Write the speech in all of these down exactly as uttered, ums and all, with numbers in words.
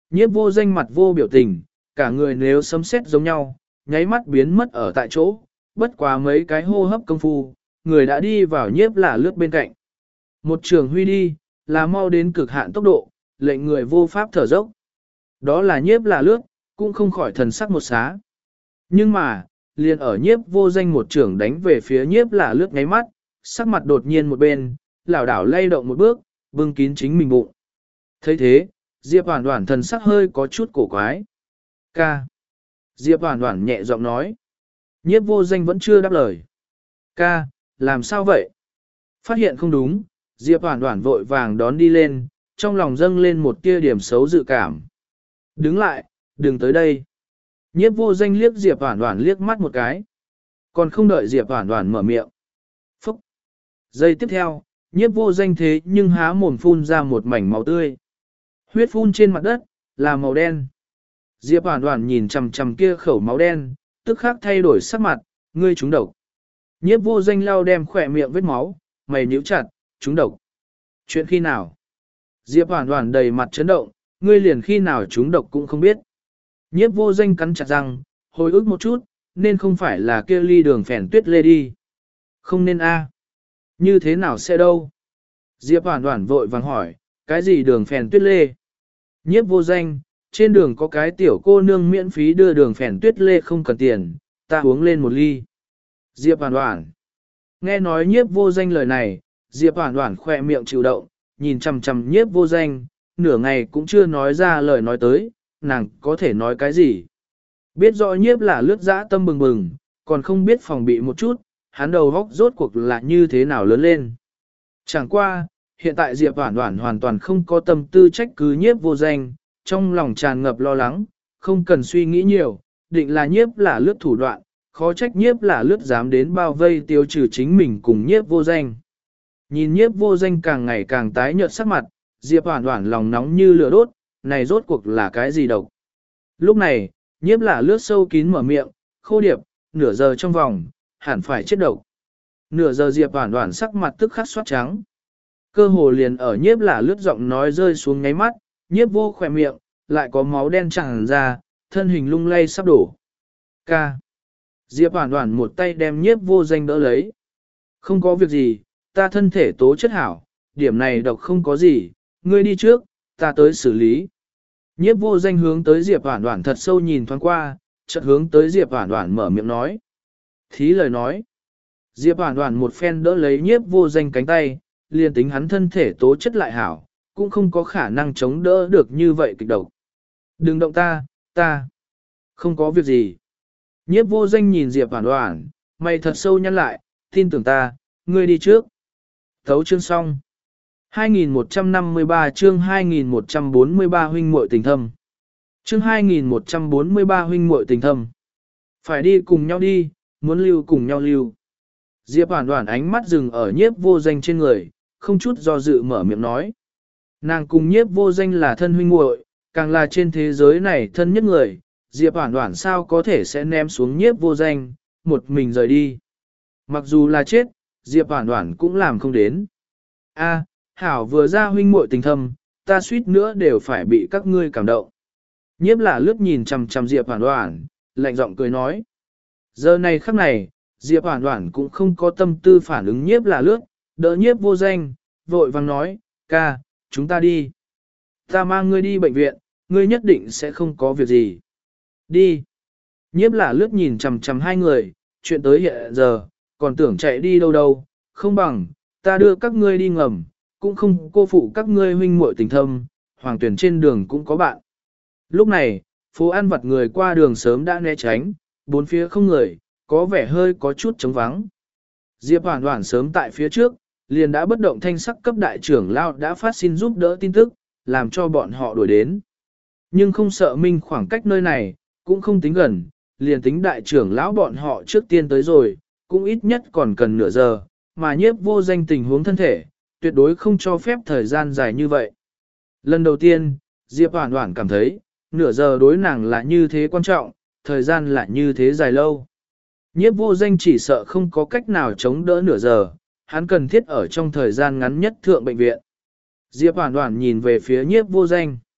Nhiếp vô danh mặt vô biểu tình, cả người nếu sấm sét giống nhau, nháy mắt biến mất ở tại chỗ, bất quá mấy cái hô hấp công phu, người đã đi vào nhiếp là lướt bên cạnh. Một trường huy đi, là mau đến cực hạn tốc độ, lệnh người vô pháp thở dốc. Đó là nhiếp là lướt, cũng không khỏi thần sắc một xá. Nhưng mà, liền ở nhiếp vô danh một trường đánh về phía nhiếp là lướt ngáy mắt, sắc mặt đột nhiên một bên, lảo đảo lay động một bước, bưng kín chính mình bụng. thấy thế, Diệp Hoản Hoản thần sắc hơi có chút cổ quái. Ca. Diệp Hoản Hoản nhẹ giọng nói. Nhiếp vô danh vẫn chưa đáp lời. Ca, làm sao vậy? Phát hiện không đúng, Diệp Hoản Hoản vội vàng đón đi lên, trong lòng dâng lên một tia điểm xấu dự cảm. Đứng lại, đừng tới đây. Nhiếp vô danh liếc Diệp Hoản Hoản liếc mắt một cái. Còn không đợi Diệp Hoản Hoản mở miệng. Phúc. Giây tiếp theo, nhiếp vô danh thế nhưng há mồm phun ra một mảnh máu tươi. Huyết phun trên mặt đất, là màu đen. Diệp Hoản Hoản nhìn chằm chằm kia khẩu máu đen, tức khắc thay đổi sắc mặt, ngươi trúng độc. Nhiếp vô danh lau đem khỏe miệng vết máu, mày nhíu chặt, trúng độc. Chuyện khi nào? Diệp Hoản Hoản đầy mặt chấn động, ngươi liền khi nào trúng độc cũng không biết. Nhiếp vô danh cắn chặt răng, hồi ức một chút, nên không phải là kia ly đường phèn tuyết lê đi. Không nên a. Như thế nào sẽ đâu? Diệp Hoản Hoản vội vàng hỏi, cái gì đường phèn tuyết lê? Nhiếp vô danh, trên đường có cái tiểu cô nương miễn phí đưa đường phèn tuyết lê không cần tiền, ta uống lên một ly. Diệp Hoản Hoản. Nghe nói nhiếp vô danh lời này, Diệp Hoản Hoản khỏe miệng chịu động, nhìn chằm chằm nhiếp vô danh, nửa ngày cũng chưa nói ra lời nói tới, nàng có thể nói cái gì. Biết rõ nhiếp là lướt dã tâm bừng bừng, còn không biết phòng bị một chút, hắn đầu góc rốt cuộc là như thế nào lớn lên. Chẳng qua, hiện tại Diệp Hoản Hoản hoàn toàn không có tâm tư trách cứ nhiếp vô danh, trong lòng tràn ngập lo lắng, không cần suy nghĩ nhiều, định là nhiếp là lướt thủ đoạn, khó trách nhiếp là lướt dám đến bao vây tiêu trừ chính mình cùng nhiếp vô danh. Nhìn nhiếp vô danh càng ngày càng tái nhợt sắc mặt, Diệp Hoản Hoản lòng nóng như lửa đốt, này rốt cuộc là cái gì độc. Lúc này, nhiếp là lướt sâu kín mở miệng, khô điệp, nửa giờ trong vòng, hẳn phải chết độc. Nửa giờ Diệp Hoản Hoản sắc mặt tức khắc xoát trắng. Cơ hồ liền ở nhiếp là lướt giọng nói rơi xuống ngáy mắt, nhiếp vô khỏe miệng, lại có máu đen tràn ra, thân hình lung lay sắp đổ. Ca. Diệp Hoản Hoản một tay đem nhiếp vô danh đỡ lấy. Không có việc gì, ta thân thể tố chất hảo, điểm này độc không có gì, ngươi đi trước, ta tới xử lý. Nhiếp vô danh hướng tới Diệp Hoản Hoản thật sâu nhìn thoáng qua, chợt hướng tới Diệp Hoản Hoản mở miệng nói. Thí lời nói. Diệp Hoản Hoản một phen đỡ lấy nhiếp vô danh cánh tay, liền tính hắn thân thể tố chất lại hảo, cũng không có khả năng chống đỡ được như vậy kịch độc. Đừng động ta, ta. Không có việc gì. Nhiếp vô danh nhìn Diệp Hoản Hoản, mày thật sâu nhăn lại, tin tưởng ta, ngươi đi trước. Thấu chương xong. hai nghìn một trăm năm mươi ba chương hai nghìn một trăm bốn mươi ba huynh muội tình thâm. Chương hai nghìn một trăm bốn mươi ba huynh muội tình thâm. Phải đi cùng nhau đi, muốn lưu cùng nhau lưu. Diệp Hoản Hoản ánh mắt dừng ở nhiếp vô danh trên người, không chút do dự mở miệng nói. Nàng cùng nhiếp vô danh là thân huynh muội, càng là trên thế giới này thân nhất người, Diệp Hoản Hoản sao có thể sẽ ném xuống nhiếp vô danh, một mình rời đi. Mặc dù là chết, Diệp Hoản Hoản cũng làm không đến. A, hảo vừa ra huynh muội tình thâm, ta suýt nữa đều phải bị các ngươi cảm động. Nhiếp là lướt nhìn chằm chằm Diệp Hoản Hoản, lạnh giọng cười nói. Giờ này khắc này, Diệp Hoản Hoản cũng không có tâm tư phản ứng nhiếp là lướt, đỡ nhiếp vô danh, vội vàng nói, ca, chúng ta đi. Ta mang ngươi đi bệnh viện, ngươi nhất định sẽ không có việc gì. Đi. Nhiếp là lướt nhìn chằm chằm hai người, chuyện tới hiện giờ, còn tưởng chạy đi đâu đâu, không bằng, ta đưa các ngươi đi ngầm, cũng không cô phụ các ngươi huynh muội tình thâm, hoàng tuyển trên đường cũng có bạn. Lúc này, phố ăn vặt người qua đường sớm đã né tránh, bốn phía không người, có vẻ hơi có chút trống vắng. Diệp Hoản Hoản sớm tại phía trước, liền đã bất động thanh sắc cấp đại trưởng lao đã phát xin giúp đỡ tin tức, làm cho bọn họ đuổi đến. Nhưng không sợ minh khoảng cách nơi này, cũng không tính gần, liền tính đại trưởng lão bọn họ trước tiên tới rồi, cũng ít nhất còn cần nửa giờ, mà nhiếp vô danh tình huống thân thể, tuyệt đối không cho phép thời gian dài như vậy. Lần đầu tiên, Diệp Hoản Hoản cảm thấy, nửa giờ đối nàng là như thế quan trọng, thời gian là như thế dài lâu. Nhiếp vô danh chỉ sợ không có cách nào chống đỡ nửa giờ, hắn cần thiết ở trong thời gian ngắn nhất thượng bệnh viện. Diệp Hoản Hoản nhìn về phía nhiếp vô danh.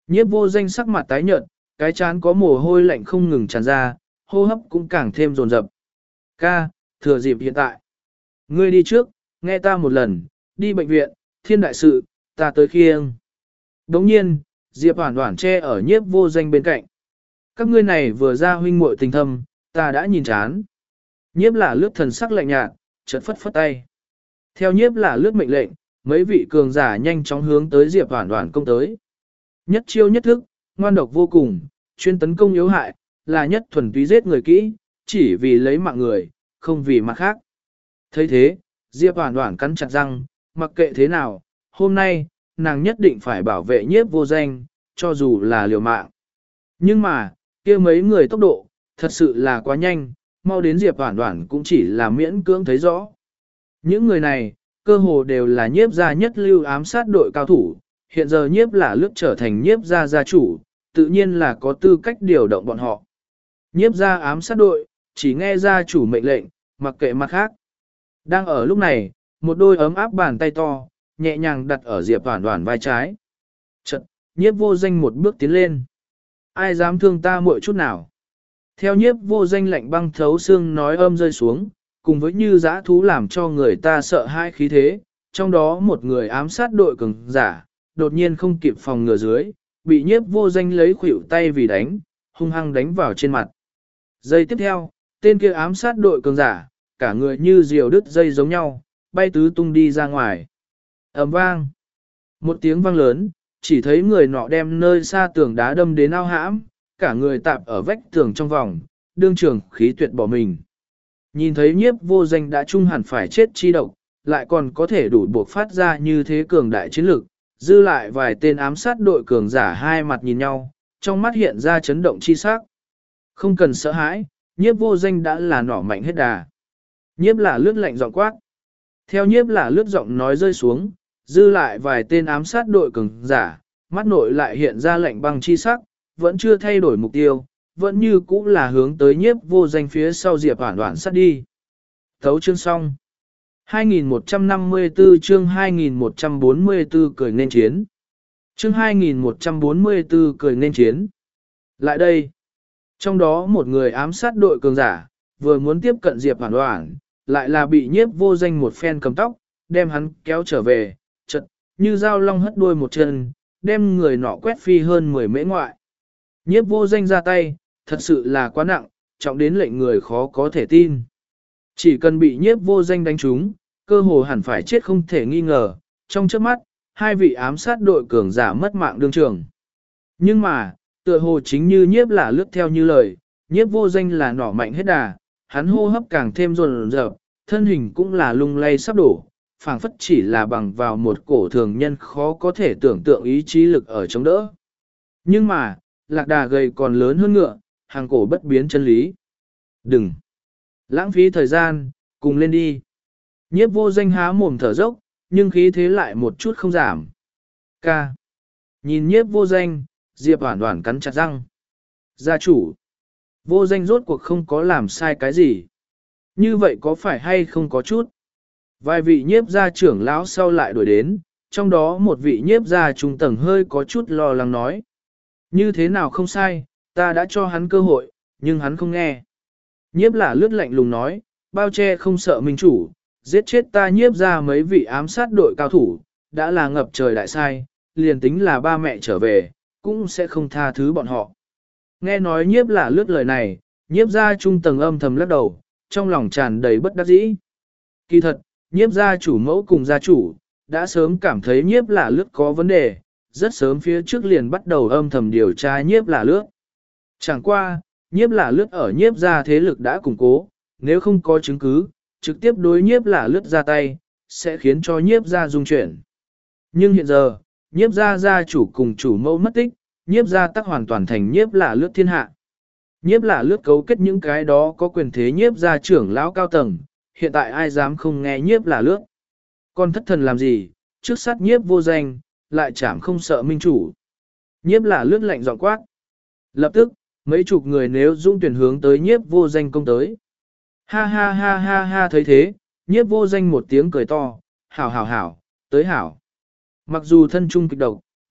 Nhiếp vô danh sắc mặt tái nhợt, cái chán có mồ hôi lạnh không ngừng tràn ra, hô hấp cũng càng thêm dồn dập. Ca, thừa dịp hiện tại. Ngươi đi trước, nghe ta một lần, đi bệnh viện, thiên đại sự, ta tới khiêng. Đồng nhiên, Diệp Hoản Hoản che ở nhiếp vô danh bên cạnh. Các ngươi này vừa ra huynh muội tình thâm, ta đã nhìn chán. Nhiếp là lướt thần sắc lạnh nhạt, chợt phất phất tay. Theo nhiếp là lướt mệnh lệnh, mấy vị cường giả nhanh chóng hướng tới Diệp Hoản Hoản công tới. Nhất chiêu nhất thức, ngoan độc vô cùng, chuyên tấn công yếu hại, là nhất thuần túy giết người kỹ, chỉ vì lấy mạng người, không vì mặt khác. Thấy thế, Diệp Hoản Hoản cắn chặt răng, mặc kệ thế nào, hôm nay, nàng nhất định phải bảo vệ nhiếp vô danh, cho dù là liều mạng. Nhưng mà, kia mấy người tốc độ, thật sự là quá nhanh, mau đến Diệp Hoản Hoản cũng chỉ là miễn cưỡng thấy rõ. Những người này, cơ hồ đều là nhiếp gia nhất lưu ám sát đội cao thủ, hiện giờ nhiếp là lướt trở thành nhiếp gia gia chủ, tự nhiên là có tư cách điều động bọn họ. Nhiếp gia ám sát đội, chỉ nghe gia chủ mệnh lệnh, mặc kệ mặt khác. Đang ở lúc này, một đôi ấm áp bàn tay to, nhẹ nhàng đặt ở Diệp Hoản Hoản vai trái. Chợt, nhiếp vô danh một bước tiến lên. Ai dám thương ta muội chút nào? Theo nhiếp vô danh lạnh băng thấu xương nói âm rơi xuống, cùng với như dã thú làm cho người ta sợ hãi khí thế, trong đó một người ám sát đội cường giả, đột nhiên không kịp phòng ngừa dưới, bị nhiếp vô danh lấy khuỷu tay vì đánh, hung hăng đánh vào trên mặt. Giây tiếp theo, tên kia ám sát đội cường giả, cả người như diều đứt dây giống nhau, bay tứ tung đi ra ngoài. Ầm vang. Một tiếng vang lớn, chỉ thấy người nọ đem nơi xa tường đá đâm đến ao hãm, cả người tạp ở vách tường trong vòng, đương trường khí tuyệt bỏ mình. Nhìn thấy nhiếp vô danh đã trung hẳn phải chết chi độc, lại còn có thể đủ buộc phát ra như thế cường đại chiến lực, dư lại vài tên ám sát đội cường giả hai mặt nhìn nhau, trong mắt hiện ra chấn động chi sắc. Không cần sợ hãi, nhiếp vô danh đã là nỏ mạnh hết đà. Nhiếp là lướt lạnh giọng quát. Theo nhiếp là lướt giọng nói rơi xuống, dư lại vài tên ám sát đội cường giả, mắt nội lại hiện ra lạnh băng chi sắc, vẫn chưa thay đổi mục tiêu, vẫn như cũ là hướng tới nhiếp vô danh phía sau Diệp Hoản Hoản sát đi. Thấu chương xong. hai nghìn một trăm năm mươi tư chương hai nghìn một trăm bốn mươi tư cười nên chiến. Chương hai nghìn một trăm bốn mươi tư cười nên chiến. Lại đây. Trong đó một người ám sát đội cường giả, vừa muốn tiếp cận Diệp Hoản Hoản, lại là bị nhiếp vô danh một phen cầm tóc, đem hắn kéo trở về, chật, như dao long hất đuôi một chân, đem người nọ quét phi hơn mười mễ ngoại. Nhiếp vô danh ra tay, thật sự là quá nặng, trọng đến lệnh người khó có thể tin. Chỉ cần bị nhiếp vô danh đánh trúng, cơ hồ hẳn phải chết không thể nghi ngờ, trong chớp mắt, hai vị ám sát đội cường giả mất mạng đương trường. Nhưng mà, tựa hồ chính như nhiếp là lướt theo như lời, nhiếp vô danh là nỏ mạnh hết đà, hắn hô hấp càng thêm rồn rợp, thân hình cũng là lung lay sắp đổ, phảng phất chỉ là bằng vào một cổ thường nhân khó có thể tưởng tượng ý chí lực ở chống đỡ. Nhưng mà, lạc đà gầy còn lớn hơn ngựa, hàng cổ bất biến chân lý. Đừng! Lãng phí thời gian, cùng lên đi. Nhiếp vô danh há mồm thở dốc, nhưng khí thế lại một chút không giảm. Ca! Nhìn nhiếp vô danh, Diệp Hoản Hoản cắn chặt răng. Gia chủ! Vô danh rốt cuộc không có làm sai cái gì. Như vậy có phải hay không có chút? Vài vị nhiếp gia trưởng lão sau lại đuổi đến, trong đó một vị nhiếp gia trung tầng hơi có chút lo lắng nói. Như thế nào không sai, ta đã cho hắn cơ hội, nhưng hắn không nghe. Nhiếp là lướt lạnh lùng nói, bao che không sợ minh chủ, giết chết ta nhiếp ra mấy vị ám sát đội cao thủ, đã là ngập trời đại sai, liền tính là ba mẹ trở về, cũng sẽ không tha thứ bọn họ. Nghe nói nhiếp là lướt lời này, nhiếp gia trung tầng âm thầm lắc đầu, trong lòng tràn đầy bất đắc dĩ. Kỳ thật, nhiếp gia chủ mẫu cùng gia chủ, đã sớm cảm thấy nhiếp là lướt có vấn đề, rất sớm phía trước liền bắt đầu âm thầm điều tra nhiếp là lướt. Chẳng qua, nhiếp là lướt ở nhiếp gia thế lực đã củng cố, nếu không có chứng cứ, trực tiếp đối nhiếp là lướt ra tay, sẽ khiến cho nhiếp gia dung chuyển. Nhưng hiện giờ, nhiếp gia gia chủ cùng chủ mẫu mất tích, nhiếp gia tắc hoàn toàn thành nhiếp là lướt thiên hạ. Nhiếp là lướt cấu kết những cái đó có quyền thế nhiếp gia trưởng lão cao tầng, hiện tại ai dám không nghe nhiếp là lướt. Còn thất thần làm gì, trước sát nhiếp vô danh, lại chảm không sợ minh chủ. Nhiếp là lướt lạnh giọng quát. Lập tức, mấy chục người nếu dung tuyển hướng tới nhiếp vô danh công tới. Ha ha ha ha ha thấy thế, nhiếp vô danh một tiếng cười to, hảo hảo hảo, tới hảo. Mặc dù thân trung kịch độc,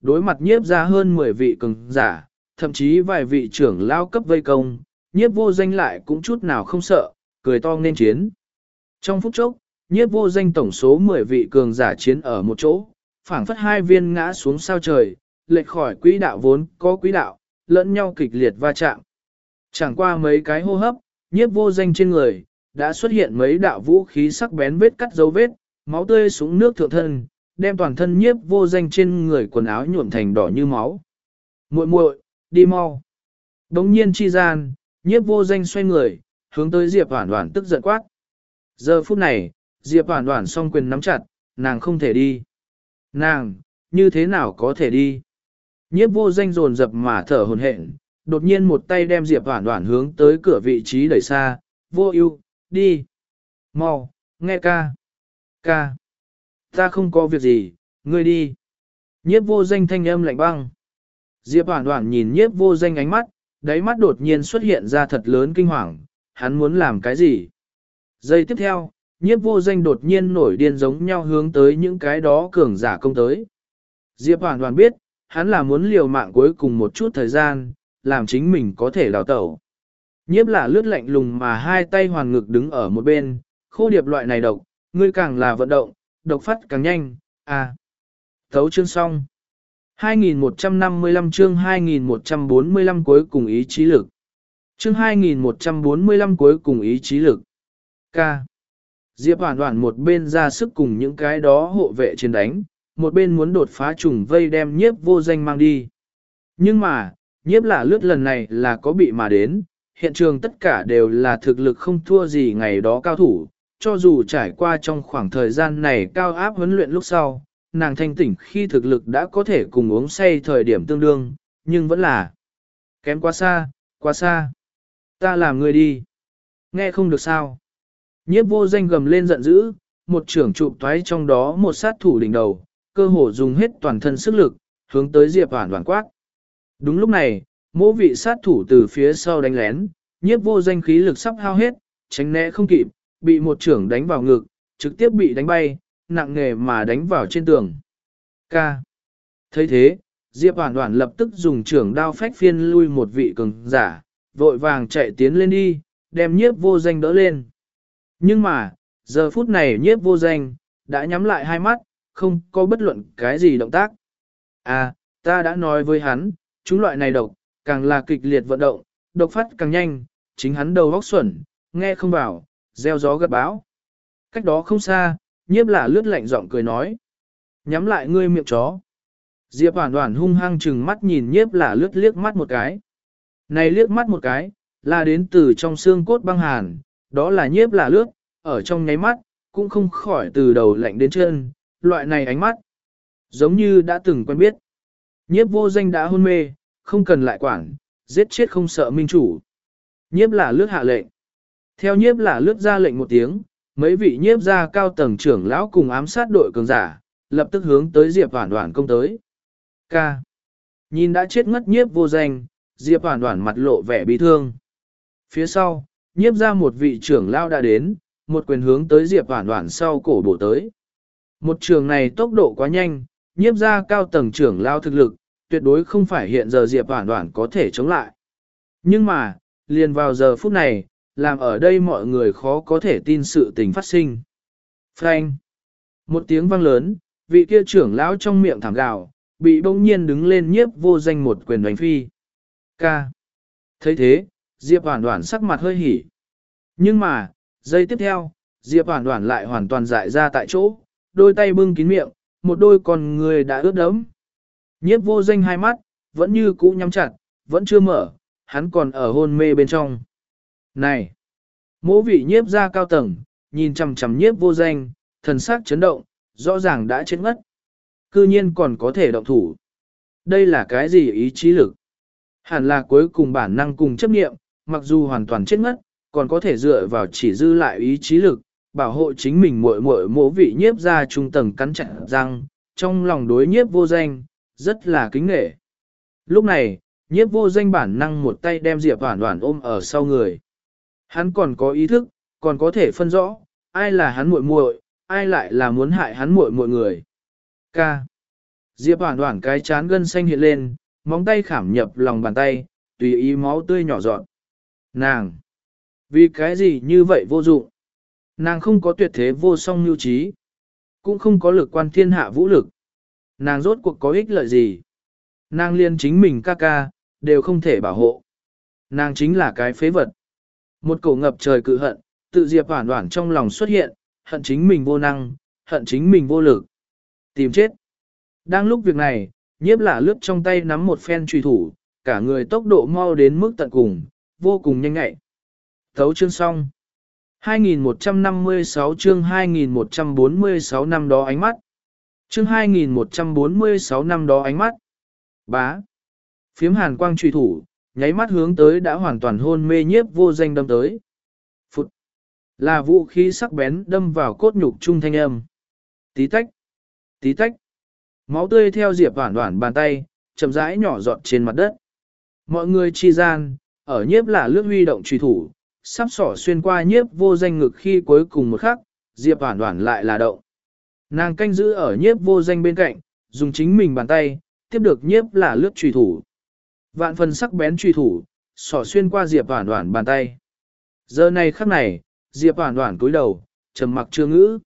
đối mặt nhiếp ra hơn mười vị cường giả, thậm chí vài vị trưởng lao cấp vây công, nhiếp vô danh lại cũng chút nào không sợ, cười to nên chiến. Trong phút chốc, nhiếp vô danh tổng số mười vị cường giả chiến ở một chỗ, phảng phất hai viên ngã xuống sao trời, lệch khỏi quỹ đạo vốn có quỹ đạo, lẫn nhau kịch liệt va chạm. Chẳng qua mấy cái hô hấp, nhiếp vô danh trên người, đã xuất hiện mấy đạo vũ khí sắc bén vết cắt dấu vết, máu tươi xuống nước thượng thân, đem toàn thân nhiếp vô danh trên người quần áo nhuộm thành đỏ như máu. Muội muội, đi mau. Đống nhiên chi gian, nhiếp vô danh xoay người, hướng tới Diệp Hoản Hoản tức giận quát. Giờ phút này, Diệp Hoản Hoản song quyền nắm chặt, nàng không thể đi. Nàng, như thế nào có thể đi? Nhiếp vô danh dồn dập mà thở hổn hển, đột nhiên một tay đem Diệp Hoản Hoản hướng tới cửa vị trí đẩy xa, vô ưu, đi. Mau, nghe ca. Ca. Ta không có việc gì, ngươi đi. Nhiếp vô danh thanh âm lạnh băng. Diệp Hoản Hoản nhìn nhiếp vô danh ánh mắt, đáy mắt đột nhiên xuất hiện ra thật lớn kinh hoàng, hắn muốn làm cái gì? Giây tiếp theo, nhiếp vô danh đột nhiên nổi điên giống nhau hướng tới những cái đó cường giả công tới. Diệp Hoản Hoản biết, hắn là muốn liều mạng cuối cùng một chút thời gian, làm chính mình có thể đào tẩu. Nhiếp là lướt lạnh lùng mà hai tay hoàn ngực đứng ở một bên, khô điệp loại này độc, ngươi càng là vận động, độc phát càng nhanh, à. Thấu chương xong. hai nghìn một trăm năm mươi lăm chương hai nghìn một trăm bốn mươi lăm cuối cùng ý chí lực. Chương hai nghìn một trăm bốn mươi lăm cuối cùng ý chí lực. K. Diệp Hoản Hoản một bên ra sức cùng những cái đó hộ vệ chiến đánh, một bên muốn đột phá trùng vây đem nhiếp vô danh mang đi. Nhưng mà, nhiếp là lướt lần này là có bị mà đến, hiện trường tất cả đều là thực lực không thua gì ngày đó cao thủ, cho dù trải qua trong khoảng thời gian này cao áp huấn luyện lúc sau, nàng thanh tỉnh khi thực lực đã có thể cùng uống say thời điểm tương đương, nhưng vẫn là kém quá xa, quá xa. Ta làm người đi. Nghe không được sao. Nhiếp vô danh gầm lên giận dữ, một trưởng trụ toái trong đó một sát thủ đỉnh đầu, cơ hồ dùng hết toàn thân sức lực, hướng tới Diệp Hoản Hoản quát. Đúng lúc này, mỗi vị sát thủ từ phía sau đánh lén, nhiếp vô danh khí lực sắp hao hết, tránh né không kịp, bị một trưởng đánh vào ngực, trực tiếp bị đánh bay, nặng nề mà đánh vào trên tường. Ca. Thấy thế, Diệp Hoản Hoản lập tức dùng trưởng đao phách phiên lui một vị cường giả, vội vàng chạy tiến lên đi, đem nhiếp vô danh đỡ lên. Nhưng mà, giờ phút này nhiếp vô danh, đã nhắm lại hai mắt, không có bất luận cái gì động tác. À, ta đã nói với hắn, chúng loại này độc, càng là kịch liệt vận động, độc phát càng nhanh, chính hắn đầu óc xuẩn, nghe không vào, gieo gió gặt bão. Cách đó không xa, nhiếp là lướt lạnh giọng cười nói. Nhắm lại ngươi miệng chó. Diệp Hoản Hoản hung hăng trừng mắt nhìn nhiếp là lướt liếc mắt một cái. Này liếc mắt một cái, là đến từ trong xương cốt băng hàn, đó là nhiếp là lướt, ở trong nháy mắt, cũng không khỏi từ đầu lạnh đến chân, loại này ánh mắt. Giống như đã từng quen biết. Nhiếp vô danh đã hôn mê, không cần lại quản, giết chết không sợ minh chủ. Nhiếp là lướt hạ lệnh. Theo nhiếp là lướt ra lệnh một tiếng, mấy vị nhiếp gia cao tầng trưởng lão cùng ám sát đội cường giả, lập tức hướng tới Diệp Hoản Hoản công tới. Ca. Nhìn đã chết ngất nhiếp vô danh, Diệp Hoản Hoản mặt lộ vẻ bi thương. Phía sau, nhiếp ra một vị trưởng lão đã đến, một quyền hướng tới Diệp Hoản Hoản sau cổ bổ tới. Một trường này tốc độ quá nhanh, nhiếp ra cao tầng trưởng lão thực lực, tuyệt đối không phải hiện giờ Diệp Hoản Hoản có thể chống lại. Nhưng mà, liền vào giờ phút này, làm ở đây mọi người khó có thể tin sự tình phát sinh. Frank. Một tiếng vang lớn, vị kia trưởng lão trong miệng thảm gào, bị bỗng nhiên đứng lên nhiếp vô danh một quyền đánh phi. Ca. Thấy thế, Diệp Hoản Hoản sắc mặt hơi hỉ. Nhưng mà, giây tiếp theo, Diệp Hoản Hoản lại hoàn toàn dại ra tại chỗ, đôi tay bưng kín miệng, một đôi con người đã ướt đẫm. Nhiếp vô danh hai mắt, vẫn như cũ nhắm chặt, vẫn chưa mở, hắn còn ở hôn mê bên trong. Này! Mỗ vị nhiếp ra cao tầng, nhìn chằm chằm nhiếp vô danh, thần sắc chấn động, rõ ràng đã chết ngất. Cư nhiên còn có thể động thủ. Đây là cái gì ý chí lực? Hẳn là cuối cùng bản năng cùng chấp nghiệm, mặc dù hoàn toàn chết ngất, còn có thể dựa vào chỉ dư lại ý chí lực, bảo hộ chính mình muội muội mỗ vị nhiếp ra trung tầng cắn chặt răng, trong lòng đối nhiếp vô danh, rất là kính nể. Lúc này, nhiếp vô danh bản năng một tay đem Diệp Hoản Hoản ôm ở sau người. Hắn còn có ý thức, còn có thể phân rõ, ai là hắn muội muội, ai lại là muốn hại hắn muội muội người. Ca. Diệp Hoản Hoản cái chán gân xanh hiện lên, móng tay khảm nhập lòng bàn tay, tùy ý máu tươi nhỏ giọt. Nàng! Vì cái gì như vậy vô dụng? Nàng không có tuyệt thế vô song nhu trí, cũng không có lực quan thiên hạ vũ lực. Nàng rốt cuộc có ích lợi gì? Nàng liên chính mình ca ca, đều không thể bảo hộ. Nàng chính là cái phế vật. Một cổ ngập trời cự hận, tự Diệp Hoản Hoản trong lòng xuất hiện, hận chính mình vô năng, hận chính mình vô lực. Tìm chết. Đang lúc việc này, Nhiếp Lả lướt trong tay nắm một phen truy thủ, cả người tốc độ mau đến mức tận cùng, vô cùng nhanh nhạy. Thấu chương xong. hai nghìn một trăm năm mươi sáu chương hai nghìn một trăm bốn mươi sáu năm đó ánh mắt. Chương hai nghìn một trăm bốn mươi sáu năm đó ánh mắt. Bá. Phiếm hàn quang truy thủ, nháy mắt hướng tới đã hoàn toàn hôn mê Nhiếp Vô Danh đâm tới. Phụt. Là vũ khí sắc bén đâm vào cốt nhục trung thanh âm. Tí tách. Tí tách. Máu tươi theo Diệp Hoản Hoản bàn tay, chậm rãi nhỏ giọt trên mặt đất. Mọi người chi gian, ở Nhiếp Lả lướt huy động truy thủ, sắp sỏ xuyên qua Nhiếp Vô Danh ngực khi cuối cùng một khắc, Diệp Hoản Hoản lại là động. Nàng canh giữ ở Nhiếp Vô Danh bên cạnh, dùng chính mình bàn tay, tiếp được Nhiếp Lả lướt truy thủ. Vạn phần sắc bén truy thủ, sỏ xuyên qua Diệp Hoản Hoản bàn tay. Giờ này khắc này, Diệp Hoản Hoản cúi đầu, trầm mặc chưa ngữ.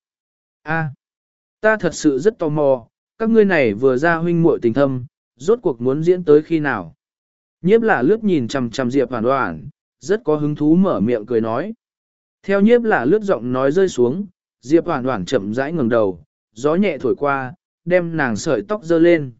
A, ta thật sự rất tò mò, các ngươi này vừa ra huynh muội tình thâm, rốt cuộc muốn diễn tới khi nào? Nhiếp Lả lướt nhìn chằm chằm Diệp Hoản Hoản, rất có hứng thú mở miệng cười nói. Theo Nhiếp Lả lướt giọng nói rơi xuống, Diệp Hoản Hoản chậm rãi ngẩng đầu, gió nhẹ thổi qua, đem nàng sợi tóc giơ lên.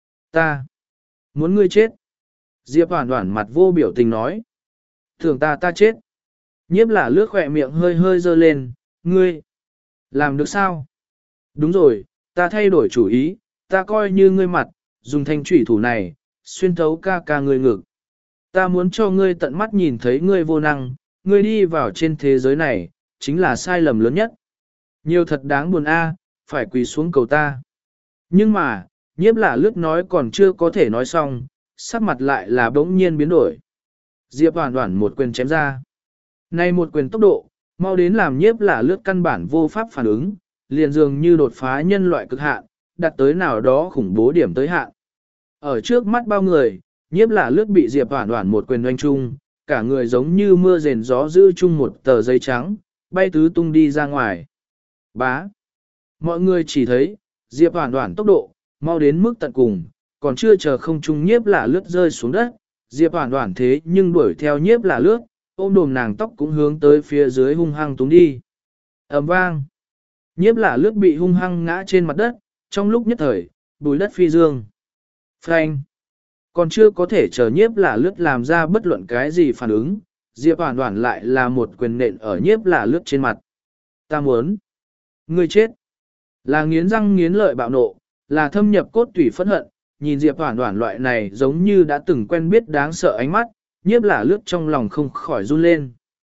Ta, muốn ngươi chết. Diệp Hoản Hoản mặt vô biểu tình nói. Thường ta ta chết. Nhiếp Lả lướt khỏe miệng hơi hơi giơ lên, ngươi, làm được sao? Đúng rồi, ta thay đổi chủ ý, ta coi như ngươi mặt, dùng thanh chủy thủ này, xuyên thấu ca ca ngươi ngực. Ta muốn cho ngươi tận mắt nhìn thấy ngươi vô năng, ngươi đi vào trên thế giới này, chính là sai lầm lớn nhất. Nhiều thật đáng buồn a, phải quỳ xuống cầu ta. Nhưng mà, Nhiếp Lả lướt nói còn chưa có thể nói xong, sắc mặt lại là bỗng nhiên biến đổi. Diệp Hoản Hoản một quyền chém ra. Này một quyền tốc độ, mau đến làm Nhiếp Lả lướt căn bản vô pháp phản ứng, liền dường như đột phá nhân loại cực hạn, đạt tới nào đó khủng bố điểm tới hạn. Ở trước mắt bao người, Nhiếp Lả lướt bị Diệp Hoản Hoản một quyền oanh trung, cả người giống như mưa rền gió giữ chung một tờ giấy trắng, bay tứ tung đi ra ngoài. Bá. Mọi người chỉ thấy, Diệp Hoản Hoản tốc độ, mau đến mức tận cùng, còn chưa chờ không trung Nhiếp Lả lướt rơi xuống đất, Diệp Hoản Hoản thế nhưng đuổi theo Nhiếp Lả lướt, ôm đồm nàng tóc cũng hướng tới phía dưới hung hăng túng đi. Ầm vang. Nhiếp Lả lướt bị hung hăng ngã trên mặt đất, trong lúc nhất thời, bùi đất phi dương. Phanh. Còn chưa có thể chờ Nhiếp Lả lướt làm ra bất luận cái gì phản ứng, Diệp Hoản Hoản lại là một quyền nện ở Nhiếp Lả lướt trên mặt. Ta muốn. Ngươi chết. Là nghiến răng nghiến lợi bạo nộ, là thâm nhập cốt tủy phẫn hận, nhìn Diệp Hoản Hoản loại này giống như đã từng quen biết đáng sợ ánh mắt, Nhiếp Lả lướt trong lòng không khỏi run lên.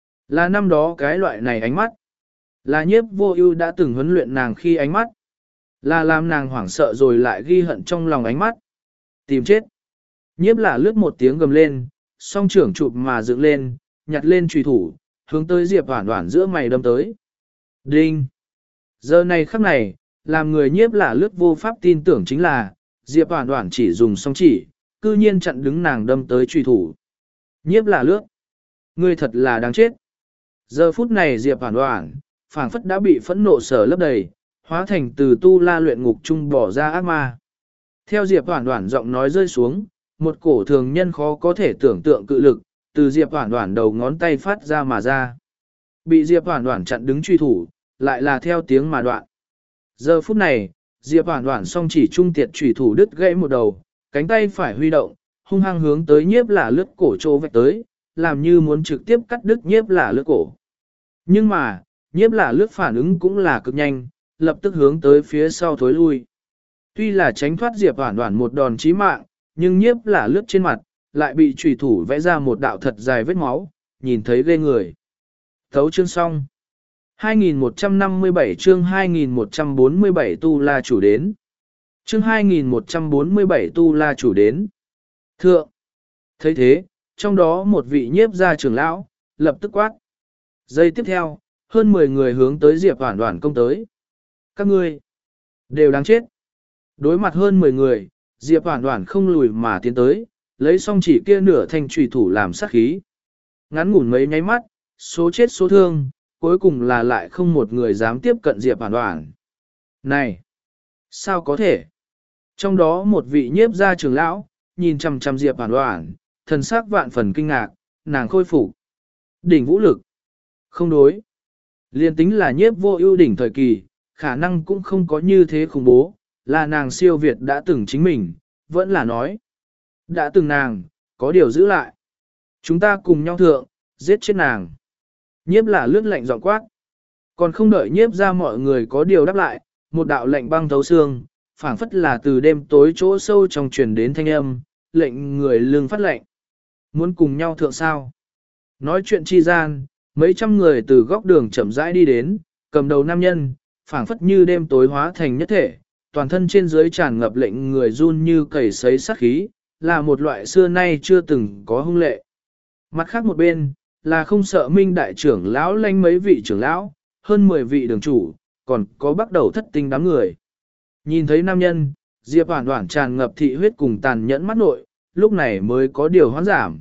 Là năm đó cái loại này ánh mắt. Là Nhiếp Vô Ưu đã từng huấn luyện nàng khi ánh mắt. Là làm nàng hoảng sợ rồi lại ghi hận trong lòng ánh mắt. Tìm chết. Nhiếp Lả lướt một tiếng gầm lên, song trưởng chụp mà dựng lên, nhặt lên chùy thủ, hướng tới Diệp Hoản Hoản giữa mày đâm tới. Đinh. Giờ này khắc này, làm người Nhiếp Lả lướt vô pháp tin tưởng chính là, Diệp Hoản Hoản chỉ dùng song chỉ, cư nhiên chặn đứng nàng đâm tới chùy thủ. Nhiếp Lả lướt. Ngươi thật là đáng chết. Giờ phút này Diệp Hoản Hoản, phảng phất đã bị phẫn nộ sở lấp đầy, hóa thành từ tu la luyện ngục trung bỏ ra ác ma. Theo Diệp Hoản Hoản giọng nói rơi xuống, một cổ thường nhân khó có thể tưởng tượng cự lực, từ Diệp Hoản Hoản đầu ngón tay phát ra mà ra. Bị Diệp Hoản Hoản chặn đứng truy thủ, lại là theo tiếng mà đoạn. Giờ phút này, Diệp Hoản Hoản song chỉ trung tiệt chủy thủ đứt gãy một đầu, cánh tay phải huy động, hung hăng hướng tới Nhiếp Lả lướt cổ chỗ vạch tới, làm như muốn trực tiếp cắt đứt Nhiếp Lả lướt cổ. Nhưng mà, Nhiếp Lả lướt phản ứng cũng là cực nhanh, lập tức hướng tới phía sau thối lui. Tuy là tránh thoát Diệp Hoản Hoản một đòn chí mạng, nhưng Nhiếp Lả lướt trên mặt, lại bị chủy thủ vẽ ra một đạo thật dài vết máu, nhìn thấy ghê người. Thấu chương xong. hai nghìn một trăm năm mươi bảy chương hai nghìn một trăm bốn mươi bảy tu la chủ đến. Chương hai nghìn một trăm bốn mươi bảy tu la chủ đến. Thượng. Thấy thế, trong đó một vị nhiếp gia trưởng lão, lập tức quát. Giây tiếp theo, hơn mười người hướng tới Diệp Hoản Hoản công tới. Các ngươi, đều đáng chết. Đối mặt hơn mười người, Diệp Hoản Hoản không lùi mà tiến tới, lấy xong chỉ kia nửa thanh trùy thủ làm sát khí. Ngắn ngủn mấy nháy mắt, số chết số thương, cuối cùng là lại không một người dám tiếp cận Diệp Hoản Hoản. Này! Sao có thể? Trong đó một vị nhiếp gia trưởng lão, nhìn chằm chằm Diệp Hoản Hoản, thần sắc vạn phần kinh ngạc, nàng khôi phục. Đỉnh vũ lực. Không đối. Liên tính là nhiếp vô ưu đỉnh thời kỳ, khả năng cũng không có như thế khủng bố, là nàng siêu việt đã từng chính mình, vẫn là nói. Đã từng nàng, có điều giữ lại. Chúng ta cùng nhau thượng, giết chết nàng. Nhiếp là lướt lạnh giọng quát. Còn không đợi nhiếp ra mọi người có điều đáp lại, một đạo lệnh băng thấu xương, phảng phất là từ đêm tối chỗ sâu trong truyền đến thanh âm, lệnh người lương phát lệnh. Muốn cùng nhau thượng sao? Nói chuyện chi gian, mấy trăm người từ góc đường chậm rãi đi đến, cầm đầu nam nhân, phảng phất như đêm tối hóa thành nhất thể, toàn thân trên dưới tràn ngập lệnh người run như cầy sấy sát khí, là một loại xưa nay chưa từng có hung lệ. Mặt khác một bên, là không sợ minh đại trưởng lão lanh mấy vị trưởng lão, hơn mười vị đường chủ, còn có bắt đầu thất tinh đám người. Nhìn thấy nam nhân, Diệp Hoản Hoản tràn ngập thị huyết cùng tàn nhẫn mắt nội, lúc này mới có điều hoán giảm.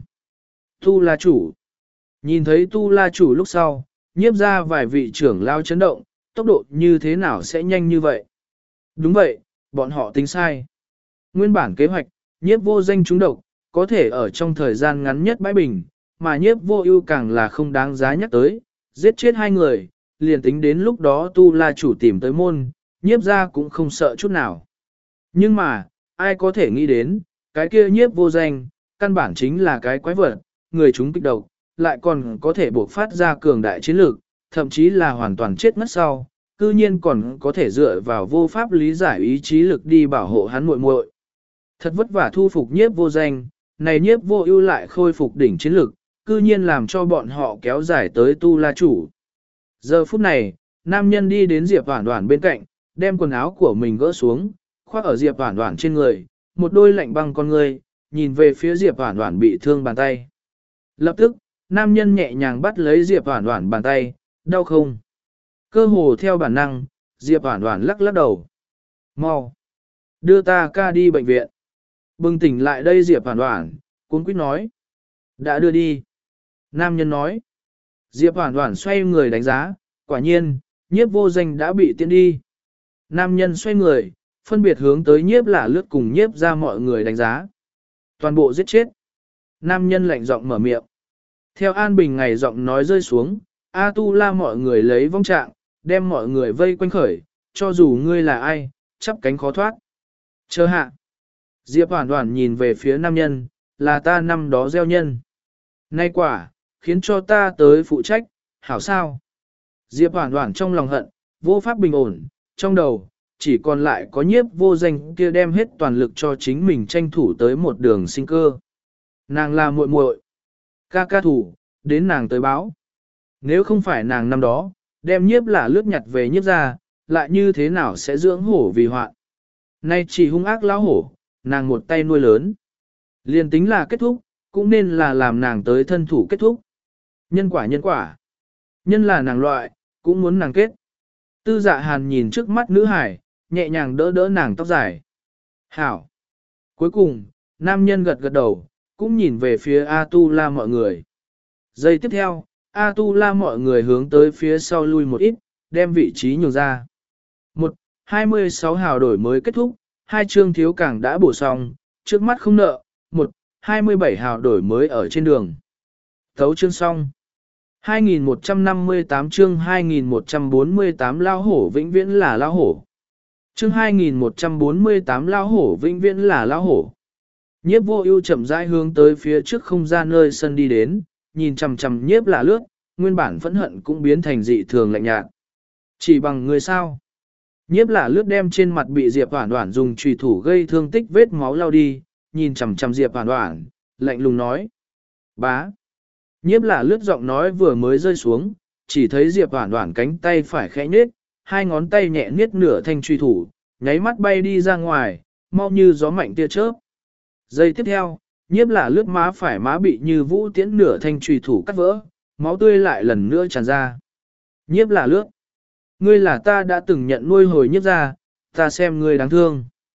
Tu La chủ. Nhìn thấy Tu La chủ lúc sau, nhiếp ra vài vị trưởng lao chấn động, tốc độ như thế nào sẽ nhanh như vậy? Đúng vậy, bọn họ tính sai. Nguyên bản kế hoạch, nhiếp vô danh trúng độc, có thể ở trong thời gian ngắn nhất bãi bình, mà nhiếp vô ưu càng là không đáng giá nhắc tới, giết chết hai người, liền tính đến lúc đó Tu La chủ tìm tới môn, nhiếp ra cũng không sợ chút nào. Nhưng mà, ai có thể nghĩ đến, cái kia nhiếp vô danh, căn bản chính là cái quái vật, người chúng kích độc, lại còn có thể bộc phát ra cường đại chiến lược, thậm chí là hoàn toàn chết mất sau, cư nhiên còn có thể dựa vào vô pháp lý giải ý chí lực đi bảo hộ hắn muội muội. Thật vất vả thu phục nhiếp vô danh, này nhiếp vô ưu lại khôi phục đỉnh chiến lực, cư nhiên làm cho bọn họ kéo dài tới Tu La chủ. Giờ phút này, nam nhân đi đến Diệp Hoản Hoản bên cạnh, đem quần áo của mình gỡ xuống, khoác ở Diệp Hoản Hoản trên người, một đôi lạnh băng con người, nhìn về phía Diệp Hoản Hoản bị thương bàn tay. Lập tức, nam nhân nhẹ nhàng bắt lấy Diệp Hoản Hoản bàn tay, đau không? Cơ hồ theo bản năng, Diệp Hoản Hoản lắc lắc đầu. Mau, đưa ta ca đi bệnh viện. Bừng tỉnh lại đây Diệp Hoản Hoản, cuống quýt nói. Đã đưa đi. Nam nhân nói. Diệp Hoản Hoản xoay người đánh giá, quả nhiên, nhiếp vô danh đã bị tiễn đi. Nam nhân xoay người, phân biệt hướng tới nhiếp là lướt cùng nhiếp ra mọi người đánh giá. Toàn bộ giết chết. Nam nhân lạnh giọng mở miệng. Theo An Bình ngày giọng nói rơi xuống, A Tu La mọi người lấy vong trạng, đem mọi người vây quanh khởi, cho dù ngươi là ai, chắp cánh khó thoát. Chờ hạ. Diệp Hoản Hoản nhìn về phía nam nhân, là ta năm đó gieo nhân. Nay quả, khiến cho ta tới phụ trách, hảo sao? Diệp Hoản Hoản trong lòng hận, vô pháp bình ổn, trong đầu, chỉ còn lại có nhiếp vô danh kia đem hết toàn lực cho chính mình tranh thủ tới một đường sinh cơ. Nàng là muội muội, ca ca thủ, đến nàng tới báo. Nếu không phải nàng năm đó, đem nhiếp là lướt nhặt về nhiếp ra, lại như thế nào sẽ dưỡng hổ vì hoạn. Nay chỉ hung ác lão hổ, nàng một tay nuôi lớn. Liên tính là kết thúc, cũng nên là làm nàng tới thân thủ kết thúc. Nhân quả nhân quả. Nhân là nàng loại, cũng muốn nàng kết. Tư Dạ Hàn nhìn trước mắt nữ hải, nhẹ nhàng đỡ đỡ nàng tóc dài. Hảo. Cuối cùng, nam nhân gật gật đầu, cũng nhìn về phía A Tu La mọi người. Giây tiếp theo, A Tu La mọi người hướng tới phía sau lui một ít, đem vị trí nhường ra. Một, hai mươi sáu hào đổi mới kết thúc, hai chương thiếu cảng đã bổ xong, trước mắt không nợ, một, hai mươi bảy hào đổi mới ở trên đường. Thấu chương xong. hai nghìn một trăm năm mươi tám chương hai nghìn một trăm bốn mươi tám lao hổ vĩnh viễn là lao hổ. Chương hai nghìn một trăm bốn mươi tám lao hổ vĩnh viễn là lao hổ. Nhiếp vô ưu chậm rãi hướng tới phía trước không ra nơi sân đi đến, nhìn chằm chằm nhiếp là lướt, nguyên bản phẫn hận cũng biến thành dị thường lạnh nhạt. Chỉ bằng người sao? Nhiếp là lướt đem trên mặt bị Diệp Hoản Hoản dùng chùy thủ gây thương tích vết máu lau đi, nhìn chằm chằm Diệp Hoản Hoản, lạnh lùng nói. Bá. Nhiếp là lướt giọng nói vừa mới rơi xuống, chỉ thấy Diệp Hoản Hoản cánh tay phải khẽ nhếch, hai ngón tay nhẹ niết nửa thanh chùy thủ, nháy mắt bay đi ra ngoài, mau như gió mạnh tia chớp. Giây tiếp theo, nhiếp là lướt má phải má bị như vũ tiễn nửa thanh chùy thủ cắt vỡ, máu tươi lại lần nữa tràn ra. Nhiếp là lướt. Ngươi là ta đã từng nhận nuôi hồi nhiếp ra, ta xem ngươi đáng thương.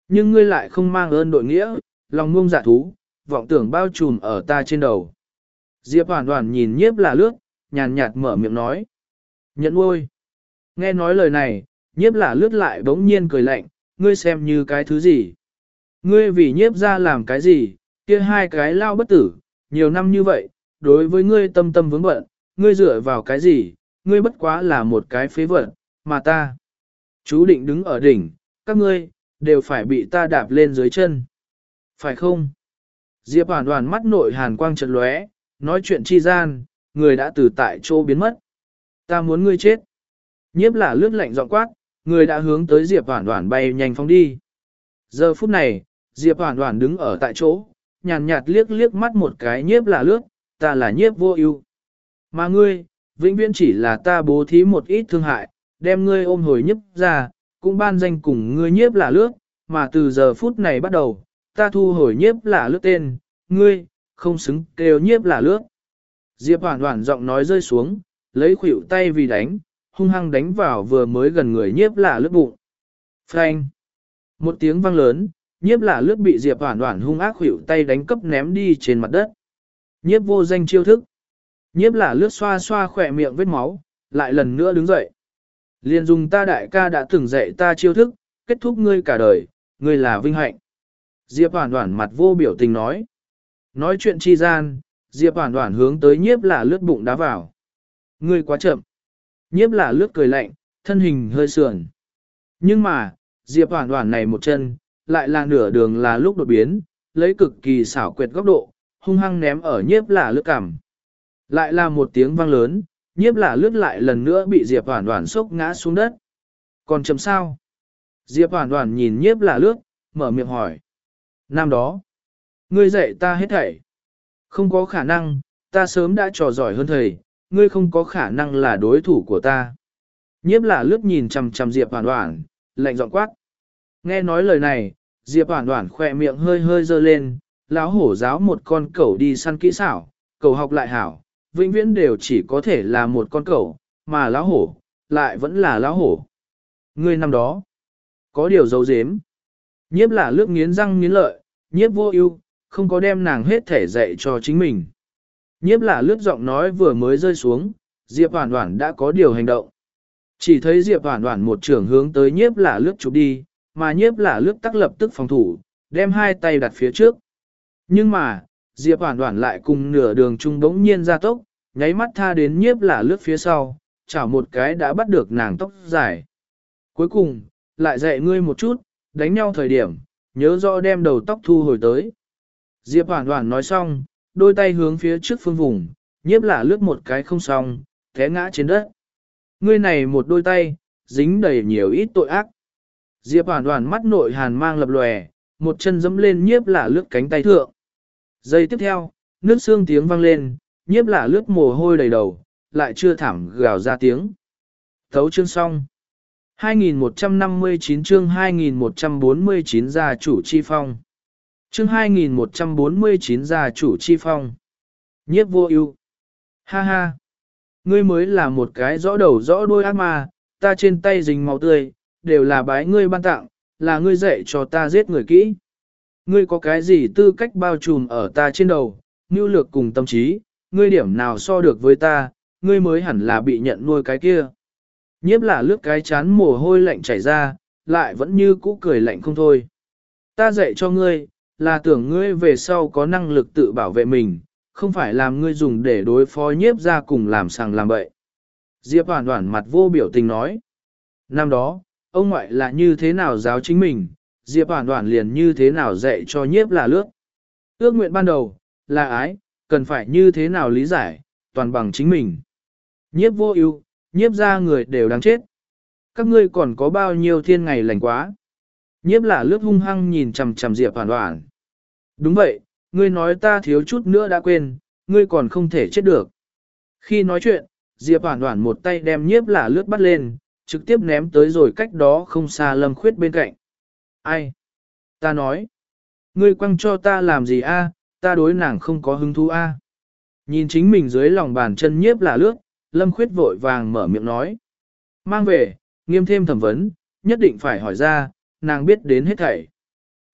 Nhưng ngươi lại không mang ơn đội nghĩa, lòng ngông dạ thú, vọng tưởng bao trùm ở ta trên đầu. Diệp Hoàn Hoàn nhìn nhiếp là lướt, nhàn nhạt mở miệng nói. Nhận nuôi. Nghe nói lời này, nhiếp là lướt lại bỗng nhiên cười lạnh, ngươi xem như cái thứ gì. Ngươi vì nhiếp ra làm cái gì, kia hai cái lao bất tử, nhiều năm như vậy, đối với ngươi tâm tâm vướng bận, ngươi dựa vào cái gì, ngươi bất quá là một cái phế vật, mà ta. Chú định đứng ở đỉnh, các ngươi, đều phải bị ta đạp lên dưới chân. Phải không? Diệp Hoàn Hoàn mắt nội hàn quang chợt lóe, nói chuyện chi gian, người đã từ tại chỗ biến mất. Ta muốn ngươi chết. Nhiếp là lướt lạnh giọng quát, người đã hướng tới Diệp Hoàn Hoàn bay nhanh phóng đi. Giờ phút này, Diệp Hoàn Hoàn đứng ở tại chỗ, nhàn nhạt liếc liếc mắt một cái nhiếp là lướt, ta là nhiếp vô ưu. Mà ngươi, vĩnh viễn chỉ là ta bố thí một ít thương hại, đem ngươi ôm hồi nhiếp ra, cũng ban danh cùng ngươi nhiếp là lướt, mà từ giờ phút này bắt đầu, ta thu hồi nhiếp là lướt tên, ngươi, không xứng kêu nhiếp là lướt. Diệp Hoàn Hoàn giọng nói rơi xuống, lấy khuỷu tay vì đánh, hung hăng đánh vào vừa mới gần người nhiếp là lướt bụng. Phanh! Một tiếng vang lớn, nhiếp là lướt bị Diệp Hoàn Hoàn hung ác khuỷu tay đánh cấp ném đi trên mặt đất. Nhiếp vô danh chiêu thức. Nhiếp là lướt xoa xoa khỏe miệng vết máu, lại lần nữa đứng dậy. Liên dùng ta đại ca đã từng dạy ta chiêu thức, kết thúc ngươi cả đời, ngươi là vinh hạnh. Diệp Hoàn Hoàn mặt vô biểu tình nói. Nói chuyện chi gian, Diệp Hoàn Hoàn hướng tới nhiếp là lướt bụng đá vào. Ngươi quá chậm. Nhiếp là lướt cười lạnh, thân hình hơi sườn. Nhưng mà, Diệp Hoàn Hoàn này một chân, lại là nửa đường là lúc đột biến, lấy cực kỳ xảo quyệt góc độ, hung hăng ném ở nhiếp là lướt cằm. Lại là một tiếng vang lớn, nhiếp là lướt lại lần nữa bị Diệp Hoàn Hoàn sốc ngã xuống đất. Còn chậm sao? Diệp Hoàn Hoàn nhìn nhiếp là lướt, mở miệng hỏi. Năm đó, ngươi dạy ta hết thảy. Không có khả năng, ta sớm đã trò giỏi hơn thầy, ngươi không có khả năng là đối thủ của ta. Nhiếp là lướt nhìn chằm chằm Diệp Hoàn Hoàn, lạnh giọng quát. Nghe nói lời này, Diệp Hoàn Hoàn khỏe miệng hơi hơi dơ lên, lão hổ giáo một con cẩu đi săn kỹ xảo, cẩu học lại hảo, vĩnh viễn đều chỉ có thể là một con cẩu, mà lão hổ, lại vẫn là lão hổ. Ngươi năm đó, có điều giấu giếm. Nhiếp là lướt nghiến răng nghiến lợi, nhiếp vô ưu, không có đem nàng hết thể dạy cho chính mình. Nhiếp là lướt giọng nói vừa mới rơi xuống, Diệp Hoàn Hoàn đã có điều hành động. Chỉ thấy Diệp Hoàn Hoàn một trường hướng tới nhiếp là lướt chụp đi, mà nhiếp là lướt tắc lập tức phòng thủ, đem hai tay đặt phía trước. Nhưng mà, Diệp Hoàn Hoàn lại cùng nửa đường trung bỗng nhiên ra tốc, nháy mắt tha đến nhiếp là lướt phía sau, chảo một cái đã bắt được nàng tóc dài. Cuối cùng, lại dạy ngươi một chút, đánh nhau thời điểm, nhớ rõ đem đầu tóc thu hồi tới. Diệp Hoàn Hoàn nói xong, đôi tay hướng phía trước phương vùng, nhiếp là lướt một cái không xong, té ngã trên đất. Ngươi này một đôi tay, dính đầy nhiều ít tội ác. Diệp Hoàn Hoàn mắt nội hàn mang lập lòe, một chân dẫm lên nhiếp là lướt cánh tay thượng. Giây tiếp theo, nước xương tiếng vang lên, nhiếp là lướt mồ hôi đầy đầu, lại chưa thảm gào ra tiếng. Thấu chương xong. hai nghìn một trăm năm mươi chín chương hai nghìn một trăm bốn mươi chín gia chủ chi phong. Chương hai nghìn một trăm bốn mươi chín gia chủ chi phong. Nhiếp vô ưu. Ha ha. Ngươi mới là một cái rõ đầu rõ đuôi ác ma, ta trên tay dính máu tươi, đều là bái ngươi ban tặng, là ngươi dạy cho ta giết người kỹ. Ngươi có cái gì tư cách bao trùm ở ta trên đầu, nhu lược cùng tâm trí, ngươi điểm nào so được với ta, ngươi mới hẳn là bị nhận nuôi cái kia. Nhiếp là lướt cái chán mồ hôi lạnh chảy ra, lại vẫn như cũ cười lạnh không thôi. Ta dạy cho ngươi, là tưởng ngươi về sau có năng lực tự bảo vệ mình, không phải làm ngươi dùng để đối phó nhiếp ra cùng làm sàng làm bậy. Diệp Hoàn Hoàn mặt vô biểu tình nói. Năm đó, ông ngoại là như thế nào giáo chính mình, Diệp Hoàn Hoàn liền như thế nào dạy cho nhiếp là lướt. Ước nguyện ban đầu, là ái, cần phải như thế nào lý giải, toàn bằng chính mình. Nhiếp vô ưu, nhiếp ra người đều đáng chết. Các ngươi còn có bao nhiêu thiên ngày lành quá. Nhiếp là lướt hung hăng nhìn chằm chằm Diệp Hoàn Hoàn. Đúng vậy, ngươi nói ta thiếu chút nữa đã quên, ngươi còn không thể chết được. Khi nói chuyện, Diệp Hoàn Hoàn một tay đem nhiếp là lướt bắt lên, trực tiếp ném tới rồi cách đó không xa Lâm Khuyết bên cạnh. Ai? Ta nói. Ngươi quăng cho ta làm gì a? Ta đối nàng không có hứng thú a. Nhìn chính mình dưới lòng bàn chân nhiếp là lướt, Lâm Khuyết vội vàng mở miệng nói. Mang về, nghiêm thêm thẩm vấn, nhất định phải hỏi ra, nàng biết đến hết thảy.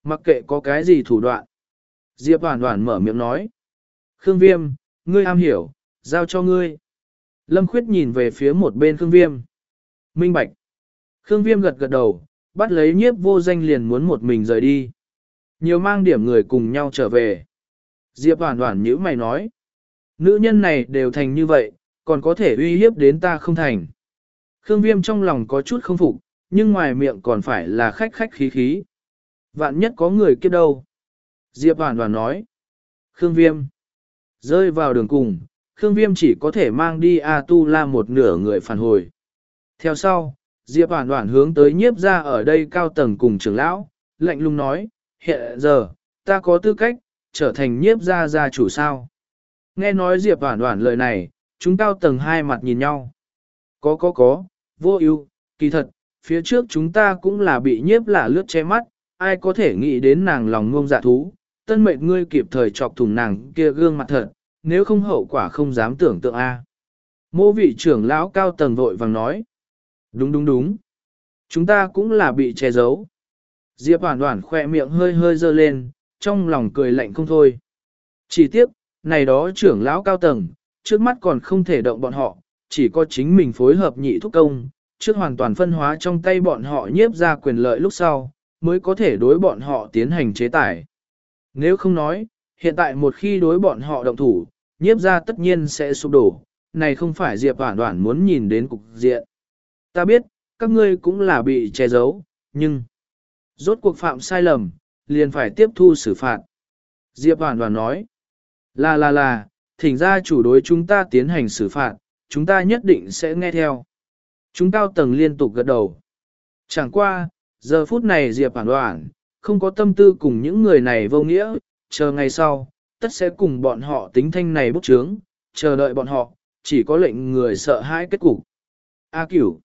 mặc kệ có cái gì thủ đoạn. Diệp Hoàn Hoàn mở miệng nói. Khương Viêm, ngươi am hiểu, giao cho ngươi. Lâm Khuyết nhìn về phía một bên Khương Viêm. Minh bạch. Khương Viêm gật gật đầu, bắt lấy nhiếp vô danh liền muốn một mình rời đi. Nhiều mang điểm người cùng nhau trở về. Diệp Hoàn Hoàn nhíu mày nói. Nữ nhân này đều thành như vậy, còn có thể uy hiếp đến ta không thành. Khương Viêm trong lòng có chút không phục, nhưng ngoài miệng còn phải là khách khách khí khí. Vạn nhất có người kiếp đâu. Diệp Hoàn Hoàn nói. Khương Viêm. Rơi vào đường cùng, Khương Viêm chỉ có thể mang đi A-tu-la một nửa người phản hồi. Theo sau, Diệp Hoàn Hoàn hướng tới nhiếp ra ở đây cao tầng cùng trưởng lão, lạnh lùng nói, hiện giờ, ta có tư cách, trở thành nhiếp gia gia chủ sao. Nghe nói Diệp Hoàn Hoàn lời này, chúng cao tầng hai mặt nhìn nhau. Có có có, vô ưu, kỳ thật, phía trước chúng ta cũng là bị nhiếp là lướt che mắt, ai có thể nghĩ đến nàng lòng ngông dạ thú, tân mệnh ngươi kịp thời chọc thủng nàng kia gương mặt thật, nếu không hậu quả không dám tưởng tượng a. Mô vị trưởng lão cao tầng vội vàng nói. Đúng đúng đúng. Chúng ta cũng là bị che giấu. Diệp Hoàn Hoàn khỏe miệng hơi hơi dơ lên, trong lòng cười lạnh không thôi. Chỉ tiếc, này đó trưởng lão cao tầng, trước mắt còn không thể động bọn họ, chỉ có chính mình phối hợp nhị thúc công, trước hoàn toàn phân hóa trong tay bọn họ nhiếp ra quyền lợi lúc sau, mới có thể đối bọn họ tiến hành chế tài. Nếu không nói, hiện tại một khi đối bọn họ động thủ, nhiếp ra tất nhiên sẽ sụp đổ, này không phải Diệp Hoàn Hoàn muốn nhìn đến cục diện. Ta biết, các ngươi cũng là bị che giấu, nhưng rốt cuộc phạm sai lầm, liền phải tiếp thu xử phạt. Diệp Hoàn Hoàn nói, là là là, thỉnh ra chủ đối chúng ta tiến hành xử phạt, chúng ta nhất định sẽ nghe theo. Chúng cao tầng liên tục gật đầu. Chẳng qua, giờ phút này Diệp Hoàn Hoàn không có tâm tư cùng những người này vô nghĩa, chờ ngày sau, tất sẽ cùng bọn họ tính thanh này bút chướng, chờ đợi bọn họ, chỉ có lệnh người sợ hãi kết cục. A Cửu,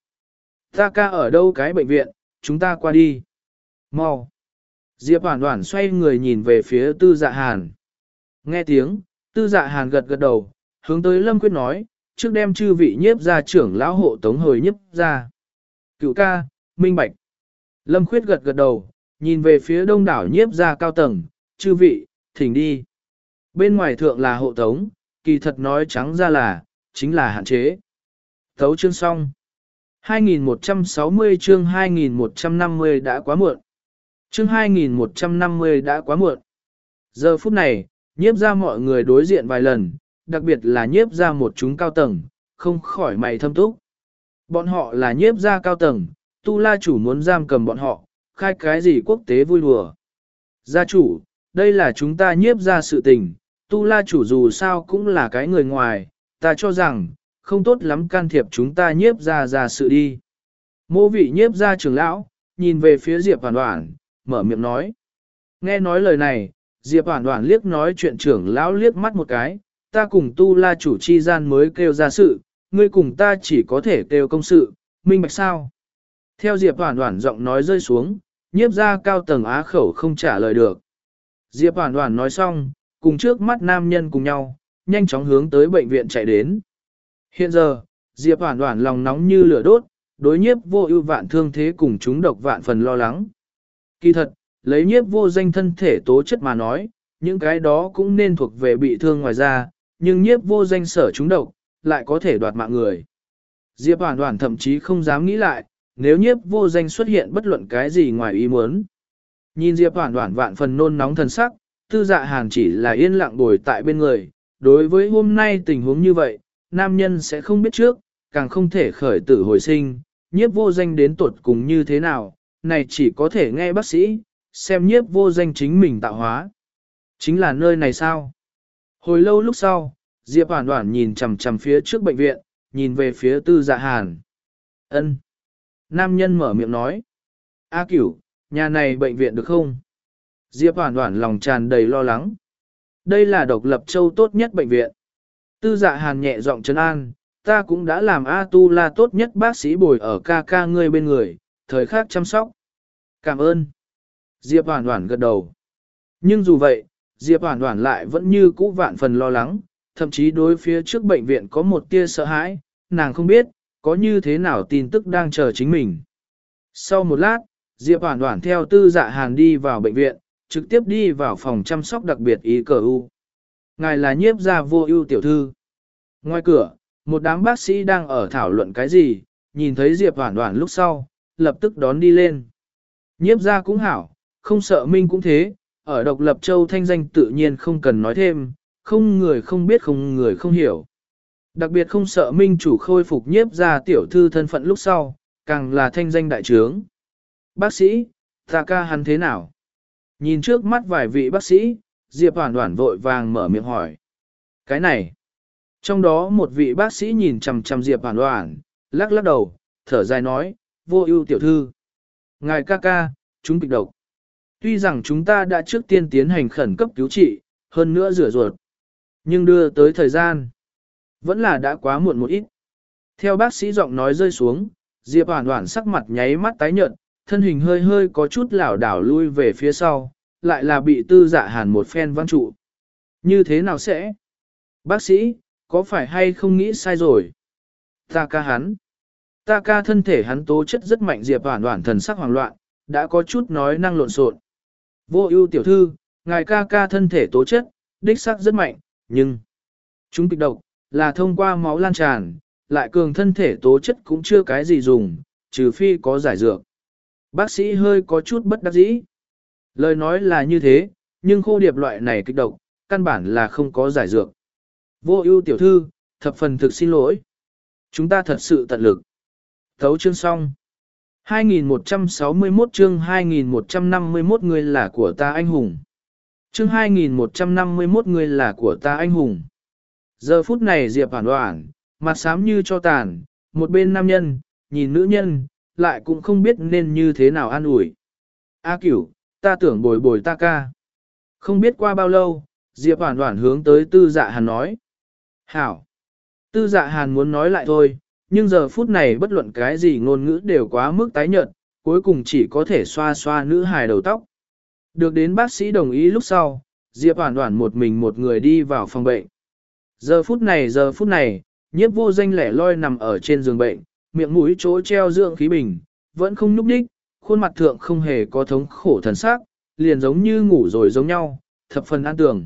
ta ca ở đâu cái bệnh viện, chúng ta qua đi. Mau. Diệp Hoàn Hoàn xoay người nhìn về phía Tư Dạ Hàn. Nghe tiếng, Tư Dạ Hàn gật gật đầu, hướng tới Lâm Quyết nói, trước đem chư vị nhiếp gia trưởng lão hộ tống hồi nhiếp gia. Cửu ca, minh bạch. Lâm Khuyết gật gật đầu, nhìn về phía đông đảo nhiếp gia cao tầng, chư vị, thỉnh đi. Bên ngoài thượng là hộ tống, kỳ thật nói trắng ra là, chính là hạn chế. Thấu chương xong. hai nghìn một trăm sáu mươi chương hai nghìn một trăm năm mươi đã quá muộn. Chương hai nghìn một trăm năm mươi đã quá muộn. Giờ phút này, nhiếp ra mọi người đối diện vài lần, đặc biệt là nhiếp ra một chúng cao tầng, không khỏi mày thâm túc. Bọn họ là nhiếp ra cao tầng, tu la chủ muốn giam cầm bọn họ, khai cái gì quốc tế vui đùa. Gia chủ, đây là chúng ta nhiếp ra sự tình, tu la chủ dù sao cũng là cái người ngoài, ta cho rằng, không tốt lắm can thiệp chúng ta nhiếp ra ra sự đi. Mô vị nhiếp ra trưởng lão, nhìn về phía Diệp Hoàn Hoàn, mở miệng nói. Nghe nói lời này, Diệp Hoàn Hoàn liếc nói chuyện trưởng lão liếc mắt một cái, ta cùng tu la chủ chi gian mới kêu ra sự, ngươi cùng ta chỉ có thể kêu công sự, minh bạch sao. Theo Diệp Hoàn Hoàn giọng nói rơi xuống, nhiếp ra cao tầng á khẩu không trả lời được. Diệp Hoàn Hoàn nói xong, cùng trước mắt nam nhân cùng nhau, nhanh chóng hướng tới bệnh viện chạy đến. Hiện giờ, Diệp Hoàn Hoàn lòng nóng như lửa đốt, đối nhiếp vô ưu vạn thương thế cùng chúng độc vạn phần lo lắng. Kỳ thật, lấy nhiếp vô danh thân thể tố chất mà nói, những cái đó cũng nên thuộc về bị thương ngoài ra, nhưng nhiếp vô danh sở chúng độc, lại có thể đoạt mạng người. Diệp Hoàn Hoàn thậm chí không dám nghĩ lại, nếu nhiếp vô danh xuất hiện bất luận cái gì ngoài ý muốn. Nhìn Diệp Hoàn Hoàn vạn phần nôn nóng thần sắc, Tư Dạ Hàn chỉ là yên lặng bồi tại bên người, đối với hôm nay tình huống như vậy, nam nhân sẽ không biết trước, càng không thể khởi tử hồi sinh, nhiếp vô danh đến tuột cùng như thế nào, này chỉ có thể nghe bác sĩ, xem nhiếp vô danh chính mình tạo hóa. Chính là nơi này sao? Hồi lâu lúc sau, Diệp Hoàn Hoàn nhìn chằm chằm phía trước bệnh viện, nhìn về phía Tư Dạ Hàn. Ân. Nam nhân mở miệng nói. A Cửu, nhà này bệnh viện được không? Diệp Hoàn Hoàn lòng tràn đầy lo lắng. Đây là độc lập châu tốt nhất bệnh viện. Tư Dạ Hàn nhẹ giọng trấn an, ta cũng đã làm A-tu-la tốt nhất bác sĩ bồi ở ca ca ngươi bên người, thời khắc chăm sóc. Cảm ơn. Diệp Hoàn Hoàn gật đầu. Nhưng dù vậy, Diệp Hoàn Hoàn lại vẫn như cũ vạn phần lo lắng, thậm chí đối phía trước bệnh viện có một tia sợ hãi, nàng không biết, có như thế nào tin tức đang chờ chính mình. Sau một lát, Diệp Hoàn Hoàn theo Tư Dạ Hàn đi vào bệnh viện, trực tiếp đi vào phòng chăm sóc đặc biệt ý cờ u. Ngài là nhiếp gia Vô Ưu tiểu thư. Ngoài cửa, một đám bác sĩ đang ở thảo luận cái gì, nhìn thấy Diệp Hoản Hoản lúc sau, lập tức đón đi lên. Nhiếp gia cũng hảo, không sợ Minh cũng thế, ở độc lập châu thanh danh tự nhiên không cần nói thêm, không người không biết không người không hiểu. Đặc biệt không sợ Minh chủ khôi phục nhiếp gia tiểu thư thân phận lúc sau, càng là thanh danh đại trướng. Bác sĩ, ta ca hắn thế nào? Nhìn trước mắt vài vị bác sĩ, Diệp Hoản Hoản vội vàng mở miệng hỏi. Cái này, trong đó một vị bác sĩ nhìn chằm chằm Diệp Hoản Hoản, lắc lắc đầu, thở dài nói, Vô Ưu tiểu thư. Ngài ca ca, chúng kịch độc. Tuy rằng chúng ta đã trước tiên tiến hành khẩn cấp cứu trị, hơn nữa rửa ruột. Nhưng đưa tới thời gian, vẫn là đã quá muộn một ít. Theo bác sĩ giọng nói rơi xuống, Diệp Hoản Hoản sắc mặt nháy mắt tái nhợt, thân hình hơi hơi có chút lảo đảo lui về phía sau, lại là bị Tư Dạ Hàn một phen văng trụ. Như thế nào sẽ? Bác sĩ, có phải hay không nghĩ sai rồi? Ta ca hắn. Ta ca thân thể hắn tố chất rất mạnh. Diệp Hoản Hoản thần sắc hoảng loạn, đã có chút nói năng lộn xộn. Vô Ưu tiểu thư, ngài ca ca thân thể tố chất, đích xác rất mạnh, nhưng chúng kịch độc là thông qua máu lan tràn, lại cường thân thể tố chất cũng chưa cái gì dùng, trừ phi có giải dược. Bác sĩ hơi có chút bất đắc dĩ. Lời nói là như thế, nhưng khô điệp loại này kịch độc, căn bản là không có giải dược. Vô Ưu tiểu thư, thập phần thực xin lỗi. Chúng ta thật sự tận lực. Thấu chương xong. hai nghìn một trăm sáu mươi mốt chương hai nghìn một trăm năm mươi mốt người là của ta anh hùng. Chương hai nghìn một trăm năm mươi mốt người là của ta anh hùng. Giờ phút này Diệp Hoản Hoản, mặt xám như cho tàn, một bên nam nhân, nhìn nữ nhân, lại cũng không biết nên như thế nào an ủi. A Cửu, ta tưởng bồi bồi ta ca. Không biết qua bao lâu, Diệp Hoản Hoản hướng tới Tư Dạ Hàn nói. Hảo. Tư Dạ Hàn muốn nói lại thôi, nhưng giờ phút này bất luận cái gì ngôn ngữ đều quá mức tái nhợt, cuối cùng chỉ có thể xoa xoa nữ hài đầu tóc. Được đến bác sĩ đồng ý lúc sau, Diệp Hoản Hoản một mình một người đi vào phòng bệnh. Giờ phút này giờ phút này, Nhiếp Vô Danh lẻ loi nằm ở trên giường bệnh, miệng mũi chỗ treo dưỡng khí bình, vẫn không nhúc nhích, khuôn mặt thượng không hề có thống khổ thần sắc, liền giống như ngủ rồi giống nhau, thập phần an tường.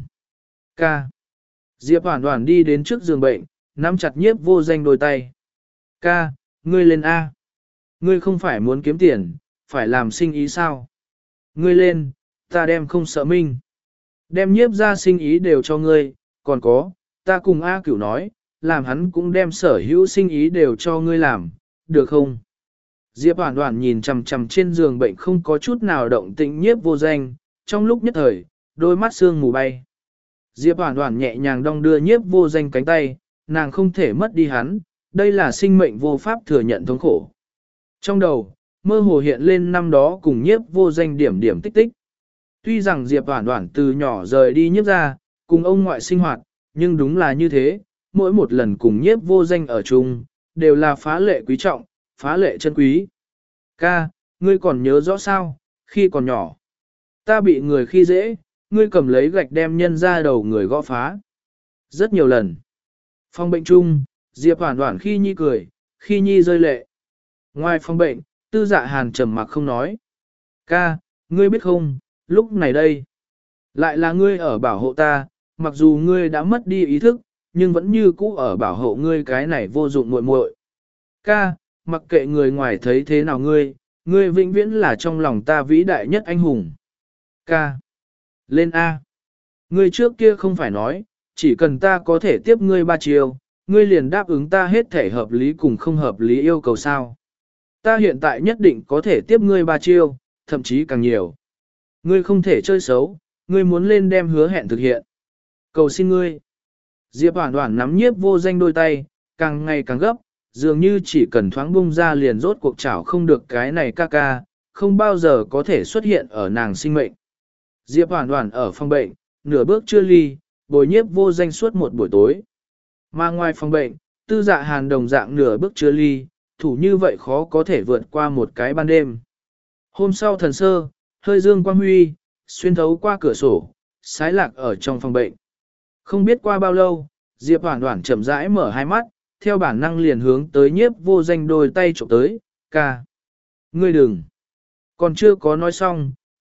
Ca. Diệp Hoản Hoản đi đến trước giường bệnh, nắm chặt Nhiếp Vô Danh đôi tay. Ca, ngươi lên A. Ngươi không phải muốn kiếm tiền, phải làm sinh ý sao? Ngươi lên, ta đem không sợ Minh. Đem Nhiếp ra sinh ý đều cho ngươi, còn có, ta cùng A Cửu nói, làm hắn cũng đem sở hữu sinh ý đều cho ngươi làm, được không? Diệp Hoản Hoản nhìn chằm chằm trên giường bệnh không có chút nào động tĩnh Nhiếp Vô Danh, trong lúc nhất thời, đôi mắt sương mù bay. Diệp Hoản Hoản nhẹ nhàng đong đưa Nhiếp Vô Danh cánh tay, nàng không thể mất đi hắn, đây là sinh mệnh vô pháp thừa nhận thống khổ. Trong đầu, mơ hồ hiện lên năm đó cùng Nhiếp Vô Danh điểm điểm tích tích. Tuy rằng Diệp Hoản Hoản từ nhỏ rời đi Nhiếp ra, cùng ông ngoại sinh hoạt, nhưng đúng là như thế, mỗi một lần cùng Nhiếp Vô Danh ở chung, đều là phá lệ quý trọng, phá lệ chân quý. Ca, ngươi còn nhớ rõ sao, khi còn nhỏ, ta bị người khi dễ, ngươi cầm lấy gạch đem nhân ra đầu người gõ phá. Rất nhiều lần. Phòng bệnh chung, Diệp Hoản Hoản khi nhi cười, khi nhi rơi lệ. Ngoài phòng bệnh, Tư Dạ Hàn trầm mặc không nói. Ca, ngươi biết không, lúc này đây, lại là ngươi ở bảo hộ ta, mặc dù ngươi đã mất đi ý thức, nhưng vẫn như cũ ở bảo hộ ngươi cái này vô dụng muội muội. Ca, mặc kệ người ngoài thấy thế nào ngươi, ngươi vĩnh viễn là trong lòng ta vĩ đại nhất anh hùng. Ca, lên A. Ngươi trước kia không phải nói, chỉ cần ta có thể tiếp ngươi ba chiều, ngươi liền đáp ứng ta hết thể hợp lý cùng không hợp lý yêu cầu sao. Ta hiện tại nhất định có thể tiếp ngươi ba chiêu, thậm chí càng nhiều. Ngươi không thể chơi xấu, ngươi muốn lên đem hứa hẹn thực hiện. Cầu xin ngươi. Diệp Hoản Hoản nắm Nhiếp Vô Danh đôi tay, càng ngày càng gấp, dường như chỉ cần thoáng bung ra liền rốt cuộc chảo không được cái này ca ca, không bao giờ có thể xuất hiện ở nàng sinh mệnh. Diệp Hoản Hoản ở phòng bệnh, nửa bước chưa ly, bồi Nhiếp Vô Danh suốt một buổi tối. Mà ngoài phòng bệnh, Tư Dạ Hàn đồng dạng nửa bước chưa ly, thủ như vậy khó có thể vượt qua một cái ban đêm. Hôm sau thần sơ, hơi dương quang huy, xuyên thấu qua cửa sổ, sái lạc ở trong phòng bệnh. Không biết qua bao lâu, Diệp Hoản Hoản chậm rãi mở hai mắt, theo bản năng liền hướng tới Nhiếp Vô Danh đôi tay chụp tới, ca. Ngươi đừng. Còn chưa có nói xong,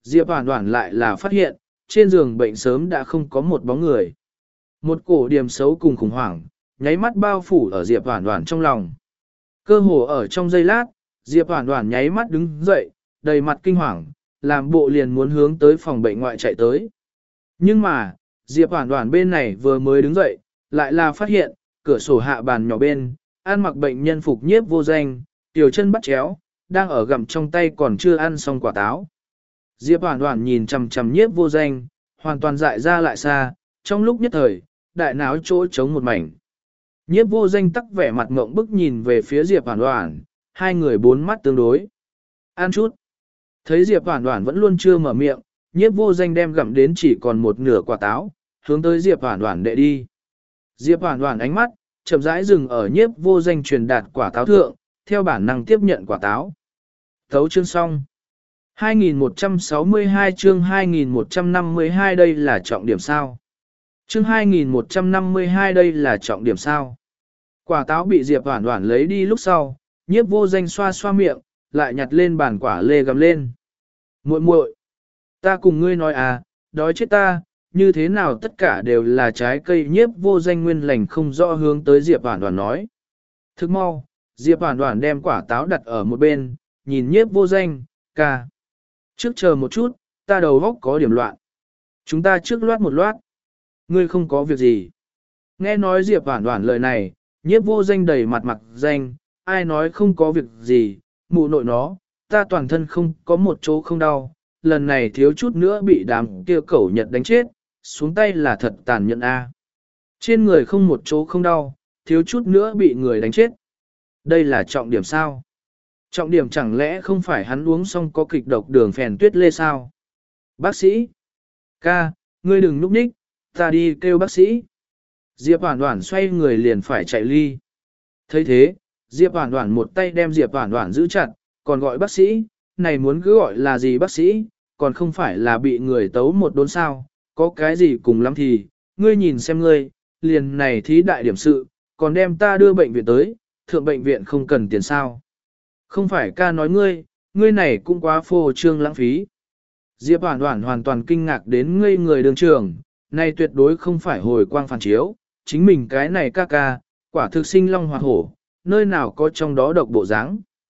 Diệp Hoàn Hoàn lại là phát hiện, trên giường bệnh sớm đã không có một bóng người. Một cổ điểm xấu cùng khủng hoảng, nháy mắt bao phủ ở Diệp Hoàn Hoàn trong lòng. Cơ hồ ở trong giây lát, Diệp Hoàn Hoàn nháy mắt đứng dậy, đầy mặt kinh hoàng, làm bộ liền muốn hướng tới phòng bệnh ngoại chạy tới. Nhưng mà, Diệp Hoàn Hoàn bên này vừa mới đứng dậy, lại là phát hiện, cửa sổ hạ bàn nhỏ bên, ăn mặc bệnh nhân phục nhiếp vô danh, tiểu chân bắt chéo, đang ở gặm trong tay còn chưa ăn xong quả táo. Diệp Hoàn Hoàn nhìn chằm chằm nhiếp vô danh, hoàn toàn dại ra lại xa, trong lúc nhất thời, đại náo chỗ trống một mảnh. Nhiếp vô danh tắc vẻ mặt ngộng bức nhìn về phía Diệp Hoàn Hoàn, hai người bốn mắt tương đối. Ăn chút. Thấy Diệp Hoàn Hoàn vẫn luôn chưa mở miệng, nhiếp vô danh đem gặm đến chỉ còn một nửa quả táo, hướng tới Diệp Hoàn Hoàn đệ đi. Diệp Hoàn Hoàn ánh mắt, chậm rãi dừng ở nhiếp vô danh truyền đạt quả táo thượng, theo bản năng tiếp nhận quả táo. Thấu chương xong. hai nghìn một trăm sáu mươi hai chương hai nghìn một trăm năm mươi hai đây là trọng điểm sao? Chương hai nghìn một trăm năm mươi hai đây là trọng điểm sao? Quả táo bị Diệp Hoàn Hoàn lấy đi lúc sau, nhiếp vô danh xoa xoa miệng, lại nhặt lên bàn quả lê gầm lên. Muội muội, ta cùng ngươi nói à, đói chết ta, như thế nào tất cả đều là trái cây nhiếp vô danh nguyên lành không rõ hướng tới Diệp Hoàn Hoàn nói. Thức mau, Diệp Hoàn Hoàn đem quả táo đặt ở một bên, nhìn nhiếp vô danh, ca. Trước chờ một chút, ta đầu góc có điểm loạn. Chúng ta trước loát một loát. Ngươi không có việc gì. Nghe nói Diệp Hoàn Hoàn lời này, nhiếp vô danh đầy mặt mặt danh, ai nói không có việc gì, mụ nội nó, ta toàn thân không có một chỗ không đau, lần này thiếu chút nữa bị đám kia cẩu Nhật đánh chết, xuống tay là thật tàn nhẫn a. Trên người không một chỗ không đau, thiếu chút nữa bị người đánh chết. Đây là trọng điểm sao? Trọng điểm chẳng lẽ không phải hắn uống xong có kịch độc đường phèn tuyết lê sao? Bác sĩ! Ca, ngươi đừng núp ních, ta đi kêu bác sĩ. Diệp Hoàn Hoàn xoay người liền phải chạy ly. thấy thế, Diệp Hoàn Hoàn một tay đem Diệp Hoàn Hoàn giữ chặt, còn gọi bác sĩ, này muốn cứ gọi là gì bác sĩ, còn không phải là bị người tấu một đốn sao, có cái gì cùng lắm thì, ngươi nhìn xem ngươi, liền này thí đại điểm sự, còn đem ta đưa bệnh viện tới, thượng bệnh viện không cần tiền sao. Không phải ca nói ngươi, ngươi này cũng quá phô trương lãng phí. Diệp Hoàn Hoàn hoàn toàn kinh ngạc đến ngây người đường trường, này tuyệt đối không phải hồi quang phản chiếu, chính mình cái này ca ca, quả thực sinh long hoạt hổ, nơi nào có trong đó độc bộ dáng.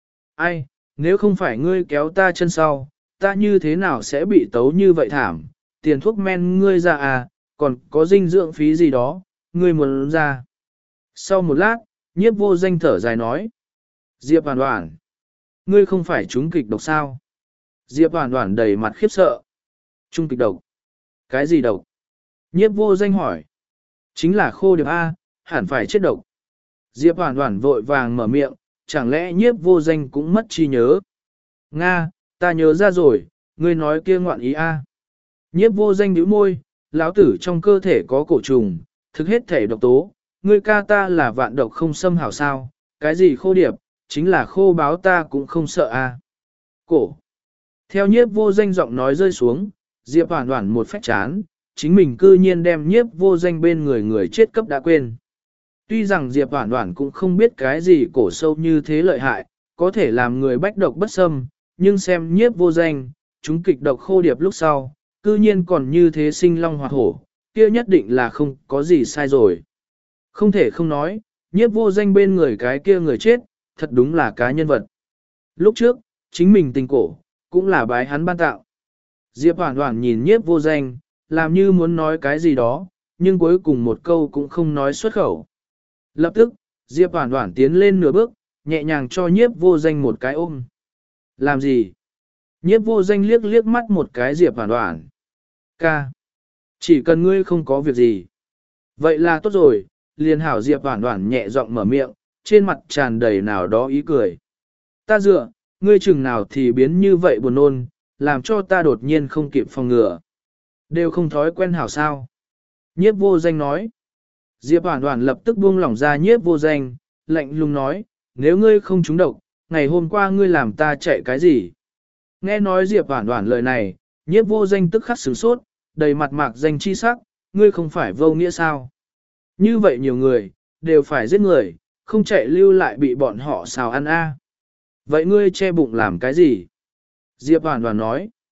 Ai, nếu không phải ngươi kéo ta chân sau, ta như thế nào sẽ bị tấu như vậy thảm, tiền thuốc men ngươi ra à, còn có dinh dưỡng phí gì đó, ngươi muốn ra. Sau một lát, nhiếp vô danh thở dài nói. Diệp Hoàn Hoàn, ngươi không phải trúng kịch độc sao? Diệp Hoàn Hoàn đầy mặt khiếp sợ. Trung kịch độc? Cái gì độc? Nhiếp vô danh hỏi. Chính là khô điệp A, hẳn phải chết độc. Diệp Hoàn Hoàn vội vàng mở miệng, chẳng lẽ nhiếp vô danh cũng mất trí nhớ? Nga, ta nhớ ra rồi, ngươi nói kia ngoạn ý A. Nhiếp vô danh nhíu môi, lão tử trong cơ thể có cổ trùng, thực hết thể độc tố, ngươi ca ta là vạn độc không xâm hảo sao, cái gì khô điệp, chính là khô báo ta cũng không sợ A. Cổ. Theo nhiếp vô danh giọng nói rơi xuống, Diệp Hoàn Hoàn một phách chán, chính mình cư nhiên đem nhiếp vô danh bên người người chết cấp đã quên. Tuy rằng Diệp Hoàn Hoàn cũng không biết cái gì cổ sâu như thế lợi hại, có thể làm người bách độc bất xâm, nhưng xem nhiếp vô danh, chúng kịch độc khô điệp lúc sau, cư nhiên còn như thế sinh long hoạt hổ, kia nhất định là không có gì sai rồi. Không thể không nói, nhiếp vô danh bên người cái kia người chết, thật đúng là cá nhân vật. Lúc trước, chính mình tình cổ, cũng là bái hắn ban tạo. Diệp Hoàn Hoàn nhìn nhiếp vô danh, làm như muốn nói cái gì đó, nhưng cuối cùng một câu cũng không nói xuất khẩu. Lập tức, Diệp Hoàn Hoàn tiến lên nửa bước, nhẹ nhàng cho nhiếp vô danh một cái ôm. Làm gì? Nhiếp vô danh liếc liếc mắt một cái Diệp Hoàn Hoàn. Ca. Chỉ cần ngươi không có việc gì. Vậy là tốt rồi, liền hảo. Diệp Hoàn Hoàn nhẹ giọng mở miệng, trên mặt tràn đầy nào đó ý cười. Ta dựa, ngươi chừng nào thì biến như vậy buồn nôn, làm cho ta đột nhiên không kịp phòng ngừa. Đều không thói quen hảo sao. Nhiếp vô danh nói. Diệp Hoàn Hoàn lập tức buông lỏng ra nhiếp vô danh, lạnh lùng nói, nếu ngươi không trúng độc, ngày hôm qua ngươi làm ta chạy cái gì? Nghe nói Diệp Hoàn Hoàn lời này, nhiếp vô danh tức khắc sửng sốt, đầy mặt mạc danh chi sắc, ngươi không phải vô nghĩa sao? Như vậy nhiều người, đều phải giết người, không chạy lưu lại bị bọn họ xào ăn a. Vậy ngươi che bụng làm cái gì? Diệp Hoàn Hoàn nói.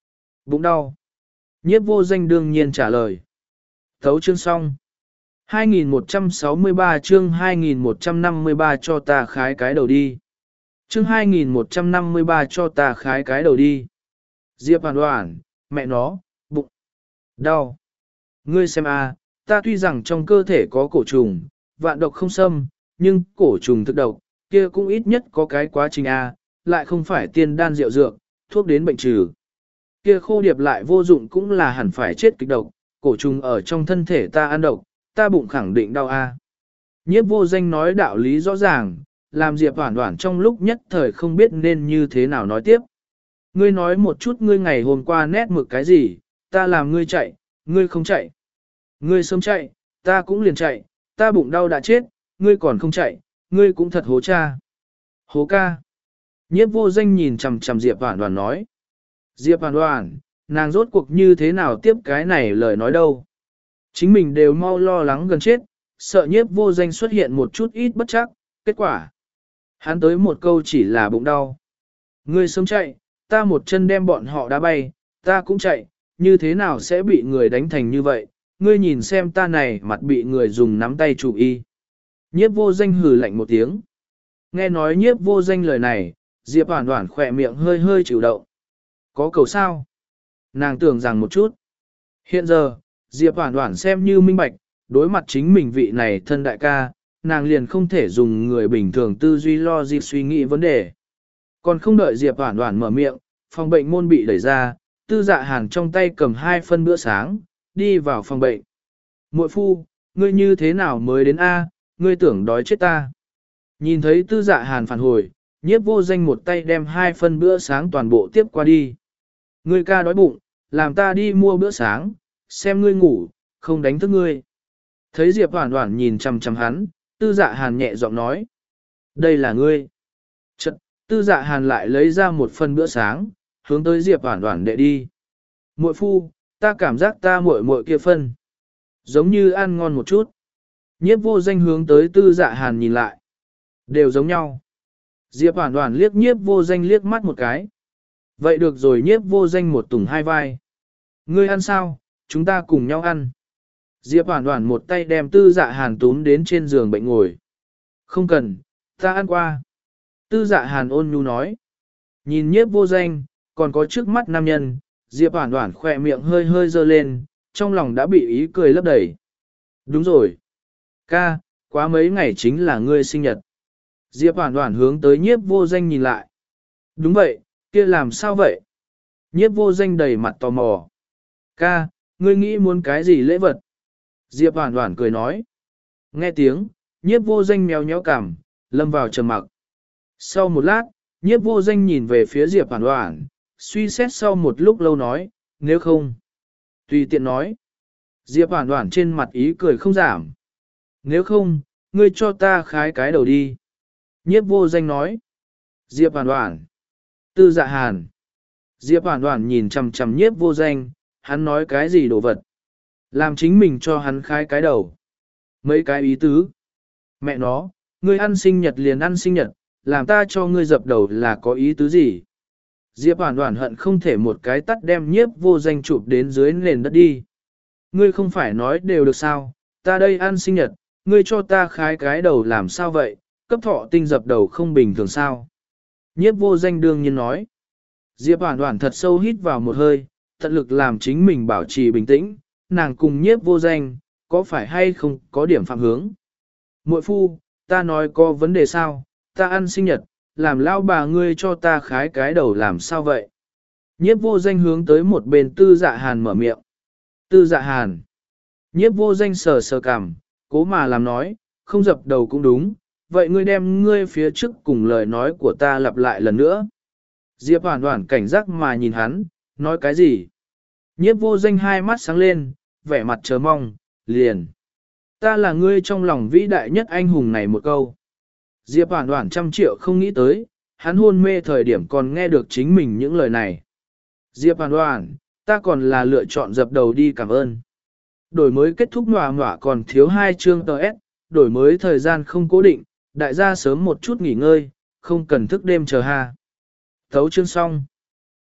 Bụng đau. Nhiếp vô danh đương nhiên trả lời. Thấu chương xong. hai nghìn một trăm sáu mươi ba chương hai nghìn một trăm năm mươi ba cho ta khái cái đầu đi. Chương hai nghìn một trăm năm mươi ba cho ta khái cái đầu đi. Diệp Hoàn Hoàn, mẹ nó, bụng đau. Ngươi xem a, ta tuy rằng trong cơ thể có cổ trùng, vạn độc không xâm, nhưng cổ trùng thực độc, kia cũng ít nhất có cái quá trình a, lại không phải tiên đan rượu dược, thuốc đến bệnh trừ. Kia khô điệp lại vô dụng cũng là hẳn phải chết kịch độc, cổ trùng ở trong thân thể ta ăn độc, ta bụng khẳng định đau a. Nhiếp vô danh nói đạo lý rõ ràng, làm Diệp Hoản Hoản trong lúc nhất thời không biết nên như thế nào nói tiếp. Ngươi nói một chút ngươi ngày hôm qua nét mực cái gì, ta làm ngươi chạy, ngươi không chạy. Ngươi sớm chạy, ta cũng liền chạy, ta bụng đau đã chết, ngươi còn không chạy, ngươi cũng thật hố cha. Hố ca. Nhiếp vô danh nhìn chằm chằm Diệp Hoản Hoản nói. Diệp Hoản Hoản, nàng rốt cuộc như thế nào tiếp cái này lời nói đâu. Chính mình đều mau lo lắng gần chết, sợ nhiếp vô danh xuất hiện một chút ít bất chắc, kết quả. Hắn tới một câu chỉ là bụng đau. Ngươi sớm chạy, ta một chân đem bọn họ đá bay, ta cũng chạy, như thế nào sẽ bị người đánh thành như vậy, ngươi nhìn xem ta này mặt bị người dùng nắm tay chụp y. Nhiếp vô danh hừ lạnh một tiếng. Nghe nói nhiếp vô danh lời này, Diệp Hoản Hoản khỏe miệng hơi hơi chịu động. Có cầu sao? Nàng tưởng rằng một chút. Hiện giờ, Diệp Hoản Hoản xem như minh bạch, đối mặt chính mình vị này thân đại ca, nàng liền không thể dùng người bình thường tư duy lo dịp suy nghĩ vấn đề. Còn không đợi Diệp Hoản Hoản mở miệng, phòng bệnh môn bị đẩy ra, Tư Dạ Hàn trong tay cầm hai phân bữa sáng, đi vào phòng bệnh. Muội phu, ngươi như thế nào mới đến A, ngươi tưởng đói chết ta. Nhìn thấy Tư Dạ Hàn phản hồi, nhiếp vô danh một tay đem hai phân bữa sáng toàn bộ tiếp qua đi. Ngươi ca đói bụng, làm ta đi mua bữa sáng, xem ngươi ngủ, không đánh thức ngươi. Thấy Diệp Hoản Hoản nhìn chằm chằm hắn, Tư Dạ Hàn nhẹ giọng nói. Đây là ngươi. Chật, Tư Dạ Hàn lại lấy ra một phần bữa sáng, hướng tới Diệp Hoản Hoản đệ đi. Muội phu, ta cảm giác ta muội muội kia phân. Giống như ăn ngon một chút. Nhiếp vô danh hướng tới Tư Dạ Hàn nhìn lại. Đều giống nhau. Diệp Hoản Hoản liếc nhiếp vô danh liếc mắt một cái. Vậy được rồi, nhiếp vô danh một tùng hai vai. Ngươi ăn sao, chúng ta cùng nhau ăn. Diệp Hoản Hoản một tay đem Tư Dạ Hàn túm đến trên giường bệnh ngồi. Không cần, ta ăn qua. Tư Dạ Hàn ôn nhu nói. Nhìn nhiếp vô danh, còn có trước mắt nam nhân, Diệp Hoản Hoản khỏe miệng hơi hơi dơ lên, trong lòng đã bị ý cười lấp đầy. Đúng rồi. Ca, quá mấy ngày chính là ngươi sinh nhật. Diệp Hoản Hoản hướng tới nhiếp vô danh nhìn lại. Đúng vậy, kia làm sao vậy? Nhiếp vô danh đầy mặt tò mò. Ca, ngươi nghĩ muốn cái gì lễ vật? Diệp Hoản Hoản cười nói. Nghe tiếng, nhiếp vô danh méo nhéo cằm, lâm vào trầm mặc. Sau một lát, nhiếp vô danh nhìn về phía Diệp Hoản Hoản, suy xét sau một lúc lâu nói, nếu không. Tùy tiện nói. Diệp Hoản Hoản trên mặt ý cười không giảm. Nếu không, ngươi cho ta khái cái đầu đi. Nhiếp vô danh nói. Diệp Hoản Hoản. Tư Dạ Hàn. Diệp Hoản Hoản nhìn chằm chằm nhiếp vô danh, hắn nói cái gì đồ vật. Làm chính mình cho hắn khái cái đầu. Mấy cái ý tứ. Mẹ nó, ngươi ăn sinh nhật liền ăn sinh nhật, làm ta cho ngươi dập đầu là có ý tứ gì. Diệp Hoản Hoản hận không thể một cái tắt đem nhiếp vô danh chụp đến dưới nền đất đi. Ngươi không phải nói đều được sao, ta đây ăn sinh nhật, ngươi cho ta khái cái đầu làm sao vậy, cấp thọ tinh dập đầu không bình thường sao. Nhiếp vô danh đương nhiên nói. Diệp Hoản Hoản thật sâu hít vào một hơi, tận lực làm chính mình bảo trì bình tĩnh, nàng cùng nhiếp vô danh, có phải hay không có điểm phạm hướng. Muội phu, ta nói có vấn đề sao, ta ăn sinh nhật, làm lao bà ngươi cho ta khái cái đầu làm sao vậy. Nhiếp vô danh hướng tới một bên Tư Dạ Hàn mở miệng. Tư Dạ Hàn. Nhiếp vô danh sờ sờ cằm, cố mà làm nói, không dập đầu cũng đúng, vậy ngươi đem ngươi phía trước cùng lời nói của ta lặp lại lần nữa. Diệp Hoản Hoản cảnh giác mà nhìn hắn, nói cái gì? Nhiếp vô danh hai mắt sáng lên, vẻ mặt chờ mong, liền. Ta là ngươi trong lòng vĩ đại nhất anh hùng này một câu. Diệp Hoản Hoản trăm triệu không nghĩ tới, hắn hôn mê thời điểm còn nghe được chính mình những lời này. Diệp Hoản Hoản, ta còn là lựa chọn dập đầu đi cảm ơn. Đổi mới kết thúc ngọa ngọa còn thiếu hai chương tờ S, đổi mới thời gian không cố định, đại gia sớm một chút nghỉ ngơi, không cần thức đêm chờ ha. Thấu chương xong.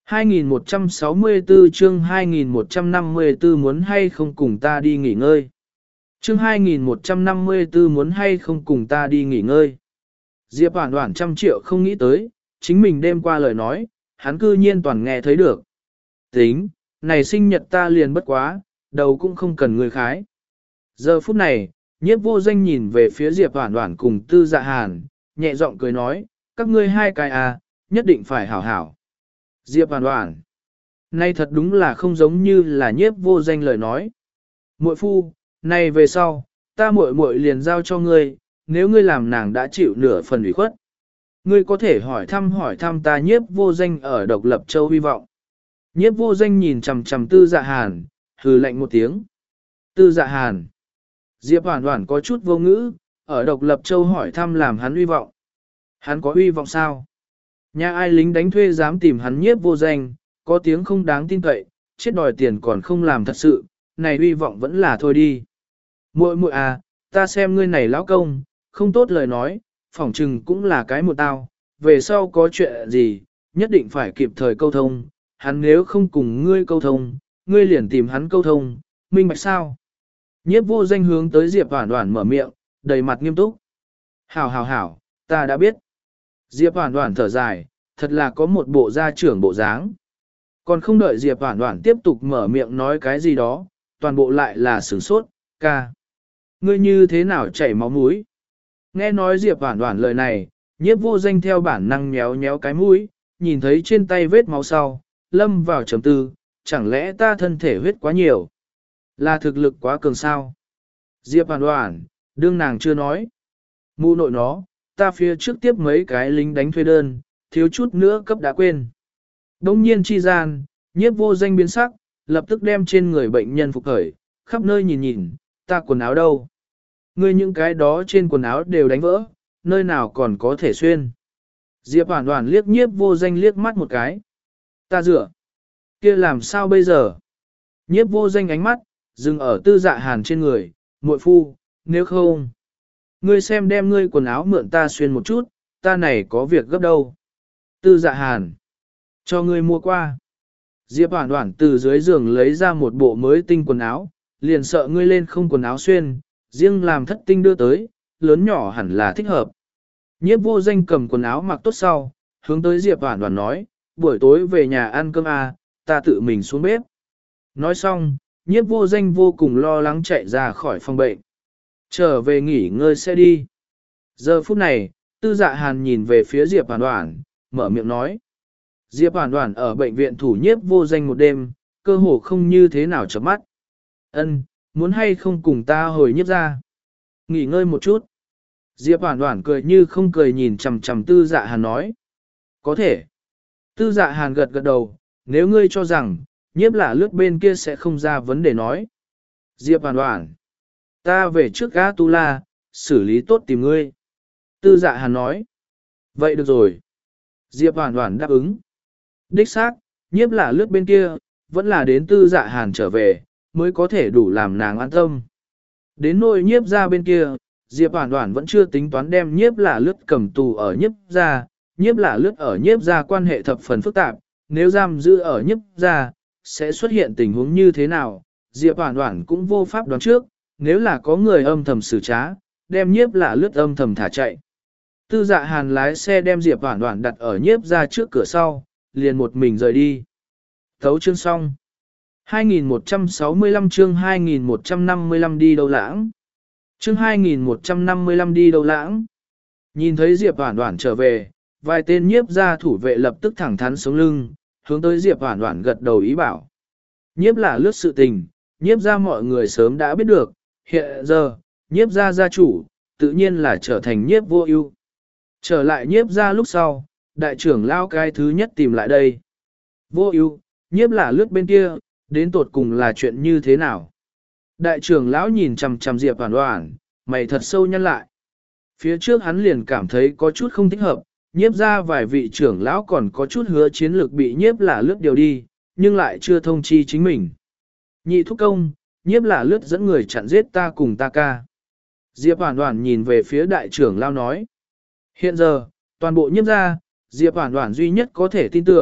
hai nghìn một trăm sáu mươi tư chương hai nghìn một trăm năm mươi tư muốn hay không cùng ta đi nghỉ ngơi. Chương hai nghìn một trăm năm mươi tư muốn hay không cùng ta đi nghỉ ngơi. Diệp Hoản Hoản trăm triệu không nghĩ tới, chính mình đêm qua lời nói, hắn cư nhiên toàn nghe thấy được. Tính, này sinh nhật ta liền bất quá, đầu cũng không cần người khái. Giờ phút này, Nhiếp Vô Danh nhìn về phía Diệp Hoản Hoản cùng Tư Dạ Hàn, nhẹ giọng cười nói, các ngươi hai cái à, nhất định phải hảo hảo. Diệp Hoản Hoản, nay thật đúng là không giống như là Nhiếp Vô Danh lời nói. Muội phu, này về sau, ta muội muội liền giao cho ngươi, nếu ngươi làm nàng đã chịu nửa phần ủy khuất. Ngươi có thể hỏi thăm hỏi thăm ta Nhiếp Vô Danh ở Độc Lập Châu hy vọng. Nhiếp Vô Danh nhìn chằm chằm Tư Dạ Hàn, hừ lạnh một tiếng. Tư Dạ Hàn. Diệp Hoản Hoản có chút vô ngữ, ở Độc Lập Châu hỏi thăm làm hắn hy vọng. Hắn có hy vọng sao? Nhà ai lính đánh thuê dám tìm hắn Nhiếp Vô Danh, có tiếng không đáng tin cậy, chết đòi tiền còn không làm thật sự, này hy vọng vẫn là thôi đi. Muội muội à, ta xem ngươi này lão công, không tốt lời nói, phỏng chừng cũng là cái một tao, về sau có chuyện gì, nhất định phải kịp thời câu thông, hắn nếu không cùng ngươi câu thông, ngươi liền tìm hắn câu thông, minh bạch sao? Nhiếp Vô Danh hướng tới Diệp Hoản Hoản mở miệng, đầy mặt nghiêm túc. Hảo hảo hảo, ta đã biết. Diệp Hoản Hoản thở dài, thật là có một bộ gia trưởng bộ dáng. Còn không đợi Diệp Hoản Hoản tiếp tục mở miệng nói cái gì đó, toàn bộ lại là sửng sốt, ca. Ngươi như thế nào chảy máu mũi? Nghe nói Diệp Hoản Hoản lời này, Nhiếp Vô Danh theo bản năng nhéo nhéo cái mũi, nhìn thấy trên tay vết máu sau, lâm vào trầm tư, chẳng lẽ ta thân thể huyết quá nhiều? Là thực lực quá cường sao? Diệp Hoản Hoản, đương nàng chưa nói. Mụ nội nó, ta phía trước tiếp mấy cái lính đánh thuê đơn, thiếu chút nữa cấp đã quên. Đông nhiên chi gian, Nhiếp Vô Danh biến sắc, lập tức đem trên người bệnh nhân phục khởi, khắp nơi nhìn nhìn, ta quần áo đâu? Ngươi những cái đó trên quần áo đều đánh vỡ, nơi nào còn có thể xuyên. Diệp Hoản Hoản liếc Nhiếp Vô Danh liếc mắt một cái. Ta rửa. Kia làm sao bây giờ? Nhiếp Vô Danh ánh mắt, dừng ở Tư Dạ Hàn trên người, muội phu, nếu không. Ngươi xem đem ngươi quần áo mượn ta xuyên một chút, ta này có việc gấp đâu. Tư Dạ Hàn. Cho ngươi mua qua. Diệp Hoản Hoản từ dưới giường lấy ra một bộ mới tinh quần áo, liền sợ ngươi lên không quần áo xuyên, riêng làm thất tinh đưa tới, lớn nhỏ hẳn là thích hợp. Nhiếp Vô Danh cầm quần áo mặc tốt sau, hướng tới Diệp Hoản Hoản nói, buổi tối về nhà ăn cơm à, ta tự mình xuống bếp. Nói xong, Nhiếp Vô Danh vô cùng lo lắng chạy ra khỏi phòng bệnh. Trở về nghỉ ngơi sẽ đi. Giờ phút này, Tư Dạ Hàn nhìn về phía Diệp Hoản Hoản, mở miệng nói. Diệp Hoản Hoản ở bệnh viện thủ Nhiếp Vô Danh một đêm, cơ hồ không như thế nào chớp mắt. Ân, muốn hay không cùng ta hồi Nhiếp ra? Nghỉ ngơi một chút. Diệp Hoản Hoản cười như không cười nhìn chằm chằm Tư Dạ Hàn nói. Có thể. Tư Dạ Hàn gật gật đầu, nếu ngươi cho rằng, Nhiếp là lướt bên kia sẽ không ra vấn đề nói. Diệp Hoản Hoản. Ta về trước gã tu la, xử lý tốt tìm ngươi. Tư Dạ Hàn nói. Vậy được rồi. Diệp Hoản Hoản đáp ứng. Đích xác, Nhiếp là lướt bên kia, vẫn là đến Tư Dạ Hàn trở về, mới có thể đủ làm nàng an tâm. Đến nỗi Nhiếp ra bên kia, Diệp Hoản Hoản vẫn chưa tính toán đem Nhiếp là lướt cầm tù ở Nhiếp ra, Nhiếp là lướt ở Nhiếp ra quan hệ thập phần phức tạp, nếu giam giữ ở Nhiếp ra, sẽ xuất hiện tình huống như thế nào, Diệp Hoản Hoản cũng vô pháp đoán trước, nếu là có người âm thầm xử trá, đem Nhiếp là lướt âm thầm thả chạy. Tư Dạ Hàn lái xe đem Diệp Hoản Hoản đặt ở Nhiếp ra trước cửa sau, liền một mình rời đi. Thấu chương xong. hai nghìn một trăm sáu mươi lăm chương hai nghìn một trăm năm mươi lăm đi đâu lãng. Chương hai nghìn một trăm năm mươi lăm đi đâu lãng. Nhìn thấy Diệp Hoản Hoản trở về, vài tên Nhiếp gia thủ vệ lập tức thẳng thắn sống lưng, hướng tới Diệp Hoản Hoản gật đầu ý bảo. Nhiếp là lướt sự tình, Nhiếp gia mọi người sớm đã biết được, hiện giờ, Nhiếp gia gia chủ, tự nhiên là trở thành Nhiếp Vô Ưu. Trở lại Nhiếp gia lúc sau, đại trưởng lão cái thứ nhất tìm lại đây. Vô Ưu, Nhiếp là lướt bên kia, đến tột cùng là chuyện như thế nào? Đại trưởng lão nhìn chằm chằm Diệp Hoản Hoản, mày thật sâu nhăn lại. Phía trước hắn liền cảm thấy có chút không thích hợp, Nhiếp ra vài vị trưởng lão còn có chút hứa chiến lược bị Nhiếp là lướt điều đi, nhưng lại chưa thông chi chính mình. Nhị thúc công, Nhiếp là lướt dẫn người chặn giết ta cùng ta ca. Diệp Hoản Hoản nhìn về phía đại trưởng lão nói. Hiện giờ, toàn bộ Nhiếp ra, Diệp Hoản Hoản duy nhất có thể tin tưởng,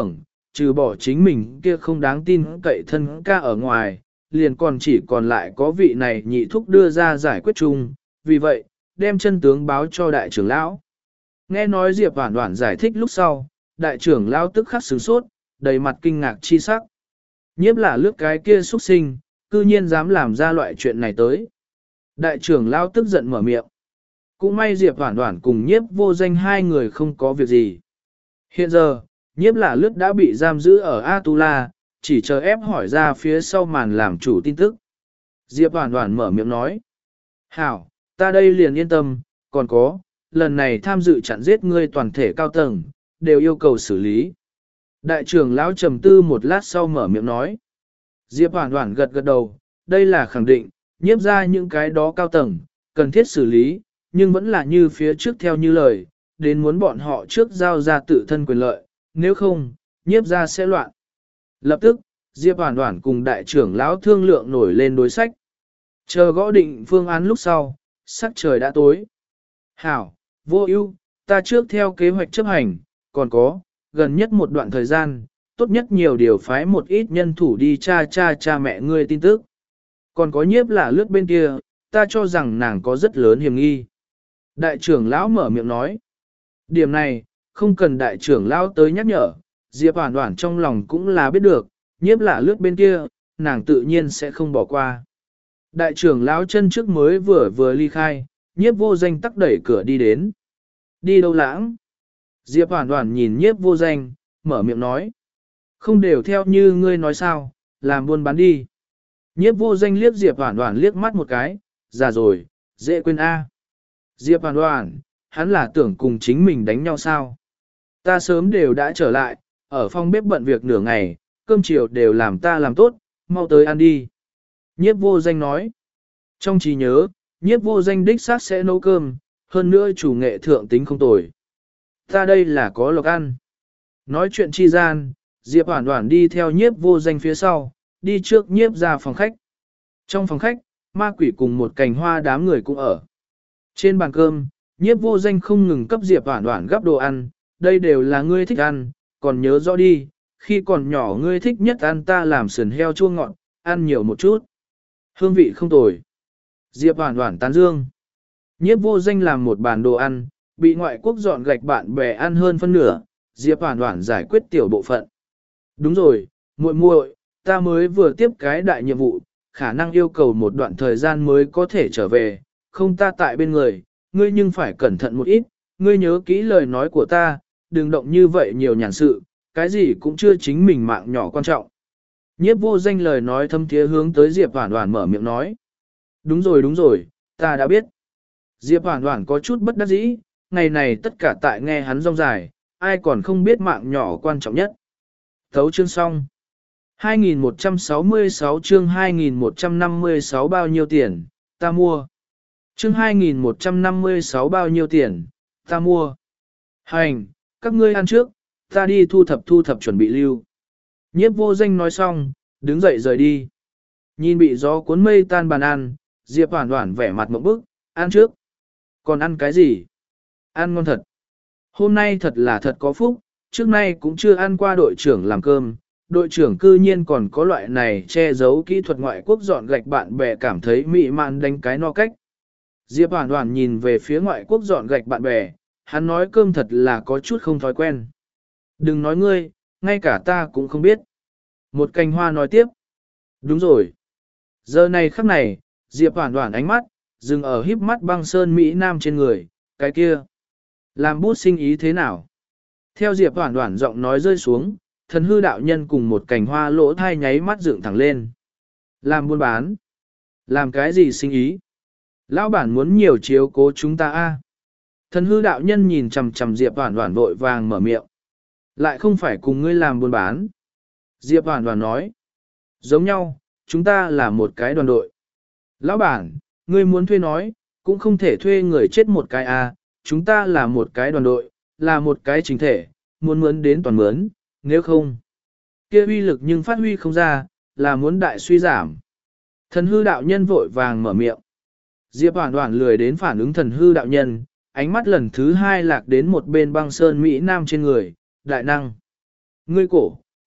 trừ bỏ chính mình kia không đáng tin cậy thân ca ở ngoài, liền còn chỉ còn lại có vị này nhị thúc đưa ra giải quyết chung, vì vậy, đem chân tướng báo cho đại trưởng lão. Nghe nói Diệp Hoản Hoản giải thích lúc sau, đại trưởng lão tức khắc sửng sốt, đầy mặt kinh ngạc chi sắc. Nhiếp là lướt cái kia xuất sinh, cư nhiên dám làm ra loại chuyện này tới. Đại trưởng lão tức giận mở miệng. Cũng may Diệp Hoản Hoản cùng nhiếp vô danh hai người không có việc gì. Hiện giờ, nhiếp là lướt đã bị giam giữ ở Atula, chỉ chờ ép hỏi ra phía sau màn làm chủ tin tức. Diệp Hoản Hoản mở miệng nói. Hảo, ta đây liền yên tâm, còn có, lần này tham dự chặn giết ngươi toàn thể cao tầng, đều yêu cầu xử lý. Đại trưởng lão trầm tư một lát sau mở miệng nói. Diệp Hoản Hoản gật gật đầu, đây là khẳng định, nhiếp ra những cái đó cao tầng, cần thiết xử lý, nhưng vẫn là như phía trước theo như lời, đến muốn bọn họ trước giao ra tự thân quyền lợi, nếu không, nhiếp ra sẽ loạn. Lập tức, Diệp Hoản Hoản cùng đại trưởng lão thương lượng nổi lên đối sách. Chờ gõ định phương án lúc sau, sắc trời đã tối. Hảo, vô ưu, ta trước theo kế hoạch chấp hành, còn có, gần nhất một đoạn thời gian, tốt nhất nhiều điều phái một ít nhân thủ đi cha cha cha mẹ ngươi tin tức. Còn có nhiếp là lướt bên kia, ta cho rằng nàng có rất lớn hiểm nghi. Đại trưởng lão mở miệng nói. Điểm này, không cần đại trưởng lão tới nhắc nhở, Diệp Hoản Hoản trong lòng cũng là biết được, nhiếp là lướt bên kia, nàng tự nhiên sẽ không bỏ qua. Đại trưởng lão chân trước mới vừa vừa ly khai, nhiếp vô danh tắc đẩy cửa đi đến. Đi đâu lãng? Diệp Hoản Hoản nhìn nhiếp vô danh, mở miệng nói. Không đều theo như ngươi nói sao, làm buôn bán đi. Nhiếp vô danh liếc Diệp Hoản Hoản liếc mắt một cái, già rồi, dễ quên A. Diệp Hoản Hoản, hắn là tưởng cùng chính mình đánh nhau sao? Ta sớm đều đã trở lại, ở phòng bếp bận việc nửa ngày, cơm chiều đều làm ta làm tốt, mau tới ăn đi. Nhiếp vô danh nói. Trong trí nhớ, nhiếp vô danh đích xác sẽ nấu cơm, hơn nữa chủ nghệ thượng tính không tồi. Ta đây là có lộc ăn. Nói chuyện chi gian, Diệp Hoản Hoản đi theo nhiếp vô danh phía sau, đi trước nhiếp ra phòng khách. Trong phòng khách, ma quỷ cùng một cành hoa đám người cũng ở. Trên bàn cơm, nhiếp vô danh không ngừng cấp Diệp Hoản Hoản gắp đồ ăn, đây đều là ngươi thích ăn, còn nhớ rõ đi, khi còn nhỏ ngươi thích nhất ăn ta làm sườn heo chua ngọt, ăn nhiều một chút. Hương vị không tồi. Diệp Hoản Hoản tán dương. Nhiếp vô danh làm một bàn đồ ăn, bị ngoại quốc dọn gạch bạn bè ăn hơn phân nửa, Diệp Hoản Hoản giải quyết tiểu bộ phận. Đúng rồi, muội muội, ta mới vừa tiếp cái đại nhiệm vụ, khả năng yêu cầu một đoạn thời gian mới có thể trở về, không ta tại bên người, ngươi nhưng phải cẩn thận một ít, ngươi nhớ kỹ lời nói của ta, đừng động như vậy nhiều nhàn sự, cái gì cũng chưa chính mình mạng nhỏ quan trọng. Nhiếp vô danh lời nói thâm thiế hướng tới Diệp Hoản Hoản mở miệng nói. Đúng rồi đúng rồi, ta đã biết. Diệp Hoản Hoản có chút bất đắc dĩ, ngày này tất cả tại nghe hắn rong dài, ai còn không biết mạng nhỏ quan trọng nhất. Thấu chương xong. hai nghìn một trăm sáu mươi sáu chương hai nghìn một trăm năm mươi sáu bao nhiêu tiền, ta mua. Chương hai nghìn một trăm năm mươi sáu bao nhiêu tiền, ta mua. Hành, các ngươi ăn trước, ta đi thu thập thu thập chuẩn bị lưu. Nhiếp vô danh nói xong, đứng dậy rời đi. Nhìn bị gió cuốn mây tan bàn ăn, Diệp Hoản Hoản vẻ mặt mộng bức, ăn trước. Còn ăn cái gì? Ăn ngon thật. Hôm nay thật là thật có phúc, trước nay cũng chưa ăn qua đội trưởng làm cơm. Đội trưởng cư nhiên còn có loại này che giấu kỹ thuật ngoại quốc dọn gạch bạn bè cảm thấy mị mạn đánh cái no cách. Diệp Hoản Hoản nhìn về phía ngoại quốc dọn gạch bạn bè, hắn nói cơm thật là có chút không thói quen. Đừng nói ngươi, ngay cả ta cũng không biết. Một cành hoa nói tiếp. Đúng rồi. Giờ này khắc này, Diệp Hoản Hoản ánh mắt, dừng ở híp mắt băng sơn Mỹ Nam trên người, cái kia. Làm bút sinh ý thế nào? Theo Diệp Hoản Hoản giọng nói rơi xuống, thần hư đạo nhân cùng một cành hoa lỗ thai nháy mắt dựng thẳng lên. Làm buôn bán. Làm cái gì sinh ý? Lão bản muốn nhiều chiếu cố chúng ta a. Thần hư đạo nhân nhìn chằm chằm Diệp Hoản Hoản vội vàng mở miệng. Lại không phải cùng ngươi làm buôn bán. Diệp Hoản Hoản nói. Giống nhau, chúng ta là một cái đoàn đội. Lão bản, ngươi muốn thuê nói, cũng không thể thuê người chết một cái a. Chúng ta là một cái đoàn đội, là một cái chính thể, muốn mướn đến toàn mướn, nếu không. Kia uy lực nhưng phát huy không ra, là muốn đại suy giảm. Thần hư đạo nhân vội vàng mở miệng. Diệp Hoản Hoản lười đến phản ứng thần hư đạo nhân, ánh mắt lần thứ hai lạc đến một bên băng sơn Mỹ Nam trên người, đại năng. Ngươi cổ,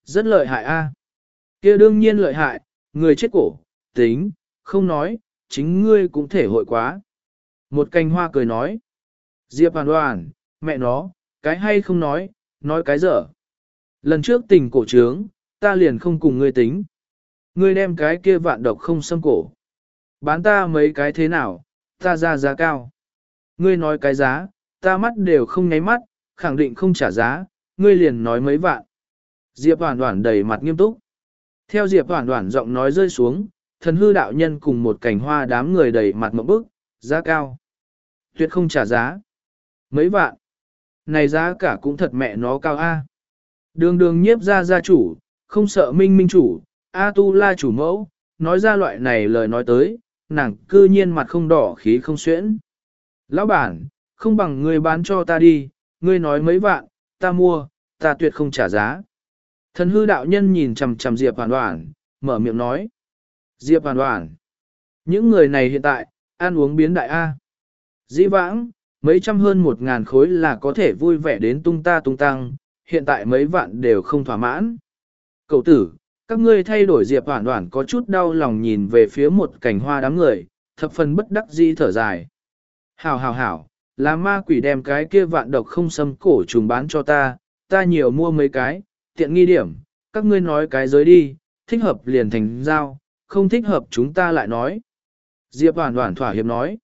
rất lợi hại a. Kia đương nhiên lợi hại, người chết cổ, tính, không nói, chính ngươi cũng thể hội quá. Một cành hoa cười nói. Diệp Hoàn Hoàn, mẹ nó, cái hay không nói, nói cái dở. Lần trước tình cổ trướng, ta liền không cùng ngươi tính. Ngươi đem cái kia vạn độc không xâm cổ. Bán ta mấy cái thế nào, ta ra giá cao. Ngươi nói cái giá, ta mắt đều không nháy mắt, khẳng định không trả giá, ngươi liền nói mấy vạn. Diệp Hoàn Hoàn đầy mặt nghiêm túc. Theo Diệp Hoàn Hoàn giọng nói rơi xuống, thần hư đạo nhân cùng một cảnh hoa đám người đầy mặt mộng bức, giá cao. Tuyệt không trả giá. Mấy vạn. Này giá cả cũng thật mẹ nó cao a. Đường đường nhiếp ra gia chủ, không sợ minh minh chủ, A tu la chủ mẫu, nói ra loại này lời nói tới, nàng cư nhiên mặt không đỏ khí không xuyễn. Lão bản, không bằng ngươi bán cho ta đi, ngươi nói mấy vạn, ta mua, ta tuyệt không trả giá. Thần hư đạo nhân nhìn chằm chằm Diệp Hoàn Hoàn, mở miệng nói. Diệp Hoàn Hoàn, những người này hiện tại, ăn uống biến đại A. Dĩ vãng, mấy trăm hơn một ngàn khối là có thể vui vẻ đến tung ta tung tăng, hiện tại mấy vạn đều không thỏa mãn. Cậu tử, các ngươi thay đổi Diệp Hoàn Hoàn có chút đau lòng nhìn về phía một cảnh hoa đám người, thập phần bất đắc dĩ thở dài. Hảo hảo hảo, là ma quỷ đem cái kia vạn độc không xâm cổ trùng bán cho ta, ta nhiều mua mấy cái, tiện nghi điểm, các ngươi nói cái giới đi, thích hợp liền thành giao, không thích hợp chúng ta lại nói. Diệp Hoàn Hoàn thỏa hiệp nói,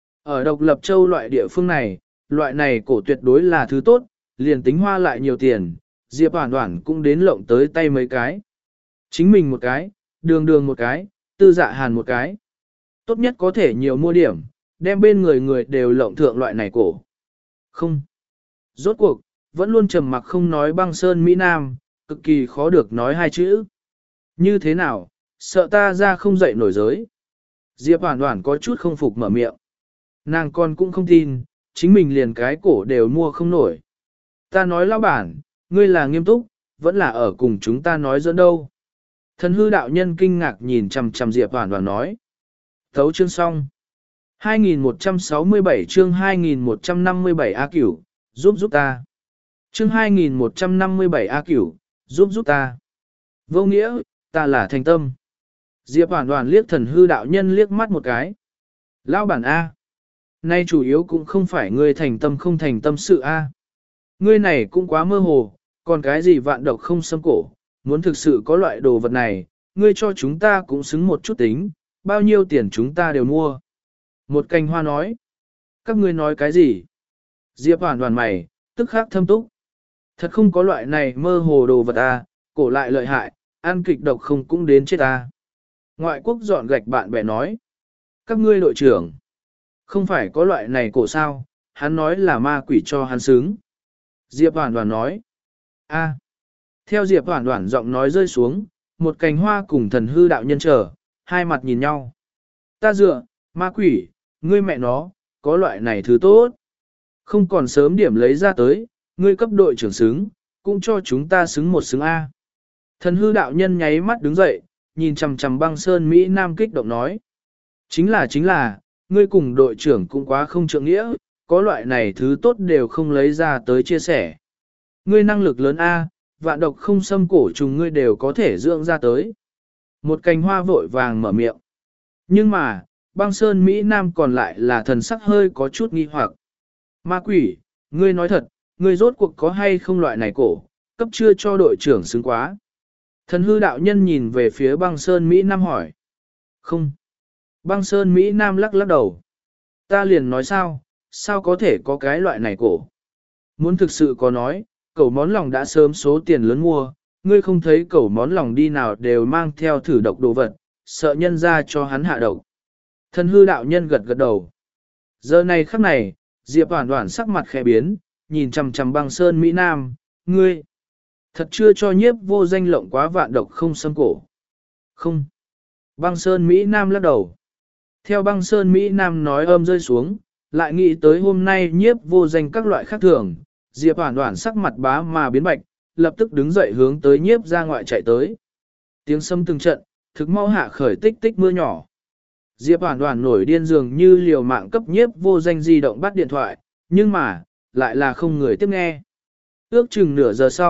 ở độc lập châu loại địa phương này, loại này cổ tuyệt đối là thứ tốt, liền tính hoa lại nhiều tiền, Diệp Hoàn Hoàn cũng đến lộng tới tay mấy cái. Chính mình một cái, đường đường một cái, tư dạ hàn một cái. Tốt nhất có thể nhiều mua điểm, đem bên người người đều lộng thượng loại này cổ. Không. Rốt cuộc, vẫn luôn trầm mặc không nói băng sơn Mỹ Nam, cực kỳ khó được nói hai chữ. Như thế nào, sợ ta ra không dậy nổi giới. Diệp Hoàn Hoàn có chút không phục mở miệng. Nàng con cũng không tin, chính mình liền cái cổ đều mua không nổi. Ta nói lão bản, ngươi là nghiêm túc, vẫn là ở cùng chúng ta nói dẫn đâu. Thần hư đạo nhân kinh ngạc nhìn chằm chằm Diệp Hoàn Hoàn nói. Thấu chương xong. hai nghìn một trăm sáu mươi bảy chương hai nghìn một trăm năm mươi bảy A Cửu, giúp giúp ta. Chương hai nghìn một trăm năm mươi bảy A Cửu, giúp giúp ta. Vô nghĩa, ta là thành tâm. Diệp Hoàn Hoàn liếc thần hư đạo nhân liếc mắt một cái. Lão bản A. Nay chủ yếu cũng không phải ngươi thành tâm không thành tâm sự A. Ngươi này cũng quá mơ hồ, còn cái gì vạn độc không xâm cổ, muốn thực sự có loại đồ vật này, ngươi cho chúng ta cũng xứng một chút tính, bao nhiêu tiền chúng ta đều mua. Một cành hoa nói, các ngươi nói cái gì? Diệp Hoàn Hoàn mày, tức khắc thâm túc. Thật không có loại này mơ hồ đồ vật A, cổ lại lợi hại, ăn kịch độc không cũng đến chết A. Ngoại quốc dọn gạch bạn bè nói, các ngươi đội trưởng, không phải có loại này cổ sao, hắn nói là ma quỷ cho hắn xứng. Diệp Hoàn Hoàn nói, a. Theo Diệp Hoàn Hoàn giọng nói rơi xuống, một cành hoa cùng thần hư đạo nhân trở, hai mặt nhìn nhau. Ta dựa, ma quỷ, ngươi mẹ nó, có loại này thứ tốt. Không còn sớm điểm lấy ra tới, ngươi cấp đội trưởng xứng, cũng cho chúng ta xứng một xứng A. Thần hư đạo nhân nháy mắt đứng dậy, nhìn chằm chằm băng sơn Mỹ Nam kích động nói. Chính là chính là, ngươi cùng đội trưởng cũng quá không trượng nghĩa, có loại này thứ tốt đều không lấy ra tới chia sẻ. Ngươi năng lực lớn A, vạn độc không xâm cổ trùng ngươi đều có thể dưỡng ra tới. Một cành hoa vội vàng mở miệng. Nhưng mà, băng sơn Mỹ Nam còn lại là thần sắc hơi có chút nghi hoặc. Ma quỷ, ngươi nói thật, ngươi rốt cuộc có hay không loại này cổ, cấp chưa cho đội trưởng xứng quá. Thần hư đạo nhân nhìn về phía băng sơn Mỹ Nam hỏi. Không. Băng sơn Mỹ Nam lắc lắc đầu. Ta liền nói sao, sao có thể có cái loại này cổ. Muốn thực sự có nói, cẩu món lòng đã sớm số tiền lớn mua, ngươi không thấy cẩu món lòng đi nào đều mang theo thử độc đồ vật, sợ nhân ra cho hắn hạ độc. Thần hư đạo nhân gật gật đầu. Giờ này khắc này, Diệp Hoàn Hoàn sắc mặt khẽ biến, nhìn chằm chằm băng sơn Mỹ Nam, ngươi, thật chưa cho nhiếp vô danh lộng quá vạn độc không xâm cổ. Không. Băng sơn Mỹ Nam lắc đầu. Theo băng sơn Mỹ Nam nói âm rơi xuống, lại nghĩ tới hôm nay nhiếp vô danh các loại khác thường, Diệp Hoàn Hoàn sắc mặt bá mà biến bạch, lập tức đứng dậy hướng tới nhiếp ra ngoại chạy tới. Tiếng sấm từng trận, thực mau hạ khởi tích tích mưa nhỏ. Diệp Hoàn Hoàn nổi điên dường như liều mạng cấp nhiếp vô danh di động bắt điện thoại, nhưng mà, lại là không người tiếp nghe. Ước chừng nửa giờ sau,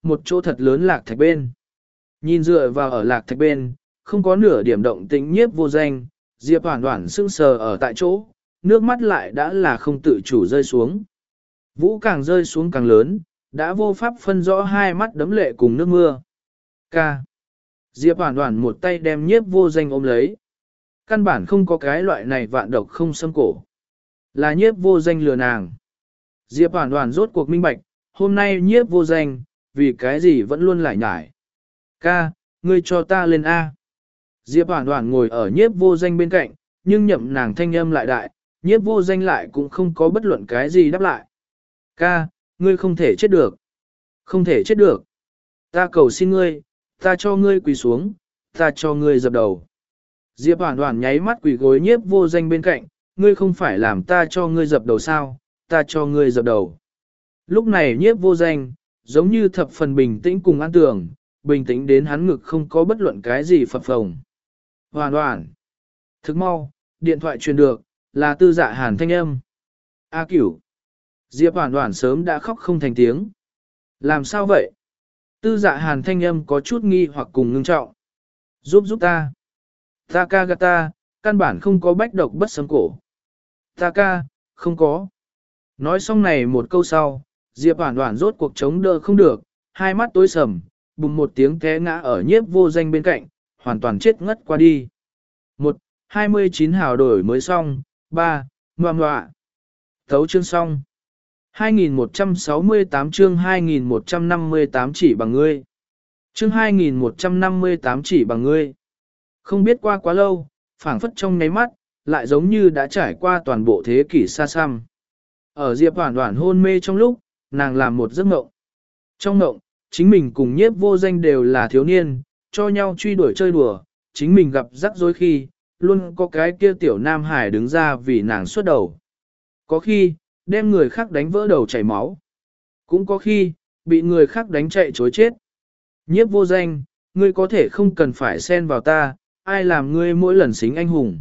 một chỗ thật lớn lạc thạch bên. Nhìn dựa vào ở lạc thạch bên, không có nửa điểm động tĩnh nhiếp vô danh, Diệp Hoản Hoản sững sờ ở tại chỗ, nước mắt lại đã là không tự chủ rơi xuống. Vũ càng rơi xuống càng lớn, đã vô pháp phân rõ hai mắt đấm lệ cùng nước mưa. Ca. Diệp Hoản Hoản một tay đem nhiếp vô danh ôm lấy. Căn bản không có cái loại này vạn độc không xâm cổ. Là nhiếp vô danh lừa nàng. Diệp Hoản Hoản rốt cuộc minh bạch, hôm nay nhiếp vô danh, vì cái gì vẫn luôn lải nhải. Ca, ngươi cho ta lên A. Diệp Hoản Hoản ngồi ở nhiếp vô danh bên cạnh, nhưng nhậm nàng thanh âm lại đại, nhiếp vô danh lại cũng không có bất luận cái gì đáp lại. Ca, ngươi không thể chết được. Không thể chết được. Ta cầu xin ngươi, ta cho ngươi quỳ xuống, ta cho ngươi dập đầu. Diệp Hoản Hoản nháy mắt quỳ gối nhiếp vô danh bên cạnh, ngươi không phải làm ta cho ngươi dập đầu sao, ta cho ngươi dập đầu. Lúc này nhiếp vô danh, giống như thập phần bình tĩnh cùng an tường, bình tĩnh đến hắn ngực không có bất luận cái gì phập phồng. Hoản Hoản. Thức mau, điện thoại truyền được, là Tư Dạ Hàn thanh âm. A Cửu. Diệp Hoản Hoản sớm đã khóc không thành tiếng. Làm sao vậy? Tư Dạ Hàn thanh âm có chút nghi hoặc cùng ngưng trọng. Giúp giúp ta. Ta ca gạt ta, căn bản không có bách độc bất xâm cổ. Ta ca, không có. Nói xong này một câu sau, Diệp Hoản Hoản rốt cuộc chống đỡ không được, hai mắt tối sầm, bùng một tiếng té ngã ở nhiếp vô danh bên cạnh, hoàn toàn chết ngất qua đi. Một, hai mươi chín hào đổi mới xong, ba, ngoạm ngoạ. Thấu chương xong. hai nghìn một trăm sáu mươi tám chương hai nghìn một trăm năm mươi tám chỉ bằng ngươi. Chương hai nghìn một trăm năm mươi tám chỉ bằng ngươi. Không biết qua quá lâu, phảng phất trong nháy mắt, lại giống như đã trải qua toàn bộ thế kỷ xa xăm. Ở Diệp Hoản Hoản hôn mê trong lúc, nàng làm một giấc mộng. Trong mộng, chính mình cùng nhiếp vô danh đều là thiếu niên, cho nhau truy đuổi chơi đùa, chính mình gặp rắc rối khi, luôn có cái kia tiểu nam hải đứng ra vì nàng xuất đầu. Có khi, đem người khác đánh vỡ đầu chảy máu. Cũng có khi, bị người khác đánh chạy chối chết. Nhiếp vô danh, ngươi có thể không cần phải xen vào ta, ai làm ngươi mỗi lần xính anh hùng.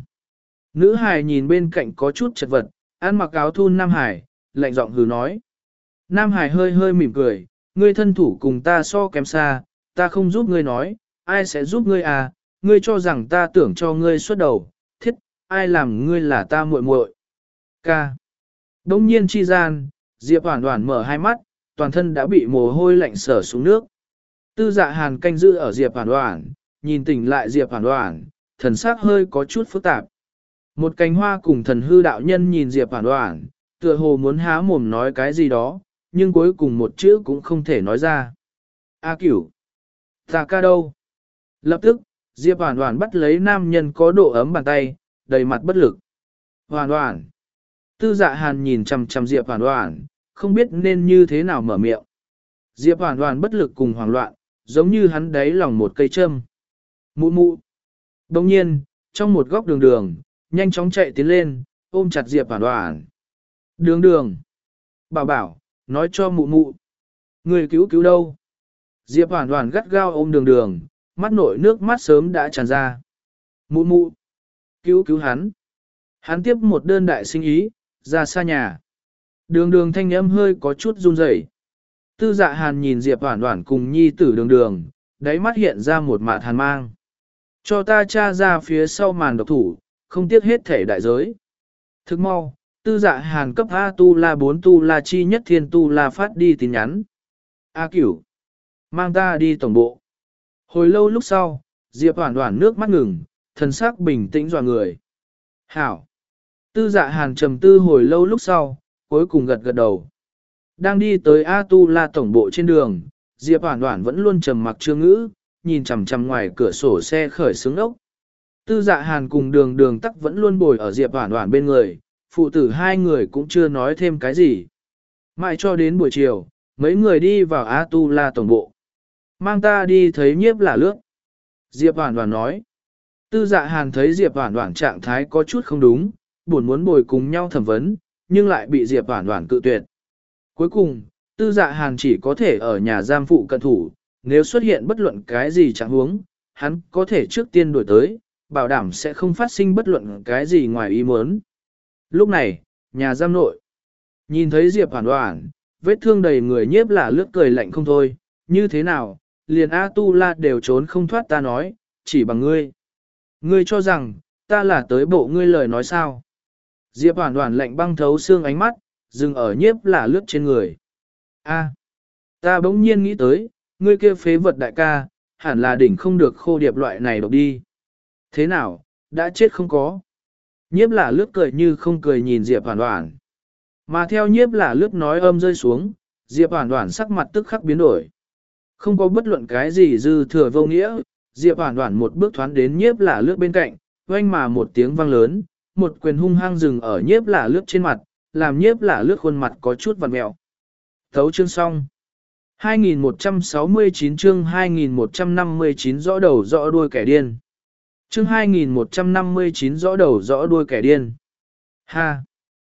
Nữ hài nhìn bên cạnh có chút chật vật, ăn mặc áo thun Nam Hải, lạnh giọng hừ nói. Nam Hải hơi hơi mỉm cười, ngươi thân thủ cùng ta so kém xa, ta không giúp ngươi nói, ai sẽ giúp ngươi à, ngươi cho rằng ta tưởng cho ngươi xuất đầu, thiết, ai làm ngươi là ta muội muội. Ca. Đông nhiên chi gian, Diệp Hoản Hoản mở hai mắt, toàn thân đã bị mồ hôi lạnh sở xuống nước. Tư Dạ Hàn canh giữ ở Diệp Hoản Hoản, nhìn tỉnh lại Diệp Hoản Hoản, thần sắc hơi có chút phức tạp. Một cánh hoa cùng thần hư đạo nhân nhìn Diệp Hoản Hoản, tựa hồ muốn há mồm nói cái gì đó, nhưng cuối cùng một chữ cũng không thể nói ra. A Cửu, ta ca đâu? Lập tức, Diệp Hoản Hoản bắt lấy nam nhân có độ ấm bàn tay, đầy mặt bất lực. Hoản Hoản. Tư Dạ Hàn nhìn chằm chằm Diệp Hoản Hoản, không biết nên như thế nào mở miệng. Diệp Hoản Hoản bất lực cùng hoảng loạn, giống như hắn đáy lòng một cây châm. Mụ mụ. Đồng nhiên, trong một góc đường đường, nhanh chóng chạy tiến lên, ôm chặt Diệp Hoản Hoản. Đường đường. Bảo bảo, nói cho mụ mụ. Người cứu cứu đâu? Diệp Hoản Hoản gắt gao ôm đường đường, mắt nội nước mắt sớm đã tràn ra. Mụ mụ. Cứu cứu hắn. Hắn tiếp một đơn đại sinh ý, ra xa nhà. Đường đường thanh âm hơi có chút run rẩy. Tư Dạ Hàn nhìn Diệp Hoản Hoản cùng nhi tử đường đường, đáy mắt hiện ra một mạt hàn mang. Cho ta tra ra phía sau màn độc thủ, không tiếc hết thể đại giới. Thức mau, Tư Dạ Hàn cấp A Tu La bốn Tu La chi nhất thiên Tu La phát đi tin nhắn. A Cửu, mang ta đi tổng bộ. Hồi lâu lúc sau, Diệp Hoản Hoản nước mắt ngừng, thần sắc bình tĩnh dọa người. Hảo. Tư Dạ Hàn trầm tư hồi lâu lúc sau, cuối cùng gật gật đầu. Đang đi tới A Tu La tổng bộ trên đường, Diệp Hoản Hoản vẫn luôn trầm mặc chưa ngữ, nhìn chằm chằm ngoài cửa sổ xe khởi sướng ốc. Tư Dạ Hàn cùng đường đường tắc vẫn luôn bồi ở Diệp Hoản Hoản bên người, phụ tử hai người cũng chưa nói thêm cái gì. Mãi cho đến buổi chiều, mấy người đi vào A Tu La tổng bộ. Mang ta đi thấy nhiếp là lướt. Diệp Hoản Hoản nói. Tư Dạ Hàn thấy Diệp Hoản Hoản trạng thái có chút không đúng, buồn muốn bồi cùng nhau thẩm vấn, nhưng lại bị Diệp Hoản Hoản cự tuyệt. Cuối cùng, Tư Dạ Hàn chỉ có thể ở nhà giam phụ cận thủ, nếu xuất hiện bất luận cái gì trạng huống, hắn có thể trước tiên đuổi tới, bảo đảm sẽ không phát sinh bất luận cái gì ngoài ý muốn. Lúc này, nhà giam nội, nhìn thấy Diệp Hoản Hoản, vết thương đầy người nhiếp là lướt cười lạnh không thôi, như thế nào, liền A-tu-la đều trốn không thoát ta nói, chỉ bằng ngươi. Ngươi cho rằng, ta là tới bộ ngươi lời nói sao. Diệp Hoàn Hoàn lạnh băng thấu xương ánh mắt, dừng ở nhiếp là lướt trên người. A, ta bỗng nhiên nghĩ tới, ngươi kia phế vật đại ca, hẳn là đỉnh không được khô điệp loại này độc đi. Thế nào, đã chết không có. Nhiếp là lướt cười như không cười nhìn Diệp Hoàn Hoàn. Mà theo nhiếp là lướt nói âm rơi xuống, Diệp Hoàn Hoàn sắc mặt tức khắc biến đổi. Không có bất luận cái gì dư thừa vô nghĩa, Diệp Hoàn Hoàn một bước thoán đến nhiếp là lướt bên cạnh, oanh mà một tiếng vang lớn, một quyền hung hăng dừng ở nhiếp là lướt trên mặt, làm nhiếp là lướt khuôn mặt có chút vặn mẹo. Thấu chương xong. hai nghìn một trăm sáu mươi chín chương hai nghìn một trăm năm mươi chín rõ đầu rõ đuôi kẻ điên. Chương hai nghìn một trăm năm mươi chín rõ đầu rõ đuôi kẻ điên. Ha!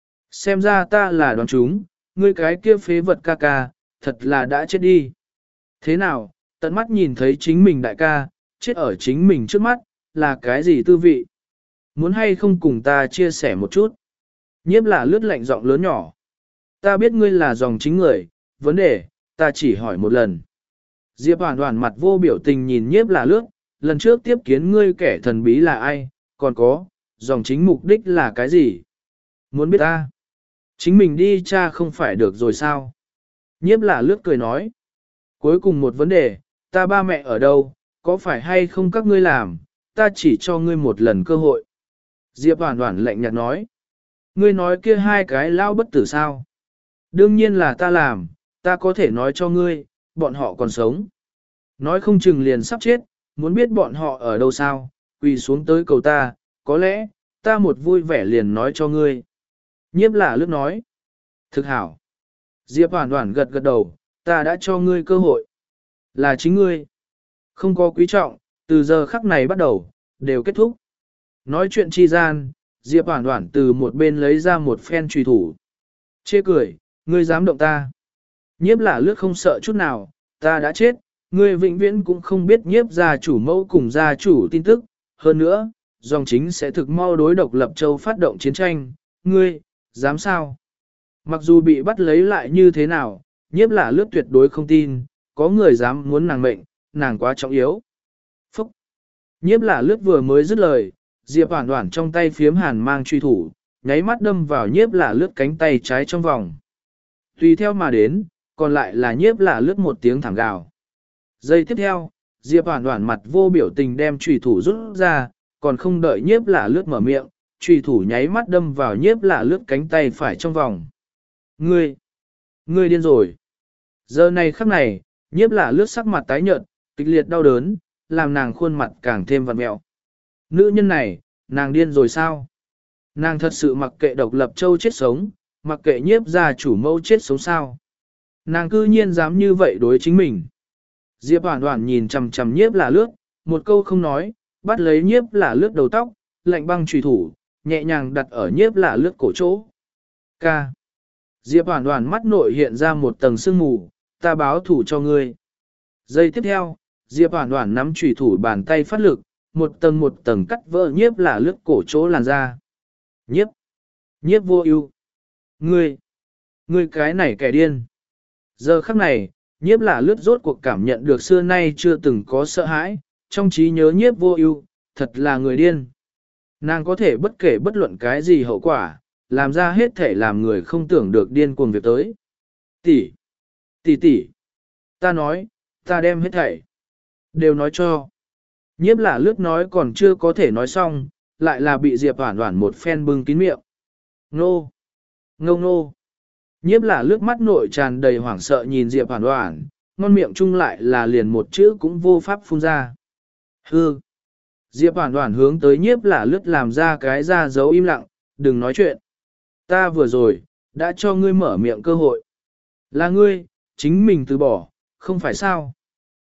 Xem ra ta là đoán chúng, ngươi cái kia phế vật ca ca, thật là đã chết đi. Thế nào, tận mắt nhìn thấy chính mình đại ca, chết ở chính mình trước mắt, là cái gì tư vị? Muốn hay không cùng ta chia sẻ một chút? Nhiếp là lướt lạnh giọng lớn nhỏ. Ta biết ngươi là dòng chính người, vấn đề, ta chỉ hỏi một lần. Diệp Hoàn Hoàn mặt vô biểu tình nhìn nhiếp là lướt, lần trước tiếp kiến ngươi kẻ thần bí là ai, còn có, dòng chính mục đích là cái gì? Muốn biết ta? Chính mình đi cha không phải được rồi sao? Nhiếp là lướt cười nói. Cuối cùng một vấn đề, ta ba mẹ ở đâu, có phải hay không các ngươi làm, ta chỉ cho ngươi một lần cơ hội. Diệp Hoàn Hoàn lạnh nhạt nói. Ngươi nói kia hai cái lao bất tử sao? Đương nhiên là ta làm, ta có thể nói cho ngươi, bọn họ còn sống. Nói không chừng liền sắp chết, muốn biết bọn họ ở đâu sao, quỳ xuống tới cầu ta, có lẽ, ta một vui vẻ liền nói cho ngươi. Nhiếp là lướt nói. Thực hảo. Diệp Hoàn Hoàn gật gật đầu, ta đã cho ngươi cơ hội. Là chính ngươi. Không có quý trọng, từ giờ khắc này bắt đầu, đều kết thúc. Nói chuyện chi gian, Diệp Hoàn Hoàn từ một bên lấy ra một phen trùy thủ. Chê cười, ngươi dám động ta. Nhiếp là lướt không sợ chút nào, ta đã chết, ngươi vĩnh viễn cũng không biết nhiếp gia chủ mẫu cùng gia chủ tin tức. Hơn nữa, dòng chính sẽ thực mau đối độc lập châu phát động chiến tranh, ngươi, dám sao? Mặc dù bị bắt lấy lại như thế nào, nhiếp là lướt tuyệt đối không tin, có người dám muốn nàng mệnh, nàng quá trọng yếu. Phúc! Nhiếp là lướt vừa mới dứt lời, Diệp Hoàn Hoàn trong tay phiếm hàn mang truy thủ, nháy mắt đâm vào nhiếp là lướt cánh tay trái trong vòng. Tùy theo mà đến, còn lại là nhiếp là lướt một tiếng thảm gào. Giây tiếp theo, Diệp Hoàn Hoàn mặt vô biểu tình đem truy thủ rút ra, còn không đợi nhiếp là lướt mở miệng, truy thủ nháy mắt đâm vào nhiếp là lướt cánh tay phải trong vòng. Ngươi! Ngươi điên rồi! Giờ này khắc này, nhiếp là lướt sắc mặt tái nhợt, kịch liệt đau đớn, làm nàng khuôn mặt càng thêm vặn mẹo. Nữ nhân này, nàng điên rồi sao? Nàng thật sự mặc kệ độc lập châu chết sống, mặc kệ nhiếp gia chủ mẫu chết sống sao? Nàng cư nhiên dám như vậy đối chính mình. Diệp Hoàn Hoàn nhìn chằm chằm nhiếp là lướt, một câu không nói, bắt lấy nhiếp là lướt đầu tóc, lạnh băng trùy thủ, nhẹ nhàng đặt ở nhiếp là lướt cổ chỗ. Ca. Diệp Hoàn Hoàn mắt nội hiện ra một tầng sương mù, ta báo thủ cho ngươi. Giây tiếp theo, Diệp Hoàn Hoàn nắm trùy thủ bàn tay phát lực, một tầng một tầng cắt vỡ nhiếp là lướt cổ chỗ làn da. Nhiếp. Nhiếp vô ưu. Ngươi. Ngươi cái này kẻ điên. Giờ khắc này, nhiếp là lướt rốt cuộc cảm nhận được xưa nay chưa từng có sợ hãi, trong trí nhớ nhiếp vô ưu, thật là người điên. Nàng có thể bất kể bất luận cái gì hậu quả, làm ra hết thể làm người không tưởng được điên cuồng việc tới. Tỷ, tỷ tỷ, ta nói, ta đem hết thảy, đều nói cho. Nhiếp là lướt nói còn chưa có thể nói xong, lại là bị Diệp Hoàn Hoàn một phen bưng kín miệng. Nô, ngô nô. Nhiếp là lướt mắt nội tràn đầy hoảng sợ nhìn Diệp Hoàn Hoàn, ngon miệng chung lại là liền một chữ cũng vô pháp phun ra. Hư. Diệp Hoàn Hoàn hướng tới nhiếp là lướt làm ra cái ra dấu im lặng, đừng nói chuyện. Ta vừa rồi, đã cho ngươi mở miệng cơ hội. Là ngươi, chính mình từ bỏ, không phải sao?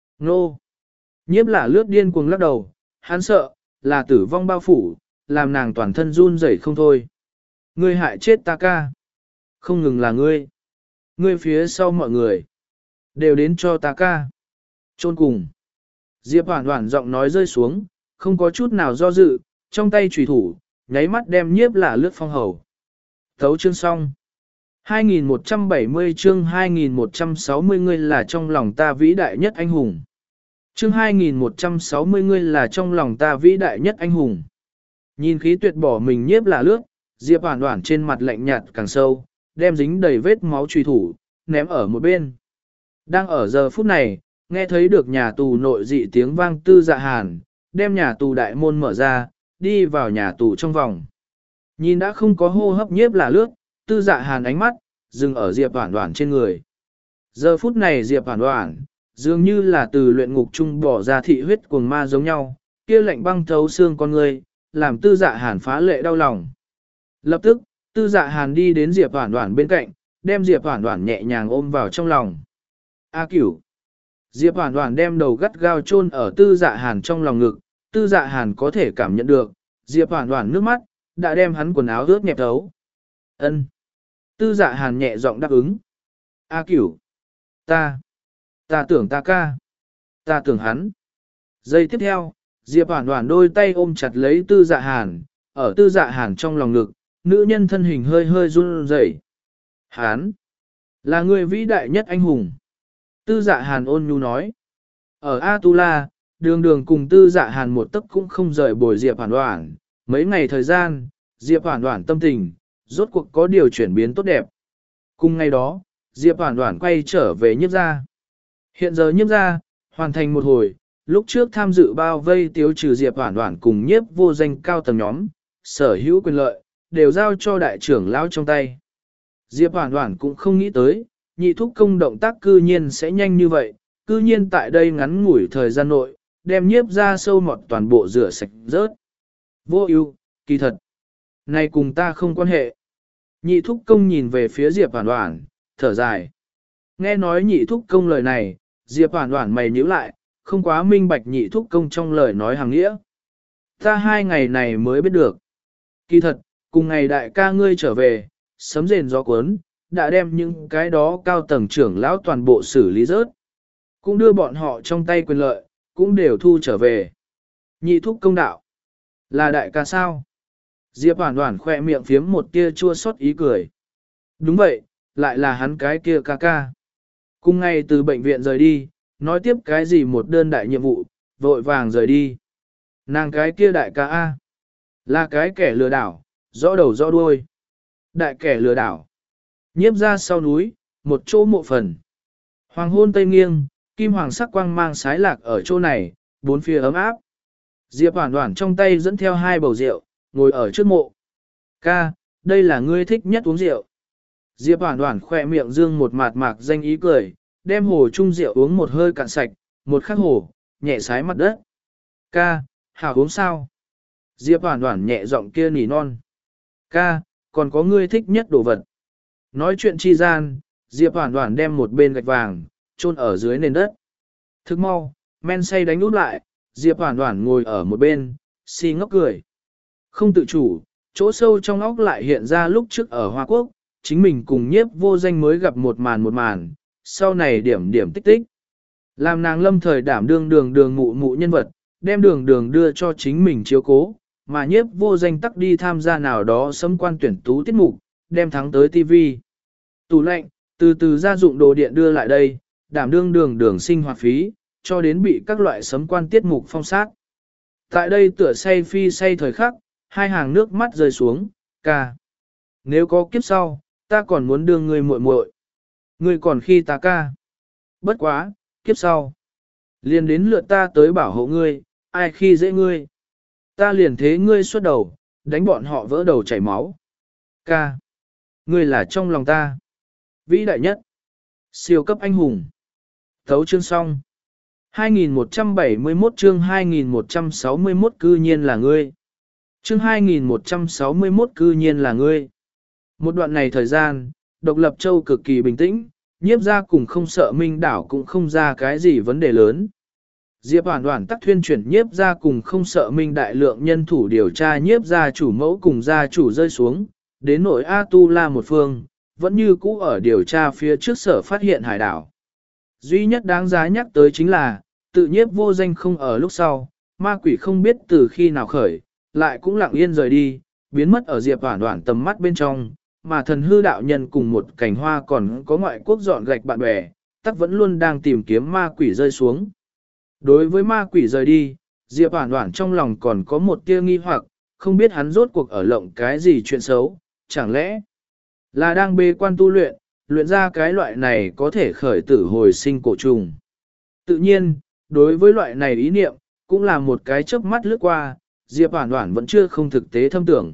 Nô. Nhiếp là lướt điên cuồng lắc đầu, hắn sợ, là tử vong bao phủ, làm nàng toàn thân run rẩy không thôi. Ngươi hại chết ta ca. Không ngừng là ngươi. Ngươi phía sau mọi người. Đều đến cho ta ca. Trôn cùng. Diệp Hoàn Hoàn giọng nói rơi xuống, không có chút nào do dự, trong tay chùy thủ, nháy mắt đem nhiếp là lướt phong hầu. Thấu chương xong. hai nghìn một trăm bảy mươi chương hai nghìn một trăm sáu mươi ngươi là trong lòng ta vĩ đại nhất anh hùng. Chương hai nghìn một trăm sáu mươi ngươi là trong lòng ta vĩ đại nhất anh hùng. Nhìn khí tuyệt bỏ mình nhiếp là lướt, Diệp Hoản Hoản trên mặt lạnh nhạt càng sâu, đem dính đầy vết máu truy thủ, ném ở một bên. Đang ở giờ phút này, nghe thấy được nhà tù nội dị tiếng vang Tư Dạ Hàn, đem nhà tù đại môn mở ra, đi vào nhà tù trong vòng. Nhìn đã không có hô hấp nhiếp là lướt, Tư Dạ Hàn ánh mắt, dừng ở Diệp Hoản Hoản trên người. Giờ phút này Diệp Hoản Hoản, dường như là từ luyện ngục trung bỏ ra thị huyết cuồng ma giống nhau, kia lạnh băng thấu xương con người, làm Tư Dạ Hàn phá lệ đau lòng. Lập tức, Tư Dạ Hàn đi đến Diệp Hoản Hoản bên cạnh, đem Diệp Hoản Hoản nhẹ nhàng ôm vào trong lòng. A Cửu. Diệp Hoản Hoản đem đầu gắt gao chôn ở Tư Dạ Hàn trong lòng ngực, Tư Dạ Hàn có thể cảm nhận được, Diệp Hoản Hoản nước mắt đã đem hắn quần áo ướt nhẹp thấu. Ân. Tư Dạ Hàn nhẹ giọng đáp ứng. A Cửu. Ta. Ta tưởng ta ca. Ta tưởng hắn. Giây tiếp theo, Diệp Hoản Hoản đôi tay ôm chặt lấy Tư Dạ Hàn, ở Tư Dạ Hàn trong lòng ngực, nữ nhân thân hình hơi hơi run rẩy. Hắn là người vĩ đại nhất anh hùng. Tư Dạ Hàn ôn nhu nói. Ở Atula, đường đường cùng Tư Dạ Hàn một tấc cũng không rời bồi Diệp Hoản Hoản. Mấy ngày thời gian, Diệp Hoản Hoản tâm tình, rốt cuộc có điều chuyển biến tốt đẹp. Cùng ngày đó, Diệp Hoản Hoản quay trở về nhiếp gia. Hiện giờ nhiếp gia, hoàn thành một hồi, lúc trước tham dự bao vây tiêu trừ Diệp Hoản Hoản cùng nhiếp vô danh cao tầng nhóm, sở hữu quyền lợi, đều giao cho đại trưởng lão trong tay. Diệp Hoản Hoản cũng không nghĩ tới, nhị thúc công động tác cư nhiên sẽ nhanh như vậy, cư nhiên tại đây ngắn ngủi thời gian nội, đem nhiếp ra sâu mọt toàn bộ rửa sạch rớt. Vô ưu, kỳ thật. Này cùng ta không quan hệ. Nhị thúc công nhìn về phía Diệp Hoản Hoản, thở dài. Nghe nói nhị thúc công lời này, Diệp Hoản Hoản mày nhíu lại, không quá minh bạch nhị thúc công trong lời nói hàng nghĩa. Ta hai ngày này mới biết được. Kỳ thật, cùng ngày đại ca ngươi trở về, sấm rền gió cuốn, đã đem những cái đó cao tầng trưởng lão toàn bộ xử lý rớt. Cũng đưa bọn họ trong tay quyền lợi, cũng đều thu trở về. Nhị thúc công đạo. Là đại ca sao? Diệp Hoản Hoản khoe miệng phiếm một tia chua xót ý cười. Đúng vậy, lại là hắn cái kia ca ca. Cùng ngày từ bệnh viện rời đi, nói tiếp cái gì một đơn đại nhiệm vụ, vội vàng rời đi. Nàng cái kia đại ca A. Là cái kẻ lừa đảo, rõ đầu rõ đuôi. Đại kẻ lừa đảo. Nhiếp ra sau núi, một chỗ mộ phần. Hoàng hôn tây nghiêng, kim hoàng sắc quang mang sái lạc ở chỗ này, bốn phía ấm áp. Diệp Hoản Hoản trong tay dẫn theo hai bầu rượu, ngồi ở trước mộ. Ca, đây là ngươi thích nhất uống rượu. Diệp Hoản Hoản khỏe miệng dương một mạt mạc danh ý cười, đem hồ chung rượu uống một hơi cạn sạch, một khắc hồ, nhẹ sái mặt đất. Ca, hảo uống sao? Diệp Hoản Hoản nhẹ giọng kia nỉ non. Ca, còn có ngươi thích nhất đồ vật. Nói chuyện chi gian, Diệp Hoản Hoản đem một bên gạch vàng, chôn ở dưới nền đất. Thức mau, men say đánh út lại, Diệp Hoản Hoản ngồi ở một bên, si ngốc cười. Không tự chủ, chỗ sâu trong óc lại hiện ra lúc trước ở Hoa Quốc, chính mình cùng nhiếp vô danh mới gặp một màn một màn, sau này điểm điểm tích tích. Làm nàng lâm thời đảm đương đường đường mụ mụ nhân vật, đem đường đường đưa cho chính mình chiếu cố, mà nhiếp vô danh tắc đi tham gia nào đó sấm quan tuyển tú tiết mục, đem thắng tới ti vi. Tủ lạnh, từ từ gia dụng đồ điện đưa lại đây, đảm đương đường đường sinh hoạt phí, cho đến bị các loại sấm quan tiết mục phong sát. Tại đây tựa say phi say thời khắc, hai hàng nước mắt rơi xuống, ca. Nếu có kiếp sau, ta còn muốn đương ngươi muội muội. Ngươi còn khi ta ca. Bất quá, kiếp sau. Liền đến lượt ta tới bảo hộ ngươi, ai khi dễ ngươi. Ta liền thế ngươi xuất đầu, đánh bọn họ vỡ đầu chảy máu. Ca. Ngươi là trong lòng ta. Vĩ đại nhất. Siêu cấp anh hùng. Thấu chương xong. hai nghìn một trăm bảy mươi mốt chương hai nghìn một trăm sáu mươi mốt cư nhiên là ngươi. Chương hai nghìn một trăm sáu mươi mốt cư nhiên là ngươi. Một đoạn này thời gian, độc lập châu cực kỳ bình tĩnh, nhiếp ra cùng không sợ minh đảo cũng không ra cái gì vấn đề lớn. Diệp Hoản Hoản tắc thuyên chuyển nhiếp ra cùng không sợ minh đại lượng nhân thủ điều tra nhiếp ra chủ mẫu cùng gia chủ rơi xuống, đến nội A Tu La một phương, vẫn như cũ ở điều tra phía trước sở phát hiện hải đảo. Duy nhất đáng giá nhắc tới chính là, tự nhiếp vô danh không ở lúc sau, ma quỷ không biết từ khi nào khởi, lại cũng lặng yên rời đi, biến mất ở Diệp Hoản Hoản tầm mắt bên trong, mà thần hư đạo nhân cùng một cảnh hoa còn có ngoại quốc dọn gạch bạn bè, tắc vẫn luôn đang tìm kiếm ma quỷ rơi xuống. Đối với ma quỷ rời đi, Diệp Hoản Hoản trong lòng còn có một tia nghi hoặc, không biết hắn rốt cuộc ở lộng cái gì chuyện xấu, chẳng lẽ là đang bế quan tu luyện, luyện ra cái loại này có thể khởi tử hồi sinh cổ trùng. Tự nhiên, đối với loại này ý niệm, cũng là một cái chớp mắt lướt qua, Diệp Hoản Hoản vẫn chưa không thực tế thâm tưởng.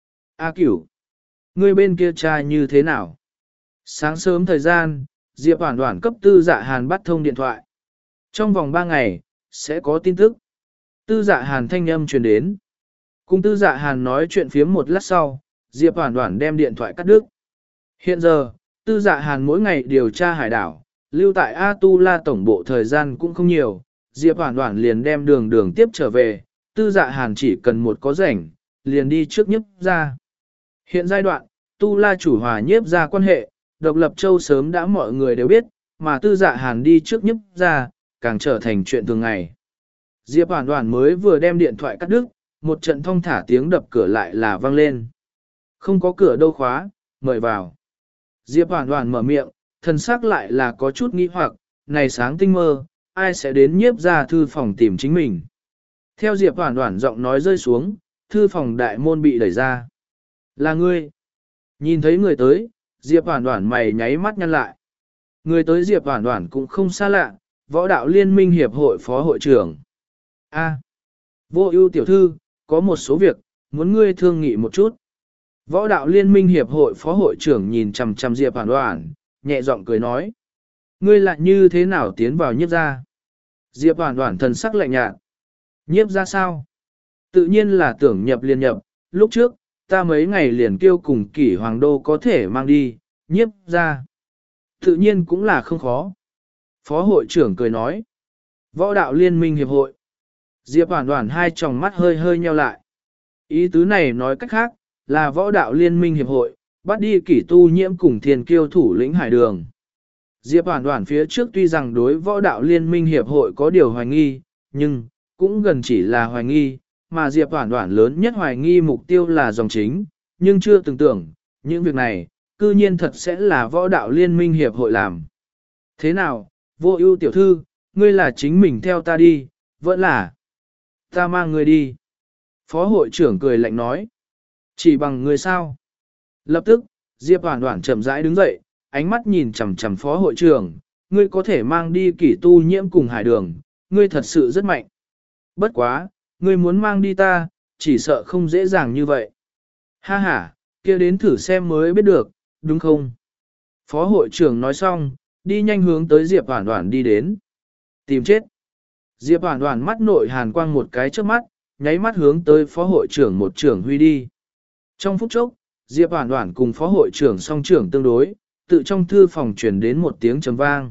A Cửu, ngươi bên kia trai như thế nào? Sáng sớm thời gian, Diệp Hoản Hoản cấp Tư Dạ Hàn bắt thông điện thoại. Trong vòng ba ngày, sẽ có tin tức. Tư Dạ Hàn thanh âm truyền đến. Cùng Tư Dạ Hàn nói chuyện phiếm một lát sau, Diệp Hoản Hoản đem điện thoại cắt đứt. Hiện giờ, Tư Dạ Hàn mỗi ngày điều tra hải đảo, lưu tại A Tu La tổng bộ thời gian cũng không nhiều, Diệp Hoản Hoản liền đem đường đường tiếp trở về, Tư Dạ Hàn chỉ cần một có rảnh, liền đi trước nhiếp ra. Hiện giai đoạn, Tu La chủ hòa nhiếp ra quan hệ, độc lập châu sớm đã mọi người đều biết, mà Tư Dạ Hàn đi trước nhiếp ra, càng trở thành chuyện thường ngày. Diệp Hoản Hoản mới vừa đem điện thoại cắt đứt, một trận thong thả tiếng đập cửa lại là vang lên. Không có cửa đâu khóa, mời vào. Diệp Hoản Hoản mở miệng, thần sắc lại là có chút nghi hoặc, này sáng tinh mơ, ai sẽ đến nhiếp ra thư phòng tìm chính mình. Theo Diệp Hoản Hoản giọng nói rơi xuống, thư phòng đại môn bị đẩy ra. Là ngươi. Nhìn thấy người tới, Diệp Hoản Hoản mày nháy mắt nhăn lại. Người tới Diệp Hoản Hoản cũng không xa lạ, Võ đạo Liên minh hiệp hội phó hội trưởng. A, Vô Ưu tiểu thư, có một số việc, muốn ngươi thương nghị một chút. Võ đạo Liên minh hiệp hội phó hội trưởng nhìn chằm chằm Diệp Hoản Hoản, nhẹ giọng cười nói. Ngươi lại như thế nào tiến vào nhiếp gia? Diệp Hoản Hoản thần sắc lạnh nhạt. Nhiếp gia sao? Tự nhiên là tưởng nhập liền nhập, lúc trước, ta mấy ngày liền kêu cùng kỷ hoàng đô có thể mang đi, nhiếp gia. Tự nhiên cũng là không khó. Phó hội trưởng cười nói. Võ đạo Liên minh hiệp hội. Diệp Hoản Hoản hai tròng mắt hơi hơi nheo lại. Ý tứ này nói cách khác, là võ đạo Liên minh hiệp hội, bắt đi kỷ tu nhiễm cùng thiền kiêu thủ lĩnh hải đường. Diệp Hoản Hoản phía trước tuy rằng đối võ đạo Liên minh hiệp hội có điều hoài nghi, nhưng, cũng gần chỉ là hoài nghi, mà Diệp Hoản Hoản lớn nhất hoài nghi mục tiêu là dòng chính, nhưng chưa từng tưởng, những việc này, cư nhiên thật sẽ là võ đạo Liên minh hiệp hội làm. Thế nào, Vô Ưu tiểu thư, ngươi là chính mình theo ta đi, vẫn là ta mang ngươi đi. Phó hội trưởng cười lạnh nói, chỉ bằng ngươi sao? Lập tức, Diệp Hoản Hoản chậm rãi đứng dậy, ánh mắt nhìn chằm chằm phó hội trưởng, ngươi có thể mang đi kỷ tu nhiễm cùng hải đường, ngươi thật sự rất mạnh. Bất quá, ngươi muốn mang đi ta, chỉ sợ không dễ dàng như vậy. Ha ha, kia đến thử xem mới biết được, đúng không? Phó hội trưởng nói xong, đi nhanh hướng tới Diệp Hoản Hoản đi đến. Tìm chết. Diệp Hoản Hoản mắt nội hàn quang một cái trước mắt, nháy mắt hướng tới phó hội trưởng một trưởng huy đi. Trong phút chốc, Diệp Hoản Hoản cùng phó hội trưởng song trưởng tương đối, tự trong thư phòng truyền đến một tiếng trầm vang.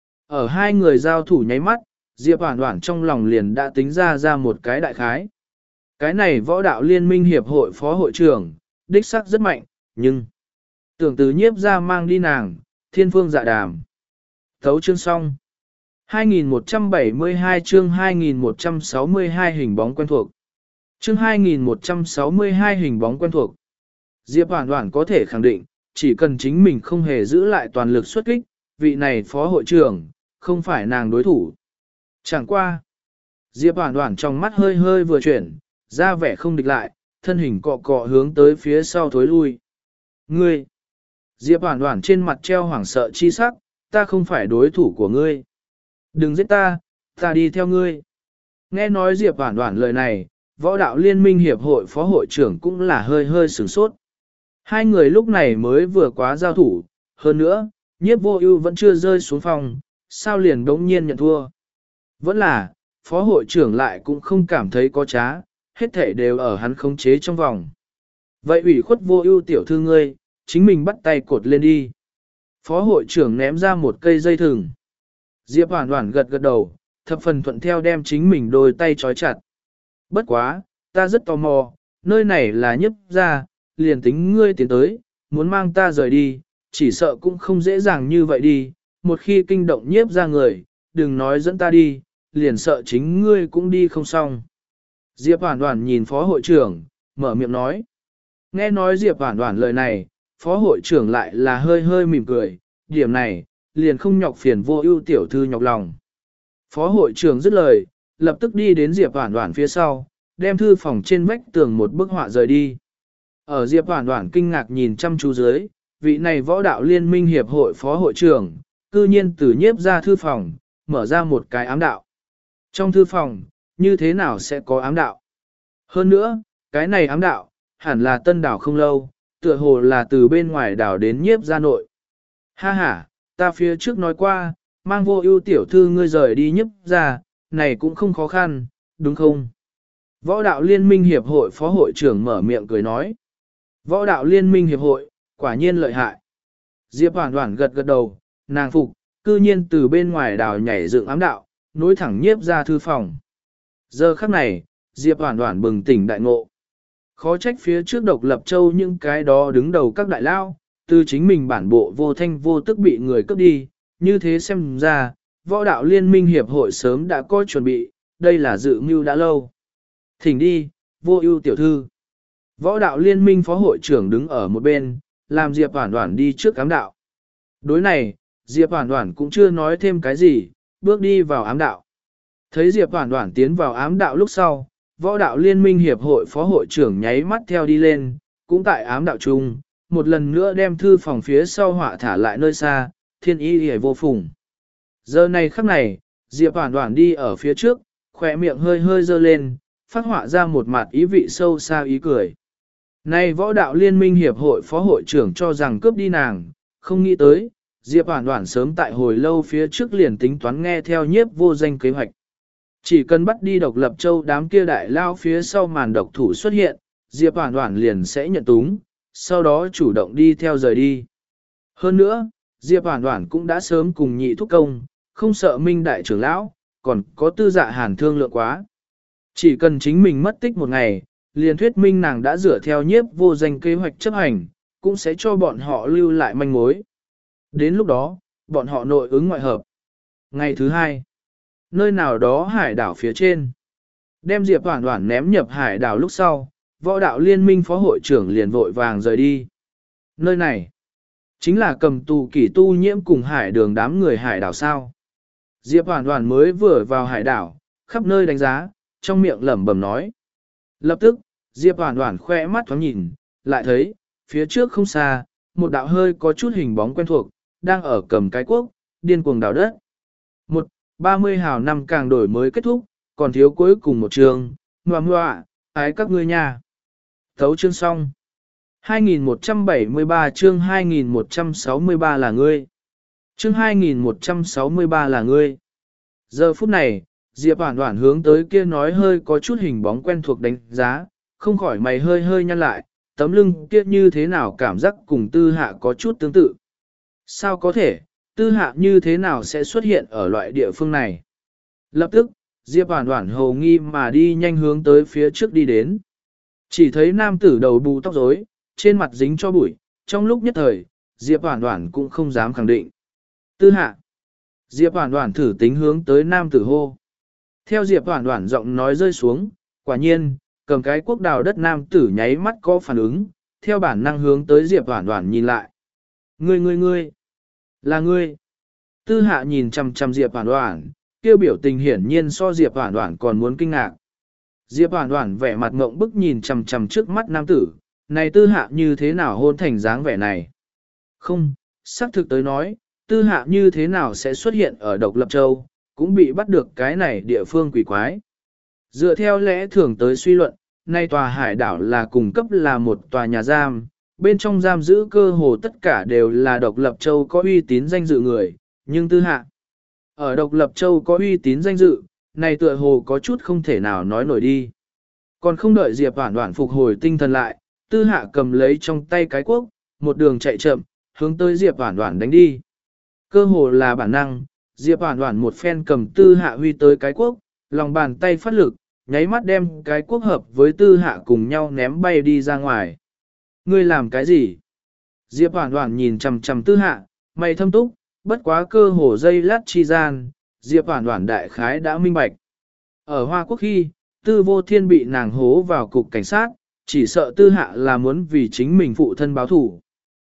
Ở hai người giao thủ nháy mắt, Diệp Hoản Hoản trong lòng liền đã tính ra ra một cái đại khái. Cái này võ đạo Liên minh hiệp hội phó hội trưởng, đích sắc rất mạnh, nhưng tưởng từ nhiếp ra mang đi nàng, thiên phương dạ đàm. Thấu chương xong. hai nghìn một trăm bảy mươi hai chương hai nghìn một trăm sáu mươi hai hình bóng quen thuộc. Chương hai nghìn một trăm sáu mươi hai hình bóng quen thuộc. Diệp Hoản Hoản có thể khẳng định, chỉ cần chính mình không hề giữ lại toàn lực xuất kích, vị này phó hội trưởng, không phải nàng đối thủ. Chẳng qua. Diệp Hoản Hoản trong mắt hơi hơi vừa chuyển, ra vẻ không địch lại, thân hình cọ cọ hướng tới phía sau thối lui. Ngươi! Diệp Hoản Hoản trên mặt treo hoảng sợ chi sắc, ta không phải đối thủ của ngươi. Đừng giết ta, ta đi theo ngươi. Nghe nói Diệp Hoản Hoản lời này, võ đạo Liên minh hiệp hội phó hội trưởng cũng là hơi hơi sửng sốt. Hai người lúc này mới vừa quá giao thủ, hơn nữa, Nhiếp Vô Ưu vẫn chưa rơi xuống phòng, sao liền đống nhiên nhận thua. Vẫn là, phó hội trưởng lại cũng không cảm thấy có trá, hết thảy đều ở hắn khống chế trong vòng. Vậy ủy khuất Vô Ưu tiểu thư ngươi, chính mình bắt tay cột lên đi. Phó hội trưởng ném ra một cây dây thừng. Diệp Hoản Hoản gật gật đầu, thập phần thuận theo đem chính mình đôi tay trói chặt. Bất quá, ta rất tò mò, nơi này là nhiếp gia, liền tính ngươi tiến tới, muốn mang ta rời đi, chỉ sợ cũng không dễ dàng như vậy đi, một khi kinh động nhiếp gia người, đừng nói dẫn ta đi, liền sợ chính ngươi cũng đi không xong. Diệp Hoản Hoản nhìn phó hội trưởng, mở miệng nói. Nghe nói Diệp Hoản Hoản lời này, phó hội trưởng lại là hơi hơi mỉm cười, điểm này, liền không nhọc phiền vô ưu tiểu thư nhọc lòng. Phó hội trưởng dứt lời, lập tức đi đến Diệp Hoản Hoản phía sau, đem thư phòng trên vách tường một bức họa rời đi. Ở Diệp Hoản Hoản kinh ngạc nhìn chăm chú dưới, vị này võ đạo liên minh hiệp hội phó hội trưởng, cư nhiên từ nhiếp ra thư phòng, mở ra một cái ám đạo. Trong thư phòng, như thế nào sẽ có ám đạo? Hơn nữa, cái này ám đạo, hẳn là tân đảo không lâu, tựa hồ là từ bên ngoài đảo đến nhiếp ra nội. Ha ha, ta phía trước nói qua, mang vô ưu tiểu thư ngươi rời đi nhiếp ra, này cũng không khó khăn, đúng không? Võ đạo liên minh hiệp hội phó hội trưởng mở miệng cười nói. Võ đạo liên minh hiệp hội, quả nhiên lợi hại. Diệp Hoản Hoản gật gật đầu, nàng phục, cư nhiên từ bên ngoài đảo nhảy dựng ám đạo, nối thẳng nhiếp ra thư phòng. Giờ khắc này, Diệp Hoản Hoản bừng tỉnh đại ngộ. Khó trách phía trước độc lập châu những cái đó đứng đầu các đại lao, từ chính mình bản bộ vô thanh vô tức bị người cướp đi, như thế xem ra, võ đạo liên minh hiệp hội sớm đã có chuẩn bị, đây là dự mưu đã lâu. Thỉnh đi, vô ưu tiểu thư. Võ đạo liên minh phó hội trưởng đứng ở một bên, làm Diệp Hoản Hoản đi trước ám đạo. Đối này, Diệp Hoản Hoản cũng chưa nói thêm cái gì, bước đi vào ám đạo. Thấy Diệp Hoản Hoản tiến vào ám đạo lúc sau, võ đạo liên minh hiệp hội phó hội trưởng nháy mắt theo đi lên, cũng tại ám đạo chung, một lần nữa đem thư phòng phía sau họa thả lại nơi xa, thiên ý hề vô phùng. Giờ này khắc này, Diệp Hoản Hoản đi ở phía trước, khỏe miệng hơi hơi dơ lên, phát họa ra một mặt ý vị sâu xa ý cười. Này võ đạo liên minh hiệp hội phó hội trưởng cho rằng cướp đi nàng, không nghĩ tới, Diệp Hoản Hoản sớm tại hồi lâu phía trước liền tính toán nghe theo nhiếp vô danh kế hoạch. Chỉ cần bắt đi độc lập châu đám kia đại lao phía sau màn độc thủ xuất hiện, Diệp Hoản Hoản liền sẽ nhận túng, sau đó chủ động đi theo rời đi. Hơn nữa, Diệp Hoản Hoản cũng đã sớm cùng nhị thúc công, không sợ minh đại trưởng lão, còn có tư dạ hàn thương lượng quá. Chỉ cần chính mình mất tích một ngày, liền thuyết minh nàng đã dựa theo nhiếp vô danh kế hoạch chấp hành, cũng sẽ cho bọn họ lưu lại manh mối. Đến lúc đó, bọn họ nội ứng ngoại hợp. Ngày thứ hai, nơi nào đó hải đảo phía trên. Đem Diệp Hoản Hoản ném nhập hải đảo lúc sau, võ đạo liên minh phó hội trưởng liền vội vàng rời đi. Nơi này, chính là cầm tù kỷ tu nhiễm cùng hải đường đám người hải đảo sao. Diệp Hoản Hoản mới vừa vào hải đảo, khắp nơi đánh giá, trong miệng lẩm bẩm nói. Lập tức, Diệp Hoản Hoản khoe mắt thoáng nhìn, lại thấy, phía trước không xa, một đạo hơi có chút hình bóng quen thuộc, đang ở cầm cái cuốc, điên cuồng đào đất. Một, ba mươi hào năm càng đổi mới kết thúc, còn thiếu cuối cùng một chương, ngoà ngoạ, ái các ngươi nha. Thấu chương xong. hai nghìn một trăm bảy mươi ba chương hai nghìn một trăm sáu mươi ba là ngươi. Chương hai nghìn một trăm sáu mươi ba là ngươi. Giờ phút này, Diệp Hoản Hoản hướng tới kia nói hơi có chút hình bóng quen thuộc đánh giá, không khỏi mày hơi hơi nhăn lại, tấm lưng kia như thế nào cảm giác cùng tư hạ có chút tương tự. Sao có thể, tư hạ như thế nào sẽ xuất hiện ở loại địa phương này? Lập tức, Diệp Hoản Hoản hồ nghi mà đi nhanh hướng tới phía trước đi đến. Chỉ thấy nam tử đầu bù tóc rối, trên mặt dính cho bụi, trong lúc nhất thời, Diệp Hoản Hoản cũng không dám khẳng định. Tư hạ. Diệp Hoản Hoản thử tính hướng tới nam tử hô. Theo Diệp Hoản Hoản giọng nói rơi xuống, quả nhiên, cầm cái cuốc đào đất nam tử nháy mắt có phản ứng, theo bản năng hướng tới Diệp Hoản Hoản nhìn lại. Ngươi ngươi ngươi, là ngươi. Tư hạ nhìn chằm chằm Diệp Hoản Hoản, kêu biểu tình hiển nhiên so Diệp Hoản Hoản còn muốn kinh ngạc. Diệp Hoản Hoản vẻ mặt ngộng bức nhìn chằm chằm trước mắt nam tử, này tư hạ như thế nào hôn thành dáng vẻ này? Không, xác thực tới nói, tư hạ như thế nào sẽ xuất hiện ở độc lập châu, cũng bị bắt được cái này địa phương quỷ quái. Dựa theo lẽ thường tới suy luận, nay tòa hải đảo là cung cấp là một tòa nhà giam, bên trong giam giữ cơ hồ tất cả đều là độc lập châu có uy tín danh dự người, nhưng tư hạ. Ở độc lập châu có uy tín danh dự, này tựa hồ có chút không thể nào nói nổi đi. Còn không đợi Diệp Hoản Hoản phục hồi tinh thần lại, tư hạ cầm lấy trong tay cái cuốc, một đường chạy chậm, hướng tới Diệp Hoản Hoản đánh đi. Cơ hồ là bản năng, Diệp Hoản Hoản một phen cầm tư hạ huy tới cái cuốc, lòng bàn tay phát lực, nháy mắt đem cái cuốc hợp với tư hạ cùng nhau ném bay đi ra ngoài. Ngươi làm cái gì? Diệp Hoản Hoản nhìn chằm chằm tư hạ, mày thâm túc, bất quá cơ hồ dây lát chi gian, Diệp Hoản Hoản đại khái đã minh bạch. Ở Hoa Quốc khi, tư vô thiên bị nàng hố vào cục cảnh sát, chỉ sợ tư hạ là muốn vì chính mình phụ thân báo thủ.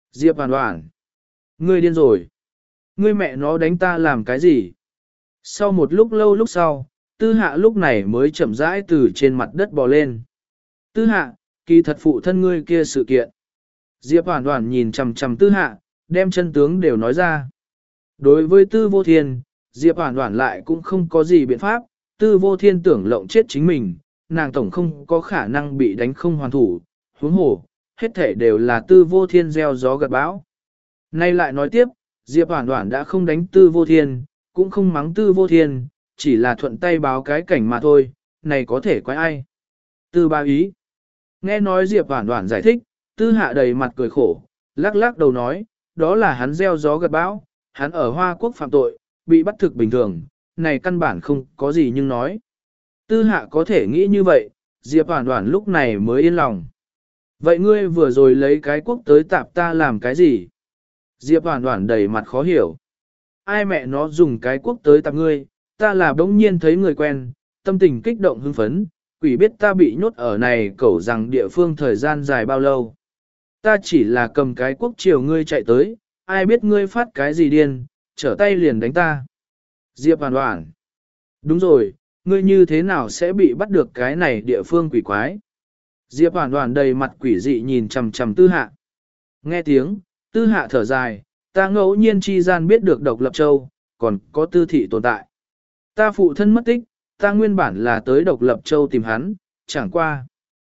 Diệp Hoàn Hoàn. Ngươi điên rồi. Ngươi mẹ nó đánh ta làm cái gì? Sau một lúc lâu lúc sau, tư hạ lúc này mới chậm rãi từ trên mặt đất bò lên. Tư hạ, kỳ thật phụ thân ngươi kia sự kiện. Diệp Hoàn Hoàn nhìn chằm chằm tư hạ, đem chân tướng đều nói ra. Đối với tư vô thiên, Diệp Hoàn Hoàn lại cũng không có gì biện pháp, tư vô thiên tưởng lộng chết chính mình, nàng tổng không có khả năng bị đánh không hoàn thủ, huống hồ, hết thể đều là tư vô thiên gieo gió gặt bão. Nay lại nói tiếp, Diệp Hoàn Hoàn đã không đánh tư vô thiên, cũng không mắng tư vô thiên, chỉ là thuận tay báo cái cảnh mà thôi, này có thể quái ai. Tư ba ý. Nghe nói Diệp Hoàn Hoàn giải thích, tư hạ đầy mặt cười khổ, lắc lắc đầu nói, đó là hắn gieo gió gặt bão, hắn ở Hoa Quốc phạm tội, bị bắt thực bình thường, này căn bản không có gì nhưng nói. Tư hạ có thể nghĩ như vậy, Diệp Hoàn Hoàn lúc này mới yên lòng. Vậy ngươi vừa rồi lấy cái quốc tới tạp ta làm cái gì? Diệp Hoàn Hoàn đầy mặt khó hiểu. Ai mẹ nó dùng cái quốc tới tạp ngươi, ta là bỗng nhiên thấy người quen, tâm tình kích động hưng phấn, quỷ biết ta bị nhốt ở này cẩu rằng địa phương thời gian dài bao lâu. Ta chỉ là cầm cái quốc chiều ngươi chạy tới, ai biết ngươi phát cái gì điên, trở tay liền đánh ta. Diệp Hoàn Hoàn. Đúng rồi, ngươi như thế nào sẽ bị bắt được cái này địa phương quỷ quái? Diệp Hoàn Hoàn đầy mặt quỷ dị nhìn chằm chằm tư hạ. Nghe tiếng, tư hạ thở dài, ta ngẫu nhiên chi gian biết được độc lập châu, còn có tư thị tồn tại. Ta phụ thân mất tích, ta nguyên bản là tới độc lập châu tìm hắn, chẳng qua.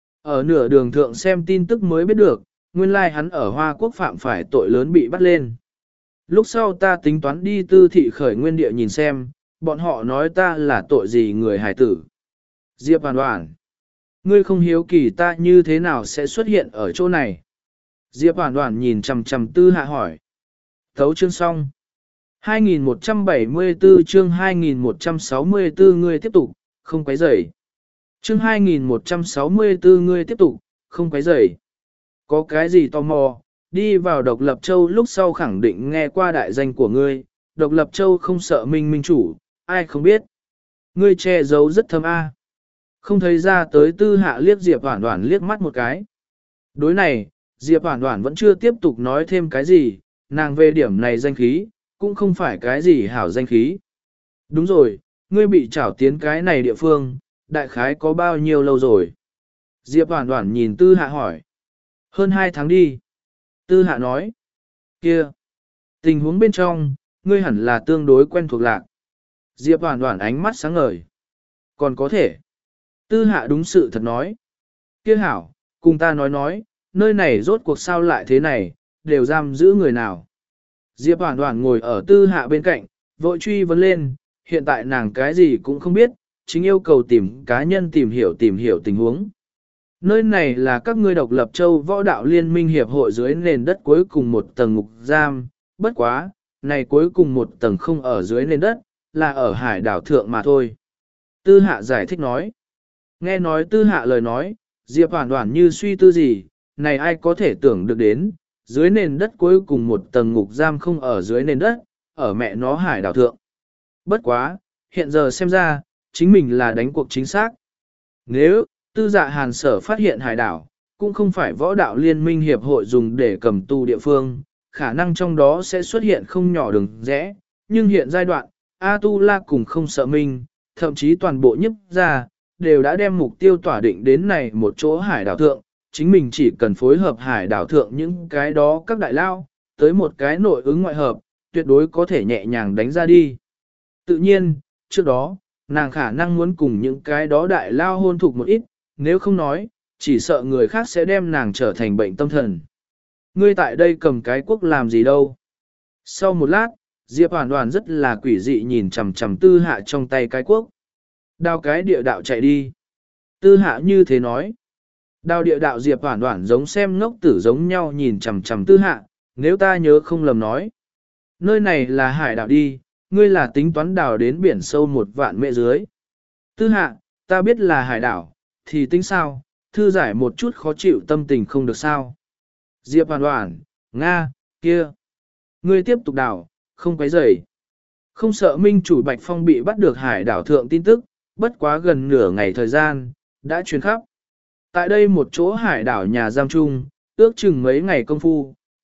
Ở nửa đường thượng xem tin tức mới biết được, nguyên lai hắn ở Hoa Quốc phạm phải tội lớn bị bắt lên. Lúc sau ta tính toán đi tư thị khởi nguyên địa nhìn xem, bọn họ nói ta là tội gì người hài tử. Diệp Hoàn Hoàn. Ngươi không hiếu kỳ ta như thế nào sẽ xuất hiện ở chỗ này. Diệp Hoàn Hoàn nhìn chằm chằm tư hạ hỏi. Thấu chương xong. hai nghìn một trăm bảy mươi tư chương hai nghìn một trăm sáu mươi tư ngươi tiếp tục, không quấy rầy. Chương hai nghìn một trăm sáu mươi tư ngươi tiếp tục, không quấy rầy. Có cái gì tò mò, đi vào độc lập châu lúc sau khẳng định nghe qua đại danh của ngươi, độc lập châu không sợ minh minh chủ, ai không biết. Ngươi che giấu rất thâm a. Không thấy ra tới tư hạ liếc Diệp Hoàn Hoàn liếc mắt một cái. Đối này, Diệp Hoàn Hoàn vẫn chưa tiếp tục nói thêm cái gì, nàng về điểm này danh khí, cũng không phải cái gì hảo danh khí. Đúng rồi, ngươi bị trảo tiến cái này địa phương, đại khái có bao nhiêu lâu rồi? Diệp Hoàn Hoàn nhìn tư hạ hỏi. Hơn hai tháng đi. Tư hạ nói. Kia. Tình huống bên trong, ngươi hẳn là tương đối quen thuộc lạc. Diệp Hoàn Hoàn ánh mắt sáng ngời. Còn có thể. Tư hạ đúng sự thật nói. Kia hảo, cùng ta nói nói, nơi này rốt cuộc sao lại thế này, đều giam giữ người nào. Diệp Hoàn Hoàn ngồi ở tư hạ bên cạnh, vội truy vấn lên, hiện tại nàng cái gì cũng không biết, chính yêu cầu tìm cá nhân tìm hiểu tìm hiểu tình huống. Nơi này là các ngươi độc lập châu võ đạo liên minh hiệp hội dưới nền đất cuối cùng một tầng ngục giam, bất quá, này cuối cùng một tầng không ở dưới nền đất, là ở hải đảo thượng mà thôi. Tư hạ giải thích nói. Nghe nói tư hạ lời nói, Diệp Hoàn Hoàn như suy tư gì, này ai có thể tưởng được đến, dưới nền đất cuối cùng một tầng ngục giam không ở dưới nền đất, ở mẹ nó hải đảo thượng. Bất quá, hiện giờ xem ra, chính mình là đánh cuộc chính xác. Nếu, tư dạ hàn sở phát hiện hải đảo, cũng không phải võ đạo liên minh hiệp hội dùng để cầm tù địa phương, khả năng trong đó sẽ xuất hiện không nhỏ đường rẽ, nhưng hiện giai đoạn, A-tu-la cùng không sợ minh, thậm chí toàn bộ nhấp ra, đều đã đem mục tiêu tỏa định đến này một chỗ hải đảo thượng, chính mình chỉ cần phối hợp hải đảo thượng những cái đó các đại lao, tới một cái nội ứng ngoại hợp, tuyệt đối có thể nhẹ nhàng đánh ra đi. Tự nhiên, trước đó, nàng khả năng muốn cùng những cái đó đại lao hôn thục một ít, nếu không nói, chỉ sợ người khác sẽ đem nàng trở thành bệnh tâm thần. Ngươi tại đây cầm cái quốc làm gì đâu? Sau một lát, Diệp Hoàn Hoàn rất là quỷ dị nhìn chằm chằm tư hạ trong tay cái quốc. Đào cái địa đạo chạy đi. Tư hạ như thế nói. Đào địa đạo Diệp Hoàn Hoàn giống xem ngốc tử giống nhau nhìn chằm chằm tư hạ, nếu ta nhớ không lầm nói. Nơi này là hải đảo đi, ngươi là tính toán đào đến biển sâu một vạn mệ dưới. Tư hạ, ta biết là hải đảo, thì tính sao, thư giải một chút khó chịu tâm tình không được sao. Diệp Hoàn Hoàn, Nga, kia. Ngươi tiếp tục đào, không quấy rầy. Không sợ minh chủ Bạch Phong bị bắt được hải đảo thượng tin tức, bất quá gần nửa ngày thời gian, đã truyền khắp. Tại đây một chỗ hải đảo nhà giam chung, ước chừng mấy ngày công phu,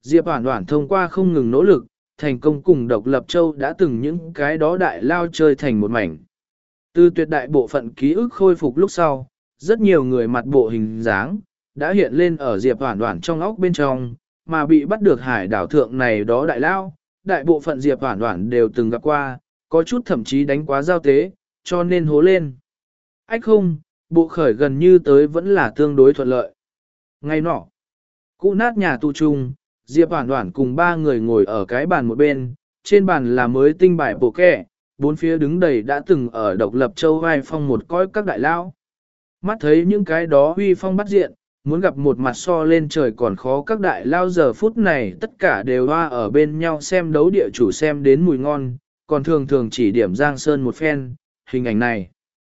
Diệp Hoản Hoản thông qua không ngừng nỗ lực, thành công cùng độc lập châu đã từng những cái đó đại lao chơi thành một mảnh. Từ tuyệt đại bộ phận ký ức khôi phục lúc sau, rất nhiều người mặt bộ hình dáng, đã hiện lên ở Diệp Hoản Hoản trong óc bên trong, mà bị bắt được hải đảo thượng này đó đại lao, đại bộ phận Diệp Hoản Hoản đều từng gặp qua, có chút thậm chí đánh quá giao tế, cho nên hố lên. Ách không, bộ khởi gần như tới vẫn là tương đối thuận lợi. Ngay nọ, cũ nát nhà tù trung, Diệp Hoản Hoản cùng ba người ngồi ở cái bàn một bên, trên bàn là mới tinh bài bộ kẹ, bốn phía đứng đầy đã từng ở độc lập châu vai phong một cõi các đại lao. Mắt thấy những cái đó huy phong bắt diện, muốn gặp một mặt so lên trời còn khó các đại lao giờ phút này tất cả đều hoa ở bên nhau xem đấu địa chủ xem đến mùi ngon, còn thường thường chỉ điểm Giang Sơn một phen, hình ảnh này.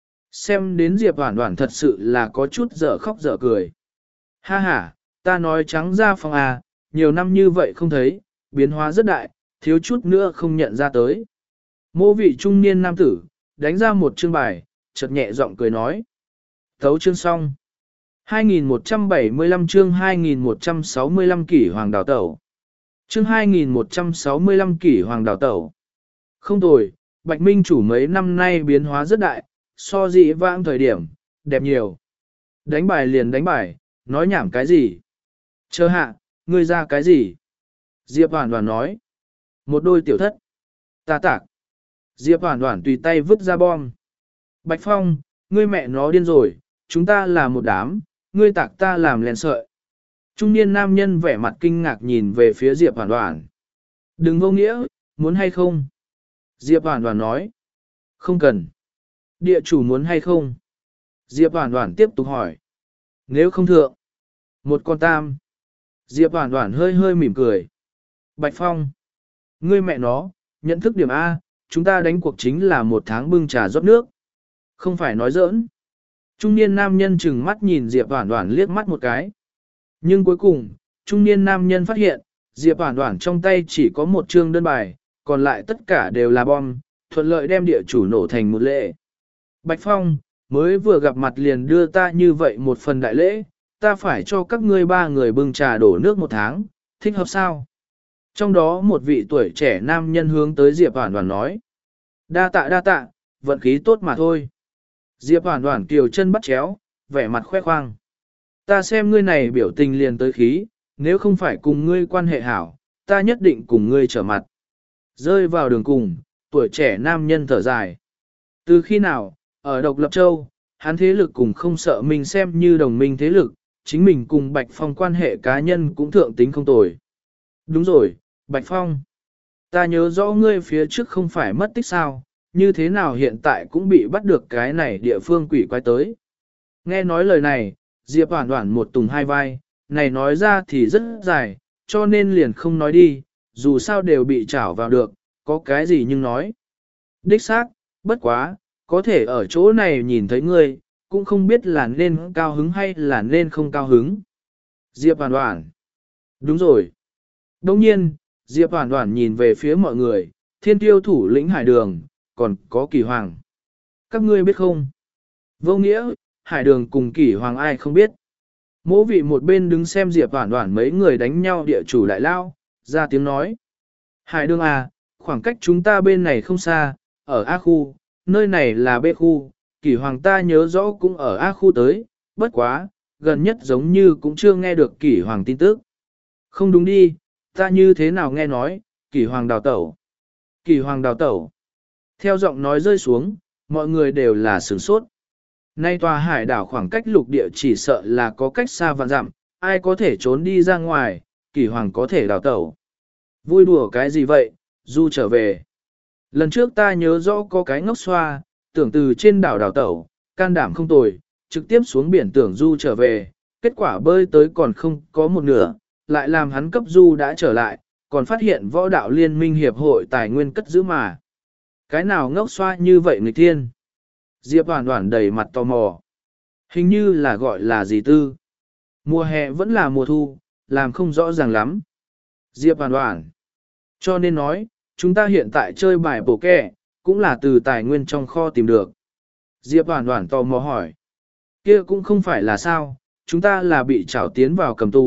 Xem đến Diệp Hoản Hoản thật sự là có chút dở khóc dở cười. Ha ha, ta nói trắng ra phong à, nhiều năm như vậy không thấy, biến hóa rất đại, thiếu chút nữa không nhận ra tới. Mô vị trung niên nam tử, đánh ra một chương bài, chợt nhẹ giọng cười nói. Thấu chương xong. hai nghìn một trăm bảy mươi lăm chương hai nghìn một trăm sáu mươi lăm kỷ hoàng đào tẩu. Chương hai nghìn một trăm sáu mươi lăm kỷ hoàng đào tẩu. Không tồi, Bạch Minh chủ mấy năm nay biến hóa rất đại, so dị vãng thời điểm, đẹp nhiều. Đánh bài liền đánh bài, nói nhảm cái gì? Chờ hạ, ngươi ra cái gì? Diệp Hoản Hoản nói. Một đôi tiểu thất. Ta tạc. Diệp Hoản Hoản tùy tay vứt ra bom. Bạch Phong, ngươi mẹ nó điên rồi, chúng ta là một đám, ngươi tạc ta làm lèn sợi. Trung niên nam nhân vẻ mặt kinh ngạc nhìn về phía Diệp Hoản Hoản. Đừng vô nghĩa, muốn hay không? Diệp Hoản Hoản nói. Không cần. Địa chủ muốn hay không? Diệp Hoản Hoản tiếp tục hỏi. Nếu không thượng. Một con tam. Diệp Hoản Hoản hơi hơi mỉm cười. Bạch Phong. Ngươi mẹ nó, nhận thức điểm A, chúng ta đánh cuộc chính là một tháng bưng trà rót nước. Không phải nói giỡn. Trung niên nam nhân chừng mắt nhìn Diệp Hoản Hoản liếc mắt một cái. Nhưng cuối cùng, trung niên nam nhân phát hiện, Diệp Hoản Hoản trong tay chỉ có một trương đơn bài, còn lại tất cả đều là bom, thuận lợi đem địa chủ nổ thành một lễ. Bạch Phong, mới vừa gặp mặt liền đưa ta như vậy một phần đại lễ, ta phải cho các ngươi ba người bưng trà đổ nước một tháng, thích hợp sao? Trong đó một vị tuổi trẻ nam nhân hướng tới Diệp Hoản Hoản nói. Đa tạ đa tạ, vận khí tốt mà thôi. Diệp Hoản Hoản kiều chân bắt chéo, vẻ mặt khoe khoang. Ta xem ngươi này biểu tình liền tới khí, nếu không phải cùng ngươi quan hệ hảo, ta nhất định cùng ngươi trở mặt. Rơi vào đường cùng, tuổi trẻ nam nhân thở dài. Từ khi nào, ở Độc Lập Châu, hắn thế lực cùng không sợ mình xem như đồng minh thế lực, chính mình cùng Bạch Phong quan hệ cá nhân cũng thượng tính không tồi. Đúng rồi, Bạch Phong. Ta nhớ rõ ngươi phía trước không phải mất tích sao, như thế nào hiện tại cũng bị bắt được cái này địa phương quỷ quái tới. Nghe nói lời này, Diệp Hoản Hoản một tùng hai vai, này nói ra thì rất dài, cho nên liền không nói đi, dù sao đều bị trảo vào được, có cái gì nhưng nói. Đích xác, bất quá, có thể ở chỗ này nhìn thấy ngươi, cũng không biết là nên cao hứng hay là nên không cao hứng. Diệp Hoản Hoản. Đúng rồi. Đồng nhiên, Diệp Hoản Hoản nhìn về phía mọi người, thiên tiêu thủ lĩnh hải đường, còn có Kỷ Hoàng. Các ngươi biết không? Vô nghĩa, hải đường cùng Kỷ Hoàng ai không biết. Mỗ vị một bên đứng xem Diệp Hoản Hoản mấy người đánh nhau địa chủ đại lao, ra tiếng nói. Hải đường à, khoảng cách chúng ta bên này không xa, ở A khu, nơi này là B khu, Kỷ Hoàng ta nhớ rõ cũng ở A khu tới, bất quá, gần nhất giống như cũng chưa nghe được Kỷ Hoàng tin tức. Không đúng đi, ta như thế nào nghe nói, Kỷ Hoàng đào tẩu. Kỷ Hoàng đào tẩu. Theo giọng nói rơi xuống, mọi người đều là sửng sốt. Nay tòa hải đảo khoảng cách lục địa chỉ sợ là có cách xa vạn dặm, ai có thể trốn đi ra ngoài, Kỷ Hoàng có thể đào tẩu. Vui đùa cái gì vậy, Du trở về. Lần trước ta nhớ rõ có cái ngốc xoa, tưởng từ trên đảo đào tẩu, can đảm không tồi, trực tiếp xuống biển tưởng Du trở về, kết quả bơi tới còn không có một nửa, lại làm hắn cấp Du đã trở lại, còn phát hiện võ đạo liên minh hiệp hội tài nguyên cất giữ mà. Cái nào ngốc xoa như vậy người thiên? Diệp Hoản Hoản đầy mặt tò mò. Hình như là gọi là gì tư. Mùa hè vẫn là mùa thu, làm không rõ ràng lắm. Diệp Hoản Hoản. Cho nên nói, chúng ta hiện tại chơi bài bổ kẹ, cũng là từ tài nguyên trong kho tìm được. Diệp Hoản Hoản tò mò hỏi. Kia cũng không phải là sao, chúng ta là bị trảo tiến vào cầm tù,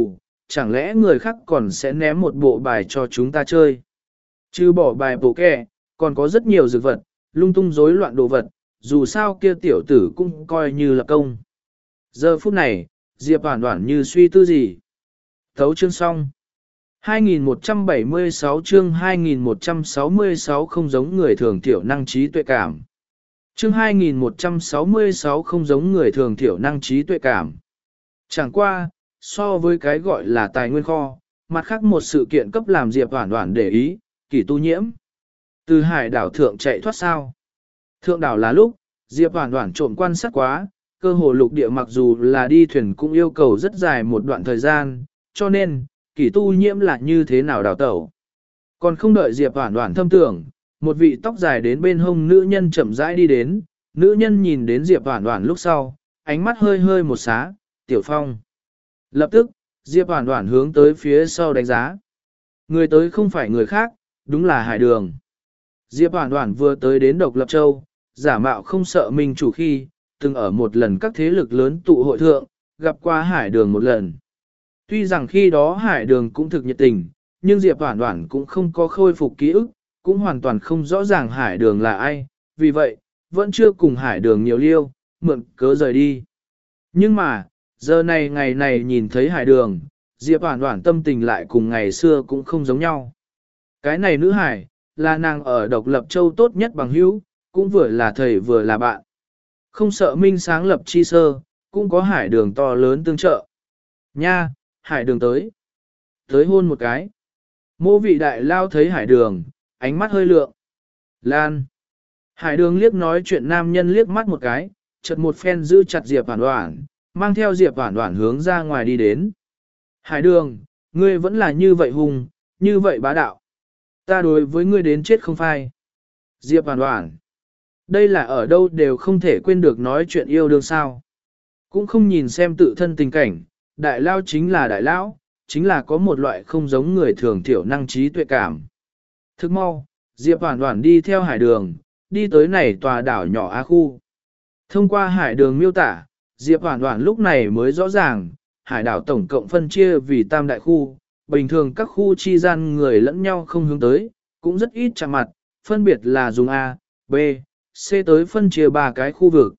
chẳng lẽ người khác còn sẽ ném một bộ bài cho chúng ta chơi. Chứ bỏ bài bộ kẹ, còn có rất nhiều dược vật, lung tung rối loạn đồ vật, dù sao kia tiểu tử cũng coi như là công. Giờ phút này, Diệp Hoản Hoản như suy tư gì. Thấu chương xong. hai nghìn một trăm bảy mươi sáu chương hai nghìn một trăm sáu mươi sáu không giống người thường thiểu năng trí tuệ cảm. Chương hai nghìn một trăm sáu mươi sáu không giống người thường thiểu năng trí tuệ cảm. Chẳng qua, so với cái gọi là tài nguyên kho, mặt khác một sự kiện cấp làm Diệp Hoản Hoản để ý, Kỷ Tu Nhiễm. Từ hải đảo thượng chạy thoát sao. Thượng đảo là lúc, Diệp Hoản Hoản trộm quan sát quá, cơ hồ lục địa mặc dù là đi thuyền cũng yêu cầu rất dài một đoạn thời gian, cho nên, Kỷ Tu Nhiễm là như thế nào đào tẩu. Còn không đợi Diệp Hoản Hoản thâm tưởng, một vị tóc dài đến bên hông nữ nhân chậm rãi đi đến, nữ nhân nhìn đến Diệp Hoản Hoản lúc sau, ánh mắt hơi hơi một xá, Tiểu Phong. Lập tức, Diệp Hoản Hoản hướng tới phía sau đánh giá. Người tới không phải người khác, đúng là Hải Đường. Diệp Hoản Hoản vừa tới đến Độc Lập Châu, giả mạo không sợ mình chủ khi, từng ở một lần các thế lực lớn tụ hội thượng, gặp qua Hải Đường một lần. Tuy rằng khi đó Hải Đường cũng thực nhiệt tình, nhưng Diệp Hoản Hoản cũng không có khôi phục ký ức, cũng hoàn toàn không rõ ràng Hải Đường là ai, vì vậy, vẫn chưa cùng Hải Đường nhiều liêu, mượn cớ rời đi. Nhưng mà, giờ này ngày này nhìn thấy Hải Đường, Diệp Hoản Hoản tâm tình lại cùng ngày xưa cũng không giống nhau. Cái này nữ hải, là nàng ở Độc Lập Châu tốt nhất bằng hữu, cũng vừa là thầy vừa là bạn. Không sợ minh sáng lập chi sơ, cũng có Hải Đường to lớn tương trợ. Nha, Hải Đường tới. Tới hôn một cái. Mô vị đại lao thấy Hải Đường, ánh mắt hơi lượng. Lan. Hải Đường liếc nói chuyện nam nhân liếc mắt một cái, chợt một phen giữ chặt Diệp Hoản Hoản, mang theo Diệp Hoản Hoản hướng ra ngoài đi đến. Hải Đường, ngươi vẫn là như vậy hùng, như vậy bá đạo. Ta đối với ngươi đến chết không phai. Diệp Hoản Hoản. Đây là ở đâu đều không thể quên được nói chuyện yêu đương sao. Cũng không nhìn xem tự thân tình cảnh, đại lao chính là đại lão, chính là có một loại không giống người thường thiểu năng trí tuệ cảm. Thức mau, Diệp Hoản Hoản đi theo Hải Đường, đi tới này tòa đảo nhỏ Á khu. Thông qua Hải Đường miêu tả, Diệp Hoản Hoản lúc này mới rõ ràng, hải đảo tổng cộng phân chia vì tam đại khu, bình thường các khu chi gian người lẫn nhau không hướng tới, cũng rất ít chạm mặt, phân biệt là dùng A, B, C tới phân chia ba cái khu vực.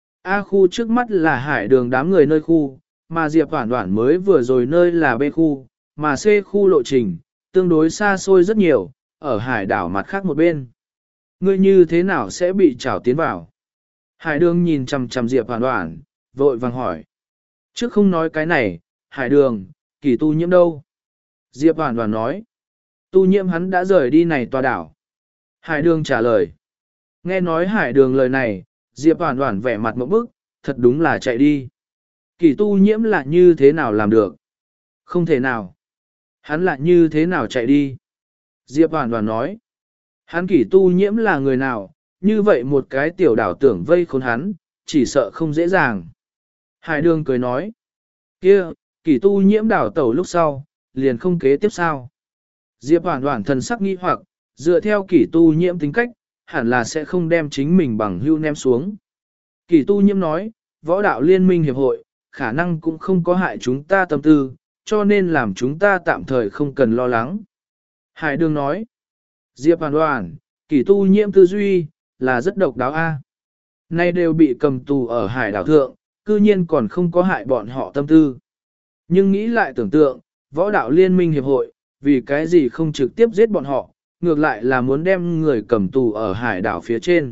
A khu trước mắt là Hải Đường đám người nơi khu, mà Diệp Hoản Hoản mới vừa rồi nơi là B khu, mà C khu lộ trình, tương đối xa xôi rất nhiều, ở hải đảo mặt khác một bên. Ngươi như thế nào sẽ bị trảo tiến vào? Hải Đường nhìn chằm chằm Diệp Hoản Hoản, vội vàng hỏi. Trước không nói cái này, Hải Đường, Kỷ Tu Nhiễm đâu? Diệp Hoản Hoản nói. Tu Nhiễm hắn đã rời đi này tòa đảo. Hải Đường trả lời. Nghe nói Hải Đường lời này, Diệp Hoản Hoản vẻ mặt ngộp bức, thật đúng là chạy đi. Kỷ Tu Nhiễm là như thế nào làm được? Không thể nào. Hắn là như thế nào chạy đi? Diệp Hoản Hoản nói. Hắn Kỷ Tu Nhiễm là người nào? Như vậy một cái tiểu đảo tưởng vây khốn hắn, chỉ sợ không dễ dàng. Hải Đường cười nói. Kia, Kỷ Tu Nhiễm đảo tẩu lúc sau, liền không kế tiếp sao? Diệp Hoản Hoản thần sắc nghi hoặc, dựa theo Kỷ Tu Nhiễm tính cách, hẳn là sẽ không đem chính mình bằng hưu ném xuống. Kỷ Tu Nhiễm nói, võ đạo liên minh hiệp hội, khả năng cũng không có hại chúng ta tâm tư, cho nên làm chúng ta tạm thời không cần lo lắng. Hải Đường nói, Diệp Hoản Hoản, Kỷ Tu Nhiễm tư duy, là rất độc đáo a. Nay đều bị cầm tù ở hải đảo thượng, cư nhiên còn không có hại bọn họ tâm tư. Nhưng nghĩ lại tưởng tượng, võ đạo liên minh hiệp hội, vì cái gì không trực tiếp giết bọn họ, ngược lại là muốn đem người cầm tù ở hải đảo phía trên.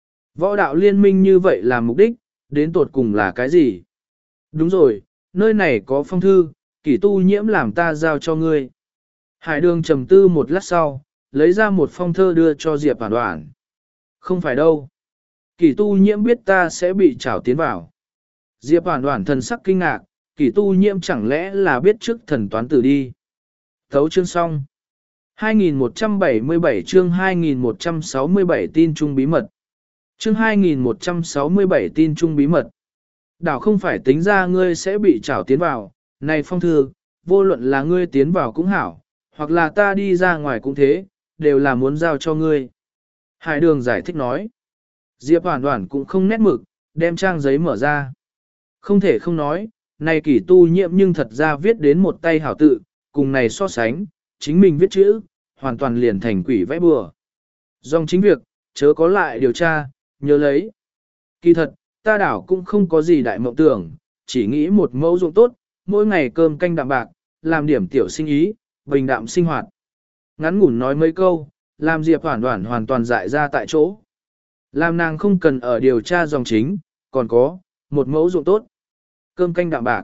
Võ đạo liên minh như vậy là mục đích, đến tột cùng là cái gì? Đúng rồi, nơi này có phong thư, Kỷ Tu Nhiễm làm ta giao cho ngươi. Hải Đường trầm tư một lát sau, lấy ra một phong thơ đưa cho Diệp Hoản Hoản. Không phải đâu. Kỷ Tu Nhiễm biết ta sẽ bị trảo tiến vào. Diệp Hoản Hoản thần sắc kinh ngạc, Kỷ Tu Nhiễm chẳng lẽ là biết trước thần toán tử đi. Thấu chương xong. hai nghìn một trăm bảy mươi bảy chương hai nghìn một trăm sáu mươi bảy tin chung bí mật. Chương hai nghìn một trăm sáu mươi bảy tin chung bí mật. Đảo không phải tính ra ngươi sẽ bị trảo tiến vào, này phong thư, vô luận là ngươi tiến vào cũng hảo, hoặc là ta đi ra ngoài cũng thế, đều là muốn giao cho ngươi. Hải Đường giải thích nói. Diệp Hoản Hoản cũng không nét mực, đem trang giấy mở ra. Không thể không nói, này kỷ tu nhiễm nhưng thật ra viết đến một tay hảo tự, cùng này so sánh, chính mình viết chữ, hoàn toàn liền thành quỷ vẽ bừa. Dòng chính việc, chớ có lại điều tra, nhớ lấy. Kỳ thật, ta đảo cũng không có gì đại mộng tưởng, chỉ nghĩ một mẫu ruộng tốt, mỗi ngày cơm canh đạm bạc, làm điểm tiểu sinh ý, bình đạm sinh hoạt. Ngắn ngủn nói mấy câu, làm Diệp Hoản Hoản hoàn toàn dại ra tại chỗ. Làm nàng không cần ở điều tra dòng chính, còn có, một mẫu ruộng tốt. Cơm canh đạm bạc.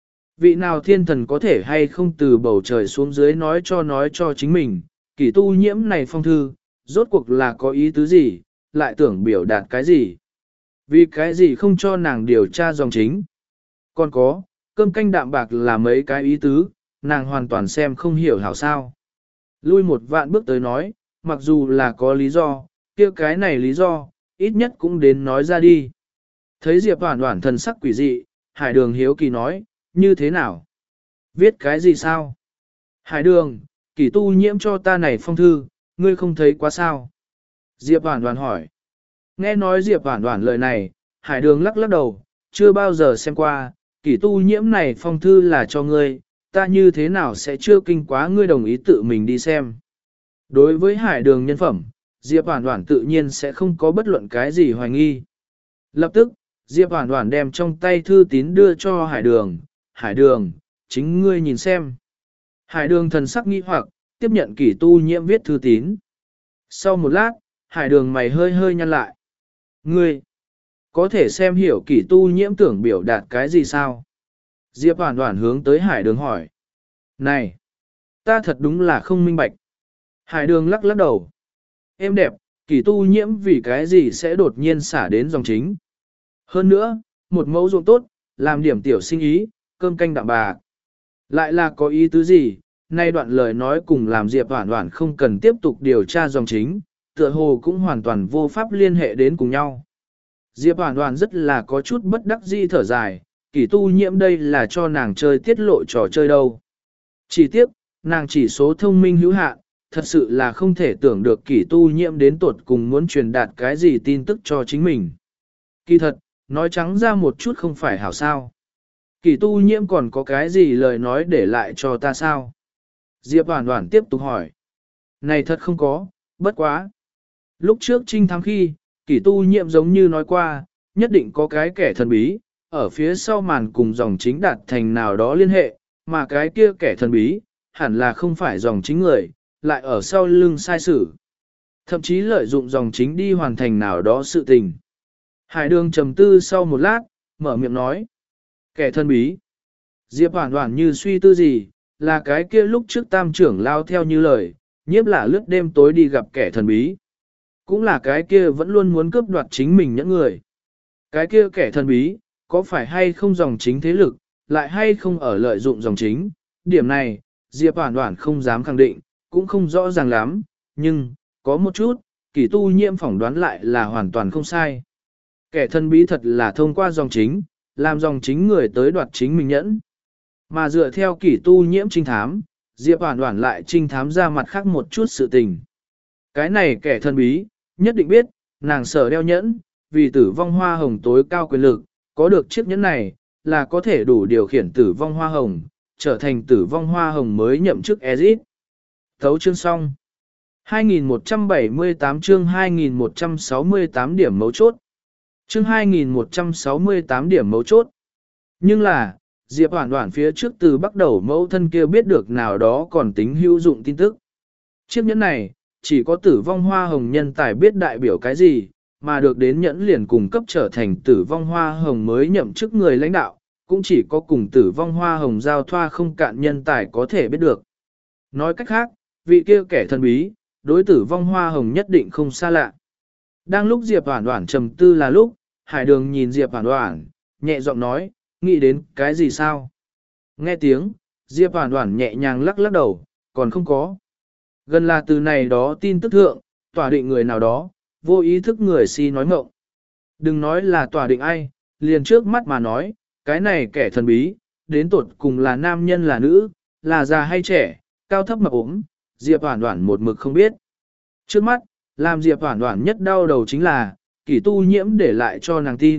Vị nào thiên thần có thể hay không từ bầu trời xuống dưới nói cho nói cho chính mình, kỷ tu nhiễm này phong thư, rốt cuộc là có ý tứ gì, lại tưởng biểu đạt cái gì. Vì cái gì không cho nàng điều tra dòng chính. Còn có, cơm canh đạm bạc là mấy cái ý tứ, nàng hoàn toàn xem không hiểu hảo sao. Lui một vạn bước tới nói, mặc dù là có lý do, kia cái này lý do, ít nhất cũng đến nói ra đi. Thấy Diệp Hoản Hoản thần sắc quỷ dị, Hải Đường hiếu kỳ nói, như thế nào? Viết cái gì sao? Hải Đường, kỷ tu nhiễm cho ta này phong thư, ngươi không thấy quá sao? Diệp Hoản Hoản hỏi. Nghe nói Diệp Hoản Hoản lời này, Hải Đường lắc lắc đầu, chưa bao giờ xem qua, kỷ tu nhiễm này phong thư là cho ngươi, ta như thế nào sẽ chưa kinh quá ngươi đồng ý tự mình đi xem. Đối với Hải Đường nhân phẩm, Diệp Hoản Hoản tự nhiên sẽ không có bất luận cái gì hoài nghi. Lập tức, Diệp Hoản Hoản đem trong tay thư tín đưa cho Hải Đường, Hải Đường, chính ngươi nhìn xem. Hải Đường thần sắc nghi hoặc, tiếp nhận kỷ tu nhiễm viết thư tín. Sau một lát, Hải Đường mày hơi hơi nhăn lại. Ngươi, có thể xem hiểu kỷ tu nhiễm tưởng biểu đạt cái gì sao? Diệp Hoản Hoản hướng tới Hải Đường hỏi. Này, ta thật đúng là không minh bạch. Hải Đường lắc lắc đầu. Em đẹp, kỷ tu nhiễm vì cái gì sẽ đột nhiên xả đến dòng chính. Hơn nữa, một mẫu ruộng tốt, làm điểm tiểu sinh ý, cơm canh đạm bạc. Lại là có ý tứ gì, nay đoạn lời nói cùng làm Diệp Hoản Hoản không cần tiếp tục điều tra dòng chính, tựa hồ cũng hoàn toàn vô pháp liên hệ đến cùng nhau. Diệp Hoản Hoản rất là có chút bất đắc dĩ thở dài, kỷ tu nhiễm đây là cho nàng chơi tiết lộ trò chơi đâu. Chỉ tiếc, nàng chỉ số thông minh hữu hạn, thật sự là không thể tưởng được kỷ tu nhiễm đến tuột cùng muốn truyền đạt cái gì tin tức cho chính mình. Kỳ thật, nói trắng ra một chút không phải hảo sao. Kỷ tu nhiễm còn có cái gì lời nói để lại cho ta sao? Diệp Hoản Hoản tiếp tục hỏi. Này thật không có, bất quá. Lúc trước trinh thám khi, kỷ tu nhiễm giống như nói qua, nhất định có cái kẻ thần bí, ở phía sau màn cùng dòng chính đạt thành nào đó liên hệ, mà cái kia kẻ thần bí, hẳn là không phải dòng chính người, lại ở sau lưng sai sử. Thậm chí lợi dụng dòng chính đi hoàn thành nào đó sự tình. Hải Đường trầm tư sau một lát, mở miệng nói. Kẻ thần bí. Diệp Hoản Hoản như suy tư gì, là cái kia lúc trước tam trưởng lao theo như lời, nhiếp là lướt đêm tối đi gặp kẻ thần bí. Cũng là cái kia vẫn luôn muốn cướp đoạt chính mình những người. Cái kia kẻ thần bí, có phải hay không dòng chính thế lực, lại hay không ở lợi dụng dòng chính. Điểm này, Diệp Hoản Hoản không dám khẳng định, cũng không rõ ràng lắm, nhưng, có một chút, kỷ tu nhiễm phỏng đoán lại là hoàn toàn không sai. Kẻ thần bí thật là thông qua dòng chính, làm dòng chính người tới đoạt chính mình nhẫn. Mà dựa theo kỷ tu nhiễm trinh thám, Diệp Hoản Hoản lại trinh thám ra mặt khác một chút sự tình. Cái này kẻ thần bí, nhất định biết, nàng sở đeo nhẫn, vì tử vong hoa hồng tối cao quyền lực, có được chiếc nhẫn này, là có thể đủ điều khiển tử vong hoa hồng, trở thành tử vong hoa hồng mới nhậm chức Ezit. Thấu chương xong. hai nghìn một trăm bảy mươi tám chương hai nghìn một trăm sáu mươi tám điểm mấu chốt. Chương hai nghìn một trăm sáu mươi tám điểm mấu chốt. Nhưng là, Diệp Hoản Hoản phía trước từ bắt đầu mẫu thân kia biết được nào đó còn tính hữu dụng tin tức. Chiếc nhẫn này, chỉ có tử vong hoa hồng nhân tài biết đại biểu cái gì, mà được đến nhẫn liền cung cấp trở thành tử vong hoa hồng mới nhậm chức người lãnh đạo, cũng chỉ có cùng tử vong hoa hồng giao thoa không cạn nhân tài có thể biết được. Nói cách khác, vị kia kẻ thần bí, đối tử vong hoa hồng nhất định không xa lạ. Đang lúc Diệp Hoản Hoản trầm tư là lúc, Hải Đường nhìn Diệp Hoản Hoản, nhẹ giọng nói, nghĩ đến cái gì sao? Nghe tiếng, Diệp Hoản Hoản nhẹ nhàng lắc lắc đầu, còn không có. Gần là từ này đó tin tức thượng, tỏa định người nào đó, vô ý thức người si nói ngọng. Đừng nói là tỏa định ai, liền trước mắt mà nói, cái này kẻ thần bí, đến tột cùng là nam nhân là nữ, là già hay trẻ, cao thấp mập ốm, Diệp Hoản Hoản một mực không biết. Trước mắt, làm Diệp Hoản Hoản nhất đau đầu chính là, kỷ tu nhiễm để lại cho nàng tin,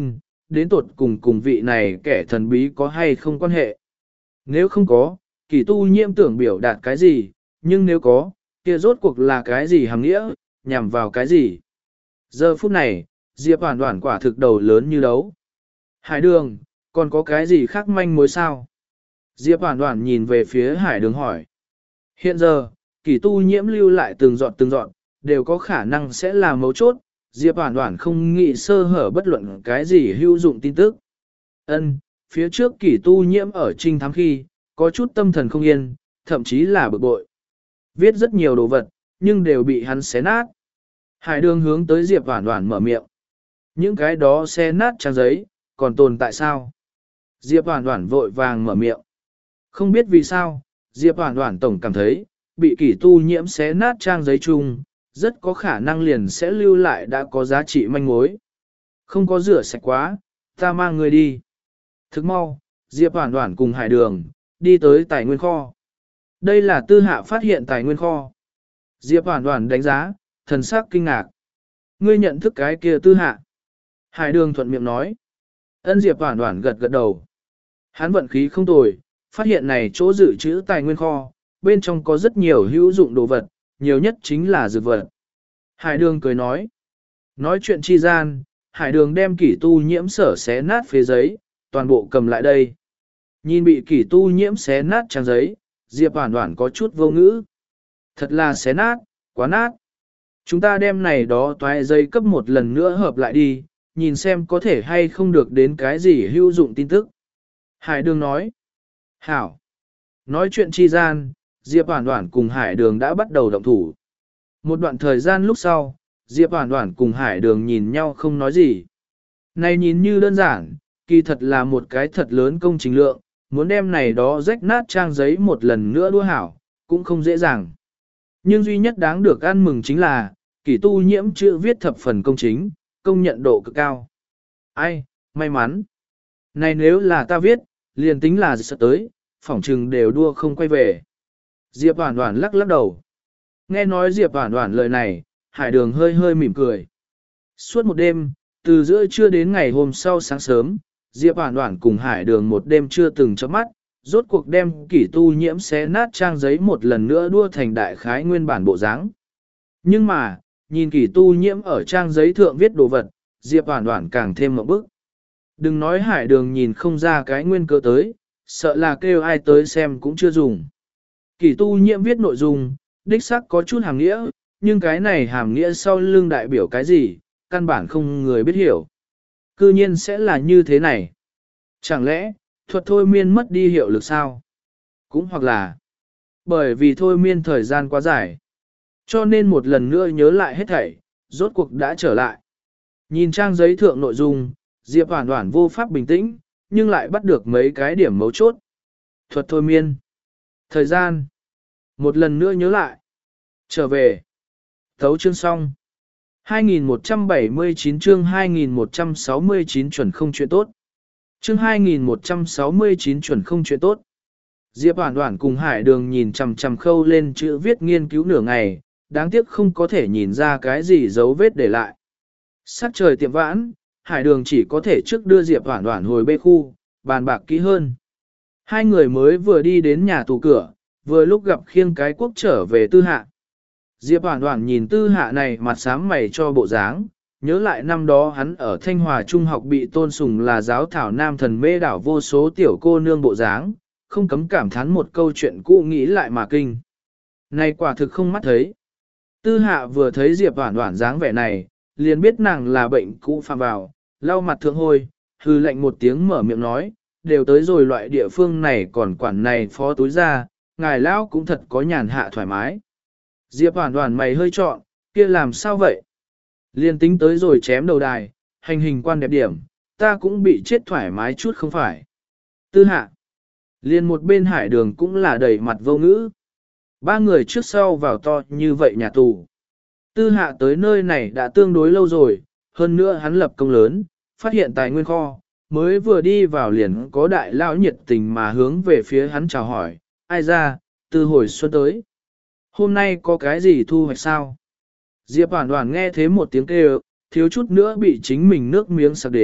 đến tột cùng cùng vị này kẻ thần bí có hay không quan hệ. Nếu không có, kỳ tu nhiễm tưởng biểu đạt cái gì, nhưng nếu có, kia rốt cuộc là cái gì hàm nghĩa, nhằm vào cái gì. Giờ phút này, Diệp Hoàn Hoàn quả thực đầu lớn như đấu. Hải đường, còn có cái gì khác manh mối sao? Diệp Hoàn Hoàn nhìn về phía hải đường hỏi. Hiện giờ, kỳ tu nhiễm lưu lại từng dọn từng dọn, đều có khả năng sẽ là mấu chốt. Diệp Hoàn Hoàn không nghĩ sơ hở bất luận cái gì hữu dụng tin tức. Ân, phía trước kỳ tu nhiễm ở trinh thám khi, có chút tâm thần không yên, thậm chí là bực bội. Viết rất nhiều đồ vật, nhưng đều bị hắn xé nát. Hải đường hướng tới Diệp Hoàn Hoàn mở miệng. Những cái đó xé nát trang giấy, còn tồn tại sao? Diệp Hoàn Hoàn vội vàng mở miệng. Không biết vì sao, Diệp Hoàn Hoàn tổng cảm thấy, bị kỷ tu nhiễm xé nát trang giấy chung, rất có khả năng liền sẽ lưu lại đã có giá trị manh mối. Không có rửa sạch quá, ta mang người đi. Thức mau, Diệp Hoàn Hoàn cùng hải đường, đi tới tài nguyên kho. Đây là tư hạ phát hiện tài nguyên kho. Diệp Hoàn Hoàn đánh giá, thần sắc kinh ngạc. Ngươi nhận thức cái kia tư hạ. Hải đường thuận miệng nói. Ân Diệp Hoàn Hoàn gật gật đầu. Hắn vận khí không tồi, phát hiện này chỗ dự trữ tài nguyên kho, bên trong có rất nhiều hữu dụng đồ vật, nhiều nhất chính là dược vật. Hải đường cười nói. Nói chuyện chi gian, hải đường đem kỷ tu nhiễm sở xé nát phế giấy, toàn bộ cầm lại đây. Nhìn bị kỷ tu nhiễm xé nát trang giấy, Diệp Hoàn Hoàn có chút vô ngữ. Thật là xé nát, quá nát. Chúng ta đem này đó toái giấy cấp một lần nữa hợp lại đi, nhìn xem có thể hay không được đến cái gì hữu dụng tin tức. Hải đường nói. Hảo. Nói chuyện chi gian, Diệp Hoàn Hoàn cùng hải đường đã bắt đầu động thủ. Một đoạn thời gian lúc sau, Diệp Hoàn Hoàn cùng hải đường nhìn nhau không nói gì. Này nhìn như đơn giản, kỳ thật là một cái thật lớn công trình lượng, muốn đem này đó rách nát trang giấy một lần nữa đua hảo, cũng không dễ dàng. Nhưng duy nhất đáng được ăn mừng chính là, kỳ tu nhiễm chữ viết thập phần công chính, công nhận độ cực cao. Ai, may mắn. Này nếu là ta viết, liền tính là sẽ tới, phỏng trừng đều đua không quay về. Diệp Hoàn Hoàn lắc lắc đầu. Nghe nói Diệp Hoàn Hoàn lời này, hải đường hơi hơi mỉm cười. Suốt một đêm, từ giữa trưa đến ngày hôm sau sáng sớm, Diệp Hoàn Hoàn cùng hải đường một đêm chưa từng chớp mắt, rốt cuộc đem kỷ tu nhiễm xé nát trang giấy một lần nữa đua thành đại khái nguyên bản bộ dáng. Nhưng mà, nhìn kỷ tu nhiễm ở trang giấy thượng viết đồ vật, Diệp Hoàn Hoàn càng thêm một bức. Đừng nói hải đường nhìn không ra cái nguyên cơ tới, sợ là kêu ai tới xem cũng chưa dùng. Kỷ tu nhiễm viết nội dung, đích xác có chút hàm nghĩa, nhưng cái này hàm nghĩa sau lưng đại biểu cái gì, căn bản không người biết hiểu. Cư nhiên sẽ là như thế này. Chẳng lẽ, thuật thôi miên mất đi hiệu lực sao? Cũng hoặc là, bởi vì thôi miên thời gian quá dài. Cho nên một lần nữa nhớ lại hết thảy, rốt cuộc đã trở lại. Nhìn trang giấy thượng nội dung, Diệp Hoàn Hoàn vô pháp bình tĩnh, nhưng lại bắt được mấy cái điểm mấu chốt. Thuật thôi miên. Thời gian. Một lần nữa nhớ lại. Trở về. Thấu chương xong. hai nghìn một trăm bảy mươi chín chương hai nghìn một trăm sáu mươi chín chuẩn không chuyện tốt. Chương hai nghìn một trăm sáu mươi chín chuẩn không chuyện tốt. Diệp Hoàn Hoàn cùng hải đường nhìn chằm chằm khâu lên chữ viết nghiên cứu nửa ngày, đáng tiếc không có thể nhìn ra cái gì dấu vết để lại. Sắc trời tiệm vãn, hải đường chỉ có thể trước đưa Diệp Hoàn Hoàn hồi bê khu, bàn bạc kỹ hơn. Hai người mới vừa đi đến nhà tù cửa, vừa lúc gặp khiêng cái quốc trở về tư hạ. Diệp Hoàn Hoàn nhìn tư hạ này mặt sám mày cho bộ dáng, nhớ lại năm đó hắn ở Thanh Hòa Trung học bị tôn sùng là giáo thảo nam thần mê đảo vô số tiểu cô nương bộ dáng, không cấm cảm thán một câu chuyện cũ nghĩ lại mà kinh. Này quả thực không mắt thấy. Tư hạ vừa thấy Diệp Hoàn Hoàn dáng vẻ này, liền biết nàng là bệnh cũ phạm vào, lau mặt thượng hôi, hư lệnh một tiếng mở miệng nói, đều tới rồi loại địa phương này còn quản này phó túi ra, ngài lão cũng thật có nhàn hạ thoải mái. Diệp Hoàn Hoàn mày hơi trọn, kia làm sao vậy? Liên tính tới rồi chém đầu đài, hành hình quan đẹp điểm, ta cũng bị chết thoải mái chút không phải. Tư hạ. Liên một bên hải đường cũng là đầy mặt vô ngữ. Ba người trước sau vào to như vậy nhà tù. Tư hạ tới nơi này đã tương đối lâu rồi, hơn nữa hắn lập công lớn, phát hiện tài nguyên kho, mới vừa đi vào liền có đại lão nhiệt tình mà hướng về phía hắn chào hỏi, ai ra, từ hồi xuân tới. Hôm nay có cái gì thu hoạch sao? Diệp Hoàn Hoàn nghe thế một tiếng kêu, thiếu chút nữa bị chính mình nước miếng sặc đến,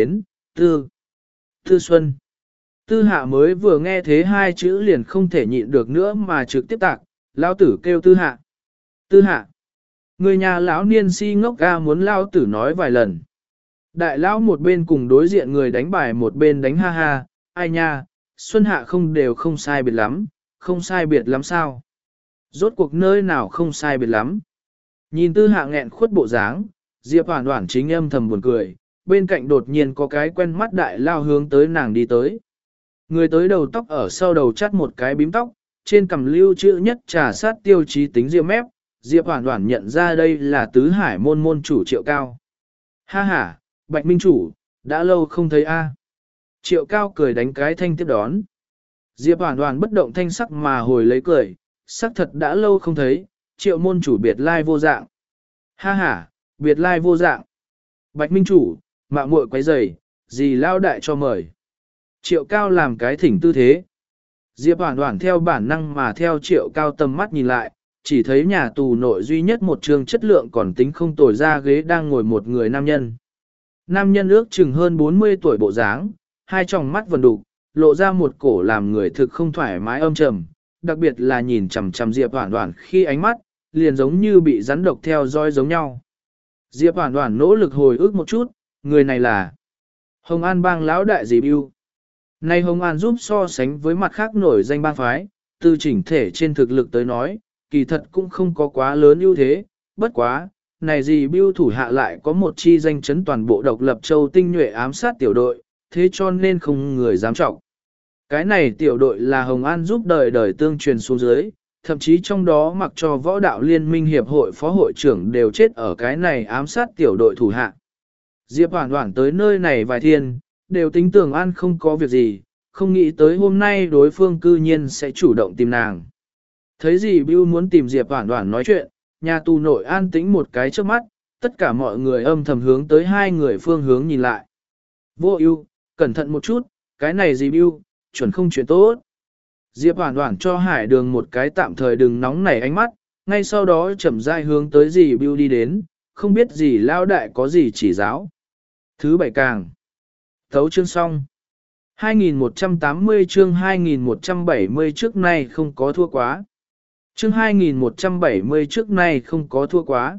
Tư. Tư Xuân. Tư hạ mới vừa nghe thế hai chữ liền không thể nhịn được nữa mà trực tiếp tạc, lão tử kêu tư hạ. Tư hạ. Người nhà lão niên si ngốc ga muốn lão tử nói vài lần. Đại lão một bên cùng đối diện người đánh bài một bên đánh ha ha, ai nha, Xuân hạ không đều không sai biệt lắm, không sai biệt lắm sao. Rốt cuộc nơi nào không sai biệt lắm. Nhìn tư hạ nghẹn khuất bộ dáng, Diệp Hoản Hoản chính âm thầm buồn cười, bên cạnh đột nhiên có cái quen mắt đại lao hướng tới nàng đi tới. Người tới đầu tóc ở sau đầu chắt một cái bím tóc, trên cằm lưu chữ nhất trà sát tiêu chí tính riêng mép, Diệp Hoản Hoản nhận ra đây là tứ hải môn môn chủ Triệu Cao. Ha ha, Bạch Minh chủ, đã lâu không thấy a. Triệu Cao cười đánh cái thanh tiếp đón. Diệp Hoản Hoản bất động thanh sắc mà hồi lấy cười, sắc thật đã lâu không thấy, Triệu môn chủ biệt lai vô dạng. Ha ha, biệt lai vô dạng. Bạch Minh chủ, mạo muội quấy rầy, gì lao đại cho mời. Triệu Cao làm cái thỉnh tư thế. Diệp Hoản Hoản theo bản năng mà theo Triệu Cao tầm mắt nhìn lại, chỉ thấy nhà tù nội duy nhất một trường chất lượng còn tính không tồi ra ghế đang ngồi một người nam nhân. Nam nhân ước chừng hơn bốn mươi tuổi bộ dáng, hai tròng mắt vần đục, lộ ra một cổ làm người thực không thoải mái âm trầm, đặc biệt là nhìn chằm chằm Diệp Hoản Hoản khi ánh mắt, liền giống như bị rắn độc theo dõi giống nhau. Diệp Hoản Hoản nỗ lực hồi ức một chút, người này là Hồng An bang lão đại Dì Bưu. Này Hồng An giúp so sánh với mặt khác nổi danh bang phái, từ chỉnh thể trên thực lực tới nói, kỳ thật cũng không có quá lớn ưu thế, bất quá, này Dì Bưu thủ hạ lại có một chi danh chấn toàn bộ độc lập châu tinh nhuệ ám sát tiểu đội, thế cho nên không người dám trọng. Cái này tiểu đội là Hồng An giúp đời đời tương truyền xuống dưới, thậm chí trong đó mặc cho võ đạo liên minh hiệp hội phó hội trưởng đều chết ở cái này ám sát tiểu đội thủ hạ. Diệp Hoản Hoản tới nơi này vài thiên, đều tính tưởng An không có việc gì, không nghĩ tới hôm nay đối phương cư nhiên sẽ chủ động tìm nàng. Thấy gì Bưu muốn tìm Diệp Hoản Hoản nói chuyện, nhà tù nội an tĩnh một cái trước mắt, tất cả mọi người âm thầm hướng tới hai người phương hướng nhìn lại. Vô ưu, cẩn thận một chút, cái này gì Bưu, chuẩn không chuyện tốt. Diệp Hoản Hoản cho Hải Đường một cái tạm thời đừng nóng nảy ánh mắt, ngay sau đó chậm rãi hướng tới dì Bưu đi đến, không biết dì lao đại có gì chỉ giáo. Thứ bảy càng. Thấu chương xong. hai nghìn một trăm tám mươi chương hai nghìn một trăm bảy mươi trước nay không có thua quá. Chương hai nghìn một trăm bảy mươi trước nay không có thua quá.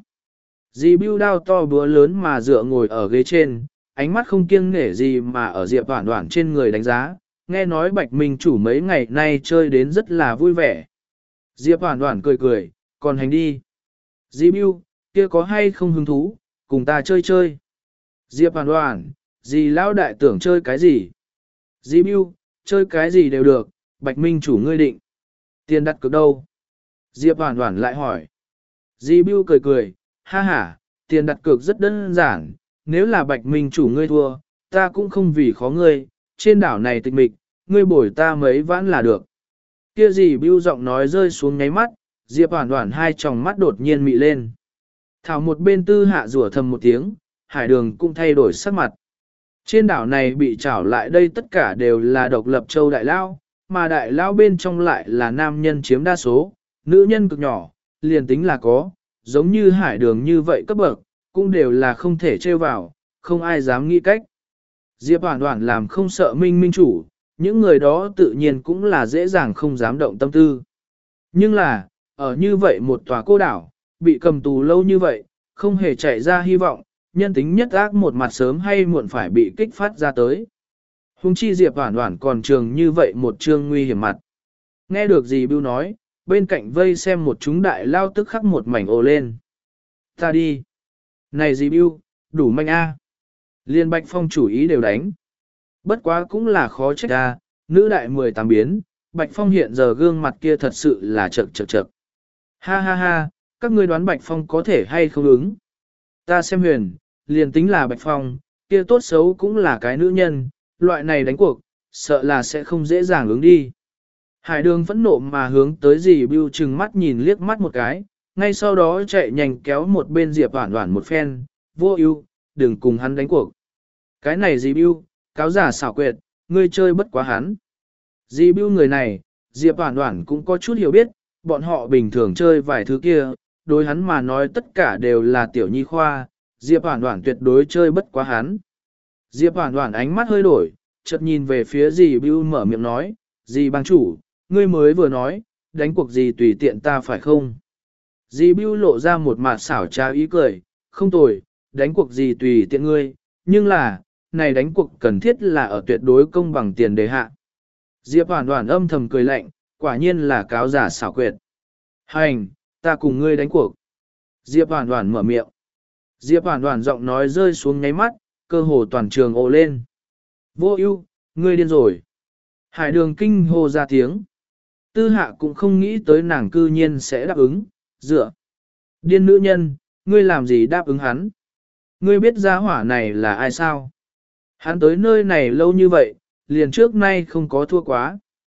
Dì Bưu đao to búa lớn mà dựa ngồi ở ghế trên, ánh mắt không kiêng nể gì mà ở Diệp Hoản Hoản trên người đánh giá, nghe nói Bạch Minh chủ mấy ngày nay chơi đến rất là vui vẻ. Diệp Hoản Hoản cười cười, còn hành đi. Dì Bưu, kia có hay không hứng thú, cùng ta chơi chơi. Diệp Hoản Hoản, dì lão đại tưởng chơi cái gì? Dì Bưu, chơi cái gì đều được, Bạch Minh chủ ngươi định. Tiền đặt cược đâu? Diệp Hoản Hoản lại hỏi. Dì Bưu cười cười, ha ha, tiền đặt cược rất đơn giản, nếu là Bạch Minh chủ ngươi thua, ta cũng không vì khó ngươi, trên đảo này tịch mịch, ngươi bồi ta mấy vãn là được. Kia dì Bưu giọng nói rơi xuống nháy mắt, Diệp Hoản Hoản hai tròng mắt đột nhiên mị lên. Thảo một bên tư hạ rủa thầm một tiếng, Hải Đường cũng thay đổi sắc mặt. Trên đảo này bị trảo lại đây tất cả đều là độc lập châu đại lao, mà đại lao bên trong lại là nam nhân chiếm đa số, nữ nhân cực nhỏ, liền tính là có, giống như Hải Đường như vậy cấp bậc, cũng đều là không thể trêu vào, không ai dám nghĩ cách. Diệp Hoản Hoản làm không sợ minh minh chủ, những người đó tự nhiên cũng là dễ dàng không dám động tâm tư. Nhưng là, ở như vậy một tòa cô đảo, bị cầm tù lâu như vậy, không hề chạy ra hy vọng, nhân tính nhất ác một mặt sớm hay muộn phải bị kích phát ra tới. Hùng chi Diệp Hoản Hoản còn trường như vậy một chương nguy hiểm mặt. Nghe được gì Bưu nói, bên cạnh vây xem một chúng đại lao tức khắc một mảnh ồ lên. Ta đi. Này gì Bưu, đủ manh a. Liên Bạch Phong chủ ý đều đánh. Bất quá cũng là khó trách a, nữ đại mười tám biến, Bạch Phong hiện giờ gương mặt kia thật sự là chật chật chật. Ha ha ha, các ngươi đoán Bạch Phong có thể hay không ứng. Ta xem huyền, liền tính là Bạch Phong, kia tốt xấu cũng là cái nữ nhân, loại này đánh cuộc, sợ là sẽ không dễ dàng ứng đi. Hải Đường phẫn nộ mà hướng tới dì Bưu chừng mắt nhìn liếc mắt một cái, ngay sau đó chạy nhanh kéo một bên Diệp Hoản Hoản một phen, vô ưu, đừng cùng hắn đánh cuộc. Cái này dì Bưu, cáo giả xảo quyệt, ngươi chơi bất quá hắn. Dì Bưu người này, Diệp Hoản Hoản cũng có chút hiểu biết, bọn họ bình thường chơi vài thứ kia, đối hắn mà nói tất cả đều là tiểu nhi khoa, Diệp Hoản Hoản tuyệt đối chơi bất quá hắn. Diệp Hoản Hoản ánh mắt hơi đổi, chợt nhìn về phía dì Bưu mở miệng nói, dì bang chủ, ngươi mới vừa nói, đánh cuộc gì tùy tiện ta phải không? Dì Bưu lộ ra một mặt xảo trá ý cười, không tồi, đánh cuộc gì tùy tiện ngươi, nhưng là, này đánh cuộc cần thiết là ở tuyệt đối công bằng tiền đề hạ. Diệp Hoản Hoản âm thầm cười lạnh, quả nhiên là cáo giả xảo quyệt. Hành, ta cùng ngươi đánh cuộc. Diệp Hoản Hoản mở miệng. Diệp Hoản Hoản giọng nói rơi xuống nháy mắt, cơ hồ toàn trường ồ lên. Vô ưu, ngươi điên rồi. Hải Đường kinh hô ra tiếng. Tư Hạ cũng không nghĩ tới nàng cư nhiên sẽ đáp ứng, dựa. Điên nữ nhân, ngươi làm gì đáp ứng hắn? Ngươi biết gia hỏa này là ai sao? Hắn tới nơi này lâu như vậy, liền trước nay không có thua quá.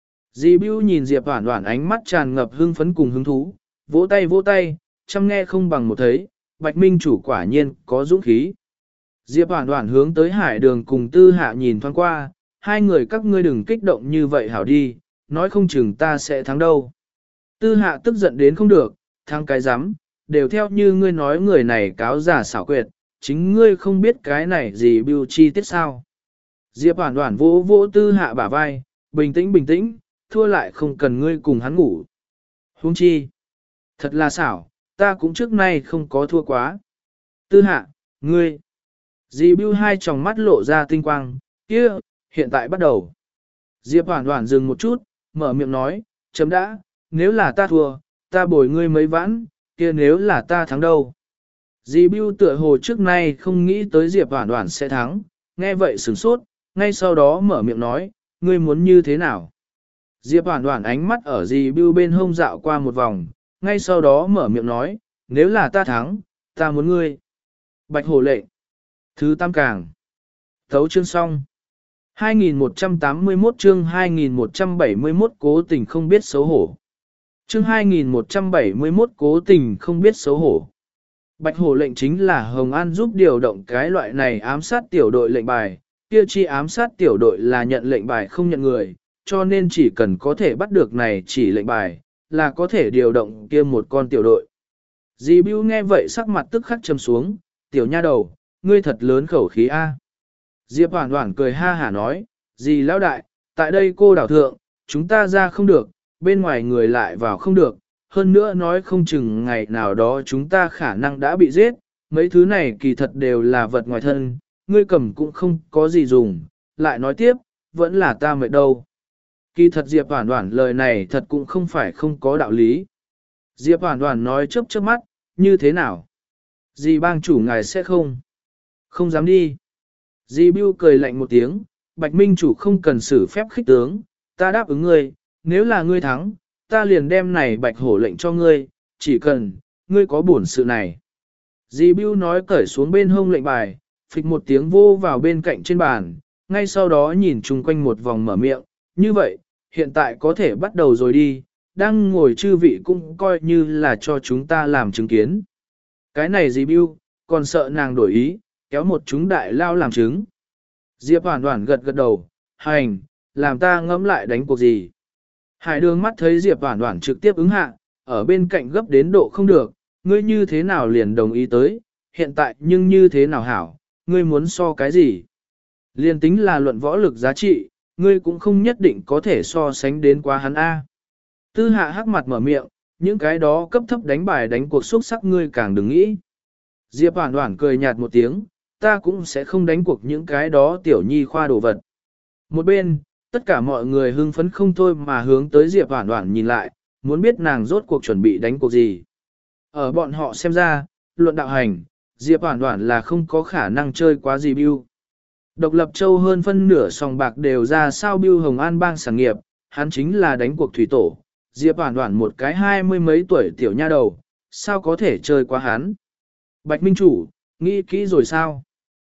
Dì Bưu nhìn Diệp Hoản Hoản ánh mắt tràn ngập hưng phấn cùng hứng thú, vỗ tay vỗ tay, chăm nghe không bằng một thấy, Bạch Minh chủ quả nhiên có dũng khí. Diệp Hoản Hoản hướng tới Hải Đường cùng Tư Hạ nhìn thoáng qua, hai người các ngươi đừng kích động như vậy hảo đi, nói không chừng ta sẽ thắng đâu. Tư Hạ tức giận đến không được, thắng cái rắm, đều theo như ngươi nói người này cáo giả xảo quyệt, chính ngươi không biết cái này gì Bưu chi tiết sao. Diệp Hoản Hoản vỗ vỗ Tư Hạ bả vai, bình tĩnh bình tĩnh, thua lại không cần ngươi cùng hắn ngủ. Huống chi, thật là xảo, ta cũng trước nay không có thua quá. Tư Hạ, ngươi. Dì Bưu hai tròng mắt lộ ra tinh quang, kia, hiện tại bắt đầu. Diệp Hoản Hoản dừng một chút, mở miệng nói, chấm đã, nếu là ta thua, ta bồi ngươi mấy vãn, kia nếu là ta thắng đâu. Dì Bưu tựa hồ trước nay không nghĩ tới Diệp Hoản Hoản sẽ thắng, nghe vậy sửng sốt, ngay sau đó mở miệng nói, ngươi muốn như thế nào. Diệp Hoản Hoản ánh mắt ở dì Bưu bên hông dạo qua một vòng, ngay sau đó mở miệng nói, nếu là ta thắng, ta muốn ngươi. Bạch hổ lệnh. Thứ tam càng. Thấu chương xong. hai nghìn một trăm tám mươi mốt chương hai nghìn một trăm bảy mươi mốt cố tình không biết xấu hổ. Chương hai nghìn một trăm bảy mươi mốt cố tình không biết xấu hổ. Bạch hổ lệnh chính là Hồng An giúp điều động cái loại này ám sát tiểu đội lệnh bài, kia chi ám sát tiểu đội là nhận lệnh bài không nhận người, cho nên chỉ cần có thể bắt được này chỉ lệnh bài, là có thể điều động kia một con tiểu đội. Dì Bưu nghe vậy sắc mặt tức khắc trầm xuống, tiểu nha đầu, ngươi thật lớn khẩu khí A. Diệp Hoản Hoản cười ha hả nói, dì lão đại, tại đây cô đảo thượng, chúng ta ra không được, bên ngoài người lại vào không được, hơn nữa nói không chừng ngày nào đó chúng ta khả năng đã bị giết, mấy thứ này kỳ thật đều là vật ngoài thân, ngươi cầm cũng không có gì dùng, lại nói tiếp, vẫn là ta mệt đâu. Kỳ thật Diệp Hoản Hoản lời này thật cũng không phải không có đạo lý. Diệp Hoản Hoản nói chớp chớp mắt, như thế nào? Dì bang chủ ngài sẽ không? Không dám đi. Dì Bưu cười lạnh một tiếng, Bạch Minh chủ không cần xử phép khích tướng, ta đáp ứng ngươi, nếu là ngươi thắng, ta liền đem này Bạch hổ lệnh cho ngươi, chỉ cần, ngươi có bổn sự này. Dì Bưu nói cởi xuống bên hông lệnh bài, phịch một tiếng vô vào bên cạnh trên bàn, ngay sau đó nhìn chung quanh một vòng mở miệng, như vậy, hiện tại có thể bắt đầu rồi đi, đang ngồi chư vị cũng coi như là cho chúng ta làm chứng kiến. Cái này dì Bưu, còn sợ nàng đổi ý, kéo một chúng đại lao làm chứng. Diệp Hoản Hoản gật gật đầu, hành, làm ta ngẫm lại đánh cuộc gì. Hải Đường mắt thấy Diệp Hoản Hoản trực tiếp ứng hạ, ở bên cạnh gấp đến độ không được, ngươi như thế nào liền đồng ý tới, hiện tại nhưng như thế nào hảo, ngươi muốn so cái gì. Liên tính là luận võ lực giá trị, ngươi cũng không nhất định có thể so sánh đến quá hắn A. Tư Hạ hắc mặt mở miệng, những cái đó cấp thấp đánh bài đánh cuộc xúc sắc ngươi càng đừng nghĩ. Diệp Hoản Hoản cười nhạt một tiếng, ta cũng sẽ không đánh cuộc những cái đó tiểu nhi khoa đồ vật. Một bên, tất cả mọi người hưng phấn không thôi mà hướng tới Diệp Hoản Hoản nhìn lại, muốn biết nàng rốt cuộc chuẩn bị đánh cuộc gì. Ở bọn họ xem ra, luận đạo hành, Diệp Hoản Hoản là không có khả năng chơi quá gì Bưu. Độc Lập Châu hơn phân nửa sòng bạc đều ra sao Bưu Hồng An bang sản nghiệp, hắn chính là đánh cuộc thủy tổ. Diệp Hoản Hoản một cái hai mươi mấy tuổi tiểu nha đầu, sao có thể chơi quá hắn. Bạch Minh chủ, nghĩ kỹ rồi sao?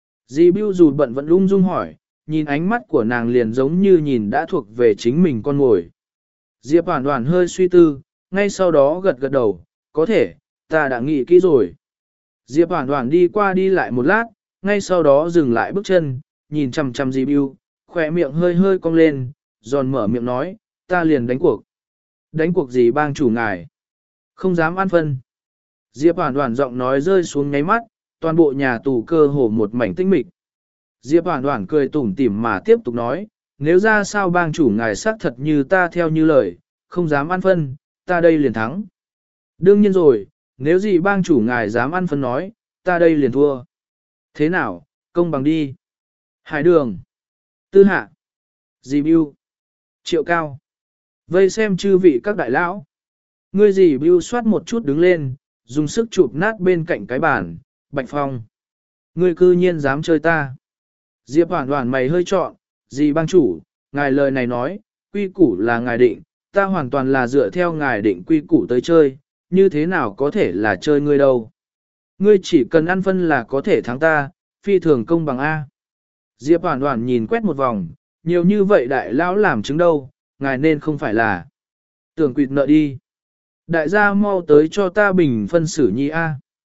Dì Bưu dù bận vẫn lung dung hỏi, nhìn ánh mắt của nàng liền giống như nhìn đã thuộc về chính mình con ngồi. Diệp Hoản Hoản hơi suy tư, ngay sau đó gật gật đầu, có thể, ta đã nghĩ kỹ rồi. Diệp Hoản Hoản đi qua đi lại một lát, ngay sau đó dừng lại bước chân, nhìn chằm chằm dì Bưu, khỏe miệng hơi hơi cong lên, giòn mở miệng nói, ta liền đánh cuộc. Đánh cuộc gì bang chủ ngài? Không dám ăn phân. Diệp Hoản Hoản giọng nói rơi xuống nháy mắt, toàn bộ nhà tù cơ hồ một mảnh tĩnh mịch. Diệp Hoản Hoản cười tủm tỉm mà tiếp tục nói, nếu ra sao bang chủ ngài xác thật như ta theo như lời, không dám ăn phân, ta đây liền thắng. Đương nhiên rồi, nếu gì bang chủ ngài dám ăn phân nói, ta đây liền thua. Thế nào, công bằng đi. Hải Đường, Tư Hạ, Dì Bưu, Triệu Cao. Vây xem chư vị các đại lão. Ngươi Dì Bưu soát một chút đứng lên, dùng sức chụp nát bên cạnh cái bàn, Bạch Phong. Ngươi cư nhiên dám chơi ta. Diệp Hoản Hoản mày hơi trọn, Dì bang chủ, ngài lời này nói, quy củ là ngài định, ta hoàn toàn là dựa theo ngài định quy củ tới chơi, như thế nào có thể là chơi ngươi đâu. Ngươi chỉ cần ăn phân là có thể thắng ta, phi thường công bằng A. Diệp Hoản Hoản nhìn quét một vòng, nhiều như vậy đại lão làm chứng đâu, ngài nên không phải là tưởng quỵt nợ đi. Đại gia mau tới cho ta bình phân xử nhi A.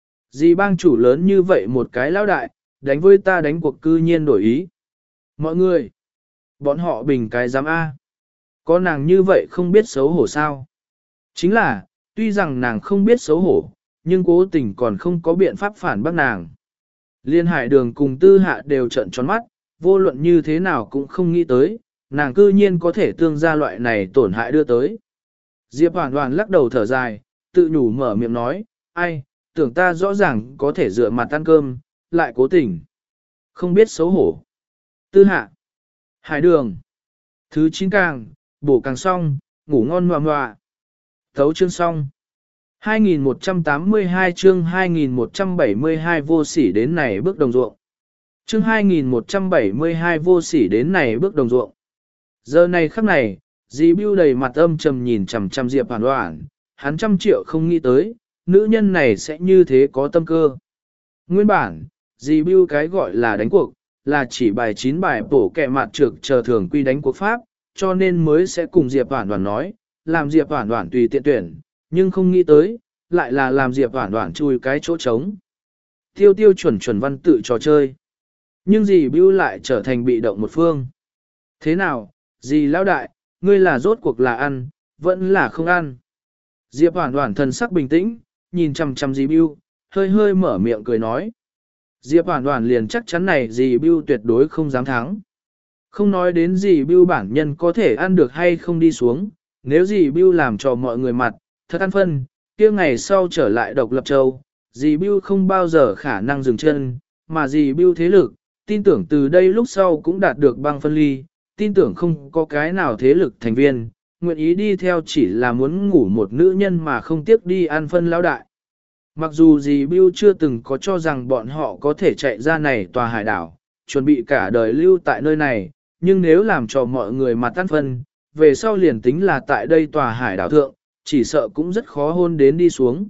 Dì bang chủ lớn như vậy một cái lão đại, đánh với ta đánh cuộc cư nhiên đổi ý. Mọi người, bọn họ bình cái giám A. Có nàng như vậy không biết xấu hổ sao? Chính là, tuy rằng nàng không biết xấu hổ, nhưng cố tình còn không có biện pháp phản bác nàng. Liên Hải Đường cùng Tư Hạ đều trợn tròn mắt, vô luận như thế nào cũng không nghĩ tới, nàng cư nhiên có thể tương ra loại này tổn hại đưa tới. Diệp Hoản Hoản lắc đầu thở dài, tự nhủ mở miệng nói, ai, tưởng ta rõ ràng có thể dựa mặt ăn cơm, lại cố tình. Không biết xấu hổ. Tư Hạ, Hải Đường, thứ chín càng, bổ càng xong, ngủ ngon ngoạ ngoạ. Thấu chương xong. hai nghìn một trăm tám mươi hai chương hai nghìn một trăm bảy mươi hai vô sỉ đến này bước đồng ruộng. Chương hai nghìn một trăm bảy mươi hai vô sỉ đến này bước đồng ruộng. Giờ này khắc này, Dì Bưu đầy mặt âm trầm nhìn chằm chằm Diệp Hoản Hoản, hắn trăm triệu không nghĩ tới, nữ nhân này sẽ như thế có tâm cơ. Nguyên bản, Dì Bưu cái gọi là đánh cuộc, là chỉ bài chín bài bổ kẹ mặt trược chờ thường quy đánh cuộc pháp, cho nên mới sẽ cùng Diệp Hoản Hoản nói, làm Diệp Hoản Hoản tùy tiện tuyển, nhưng không nghĩ tới, lại là làm Diệp Hoản Hoản chui cái chỗ trống. Tiêu tiêu chuẩn chuẩn văn tự trò chơi. Nhưng dì Bưu lại trở thành bị động một phương. Thế nào, dì lão đại, ngươi là rốt cuộc là ăn, vẫn là không ăn. Diệp Hoản Hoản thần sắc bình tĩnh, nhìn chằm chằm dì Bưu, hơi hơi mở miệng cười nói. Diệp Hoản Hoản liền chắc chắn này dì Bưu tuyệt đối không dám thắng. Không nói đến dì Bưu bản nhân có thể ăn được hay không đi xuống, nếu dì Bưu làm cho mọi người mặt, thật ăn phân, kia ngày sau trở lại độc lập châu, dì Bưu không bao giờ khả năng dừng chân, mà dì Bưu thế lực, tin tưởng từ đây lúc sau cũng đạt được băng phân ly, tin tưởng không có cái nào thế lực thành viên, nguyện ý đi theo chỉ là muốn ngủ một nữ nhân mà không tiếc đi ăn phân lão đại. Mặc dù dì Bưu chưa từng có cho rằng bọn họ có thể chạy ra này tòa hải đảo, chuẩn bị cả đời lưu tại nơi này, nhưng nếu làm cho mọi người mà tan phân, về sau liền tính là tại đây tòa hải đảo thượng, chỉ sợ cũng rất khó hôn đến đi xuống.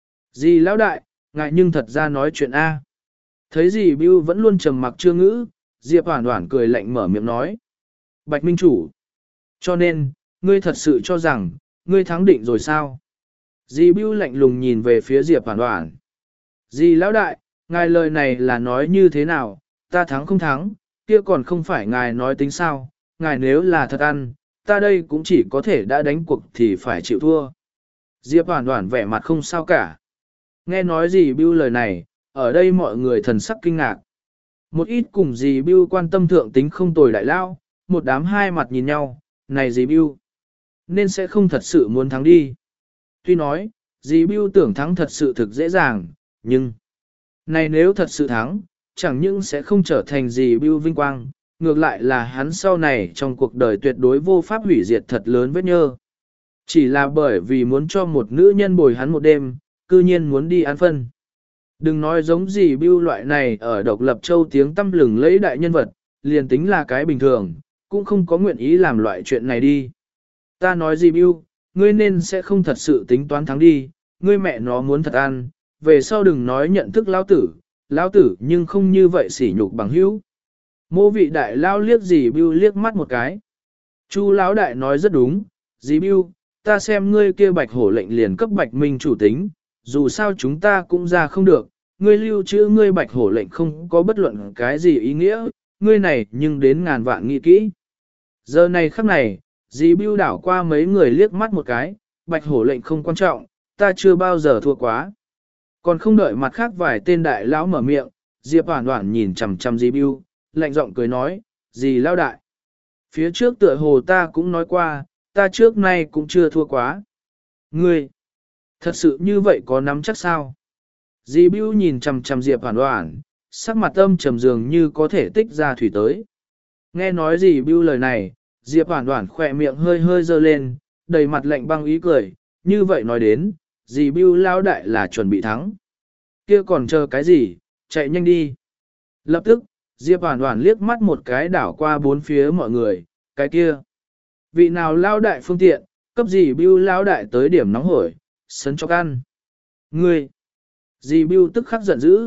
Dì lão đại, ngại nhưng thật ra nói chuyện A. Thấy dì Bưu vẫn luôn trầm mặc chưa ngữ, Diệp Hoản Hoản cười lạnh mở miệng nói. Bạch Minh Chủ. Cho nên, ngươi thật sự cho rằng, ngươi thắng định rồi sao? Dì Bưu lạnh lùng nhìn về phía Diệp Hoản Hoản. Dì lão đại, ngài lời này là nói như thế nào, ta thắng không thắng, kia còn không phải ngài nói tính sao, ngài nếu là thật ăn, ta đây cũng chỉ có thể đã đánh cuộc thì phải chịu thua. Diệp Hoản Hoản vẻ mặt không sao cả. Nghe nói dì Bưu lời này, ở đây mọi người thần sắc kinh ngạc. Một ít cùng dì Bưu quan tâm thượng tính không tồi đại lao, một đám hai mặt nhìn nhau, này dì Bưu, nên sẽ không thật sự muốn thắng đi. Tuy nói, dì Bưu tưởng thắng thật sự thực dễ dàng, nhưng này nếu thật sự thắng, chẳng những sẽ không trở thành dì Bưu vinh quang, ngược lại là hắn sau này trong cuộc đời tuyệt đối vô pháp hủy diệt thật lớn vết nhơ. Chỉ là bởi vì muốn cho một nữ nhân bồi hắn một đêm, cư nhiên muốn đi ăn phân. Đừng nói giống gì Bưu loại này ở độc lập châu tiếng tăm lừng lẫy đại nhân vật, liền tính là cái bình thường, cũng không có nguyện ý làm loại chuyện này đi. Ta nói gì Bưu, ngươi nên sẽ không thật sự tính toán thắng đi, ngươi mẹ nó muốn thật ăn, về sau đừng nói nhận thức lão tử, lão tử nhưng không như vậy sỉ nhục bằng hữu. Mô vị đại lao liếc dì Bưu liếc mắt một cái. Chu lão đại nói rất đúng, dì Bưu, ta xem ngươi kia bạch hổ lệnh liền cấp bạch minh chủ tính, dù sao chúng ta cũng ra không được, ngươi lưu trữ ngươi bạch hổ lệnh không có bất luận cái gì ý nghĩa, ngươi này nhưng đến ngàn vạn nghĩ kỹ. Giờ này khắc này, dì Bưu đảo qua mấy người liếc mắt một cái, bạch hổ lệnh không quan trọng, ta chưa bao giờ thua quá. Còn không đợi mặt khác vài tên đại lão mở miệng, Diệp Hoản Hoản nhìn chằm chằm dì Bưu, lạnh giọng cười nói, gì lao đại. Phía trước tựa hồ ta cũng nói qua, ta trước nay cũng chưa thua quá. Ngươi, thật sự như vậy có nắm chắc sao? Dì Bưu nhìn chằm chằm Diệp Hoàn Hoàn, sắc mặt âm trầm dường như có thể tích ra thủy tới. Nghe nói dì Bưu lời này, Diệp Hoàn Hoàn khỏe miệng hơi hơi dơ lên, đầy mặt lạnh băng ý cười, như vậy nói đến, dì Bưu lao đại là chuẩn bị thắng. Kia còn chờ cái gì, chạy nhanh đi. Lập tức, Diệp Hoàn Hoàn liếc mắt một cái đảo qua bốn phía mọi người, cái kia. Vị nào lao đại phương tiện, cấp dì Bưu lao đại tới điểm nóng hổi, sấn cho ăn. Ngươi! Dì Bưu tức khắc giận dữ.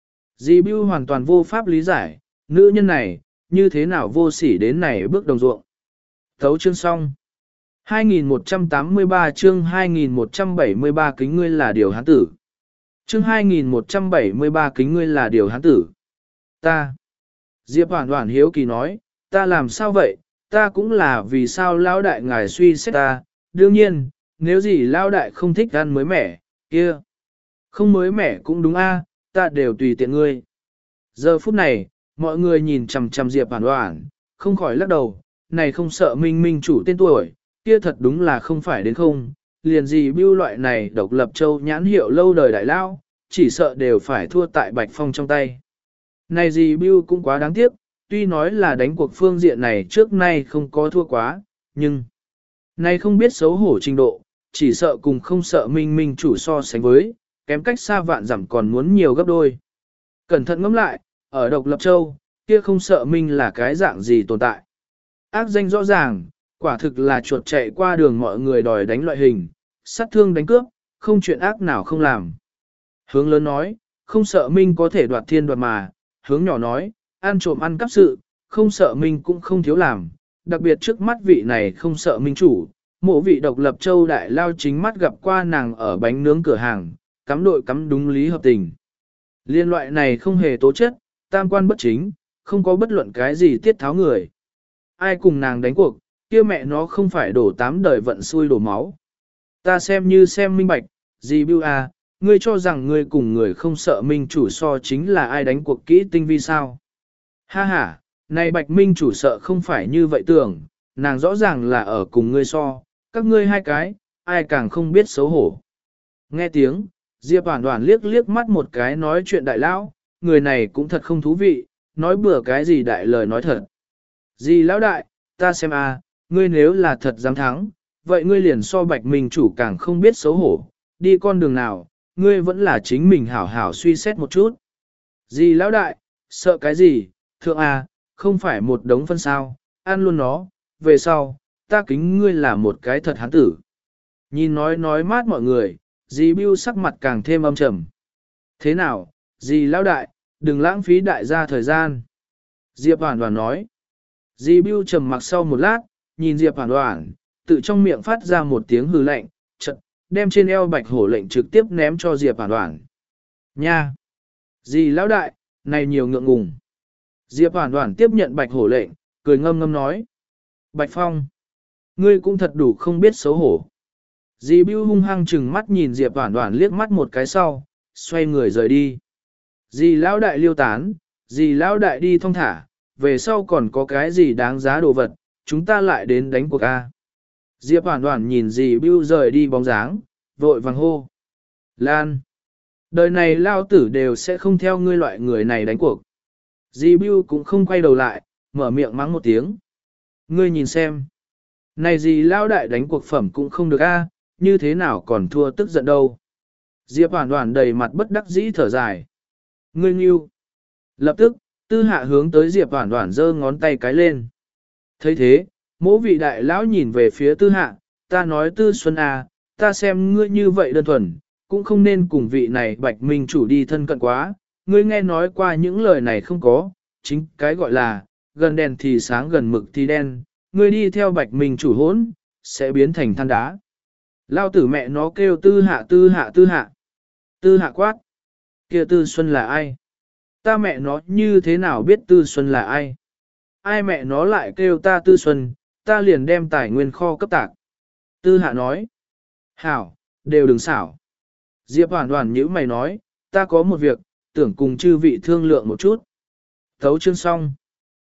Dì Bưu hoàn toàn vô pháp lý giải, nữ nhân này, như thế nào vô sỉ đến này bước đồng ruộng. Thấu chương xong. hai nghìn một trăm tám mươi ba chương hai nghìn một trăm bảy mươi ba kính ngươi là điều hán tử. Chương hai nghìn một trăm bảy mươi ba kính ngươi là điều hán tử. Ta. Diệp Hoàn Hoàn hiếu kỳ nói, ta làm sao vậy, ta cũng là vì sao lão đại ngài suy xét ta, đương nhiên, nếu gì lão đại không thích ăn mới mẻ, kia. Không mới mẻ cũng đúng a, ta đều tùy tiện ngươi. Giờ phút này, mọi người nhìn chằm chằm Diệp Hoàn Hoàn, không khỏi lắc đầu, này không sợ minh minh chủ tên tuổi, kia thật đúng là không phải đến không, liền gì bưu loại này độc lập châu nhãn hiệu lâu đời đại lao, chỉ sợ đều phải thua tại Bạch Phong trong tay. Này gì bưu cũng quá đáng tiếc, tuy nói là đánh cuộc phương diện này trước nay không có thua quá, nhưng này không biết xấu hổ trình độ, chỉ sợ cùng không sợ minh minh chủ so sánh với, kém cách xa vạn dặm còn muốn nhiều gấp đôi. Cẩn thận ngẫm lại, ở độc lập châu, kia không sợ minh là cái dạng gì tồn tại. Ác danh rõ ràng, quả thực là chuột chạy qua đường mọi người đòi đánh loại hình, sát thương đánh cướp, không chuyện ác nào không làm. Hướng lớn nói, không sợ minh có thể đoạt thiên đoạt mà, hướng nhỏ nói, ăn trộm ăn cắp sự, không sợ minh cũng không thiếu làm, đặc biệt trước mắt vị này không sợ minh chủ, mộ vị độc lập châu đại lao chính mắt gặp qua nàng ở bánh nướng cửa hàng, cắm đội cắm đúng lý hợp tình. Liên loại này không hề tố chất, tam quan bất chính, không có bất luận cái gì tiết tháo người. Ai cùng nàng đánh cuộc, kia mẹ nó không phải đổ tám đời vận xui đổ máu. Ta xem như xem minh bạch, gì bưu à, ngươi cho rằng ngươi cùng người không sợ minh chủ so chính là ai đánh cuộc kỹ tinh vi sao. Ha ha, này bạch minh chủ sợ không phải như vậy tưởng, nàng rõ ràng là ở cùng ngươi so, các ngươi hai cái, ai càng không biết xấu hổ. Nghe tiếng, Diệp Hoàn Hoàn liếc liếc mắt một cái nói chuyện đại lão, người này cũng thật không thú vị, nói bừa cái gì đại lời nói thật. Gì lão đại, ta xem a, ngươi nếu là thật dám thắng, vậy ngươi liền so bạch minh chủ càng không biết xấu hổ, đi con đường nào, ngươi vẫn là chính mình hảo hảo suy xét một chút. Gì lão đại, sợ cái gì, thượng a, không phải một đống phân sao, ăn luôn nó, về sau, ta kính ngươi là một cái thật hán tử. Nhìn nói nói mát mọi người, dì Bưu sắc mặt càng thêm âm trầm. Thế nào, dì lão đại, đừng lãng phí đại gia thời gian. Diệp Hoàn Hoàn nói. Dì Bưu trầm mặc sau một lát, nhìn Diệp Hoàn Hoàn, tự trong miệng phát ra một tiếng hừ lạnh, chợt đem trên eo bạch hổ lệnh trực tiếp ném cho Diệp Hoàn Hoàn. Nha! Dì lão đại, này nhiều ngượng ngùng. Diệp Hoàn Hoàn tiếp nhận bạch hổ lệnh, cười ngâm ngâm nói. Bạch Phong! Ngươi cũng thật đủ không biết xấu hổ. Dì Bưu hung hăng chừng mắt nhìn Diệp Hoàn Hoàn liếc mắt một cái sau, xoay người rời đi. Dì lão đại liêu tán, dì lão đại đi thong thả, về sau còn có cái gì đáng giá đồ vật, chúng ta lại đến đánh cuộc A. Diệp Hoàn Hoàn nhìn dì Bưu rời đi bóng dáng, vội vàng hô. Lan! Đời này lao tử đều sẽ không theo ngươi loại người này đánh cuộc. Dì Bưu cũng không quay đầu lại, mở miệng mắng một tiếng. Ngươi nhìn xem. Này dì lao đại đánh cuộc phẩm cũng không được A, như thế nào còn thua tức giận đâu. Diệp Hoàn Hoàn đầy mặt bất đắc dĩ thở dài. Ngươi nghiêu. Lập tức, tư hạ hướng tới Diệp Hoàn Hoàn giơ ngón tay cái lên. thấy thế, mỗi vị đại lão nhìn về phía tư hạ, ta nói tư xuân à, ta xem ngươi như vậy đơn thuần, cũng không nên cùng vị này bạch minh chủ đi thân cận quá, ngươi nghe nói qua những lời này không có, chính cái gọi là, gần đèn thì sáng gần mực thì đen, ngươi đi theo bạch minh chủ hỗn, sẽ biến thành than đá. Lao tử mẹ nó kêu tư hạ tư hạ tư hạ. Tư hạ quát. Kia tư xuân là ai? Ta mẹ nó như thế nào biết tư xuân là ai? Ai mẹ nó lại kêu ta tư xuân, ta liền đem tài nguyên kho cấp tạc. Tư hạ nói. Hảo, đều đừng xảo. Diệp Hoàn Hoàn nhữ mày nói, ta có một việc, tưởng cùng chư vị thương lượng một chút. Thấu chương xong.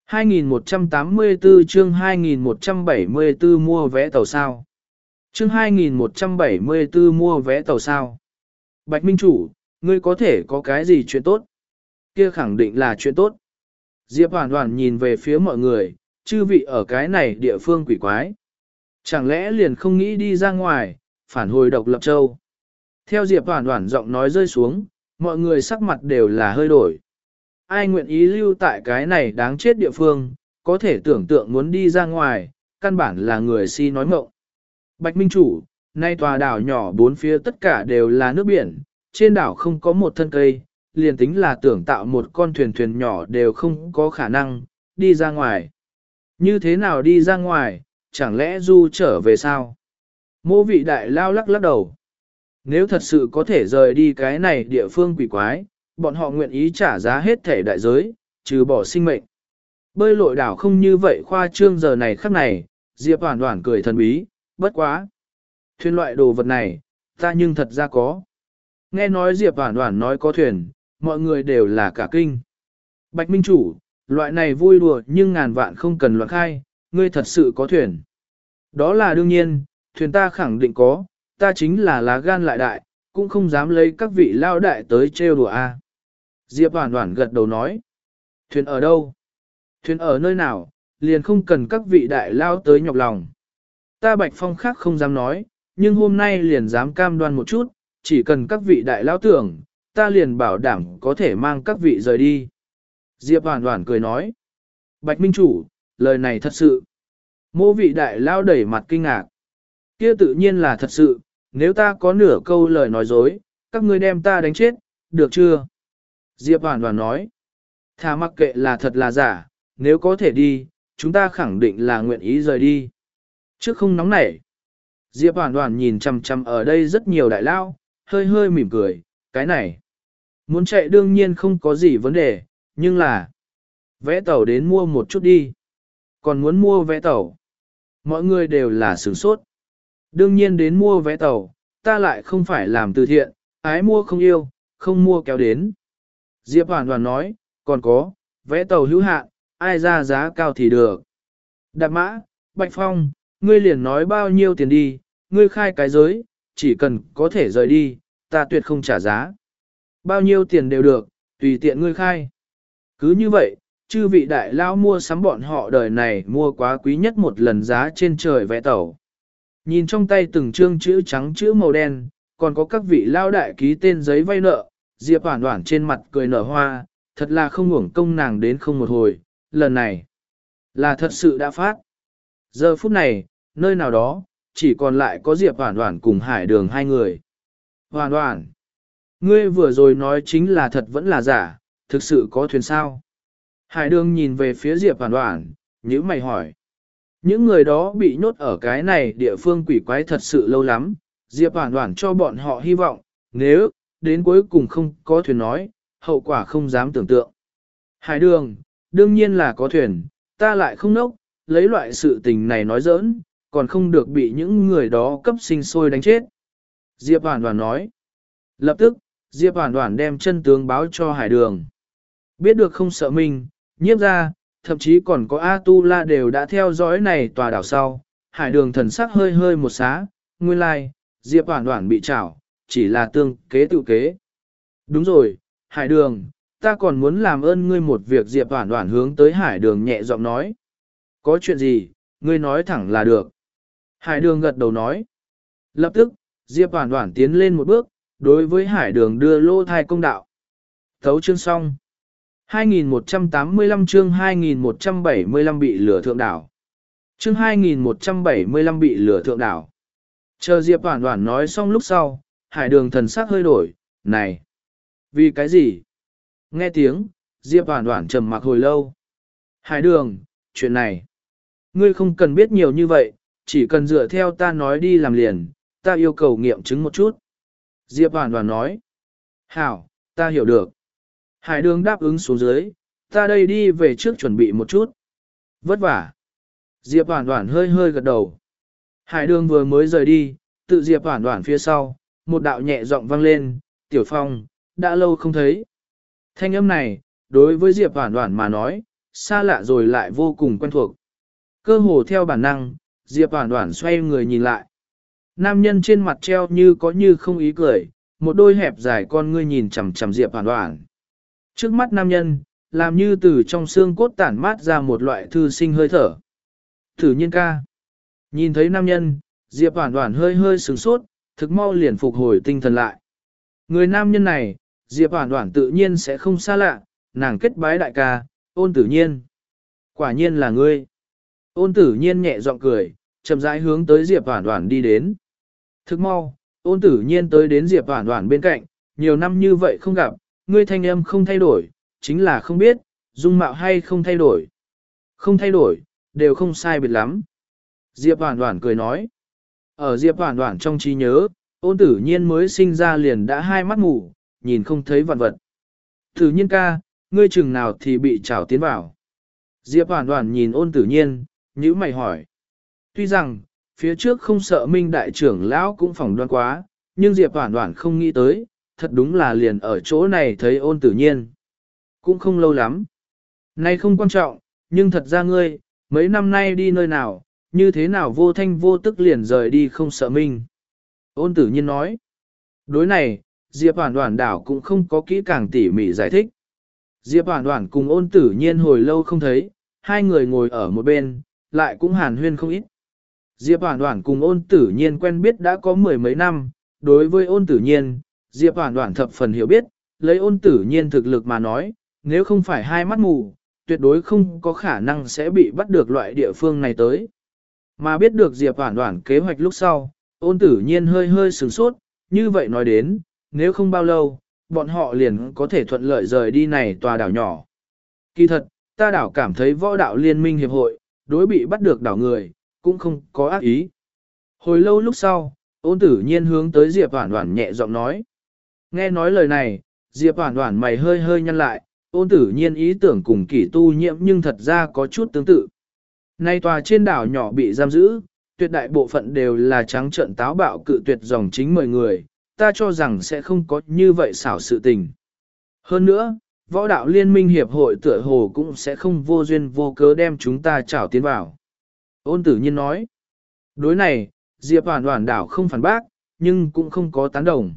hai nghìn một trăm tám mươi tư chương hai nghìn một trăm bảy mươi tư mua vé tàu sao. Chương hai nghìn một trăm bảy mươi tư mua vé tàu sao. Bạch Minh Chủ, ngươi có thể có cái gì chuyện tốt? Kia khẳng định là chuyện tốt. Diệp Hoàn Hoàn nhìn về phía mọi người, chư vị ở cái này địa phương quỷ quái. Chẳng lẽ liền không nghĩ đi ra ngoài, phản hồi độc lập châu. Theo Diệp Hoàn Hoàn giọng nói rơi xuống, mọi người sắc mặt đều là hơi đổi. Ai nguyện ý lưu tại cái này đáng chết địa phương, có thể tưởng tượng muốn đi ra ngoài, căn bản là người si nói mộng. Bạch Minh Chủ, nay tòa đảo nhỏ bốn phía tất cả đều là nước biển, trên đảo không có một thân cây, liền tính là tưởng tạo một con thuyền thuyền nhỏ đều không có khả năng, đi ra ngoài. Như thế nào đi ra ngoài, chẳng lẽ du trở về sao? Mô vị đại lao lắc lắc đầu. Nếu thật sự có thể rời đi cái này địa phương quỷ quái, bọn họ nguyện ý trả giá hết thể đại giới, trừ bỏ sinh mệnh. Bơi lội đảo không như vậy khoa trương giờ này khắc này, Diệp Hoàn Hoàn cười thần bí, bất quá. Thuyền loại đồ vật này, ta nhưng thật ra có. Nghe nói Diệp Hoàn Hoàn nói có thuyền, mọi người đều là cả kinh. Bạch Minh Chủ, loại này vui đùa nhưng ngàn vạn không cần loạn khai, ngươi thật sự có thuyền. Đó là đương nhiên, thuyền ta khẳng định có, ta chính là lá gan lại đại, cũng không dám lấy các vị lao đại tới trêu đùa a. Diệp Hoàn Hoàn gật đầu nói. Thuyền ở đâu? Thuyền ở nơi nào, liền không cần các vị đại lao tới nhọc lòng. Ta Bạch Phong khác không dám nói, nhưng hôm nay liền dám cam đoan một chút, chỉ cần các vị đại lao tưởng, ta liền bảo đảm có thể mang các vị rời đi. Diệp Hoàn Hoàn cười nói. Bạch Minh Chủ, lời này thật sự. Mô vị đại lao đẩy mặt kinh ngạc. Kia tự nhiên là thật sự, nếu ta có nửa câu lời nói dối, các ngươi đem ta đánh chết, được chưa? Diệp Hoàn Hoàn nói. Thà mặc kệ là thật là giả, nếu có thể đi, chúng ta khẳng định là nguyện ý rời đi. Trước không nóng nảy. Diệp Hoàn Hoàn nhìn chằm chằm ở đây rất nhiều đại lao, hơi hơi mỉm cười, cái này. Muốn chạy đương nhiên không có gì vấn đề, nhưng là vé tàu đến mua một chút đi. Còn muốn mua vé tàu. Mọi người đều là sửng sốt. Đương nhiên đến mua vé tàu, ta lại không phải làm từ thiện, ái mua không yêu, không mua kéo đến. Diệp Hoàn Hoàn nói, còn có, vé tàu hữu hạn, ai ra giá cao thì được. Đạp mã, Bạch Phong, ngươi liền nói bao nhiêu tiền đi, ngươi khai cái giới, chỉ cần có thể rời đi, ta tuyệt không trả giá. Bao nhiêu tiền đều được, tùy tiện ngươi khai. Cứ như vậy, chư vị đại lao mua sắm bọn họ đời này mua quá quý nhất một lần giá trên trời vé tàu. Nhìn trong tay từng chương chữ trắng chữ màu đen, còn có các vị lao đại ký tên giấy vay nợ, Diệp Hoàn Hoàn trên mặt cười nở hoa, thật là không uổng công nàng đến không một hồi, lần này là thật sự đã phát. Giờ phút này, nơi nào đó, chỉ còn lại có Diệp Hoàn Hoàn cùng Hải Đường hai người. Hoàn Hoàn, ngươi vừa rồi nói chính là thật vẫn là giả, thực sự có thuyền sao? Hải Đường nhìn về phía Diệp Hoàn Hoàn, nhíu mày hỏi. Những người đó bị nhốt ở cái này địa phương quỷ quái thật sự lâu lắm, Diệp Hoàn Hoàn cho bọn họ hy vọng, nếu, đến cuối cùng không có thuyền nói, hậu quả không dám tưởng tượng. Hải Đường, đương nhiên là có thuyền, ta lại không nốc, lấy loại sự tình này nói giỡn, còn không được bị những người đó cấp sinh sôi đánh chết. Diệp Hoàn Hoàn nói. Lập tức, Diệp Hoàn Hoàn đem chân tướng báo cho Hải Đường. Biết được không sợ mình, nhiếp ra, thậm chí còn có A-tu-la đều đã theo dõi này tòa đảo sau. Hải Đường thần sắc hơi hơi một xá, nguyên lai, like, Diệp Hoàn Hoàn bị trảo, chỉ là tương kế tự kế. Đúng rồi, Hải Đường, ta còn muốn làm ơn ngươi một việc. Diệp Hoàn Hoàn hướng tới Hải Đường nhẹ giọng nói. Có chuyện gì, ngươi nói thẳng là được. Hải Đường gật đầu nói. Lập tức, Diệp Hoàn Hoàn tiến lên một bước, đối với Hải Đường đưa lô thai công đạo. Thấu chương xong. hai nghìn một trăm tám mươi lăm chương hai nghìn một trăm bảy mươi lăm bị lửa thượng đảo. Chương hai nghìn một trăm bảy mươi lăm bị lửa thượng đảo. Chờ Diệp Hoàn Hoàn nói xong lúc sau, Hải Đường thần sắc hơi đổi, này, vì cái gì? Nghe tiếng, Diệp Hoàn Hoàn trầm mặc hồi lâu. Hải Đường, chuyện này, ngươi không cần biết nhiều như vậy, chỉ cần dựa theo ta nói đi làm liền, ta yêu cầu nghiệm chứng một chút. Diệp Hoàn Hoàn nói, hảo, ta hiểu được. Hải Đường đáp ứng xuống dưới, ta đây đi về trước chuẩn bị một chút. Vất vả. Diệp Hoàn Hoàn hơi hơi gật đầu. Hải Đường vừa mới rời đi, tự Diệp Hoàn Hoàn phía sau, một đạo nhẹ giọng vang lên, Tiểu Phong, đã lâu không thấy. Thanh âm này, đối với Diệp Hoàn Hoàn mà nói, xa lạ rồi lại vô cùng quen thuộc. Cơ hồ theo bản năng, Diệp Hoản Hoản xoay người nhìn lại. Nam nhân trên mặt treo như có như không ý cười, một đôi hẹp dài con ngươi nhìn chằm chằm Diệp Hoản Hoản. Trước mắt nam nhân, làm như từ trong xương cốt tản mát ra một loại thư sinh hơi thở. Thử nhiên ca. Nhìn thấy nam nhân, Diệp Hoản Hoản hơi hơi sửng sốt, thực mau liền phục hồi tinh thần lại. Người nam nhân này, Diệp Hoản Hoản tự nhiên sẽ không xa lạ, nàng kết bái đại ca, Ôn Tử Nhiên. Quả nhiên là ngươi. Ôn Tử Nhiên nhẹ giọng cười, chậm rãi hướng tới Diệp Hoản Hoản đi đến. Thức mau, Ôn Tử Nhiên tới đến Diệp Hoản Hoản bên cạnh, nhiều năm như vậy không gặp, ngươi thanh âm không thay đổi, chính là không biết, dung mạo hay không thay đổi. Không thay đổi, đều không sai biệt lắm. Diệp Hoản Hoản cười nói. Ở Diệp Hoản Hoản trong trí nhớ, Ôn Tử Nhiên mới sinh ra liền đã hai mắt mù, nhìn không thấy vạn vật. Tử Nhiên ca, ngươi chừng nào thì bị trảo tiến vào. Diệp Hoản Hoản nhìn Ôn Tử Nhiên, nhíu mày hỏi. Tuy rằng, phía trước không sợ Minh đại trưởng lão cũng phỏng đoán quá, nhưng Diệp Hoản Hoản không nghĩ tới, thật đúng là liền ở chỗ này thấy Ôn Tử Nhiên. Cũng không lâu lắm. Nay không quan trọng, nhưng thật ra ngươi, mấy năm nay đi nơi nào, như thế nào vô thanh vô tức liền rời đi không sợ Minh. Ôn Tử Nhiên nói. Đối này, Diệp Hoản Hoản đảo cũng không có kỹ càng tỉ mỉ giải thích. Diệp Hoản Hoản cùng Ôn Tử Nhiên hồi lâu không thấy, hai người ngồi ở một bên, lại cũng hàn huyên không ít. Diệp Hoản Hoản cùng Ôn Tử Nhiên quen biết đã có mười mấy năm, đối với Ôn Tử Nhiên, Diệp Hoản Hoản thập phần hiểu biết, lấy Ôn Tử Nhiên thực lực mà nói, nếu không phải hai mắt mù, tuyệt đối không có khả năng sẽ bị bắt được loại địa phương này tới. Mà biết được Diệp Hoản Hoản kế hoạch lúc sau, Ôn Tử Nhiên hơi hơi sửng sốt, như vậy nói đến, nếu không bao lâu, bọn họ liền có thể thuận lợi rời đi này tòa đảo nhỏ. Kỳ thật, ta đảo cảm thấy võ đạo liên minh hiệp hội, đối bị bắt được đảo người, cũng không có ác ý. Hồi lâu lúc sau, Ôn Tử Nhiên hướng tới Diệp Hoản Hoản nhẹ giọng nói. Nghe nói lời này, Diệp Hoản Hoản mày hơi hơi nhăn lại, Ôn Tử Nhiên ý tưởng cùng Kỷ Tu Nhiễm nhưng thật ra có chút tương tự. Nay tòa trên đảo nhỏ bị giam giữ, tuyệt đại bộ phận đều là trắng trợn táo bạo cự tuyệt dòng chính mời người, ta cho rằng sẽ không có như vậy xảo sự tình. Hơn nữa, võ đạo liên minh hiệp hội tựa hồ cũng sẽ không vô duyên vô cớ đem chúng ta trảo tiến vào. Ôn Tử Nhiên nói, đối này, Diệp Hoản Hoản đảo không phản bác, nhưng cũng không có tán đồng.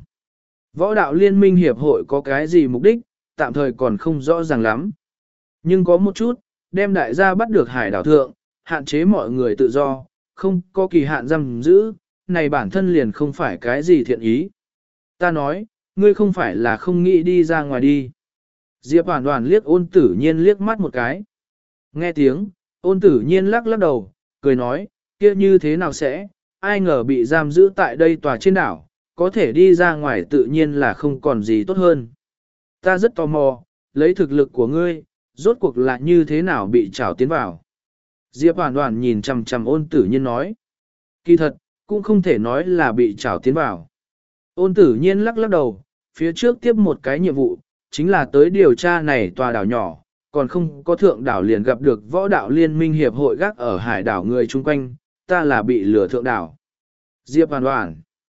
Võ đạo liên minh hiệp hội có cái gì mục đích, tạm thời còn không rõ ràng lắm. Nhưng có một chút, đem đại gia bắt được hải đảo thượng, hạn chế mọi người tự do, không có kỳ hạn giam giữ, này bản thân liền không phải cái gì thiện ý. Ta nói, ngươi không phải là không nghĩ đi ra ngoài đi. Diệp Hoản Hoản liếc Ôn Tử Nhiên liếc mắt một cái. Nghe tiếng, Ôn Tử Nhiên lắc lắc đầu, cười nói, kia như thế nào sẽ, ai ngờ bị giam giữ tại đây tòa trên đảo, có thể đi ra ngoài tự nhiên là không còn gì tốt hơn. Ta rất tò mò, lấy thực lực của ngươi, rốt cuộc là như thế nào bị trảo tiến vào. Diệp Hoản Hoản nhìn chằm chằm Ôn Tử Nhiên nói. Kỳ thật, cũng không thể nói là bị trảo tiến vào. Ôn Tử Nhiên lắc lắc đầu, phía trước tiếp một cái nhiệm vụ, chính là tới điều tra này tòa đảo nhỏ, còn không có thượng đảo liền gặp được võ đạo liên minh hiệp hội gác ở hải đảo người chung quanh, ta là bị lừa thượng đảo. Diệp Hoản Hoản.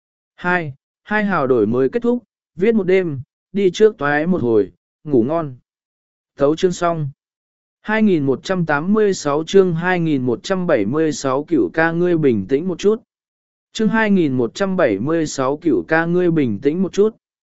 Hai, hai hào đổi mới kết thúc, viết một đêm, đi trước toái một hồi, ngủ ngon. Thấu chương xong. hai nghìn một trăm tám mươi sáu chương hai nghìn một trăm bảy mươi sáu cửu ca ngươi bình tĩnh một chút. Chương hai nghìn một trăm bảy mươi sáu cửu ca ngươi bình tĩnh một chút.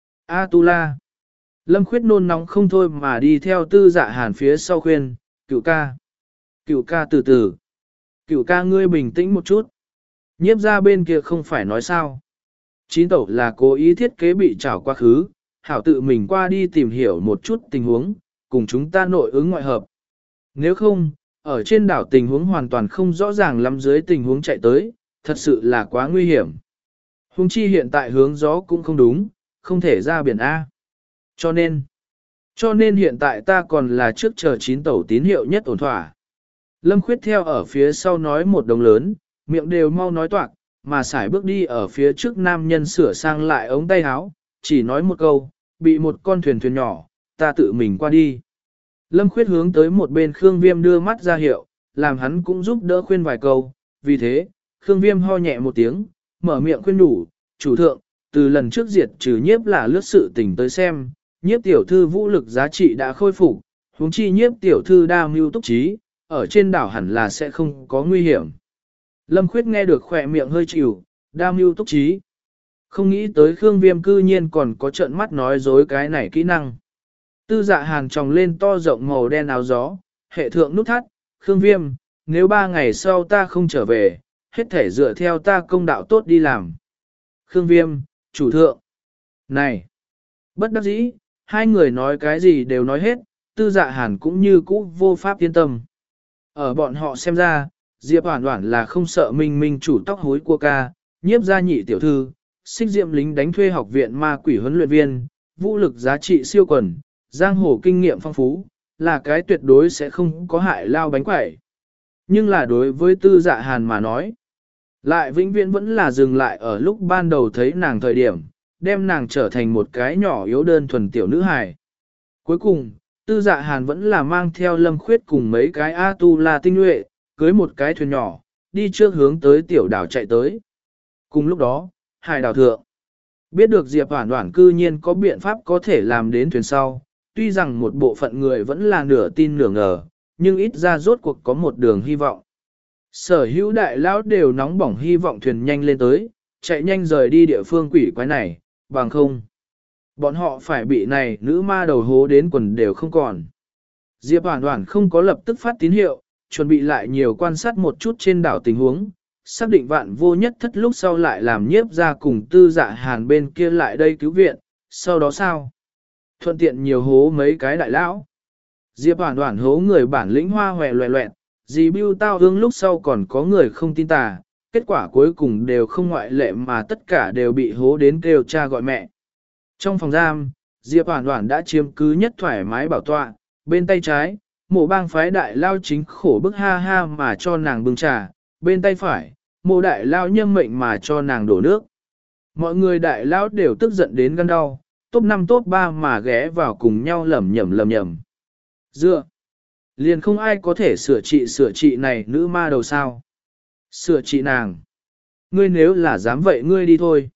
A Tu La. Lâm Khuyết nôn nóng không thôi mà đi theo Tư Dạ Hàn phía sau khuyên, cửu ca. Cửu ca từ từ. Cửu ca ngươi bình tĩnh một chút. Nhiếp ra bên kia không phải nói sao. Chín tẩu là cố ý thiết kế bị trảo quá khứ, hảo tự mình qua đi tìm hiểu một chút tình huống, cùng chúng ta nội ứng ngoại hợp. Nếu không, ở trên đảo tình huống hoàn toàn không rõ ràng lắm dưới tình huống chạy tới, thật sự là quá nguy hiểm. Hùng chi hiện tại hướng gió cũng không đúng, không thể ra biển A. Cho nên, cho nên hiện tại ta còn là trước chờ chín tẩu tín hiệu nhất ổn thỏa. Lâm Khuyết theo ở phía sau nói một đồng lớn, miệng đều mau nói toạc, mà sải bước đi ở phía trước nam nhân sửa sang lại ống tay áo, chỉ nói một câu, bị một con thuyền thuyền nhỏ, ta tự mình qua đi. Lâm Khuyết hướng tới một bên Khương Viêm đưa mắt ra hiệu, làm hắn cũng giúp đỡ khuyên vài câu, vì thế, Khương Viêm ho nhẹ một tiếng, mở miệng khuyên đủ, chủ thượng, từ lần trước diệt trừ nhiếp là lướt sự tình tới xem, nhiếp tiểu thư vũ lực giá trị đã khôi phục, Huống chi nhiếp tiểu thư đa mưu túc trí, ở trên đảo hẳn là sẽ không có nguy hiểm. Lâm Khuyết nghe được khỏe miệng hơi chịu, đa mưu túc trí. Không nghĩ tới Khương Viêm cư nhiên còn có trợn mắt nói dối cái này kỹ năng. Tư Dạ Hàn tròng lên to rộng màu đen áo gió, hệ thượng nút thắt, Khương Viêm, nếu ba ngày sau ta không trở về, hết thể dựa theo ta công đạo tốt đi làm. Khương Viêm, chủ thượng. Này! Bất đắc dĩ, hai người nói cái gì đều nói hết, Tư Dạ Hàn cũng như cũ vô pháp yên tâm. Ở bọn họ xem ra, Diệp Hoản Hoản là không sợ Minh Minh chủ tóc hối cua ca, nhiếp gia nhị tiểu thư, xích diệm lính đánh thuê học viện ma quỷ huấn luyện viên, vũ lực giá trị siêu quần, giang hồ kinh nghiệm phong phú, là cái tuyệt đối sẽ không có hại lao bánh quẩy. Nhưng là đối với Tư Dạ Hàn mà nói, lại vĩnh viễn vẫn là dừng lại ở lúc ban đầu thấy nàng thời điểm, đem nàng trở thành một cái nhỏ yếu đơn thuần tiểu nữ hài. Cuối cùng, Tư Dạ Hàn vẫn là mang theo Lâm Khuyết cùng mấy cái A-tu-la tinh nhuệ, cưới một cái thuyền nhỏ, đi trước hướng tới tiểu đảo chạy tới. Cùng lúc đó, hải đảo thượng, biết được Diệp Hoản Hoản cư nhiên có biện pháp có thể làm đến thuyền sau, tuy rằng một bộ phận người vẫn là nửa tin nửa ngờ, nhưng ít ra rốt cuộc có một đường hy vọng. Sở hữu đại lão đều nóng bỏng hy vọng thuyền nhanh lên tới, chạy nhanh rời đi địa phương quỷ quái này, bằng không. Bọn họ phải bị này nữ ma đầu hố đến quần đều không còn. Diệp Hoản Hoản không có lập tức phát tín hiệu, chuẩn bị lại nhiều quan sát một chút trên đảo tình huống, xác định vạn vô nhất thất lúc sau lại làm nhiếp ra cùng Tư Dạ Hàn bên kia lại đây cứu viện, sau đó sao? Thuận tiện nhiều hố mấy cái đại lão. Diệp Hoản Hoản hố người bản lĩnh hoa hòe loẹ loẹt, dì bưu tao ương lúc sau còn có người không tin tà, kết quả cuối cùng đều không ngoại lệ mà tất cả đều bị hố đến kêu cha gọi mẹ. Trong phòng giam, Diệp Hoản Hoản đã chiếm cứ nhất thoải mái bảo tọa, bên tay trái, mộ bang phái đại lao chính khổ bức ha ha mà cho nàng bưng trà, bên tay phải, mộ đại lao nhâm mệnh mà cho nàng đổ nước. Mọi người đại lao đều tức giận đến gan đau, top năm top ba mà ghé vào cùng nhau lầm nhầm lầm nhầm. Dựa, liền không ai có thể sửa trị sửa trị này nữ ma đầu sao. Sửa trị nàng. Ngươi nếu là dám vậy ngươi đi thôi.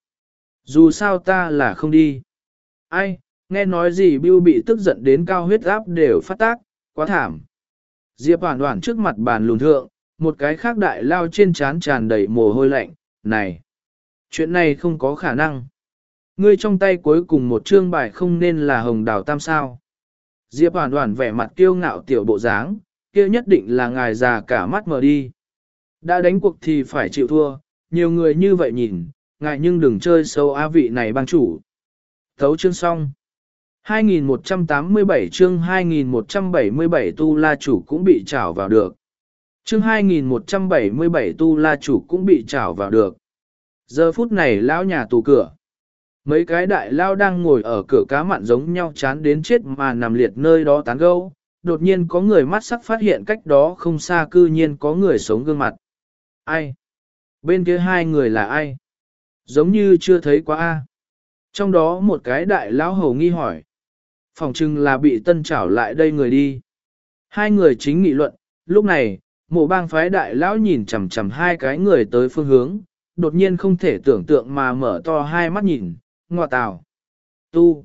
Dù sao ta là không đi. Ai, nghe nói gì Bưu bị tức giận đến cao huyết áp đều phát tác, quá thảm. Diệp Hoản Hoản trước mặt bàn lùn thượng, một cái khác đại lao trên trán tràn đầy mồ hôi lạnh, này. Chuyện này không có khả năng. Ngươi trong tay cuối cùng một chương bài không nên là hồng đào tam sao. Diệp Hoản Hoản vẻ mặt kiêu ngạo tiểu bộ dáng, kia nhất định là ngài già cả mắt mờ đi. Đã đánh cuộc thì phải chịu thua, nhiều người như vậy nhìn, ngài nhưng đừng chơi xấu á vị này bang chủ. Thấu chương xong. hai nghìn một trăm tám mươi bảy chương hai nghìn một trăm bảy mươi bảy tu la chủ cũng bị trảo vào được. Chương hai nghìn một trăm bảy mươi bảy tu la chủ cũng bị trảo vào được. Giờ phút này lão nhà tù cửa. Mấy cái đại lao đang ngồi ở cửa cá mặn giống nhau chán đến chết mà nằm liệt nơi đó tán gẫu. Đột nhiên có người mắt sắc phát hiện cách đó không xa cư nhiên có người sống gương mặt. Ai? Bên kia hai người là ai? Giống như chưa thấy quá a. Trong đó một cái đại lão hầu nghi hỏi. Phòng trưng là bị tân trảo lại đây người đi. Hai người chính nghị luận, lúc này, mộ bang phái đại lão nhìn chằm chằm hai cái người tới phương hướng, đột nhiên không thể tưởng tượng mà mở to hai mắt nhìn, ngọa tào. Tu.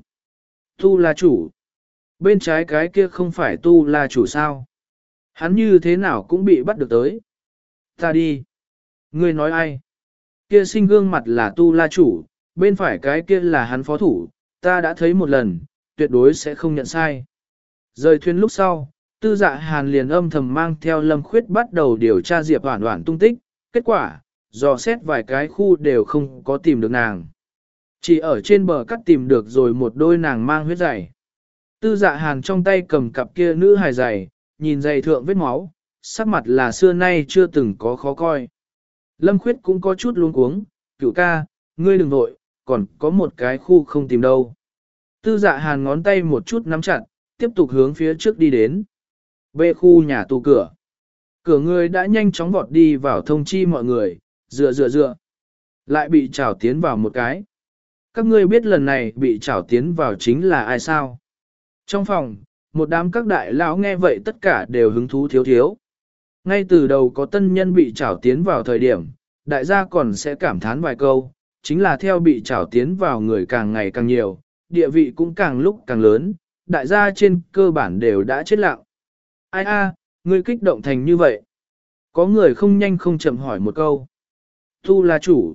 Tu là chủ. Bên trái cái kia không phải tu là chủ sao. Hắn như thế nào cũng bị bắt được tới. Ta đi. Ngươi nói ai? Kia sinh gương mặt là tu la chủ, bên phải cái kia là hắn phó thủ, ta đã thấy một lần, tuyệt đối sẽ không nhận sai. Rời thuyền lúc sau, Tư Dạ Hàn liền âm thầm mang theo Lâm Khuyết bắt đầu điều tra Diệp Hoản Hoản tung tích, kết quả, dò xét vài cái khu đều không có tìm được nàng. Chỉ ở trên bờ cắt tìm được rồi một đôi nàng mang huyết giày. Tư Dạ Hàn trong tay cầm cặp kia nữ hài giày, nhìn giày thượng vết máu, sắc mặt là xưa nay chưa từng có khó coi. Lâm Khuyết cũng có chút luống cuống, cửu ca, ngươi đừng vội, còn có một cái khu không tìm đâu. Tư Dạ Hàn ngón tay một chút nắm chặt, tiếp tục hướng phía trước đi đến. Bê khu nhà tù cửa. Cửa người đã nhanh chóng vọt đi vào thông chi mọi người, dựa dựa dựa. Lại bị trảo tiến vào một cái. Các ngươi biết lần này bị trảo tiến vào chính là ai sao? Trong phòng, một đám các đại lão nghe vậy tất cả đều hứng thú thiếu thiếu. Ngay từ đầu có tân nhân bị trảo tiến vào thời điểm, đại gia còn sẽ cảm thán vài câu, chính là theo bị trảo tiến vào người càng ngày càng nhiều, địa vị cũng càng lúc càng lớn, đại gia trên cơ bản đều đã chết lặng. Ai a, ngươi kích động thành như vậy? Có người không nhanh không chậm hỏi một câu. Tu La chủ.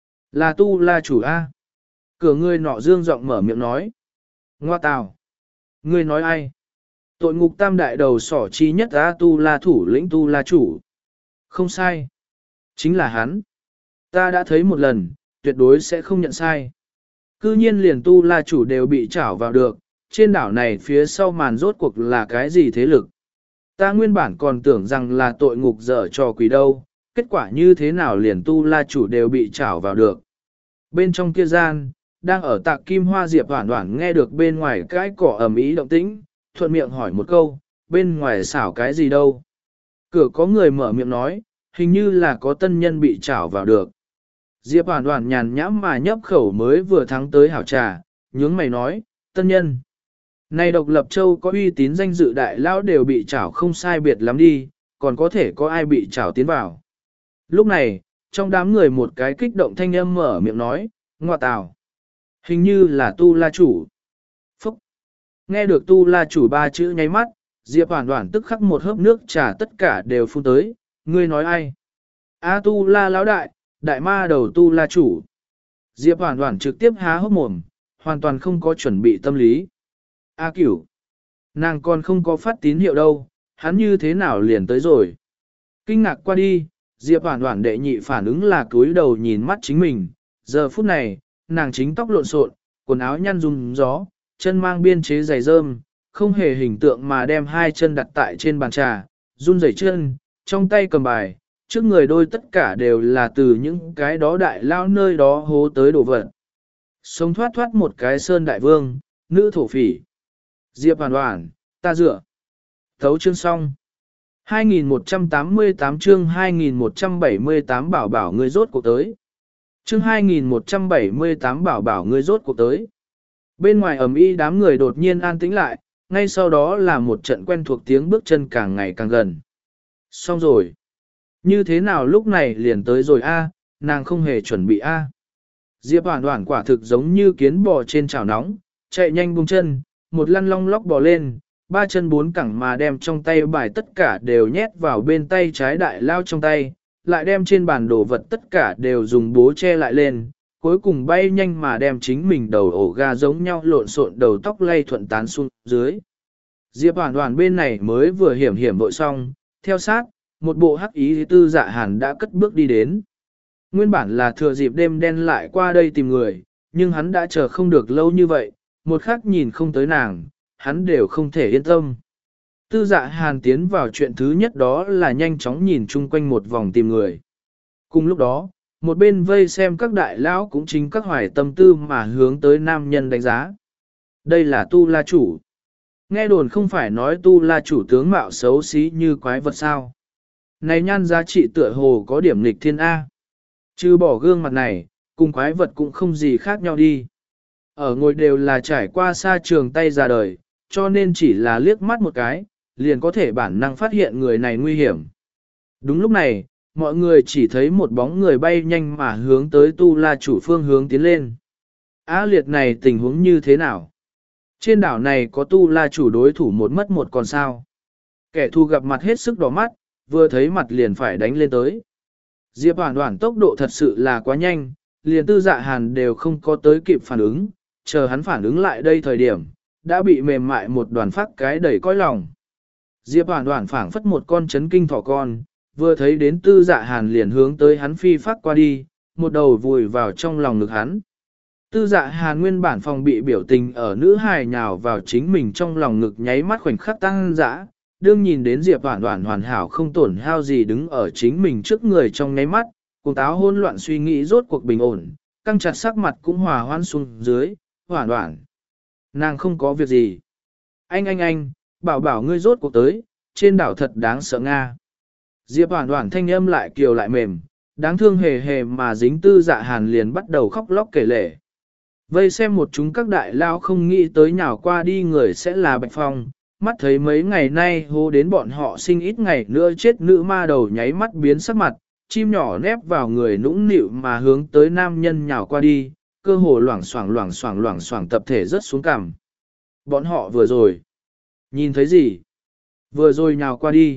Là Tu La chủ a. Cửa người nọ dương giọng mở miệng nói. Ngoa tào. Ngươi nói ai? Tội ngục tam đại đầu sỏ chi nhất a Tu La thủ lĩnh Tu La chủ. Không sai. Chính là hắn. Ta đã thấy một lần, tuyệt đối sẽ không nhận sai. Cư nhiên liền Tu La chủ đều bị trảo vào được, trên đảo này phía sau màn rốt cuộc là cái gì thế lực? Ta nguyên bản còn tưởng rằng là tội ngục dở trò quỷ đâu, kết quả như thế nào liền Tu La chủ đều bị trảo vào được. Bên trong kia gian, đang ở tạc kim hoa Diệp Hoản Hoản nghe được bên ngoài cái cỏ ầm ĩ động tĩnh, thuận miệng hỏi một câu, bên ngoài xảo cái gì đâu. Cửa có người mở miệng nói, hình như là có tân nhân bị trảo vào được. Diệp Hoản Hoản nhàn nhãm mà nhấp khẩu mới vừa thắng tới hảo trà, nhướng mày nói, tân nhân. Này độc lập châu có uy tín danh dự đại lão đều bị trảo không sai biệt lắm đi, còn có thể có ai bị trảo tiến vào. Lúc này, trong đám người một cái kích động thanh âm mở miệng nói, ngoa tào. Hình như là Tu La chủ. Phúc. Nghe được Tu La chủ ba chữ nháy mắt, Diệp Hoản Hoản tức khắc một hớp nước trà tất cả đều phun tới, ngươi nói ai? A Tu La lão đại, đại ma đầu Tu La chủ. Diệp Hoản Hoản trực tiếp há hốc mồm, hoàn toàn không có chuẩn bị tâm lý. A Cửu, nàng còn không có phát tín hiệu đâu, hắn như thế nào liền tới rồi. Kinh ngạc qua đi, Diệp Hoản Hoản đệ nhị phản ứng là cúi đầu nhìn mắt chính mình, giờ phút này, nàng chính tóc lộn xộn, quần áo nhăn rung gió, chân mang biên chế giày rơm, không hề hình tượng mà đem hai chân đặt tại trên bàn trà, run rẩy chân, trong tay cầm bài, trước người đôi tất cả đều là từ những cái đó đại lao nơi đó hố tới đổ vật. Sống thoát thoát một cái sơn đại vương, nữ thổ phỉ. Diệp Hoản Hoản, ta dựa. Thấu chương xong. hai nghìn một trăm tám mươi tám chương hai nghìn một trăm bảy mươi tám bảo bảo người rốt cuộc tới. Chương hai nghìn một trăm bảy mươi tám bảo bảo người rốt cuộc tới. Bên ngoài ầm ĩ đám người đột nhiên an tĩnh lại, ngay sau đó là một trận quen thuộc tiếng bước chân càng ngày càng gần. Xong rồi. Như thế nào lúc này liền tới rồi a, nàng không hề chuẩn bị a. Diệp Hoản Hoản quả thực giống như kiến bò trên chảo nóng, chạy nhanh buông chân, một lăn long lóc bò lên, ba chân bốn cẳng mà đem trong tay bài tất cả đều nhét vào bên tay trái đại lao trong tay, lại đem trên bàn đồ vật tất cả đều dùng bố che lại lên, cuối cùng bay nhanh mà đem chính mình đầu ổ gà giống nhau lộn xộn đầu tóc lay thuận tán xuống dưới. Diệp Hoản Hoản bên này mới vừa hiểm hiểm vội xong, theo sát, một bộ hắc ý Tư Dạ Hàn đã cất bước đi đến. Nguyên bản là thừa dịp đêm đen lại qua đây tìm người, nhưng hắn đã chờ không được lâu như vậy, một khắc nhìn không tới nàng, hắn đều không thể yên tâm. Tư Dạ Hàn tiến vào chuyện thứ nhất đó là nhanh chóng nhìn chung quanh một vòng tìm người. Cùng lúc đó, một bên vây xem các đại lão cũng chính các hoài tâm tư mà hướng tới nam nhân đánh giá. Đây là Tu La chủ. Nghe đồn không phải nói Tu La chủ tướng mạo xấu xí như quái vật sao. Này nhan giá trị tựa hồ có điểm nghịch thiên A. Chứ bỏ gương mặt này, cùng quái vật cũng không gì khác nhau đi. Ở ngồi đều là trải qua xa trường tay ra đời, cho nên chỉ là liếc mắt một cái, liền có thể bản năng phát hiện người này nguy hiểm. Đúng lúc này, mọi người chỉ thấy một bóng người bay nhanh mà hướng tới Tu La chủ phương hướng tiến lên. Á liệt này tình huống như thế nào? Trên đảo này có Tu La chủ đối thủ một mất một còn sao? Kẻ thù gặp mặt hết sức đỏ mắt, vừa thấy mặt liền phải đánh lên tới. Diệp Hoản Hoản tốc độ thật sự là quá nhanh, liền Tư Dạ Hàn đều không có tới kịp phản ứng, chờ hắn phản ứng lại đây thời điểm, đã bị mềm mại một đoàn phát cái đầy cõi lòng. Diệp Hoản Hoản phảng phất một con chấn kinh thỏ con, vừa thấy đến Tư Dạ Hàn liền hướng tới hắn phi phát qua đi, một đầu vùi vào trong lòng ngực hắn. Tư Dạ Hàn nguyên bản phòng bị biểu tình ở nữ hài nhào vào chính mình trong lòng ngực nháy mắt khoảnh khắc tăng dã, đương nhìn đến Diệp Hoản Hoản hoàn hảo không tổn hao gì đứng ở chính mình trước người trong nháy mắt, cuồng táo hỗn loạn suy nghĩ rốt cuộc bình ổn, căng chặt sắc mặt cũng hòa hoãn xuống dưới, Hoản Hoản. Nàng không có việc gì. Anh anh anh, bảo bảo ngươi rốt cuộc tới, trên đảo thật đáng sợ Nga. Diệp Hoản Hoản thanh âm lại kiều lại mềm, đáng thương hề hề mà dính Tư Dạ Hàn liền bắt đầu khóc lóc kể lể. Vây xem một chúng các đại lao không nghĩ tới nhào qua đi người sẽ là Bạch Phong, mắt thấy mấy ngày nay hô đến bọn họ sinh ít ngày nữa chết nữ ma đầu nháy mắt biến sắc mặt, chim nhỏ nép vào người nũng nịu mà hướng tới nam nhân nhào qua đi, cơ hồ loảng xoảng loảng xoảng loảng xoảng tập thể rớt xuống cằm. Bọn họ vừa rồi. Nhìn thấy gì? Vừa rồi nhào qua đi.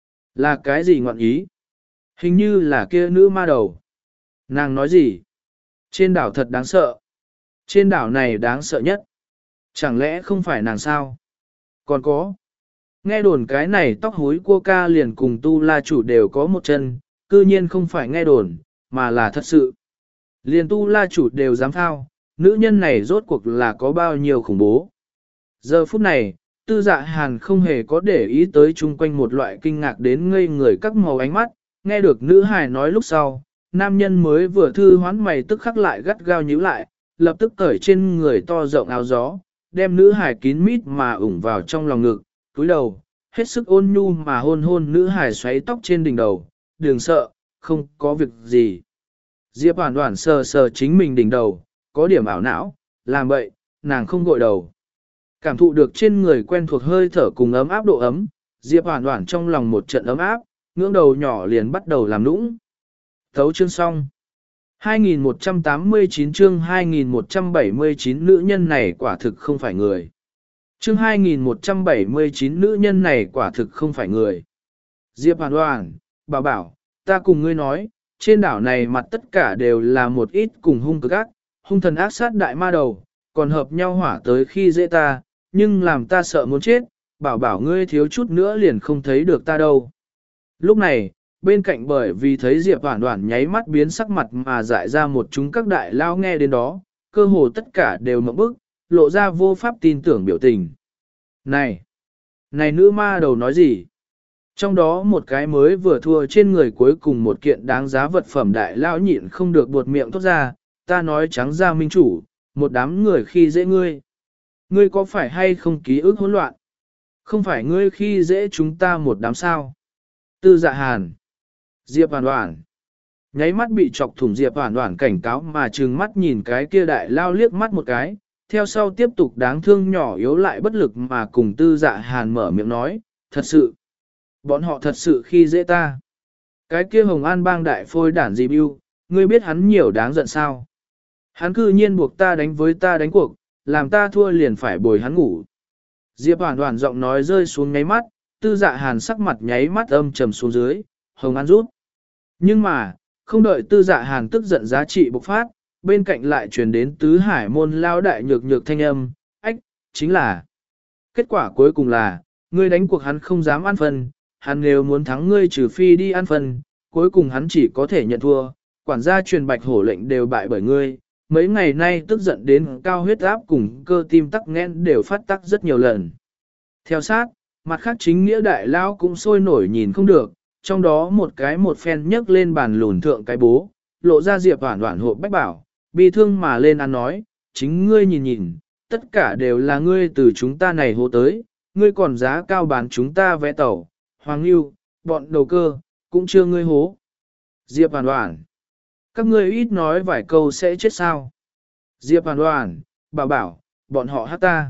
Là cái gì ngọn ý? Hình như là kia nữ ma đầu. Nàng nói gì? Trên đảo thật đáng sợ. Trên đảo này đáng sợ nhất. Chẳng lẽ không phải nàng sao? Còn có. Nghe đồn cái này tóc húi cua ca liền cùng tu la chủ đều có một chân, cư nhiên không phải nghe đồn, mà là thật sự. Liền tu la chủ đều dám thao, nữ nhân này rốt cuộc là có bao nhiêu khủng bố. Giờ phút này, tư dạ hàn không hề có để ý tới chung quanh một loại kinh ngạc đến ngây người các màu ánh mắt, nghe được nữ hài nói lúc sau, nam nhân mới vừa thư hoán mày tức khắc lại gắt gao nhíu lại, lập tức cởi trên người to rộng áo gió, đem nữ hài kín mít mà ủng vào trong lòng ngực, túi đầu, hết sức ôn nhu mà hôn hôn nữ hài xoáy tóc trên đỉnh đầu, đừng sợ, không có việc gì. Diệp Hoàn Hoàn sờ sờ chính mình đỉnh đầu, có điểm ảo não, làm vậy, nàng không gội đầu. Cảm thụ được trên người quen thuộc hơi thở cùng ấm áp độ ấm, Diệp Hoàn Hoàn trong lòng một trận ấm áp, ngưỡng đầu nhỏ liền bắt đầu làm nũng. Thấu chương xong. hai nghìn một trăm tám mươi chín chương hai nghìn một trăm bảy mươi chín nữ nhân này quả thực không phải người. Chương hai nghìn một trăm bảy mươi chín nữ nhân này quả thực không phải người. Diệp Hoàn Hoàn, bảo bảo, ta cùng ngươi nói, trên đảo này mặt tất cả đều là một ít cùng hung cực ác, hung thần ác sát đại ma đầu, còn hợp nhau hỏa tới khi dễ ta, nhưng làm ta sợ muốn chết, bảo bảo ngươi thiếu chút nữa liền không thấy được ta đâu. Lúc này, bên cạnh bởi vì thấy Diệp Hoàn Hoàn nháy mắt biến sắc mặt mà dại ra một chúng các đại lao nghe đến đó, cơ hồ tất cả đều ngậm bức, lộ ra vô pháp tin tưởng biểu tình. Này! Này nữ ma đầu nói gì? Trong đó một cái mới vừa thua trên người cuối cùng một kiện đáng giá vật phẩm đại lao nhịn không được buột miệng thốt ra, ta nói trắng ra minh chủ, một đám người khi dễ ngươi. Ngươi có phải hay không ký ức hỗn loạn? Không phải ngươi khi dễ chúng ta một đám sao? Tư Dạ Hàn. Diệp Hoàn Hoàn. Nháy mắt bị chọc thủng Diệp Hoàn Hoàn cảnh cáo mà trừng mắt nhìn cái kia đại lao liếc mắt một cái, theo sau tiếp tục đáng thương nhỏ yếu lại bất lực mà cùng Tư Dạ Hàn mở miệng nói, thật sự. Bọn họ thật sự khi dễ ta. Cái kia Hồng An bang đại phôi đản gì bưu, ngươi biết hắn nhiều đáng giận sao? Hắn cư nhiên buộc ta đánh với ta đánh cuộc, làm ta thua liền phải bồi hắn ngủ. Diệp Hoàn Hoàn giọng nói rơi xuống nháy mắt, Tư Dạ Hàn sắc mặt nháy mắt âm trầm xuống dưới, Hồng An rút. Nhưng mà, không đợi Tư Dạ Hàn tức giận giá trị bộc phát, bên cạnh lại truyền đến tứ hải môn lao đại nhược nhược thanh âm, ách, chính là. Kết quả cuối cùng là, ngươi đánh cuộc hắn không dám ăn phân, hắn nếu muốn thắng ngươi trừ phi đi ăn phân, cuối cùng hắn chỉ có thể nhận thua, quản gia truyền bạch hổ lệnh đều bại bởi ngươi. Mấy ngày nay tức giận đến cao huyết áp cùng cơ tim tắc nghẽn đều phát tắc rất nhiều lần. Theo sát, mặt khác chính nghĩa đại lao cũng sôi nổi nhìn không được, trong đó một cái một phen nhấc lên bàn lùn thượng cái bố, lộ ra Diệp Hoàn Hoàn hộ bách bảo, bi thương mà lên ăn nói, chính ngươi nhìn nhìn, tất cả đều là ngươi từ chúng ta này hô tới, ngươi còn giá cao bán chúng ta vẽ tàu, hoàng lưu, bọn đầu cơ, cũng chưa ngươi hố. Diệp Hoàn Hoàn. Các ngươi ít nói vài câu sẽ chết sao. Diệp Hoàn Hoàn, bảo bảo, bọn họ hát ta.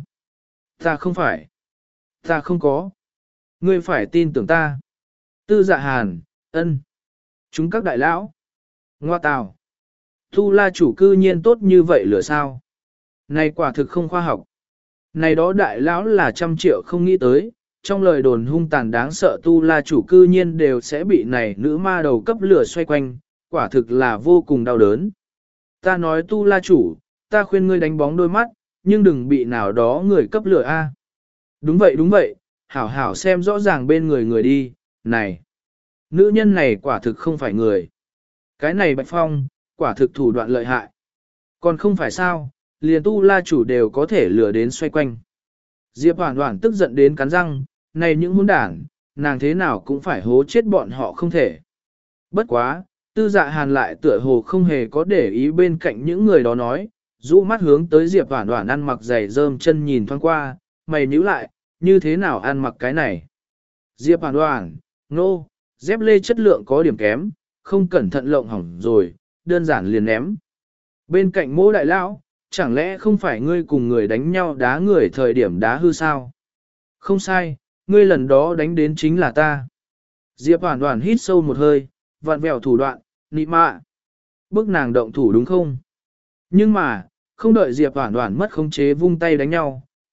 Ta không phải. Ta không có. Ngươi phải tin tưởng ta. Tư Dạ Hàn, ân. Chúng các đại lão. Ngoa tào. Tu la chủ cư nhiên tốt như vậy lửa sao. Này quả thực không khoa học. Này đó đại lão là trăm triệu không nghĩ tới. Trong lời đồn hung tàn đáng sợ tu la chủ cư nhiên đều sẽ bị này nữ ma đầu cấp lửa xoay quanh. Quả thực là vô cùng đau đớn. Ta nói tu la chủ, ta khuyên ngươi đánh bóng đôi mắt, nhưng đừng bị nào đó người cấp lửa a. Đúng vậy đúng vậy, hảo hảo xem rõ ràng bên người người đi, này. Nữ nhân này quả thực không phải người. Cái này Bạch Phong, quả thực thủ đoạn lợi hại. Còn không phải sao, liền tu la chủ đều có thể lừa đến xoay quanh. Diệp Hoàn Hoàn tức giận đến cắn răng, này những hỗn đảng, nàng thế nào cũng phải hố chết bọn họ không thể. Bất quá, Tư Dạ Hàn lại tựa hồ không hề có để ý bên cạnh những người đó nói, rũ mắt hướng tới Diệp Hoàn Hoàn ăn mặc giày rơm chân nhìn thoáng qua, mày nhíu lại, như thế nào ăn mặc cái này. Diệp Hoàn Hoàn, nô, no, dép lê chất lượng có điểm kém, không cẩn thận lộng hỏng rồi, đơn giản liền ném. Bên cạnh Mỗ đại lão, chẳng lẽ không phải ngươi cùng người đánh nhau đá người thời điểm đá hư sao? Không sai, ngươi lần đó đánh đến chính là ta. Diệp Hoàn Hoàn hít sâu một hơi, vặn vẹo thủ đoạn, nị mạ. Bức nàng động thủ đúng không? Nhưng mà, không đợi Diệp Hoàn Hoàn mất khống chế vung tay đánh nhau,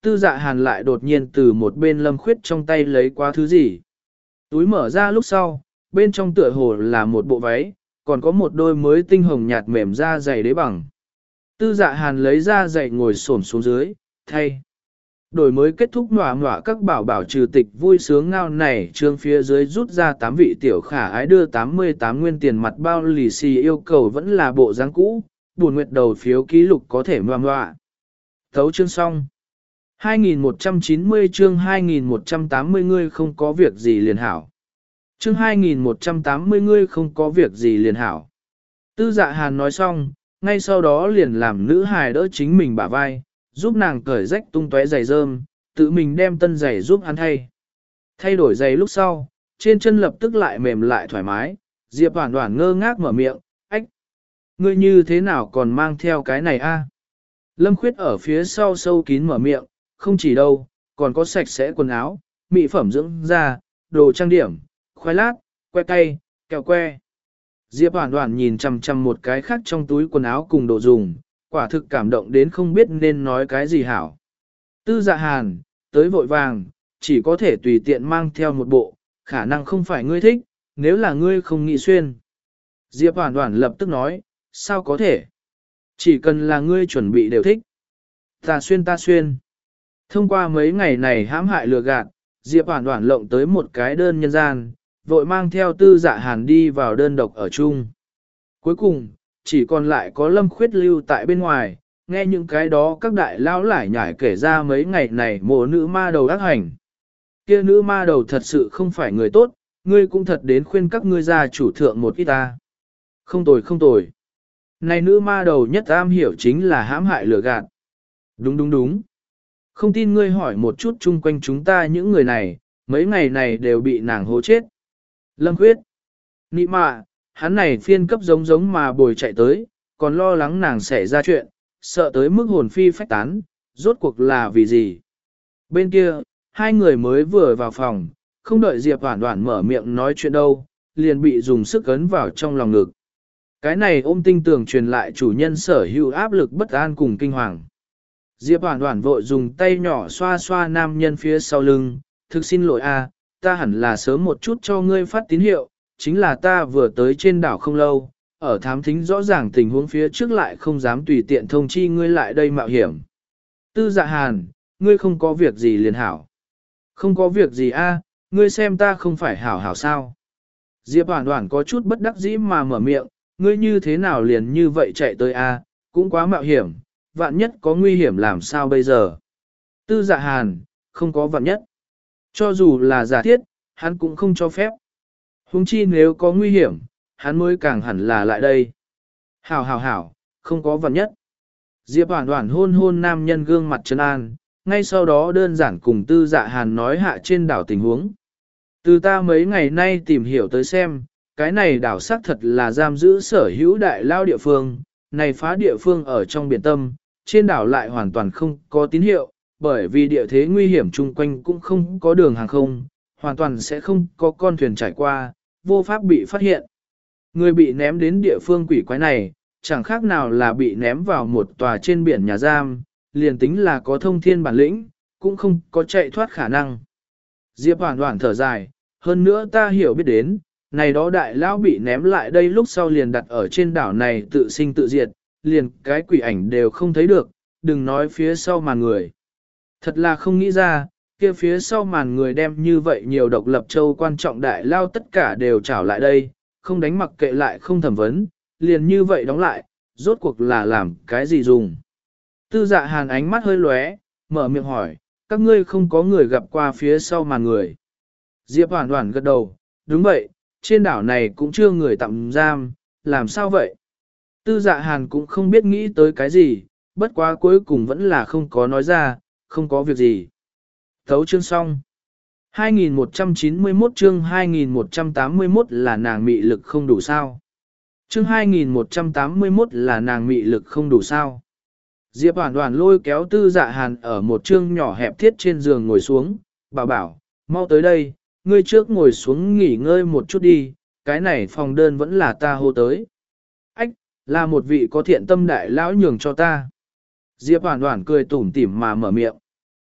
Tư Dạ Hàn lại đột nhiên từ một bên Lâm Khuyết trong tay lấy qua thứ gì. Túi mở ra lúc sau, bên trong tựa hồ là một bộ váy, còn có một đôi mới tinh hồng nhạt mềm da dày đế bằng. Tư Dạ Hàn lấy ra giày ngồi xổm xuống dưới, thay. Đổi mới kết thúc nỏa nỏa các bảo bảo trừ tịch vui sướng ngao này trương phía dưới rút ra tám vị tiểu khả ái đưa tám mươi tám nguyên tiền mặt bao lì xì yêu cầu vẫn là bộ dáng cũ, buồn nguyệt đầu phiếu ký lục có thể ngoan ngoạ. Thấu chương xong. hai nghìn một trăm chín mươi chương hai nghìn một trăm tám mươi ngươi không có việc gì liền hảo. Chương hai nghìn một trăm tám mươi ngươi không có việc gì liền hảo. Tư Dạ Hàn nói xong, ngay sau đó liền làm nữ hài đỡ chính mình bả vai, giúp nàng cởi rách tung tóe giày rơm, tự mình đem tân giày giúp hắn thay. Thay đổi giày lúc sau, trên chân lập tức lại mềm lại thoải mái, Diệp Hoản Hoản ngơ ngác mở miệng, ách, ngươi như thế nào còn mang theo cái này a? Lâm Khuyết ở phía sau sâu kín mở miệng, không chỉ đâu, còn có sạch sẽ quần áo, mỹ phẩm dưỡng da, đồ trang điểm, khoai lát, que cay, kẹo que. Diệp Hoản Hoản nhìn chằm chằm một cái khác trong túi quần áo cùng đồ dùng, quả thực cảm động đến không biết nên nói cái gì hảo. Tư Dạ Hàn, tới vội vàng, chỉ có thể tùy tiện mang theo một bộ, khả năng không phải ngươi thích, nếu là ngươi không nghĩ xuyên. Diệp Hoản Hoản lập tức nói, sao có thể? Chỉ cần là ngươi chuẩn bị đều thích. Ta xuyên ta xuyên. Thông qua mấy ngày này hãm hại lừa gạt, Diệp Hoản Hoản lộng tới một cái đơn nhân gian, vội mang theo Tư Dạ Hàn đi vào đơn độc ở chung. Cuối cùng, chỉ còn lại có Lâm Khuyết lưu tại bên ngoài, nghe những cái đó các đại lão lải nhải kể ra mấy ngày này mồ nữ ma đầu ác hành. Kia nữ ma đầu thật sự không phải người tốt, ngươi cũng thật đến khuyên các ngươi ra chủ thượng một ít ta. Không tồi không tồi. Này nữ ma đầu nhất am hiểu chính là hãm hại lừa gạt. Đúng đúng đúng. Không tin ngươi hỏi một chút chung quanh chúng ta những người này, mấy ngày này đều bị nàng hố chết. Lâm Khuyết. Nị mạ, hắn này phiên cấp giống giống mà bồi chạy tới, còn lo lắng nàng sẽ ra chuyện, sợ tới mức hồn phi phách tán, rốt cuộc là vì gì. Bên kia, hai người mới vừa vào phòng, không đợi Diệp Hoản Hoản mở miệng nói chuyện đâu, liền bị dùng sức ấn vào trong lòng ngực. Cái này ôm tinh tường truyền lại chủ nhân sở hữu áp lực bất an cùng kinh hoàng. Diệp Hoản Hoản vội dùng tay nhỏ xoa xoa nam nhân phía sau lưng, thực xin lỗi a, ta hẳn là sớm một chút cho ngươi phát tín hiệu, chính là ta vừa tới trên đảo không lâu, ở thám thính rõ ràng tình huống phía trước lại không dám tùy tiện thông chi ngươi lại đây mạo hiểm. Tư Dạ Hàn, ngươi không có việc gì liền hảo. Không có việc gì a, ngươi xem ta không phải hảo hảo sao. Diệp Hoản Hoản có chút bất đắc dĩ mà mở miệng, ngươi như thế nào liền như vậy chạy tới a, cũng quá mạo hiểm, vạn nhất có nguy hiểm làm sao bây giờ. Tư Dạ Hàn, không có vạn nhất. Cho dù là giả thiết, hắn cũng không cho phép. Huống chi nếu có nguy hiểm, hắn mới càng hẳn là lại đây. Hảo hảo hảo, không có vạn nhất. Diệp Hoản Hoản hôn hôn nam nhân gương mặt trấn an, ngay sau đó đơn giản cùng Tư Dạ Hàn nói hạ trên đảo tình huống. Từ ta mấy ngày nay tìm hiểu tới xem, cái này đảo xác thật là giam giữ sở hữu đại lao địa phương, này phá địa phương ở trong biển tâm, trên đảo lại hoàn toàn không có tín hiệu, bởi vì địa thế nguy hiểm chung quanh cũng không có đường hàng không, hoàn toàn sẽ không có con thuyền trải qua, vô pháp bị phát hiện. Người bị ném đến địa phương quỷ quái này, chẳng khác nào là bị ném vào một tòa trên biển nhà giam, liền tính là có thông thiên bản lĩnh, cũng không có chạy thoát khả năng. Diệp Hoản Hoản thở dài, hơn nữa ta hiểu biết đến, này đó đại lão bị ném lại đây lúc sau liền đặt ở trên đảo này tự sinh tự diệt, liền cái quỷ ảnh đều không thấy được, đừng nói phía sau màn người. Thật là không nghĩ ra, kia phía sau màn người đem như vậy nhiều độc lập châu quan trọng đại lao tất cả đều trảo lại đây, không đánh mặc kệ lại không thẩm vấn, liền như vậy đóng lại, rốt cuộc là làm cái gì dùng. Tư Dạ Hàn ánh mắt hơi lóe, mở miệng hỏi, các ngươi không có người gặp qua phía sau màn người. Diệp Hoản Hoản gật đầu, đúng vậy, trên đảo này cũng chưa người tạm giam, làm sao vậy? Tư Dạ Hàn cũng không biết nghĩ tới cái gì, bất quá cuối cùng vẫn là không có nói ra, không có việc gì. Thấu chương xong. hai nghìn một trăm chín mươi mốt chương hai nghìn một trăm tám mươi mốt là nàng mị lực không đủ sao. Chương hai nghìn một trăm tám mươi mốt là nàng mị lực không đủ sao. Diệp Hoản Hoản lôi kéo Tư Dạ Hàn ở một chương nhỏ hẹp thiết trên giường ngồi xuống, bảo bảo, mau tới đây, ngươi trước ngồi xuống nghỉ ngơi một chút đi, cái này phòng đơn vẫn là ta hô tới. Ách, là một vị có thiện tâm đại lão nhường cho ta. Diệp Hoản Hoản cười tủm tỉm mà mở miệng.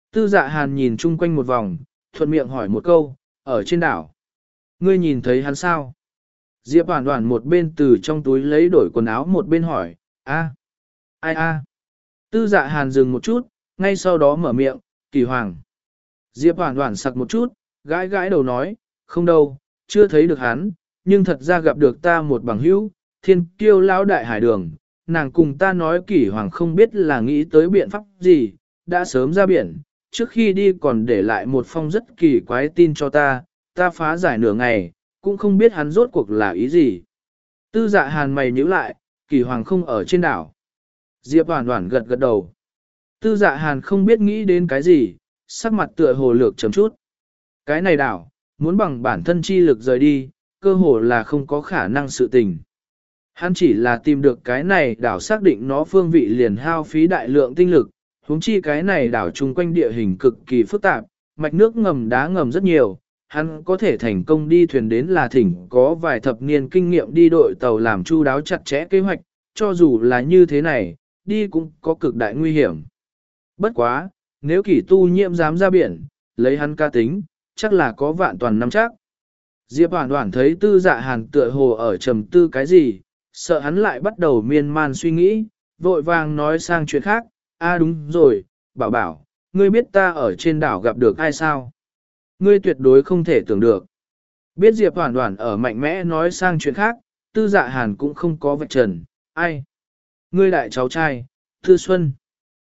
Tư dạ hàn nhìn chung quanh một vòng, thuận miệng hỏi một câu, ở trên đảo. Ngươi nhìn thấy hắn sao? Diệp Hoàn Hoàn một bên từ trong túi lấy đổi quần áo một bên hỏi, a, ai a? Tư dạ hàn dừng một chút, ngay sau đó mở miệng, Kỳ Hoàng. Diệp Hoàn Hoàn sặc một chút, gãi gãi đầu nói, không đâu, chưa thấy được hắn, nhưng thật ra gặp được ta một bằng hữu, thiên kiêu lão đại hải đường, nàng cùng ta nói Kỳ Hoàng không biết là nghĩ tới biện pháp gì, đã sớm ra biển, trước khi đi còn để lại một phong rất kỳ quái tin cho ta, ta phá giải nửa ngày, cũng không biết hắn rốt cuộc là ý gì. Tư dạ hàn mày nhíu lại, Kỳ Hoàng không ở trên đảo. Diệp Hoàn Hoàn gật gật đầu. Tư dạ hàn không biết nghĩ đến cái gì, sắc mặt tựa hồ lược chấm chút. Cái này đảo, muốn bằng bản thân chi lực rời đi, cơ hồ là không có khả năng sự tình. Hắn chỉ là tìm được cái này đảo xác định nó phương vị liền hao phí đại lượng tinh lực, huống chi cái này đảo chung quanh địa hình cực kỳ phức tạp, mạch nước ngầm đá ngầm rất nhiều, hắn có thể thành công đi thuyền đến là thỉnh có vài thập niên kinh nghiệm đi đội tàu làm chu đáo chặt chẽ kế hoạch, cho dù là như thế này, đi cũng có cực đại nguy hiểm. Bất quá, nếu kỷ tu nhiễm dám ra biển, lấy hắn ca tính, chắc là có vạn toàn nắm chắc. Diệp Hoàn Hoàn thấy tư dạ hàn tựa hồ ở trầm tư cái gì, sợ hắn lại bắt đầu miên man suy nghĩ, vội vàng nói sang chuyện khác, a à đúng rồi, bảo bảo, ngươi biết ta ở trên đảo gặp được ai sao? Ngươi tuyệt đối không thể tưởng được. Biết Diệp Hoàn Hoàn ở mạnh mẽ nói sang chuyện khác, tư dạ hàn cũng không có vạch trần, ai? Ngươi đại cháu trai, Tư Xuân.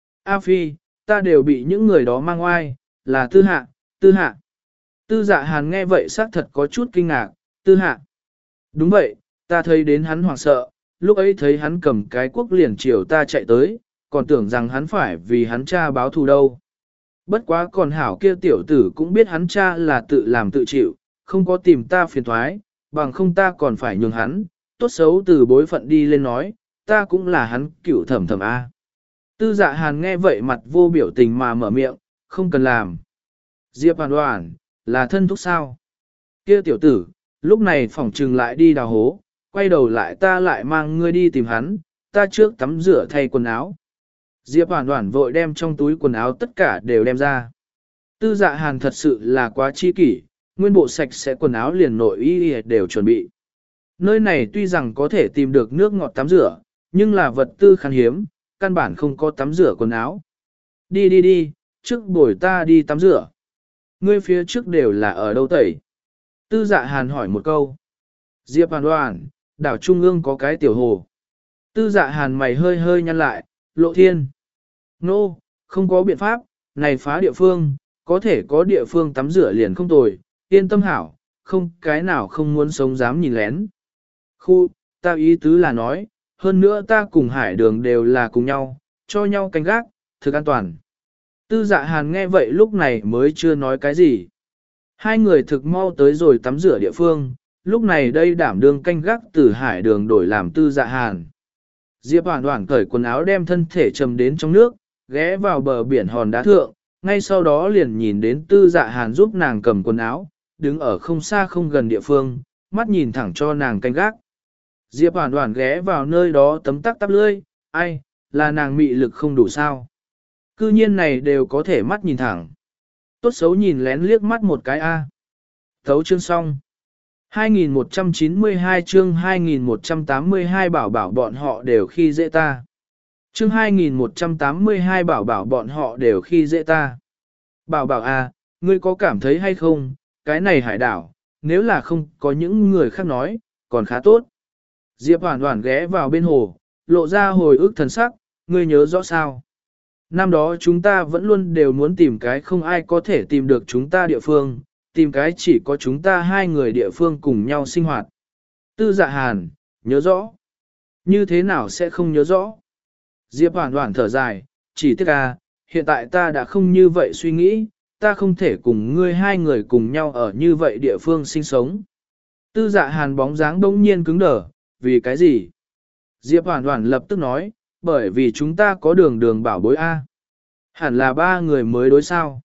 A Phi, ta đều bị những người đó mang oai, là Tư Hạ, Tư Hạ. Tư dạ hàn nghe vậy xác thật có chút kinh ngạc, Tư Hạ. Đúng vậy, ta thấy đến hắn hoảng sợ, lúc ấy thấy hắn cầm cái quốc liền chiều ta chạy tới, còn tưởng rằng hắn phải vì hắn cha báo thù đâu. Bất quá còn hảo kia tiểu tử cũng biết hắn cha là tự làm tự chịu, không có tìm ta phiền thoái, bằng không ta còn phải nhường hắn, tốt xấu từ bối phận đi lên nói, ta cũng là hắn cựu thẩm thẩm A. Tư dạ hàn nghe vậy mặt vô biểu tình mà mở miệng, không cần làm. Diệp Hoàn Hoàn, là thân thúc sao? Kia tiểu tử, lúc này phỏng trừng lại đi đào hố, quay đầu lại ta lại mang ngươi đi tìm hắn, ta trước tắm rửa thay quần áo. Diệp Hoàn Hoàn vội đem trong túi quần áo tất cả đều đem ra. Tư dạ hàn thật sự là quá chi kỷ, nguyên bộ sạch sẽ quần áo liền nội y đều chuẩn bị. Nơi này tuy rằng có thể tìm được nước ngọt tắm rửa, nhưng là vật tư khan hiếm, căn bản không có tắm rửa quần áo. Đi đi đi, trước buổi ta đi tắm rửa. Ngươi phía trước đều là ở đâu tẩy? Tư dạ hàn hỏi một câu. Diệp Hoàn Hoàn, đảo Trung ương có cái tiểu hồ. Tư dạ hàn mày hơi hơi nhăn lại, Lộ Thiên. Nô, no, không có biện pháp, này phá địa phương, có thể có địa phương tắm rửa liền không tồi, yên tâm hảo, không cái nào không muốn sống dám nhìn lén. Khu, ta ý tứ là nói, hơn nữa ta cùng hải đường đều là cùng nhau, cho nhau canh gác, thực an toàn. Tư dạ hàn nghe vậy lúc này mới chưa nói cái gì. Hai người thực mau tới rồi tắm rửa địa phương, lúc này đây đảm đương canh gác từ hải đường đổi làm tư dạ hàn. Diệp Hoàn Hoàn cởi quần áo đem thân thể trầm đến trong nước, ghé vào bờ biển hòn đá thượng, ngay sau đó liền nhìn đến tư dạ hàn giúp nàng cầm quần áo, đứng ở không xa không gần địa phương, mắt nhìn thẳng cho nàng canh gác. Diệp Hoàn Hoàn ghé vào nơi đó tấm tắc tắp lưỡi, ai, là nàng mị lực không đủ sao. Cư nhiên này đều có thể mắt nhìn thẳng. Tốt xấu nhìn lén liếc mắt một cái A. Thấu chương xong. hai nghìn một trăm chín mươi hai chương hai nghìn một trăm tám mươi hai bảo bảo bọn họ đều khi dễ ta. Chương hai nghìn một trăm tám mươi hai bảo bảo bọn họ đều khi dễ ta. Bảo bảo A, ngươi có cảm thấy hay không, cái này hải đảo, nếu là không có những người khác nói, còn khá tốt. Diệp Hoàn Hoàn ghé vào bên hồ, lộ ra hồi ức thần sắc, ngươi nhớ rõ sao? Năm đó chúng ta vẫn luôn đều muốn tìm cái không ai có thể tìm được chúng ta địa phương, tìm cái chỉ có chúng ta hai người địa phương cùng nhau sinh hoạt. Tư Dạ Hàn, nhớ rõ. Như thế nào sẽ không nhớ rõ? Diệp Hoàn Hoàn thở dài, chỉ tiếc à, hiện tại ta đã không như vậy suy nghĩ, ta không thể cùng ngươi hai người cùng nhau ở như vậy địa phương sinh sống. Tư Dạ Hàn bóng dáng đông nhiên cứng đờ, vì cái gì? Diệp Hoàn Hoàn lập tức nói, bởi vì chúng ta có đường đường bảo bối A. Hẳn là ba người mới đối sao.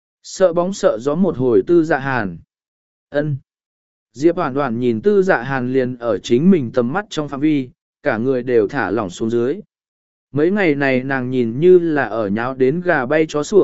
Sợ bóng sợ gió một hồi Tư Dạ Hàn. Ân. Diệp Hoàn Hoàn nhìn Tư Dạ Hàn liền ở chính mình tầm mắt trong phạm vi, cả người đều thả lỏng xuống dưới. Mấy ngày này nàng nhìn như là ở nháo đến gà bay chó sủa,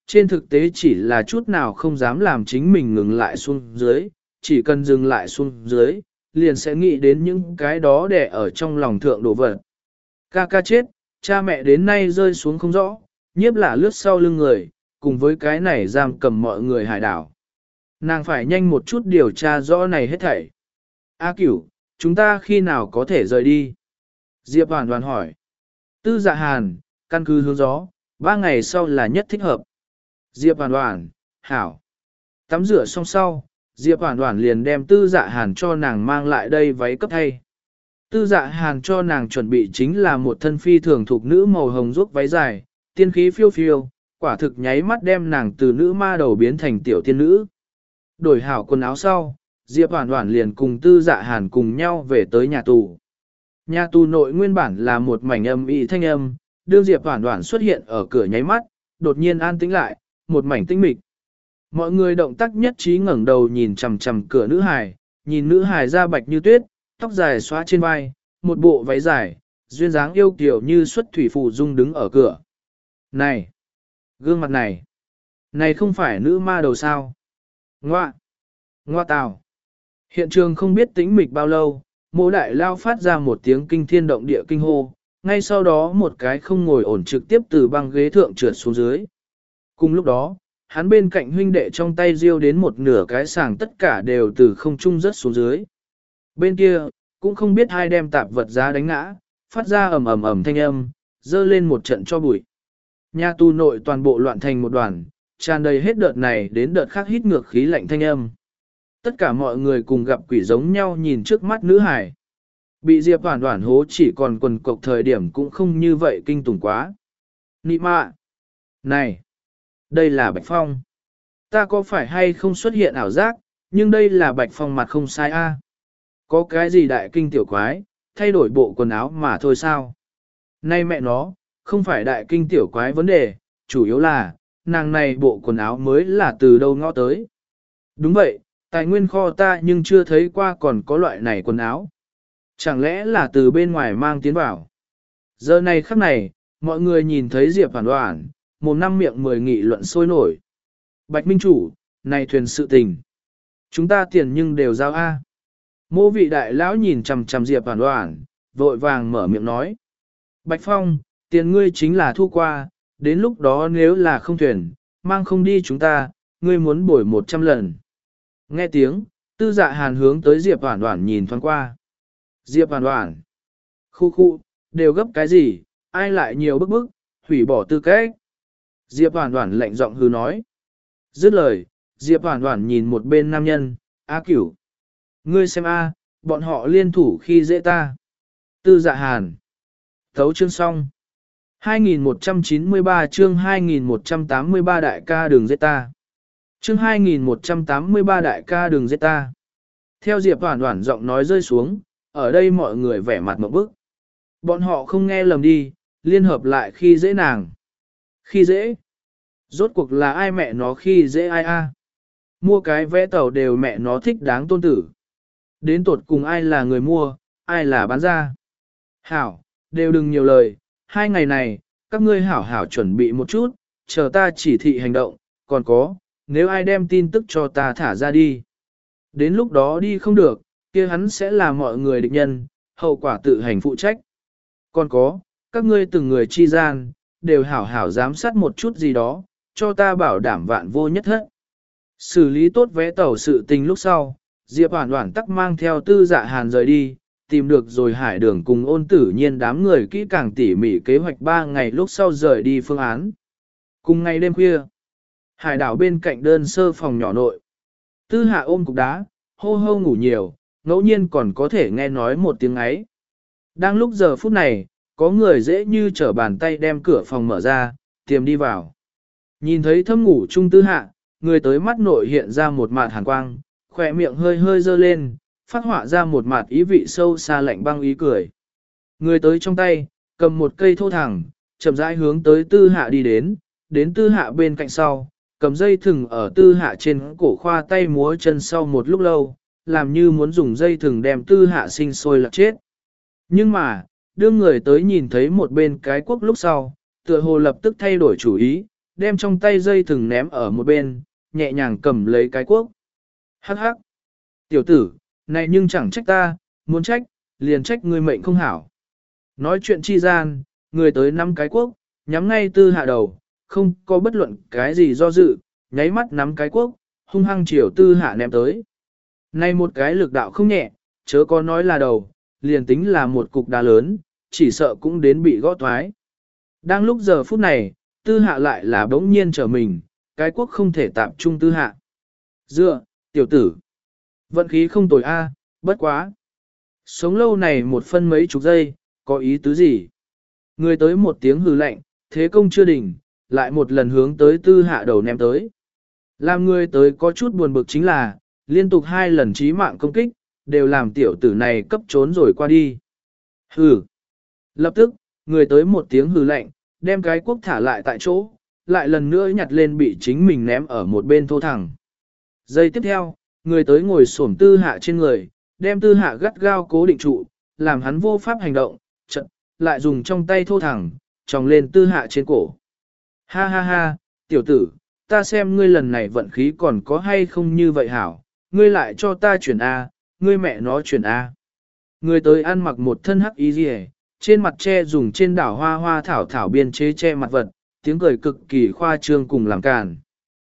trên thực tế chỉ là chút nào không dám làm chính mình ngừng lại xuống dưới, chỉ cần dừng lại xuống dưới, liền sẽ nghĩ đến những cái đó để ở trong lòng thượng đổ vật. Ca ca chết, cha mẹ đến nay rơi xuống không rõ, nhiếp là lướt sau lưng người, cùng với cái này giam cầm mọi người hải đảo. Nàng phải nhanh một chút điều tra rõ này hết thảy. A Cửu, chúng ta khi nào có thể rời đi? Diệp Hoàn Hoàn hỏi. Tư Dạ Hàn, căn cứ hướng gió, ba ngày sau là nhất thích hợp. Diệp Hoàn Hoàn, hảo. Tắm rửa xong sau, Diệp Hoàn Hoàn liền đem Tư Dạ Hàn cho nàng mang lại đây váy cấp thay. Tư Dạ Hàn cho nàng chuẩn bị chính là một thân phi thường thuộc nữ màu hồng ruốc váy dài, tiên khí phiêu phiêu, quả thực nháy mắt đem nàng từ nữ ma đầu biến thành tiểu tiên nữ. Đổi hảo quần áo sau, Diệp Hoàn Hoàn liền cùng Tư Dạ Hàn cùng nhau về tới nhà tù. Nhà tù nội nguyên bản là một mảnh âm ĩ thanh âm, đương Diệp Hoàn Hoàn xuất hiện ở cửa nháy mắt, đột nhiên an tĩnh lại, một mảnh tĩnh mịch. Mọi người động tác nhất trí ngẩng đầu nhìn chằm chằm cửa nữ hài, nhìn nữ hài da bạch như tuyết, tóc dài xóa trên vai, một bộ váy dài, duyên dáng yêu kiều như xuất thủy phù dung đứng ở cửa. Này! Gương mặt này! Này không phải nữ ma đầu sao? Ngoa! Ngoa tào! Hiện trường không biết tĩnh mịch bao lâu, Mộ Đại Lao phát ra một tiếng kinh thiên động địa kinh hô, ngay sau đó một cái không ngồi ổn trực tiếp từ băng ghế thượng trượt xuống dưới. Cùng lúc đó, hắn bên cạnh huynh đệ trong tay riêu đến một nửa cái sàng tất cả đều từ không trung rớt xuống dưới. Bên kia, cũng không biết ai đem tạp vật ra đánh ngã, phát ra ầm ầm ầm thanh âm, dơ lên một trận cho bụi. Nhà tù nội toàn bộ loạn thành một đoàn, tràn đầy hết đợt này đến đợt khác hít ngược khí lạnh thanh âm. Tất cả mọi người cùng gặp quỷ giống nhau nhìn trước mắt nữ hải. Bị Diệp Hoàn Hoàn hố chỉ còn quần cộc thời điểm cũng không như vậy kinh tủng quá. Nị mạ! Này! Đây là Bạch Phong. Ta có phải hay không xuất hiện ảo giác, nhưng đây là Bạch Phong mặt không sai a. Có cái gì đại kinh tiểu quái, thay đổi bộ quần áo mà thôi sao? Nay mẹ nó, không phải đại kinh tiểu quái vấn đề, chủ yếu là, nàng này bộ quần áo mới là từ đâu ngõ tới. Đúng vậy, tài nguyên kho ta nhưng chưa thấy qua còn có loại này quần áo. Chẳng lẽ là từ bên ngoài mang tiến vào? Giờ này khắc này, mọi người nhìn thấy Diệp Hoàn Hoàn, một năm miệng mười nghị luận sôi nổi. Bạch Minh Chủ, này thuyền sự tình. Chúng ta tiền nhưng đều giao A. Mô vị đại lão nhìn chằm chằm Diệp Hoàn Hoàn, vội vàng mở miệng nói. Bạch Phong, tiền ngươi chính là thu qua, đến lúc đó nếu là không thuyền, mang không đi chúng ta, ngươi muốn bồi một trăm lần. Nghe tiếng, Tư Dạ Hàn hướng tới Diệp Hoàn Hoàn nhìn thoáng qua. Diệp Hoàn Hoàn. Khu khu, đều gấp cái gì, ai lại nhiều bức bức, hủy bỏ tư cách. Diệp Hoàn Hoàn lạnh giọng hư nói. Dứt lời, Diệp Hoàn Hoàn nhìn một bên nam nhân, A Cửu. Ngươi xem A, bọn họ liên thủ khi dễ ta. Tư Dạ Hàn. Thấu chương xong. hai nghìn một trăm chín mươi ba chương hai nghìn một trăm tám mươi ba đại ca đừng giết ta. Chương hai nghìn một trăm tám mươi ba đại ca đừng giết ta. Theo Diệp Hoàn Hoàn giọng nói rơi xuống, ở đây mọi người vẻ mặt một bức. Bọn họ không nghe lầm đi, liên hợp lại khi dễ nàng. Khi dễ? Rốt cuộc là ai mẹ nó khi dễ ai a? Mua cái vé tàu đều mẹ nó thích đáng tôn tử. Đến tột cùng ai là người mua, ai là bán ra. Hảo, đều đừng nhiều lời, hai ngày này, các ngươi hảo hảo chuẩn bị một chút, chờ ta chỉ thị hành động, còn có, nếu ai đem tin tức cho ta thả ra đi. Đến lúc đó đi không được, kia hắn sẽ là mọi người địch nhân, hậu quả tự hành phụ trách. Còn có, các ngươi từng người chi gian, đều hảo hảo giám sát một chút gì đó, cho ta bảo đảm vạn vô nhất hết. Xử lý tốt vé tàu sự tình lúc sau, Diệp Hoàn Hoàn tắc mang theo Tư Dạ Hàn rời đi, tìm được rồi hải đường cùng Ôn Tử Nhiên đám người kỹ càng tỉ mỉ kế hoạch ba ngày lúc sau rời đi phương án. Cùng ngày đêm khuya, hải đảo bên cạnh đơn sơ phòng nhỏ nội. Tư Hạ ôm cục đá, hô hô ngủ nhiều, ngẫu nhiên còn có thể nghe nói một tiếng ấy. Đang lúc giờ phút này, có người dễ như trở bàn tay đem cửa phòng mở ra, tiềm đi vào. Nhìn thấy thâm ngủ chung Tư Hạ, người tới mắt nội hiện ra một mạt hàn quang, khỏe miệng hơi hơi dơ lên, phát họa ra một mạt ý vị sâu xa lạnh băng ý cười. Người tới trong tay, cầm một cây thô thẳng, chậm rãi hướng tới Tư Hạ đi đến, đến Tư Hạ bên cạnh sau, cầm dây thừng ở Tư Hạ trên cổ khoa tay múa chân sau một lúc lâu, làm như muốn dùng dây thừng đem Tư Hạ sinh sôi lạc chết. Nhưng mà, đương người tới nhìn thấy một bên cái quốc lúc sau, tựa hồ lập tức thay đổi chủ ý, đem trong tay dây thừng ném ở một bên, nhẹ nhàng cầm lấy cái cuốc. Hắc hắc. Tiểu tử, này nhưng chẳng trách ta, muốn trách, liền trách ngươi mệnh không hảo. Nói chuyện chi gian, người tới năm cái cuốc, nhắm ngay tư hạ đầu, không có bất luận cái gì do dự, nháy mắt nắm cái cuốc, hung hăng chiều tư hạ ném tới. Này một cái lực đạo không nhẹ, chớ có nói là đầu, liền tính là một cục đá lớn, chỉ sợ cũng đến bị gõ toái. Đang lúc giờ phút này, tư hạ lại là bỗng nhiên trở mình, cái quốc không thể tạm trung tư hạ. Dựa, tiểu tử, vận khí không tồi a, bất quá. Sống lâu này một phân mấy chục giây, có ý tứ gì? Người tới một tiếng hừ lạnh, thế công chưa đỉnh, lại một lần hướng tới tư hạ đầu ném tới. Làm người tới có chút buồn bực chính là, liên tục hai lần chí mạng công kích, đều làm tiểu tử này cấp trốn rồi qua đi. Hừ. Lập tức, người tới một tiếng hừ lạnh, đem cái cuốc thả lại tại chỗ, lại lần nữa nhặt lên bị chính mình ném ở một bên thô thẳng. Giây tiếp theo, người tới ngồi xổm tư hạ trên người, đem tư hạ gắt gao cố định trụ, làm hắn vô pháp hành động, chật, lại dùng trong tay thô thẳng, tròng lên tư hạ trên cổ. Ha ha ha, tiểu tử, ta xem ngươi lần này vận khí còn có hay không như vậy hảo, ngươi lại cho ta chuyển A, ngươi mẹ nó chuyển A. Người tới ăn mặc một thân hắc y rìa, trên mặt che dùng trên đảo hoa hoa thảo thảo biên chế che mặt vật, tiếng cười cực kỳ khoa trương cùng làm càn.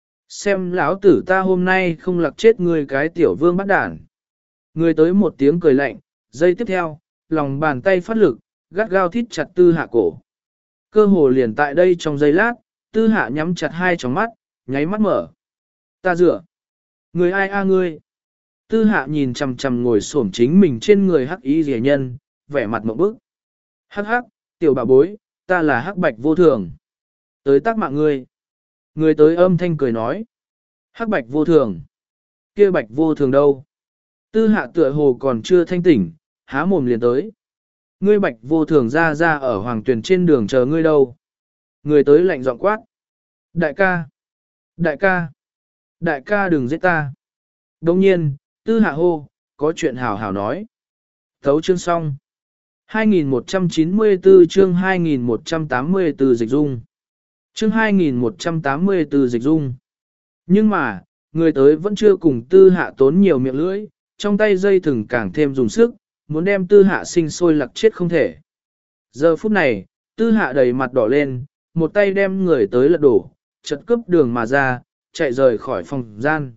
Xem lão tử ta hôm nay không lặc chết ngươi cái tiểu vương bắt đản. Người tới một tiếng cười lạnh, giây tiếp theo, lòng bàn tay phát lực, gắt gao thít chặt tư hạ cổ. Cơ hồ liền tại đây trong giây lát, tư hạ nhắm chặt hai tròng mắt, nháy mắt mở. Ta dựa. Người ai a ngươi? Tư hạ nhìn chằm chằm ngồi xổm chính mình trên người hắc y rìa nhân, vẻ mặt mộng bức. Hắc hắc, tiểu bà bối, ta là hắc bạch vô thường. Tới tác mạng ngươi. Người tới âm thanh cười nói. Hắc bạch vô thường. Kia bạch vô thường đâu? Tư hạ tựa hồ còn chưa thanh tỉnh, há mồm liền tới. Ngươi bạch vô thường ra ra ở hoàng tuyển trên đường chờ ngươi đâu. Người tới lạnh giọng quát. Đại ca. Đại ca. Đại ca đừng giết ta. Đồng nhiên, tư hạ hô, có chuyện hảo hảo nói. Thấu chương xong. hai nghìn một trăm chín mươi tư chương hai nghìn một trăm tám mươi tư dịch dung. Chương hai nghìn một trăm tám mươi tư dịch dung. Nhưng mà, người tới vẫn chưa cùng tư hạ tốn nhiều miệng lưỡi, trong tay dây thừng càng thêm dùng sức, muốn đem tư hạ sinh sôi lặc chết không thể. Giờ phút này, tư hạ đầy mặt đỏ lên, một tay đem người tới lật đổ, chật cướp đường mà ra, chạy rời khỏi phòng gian.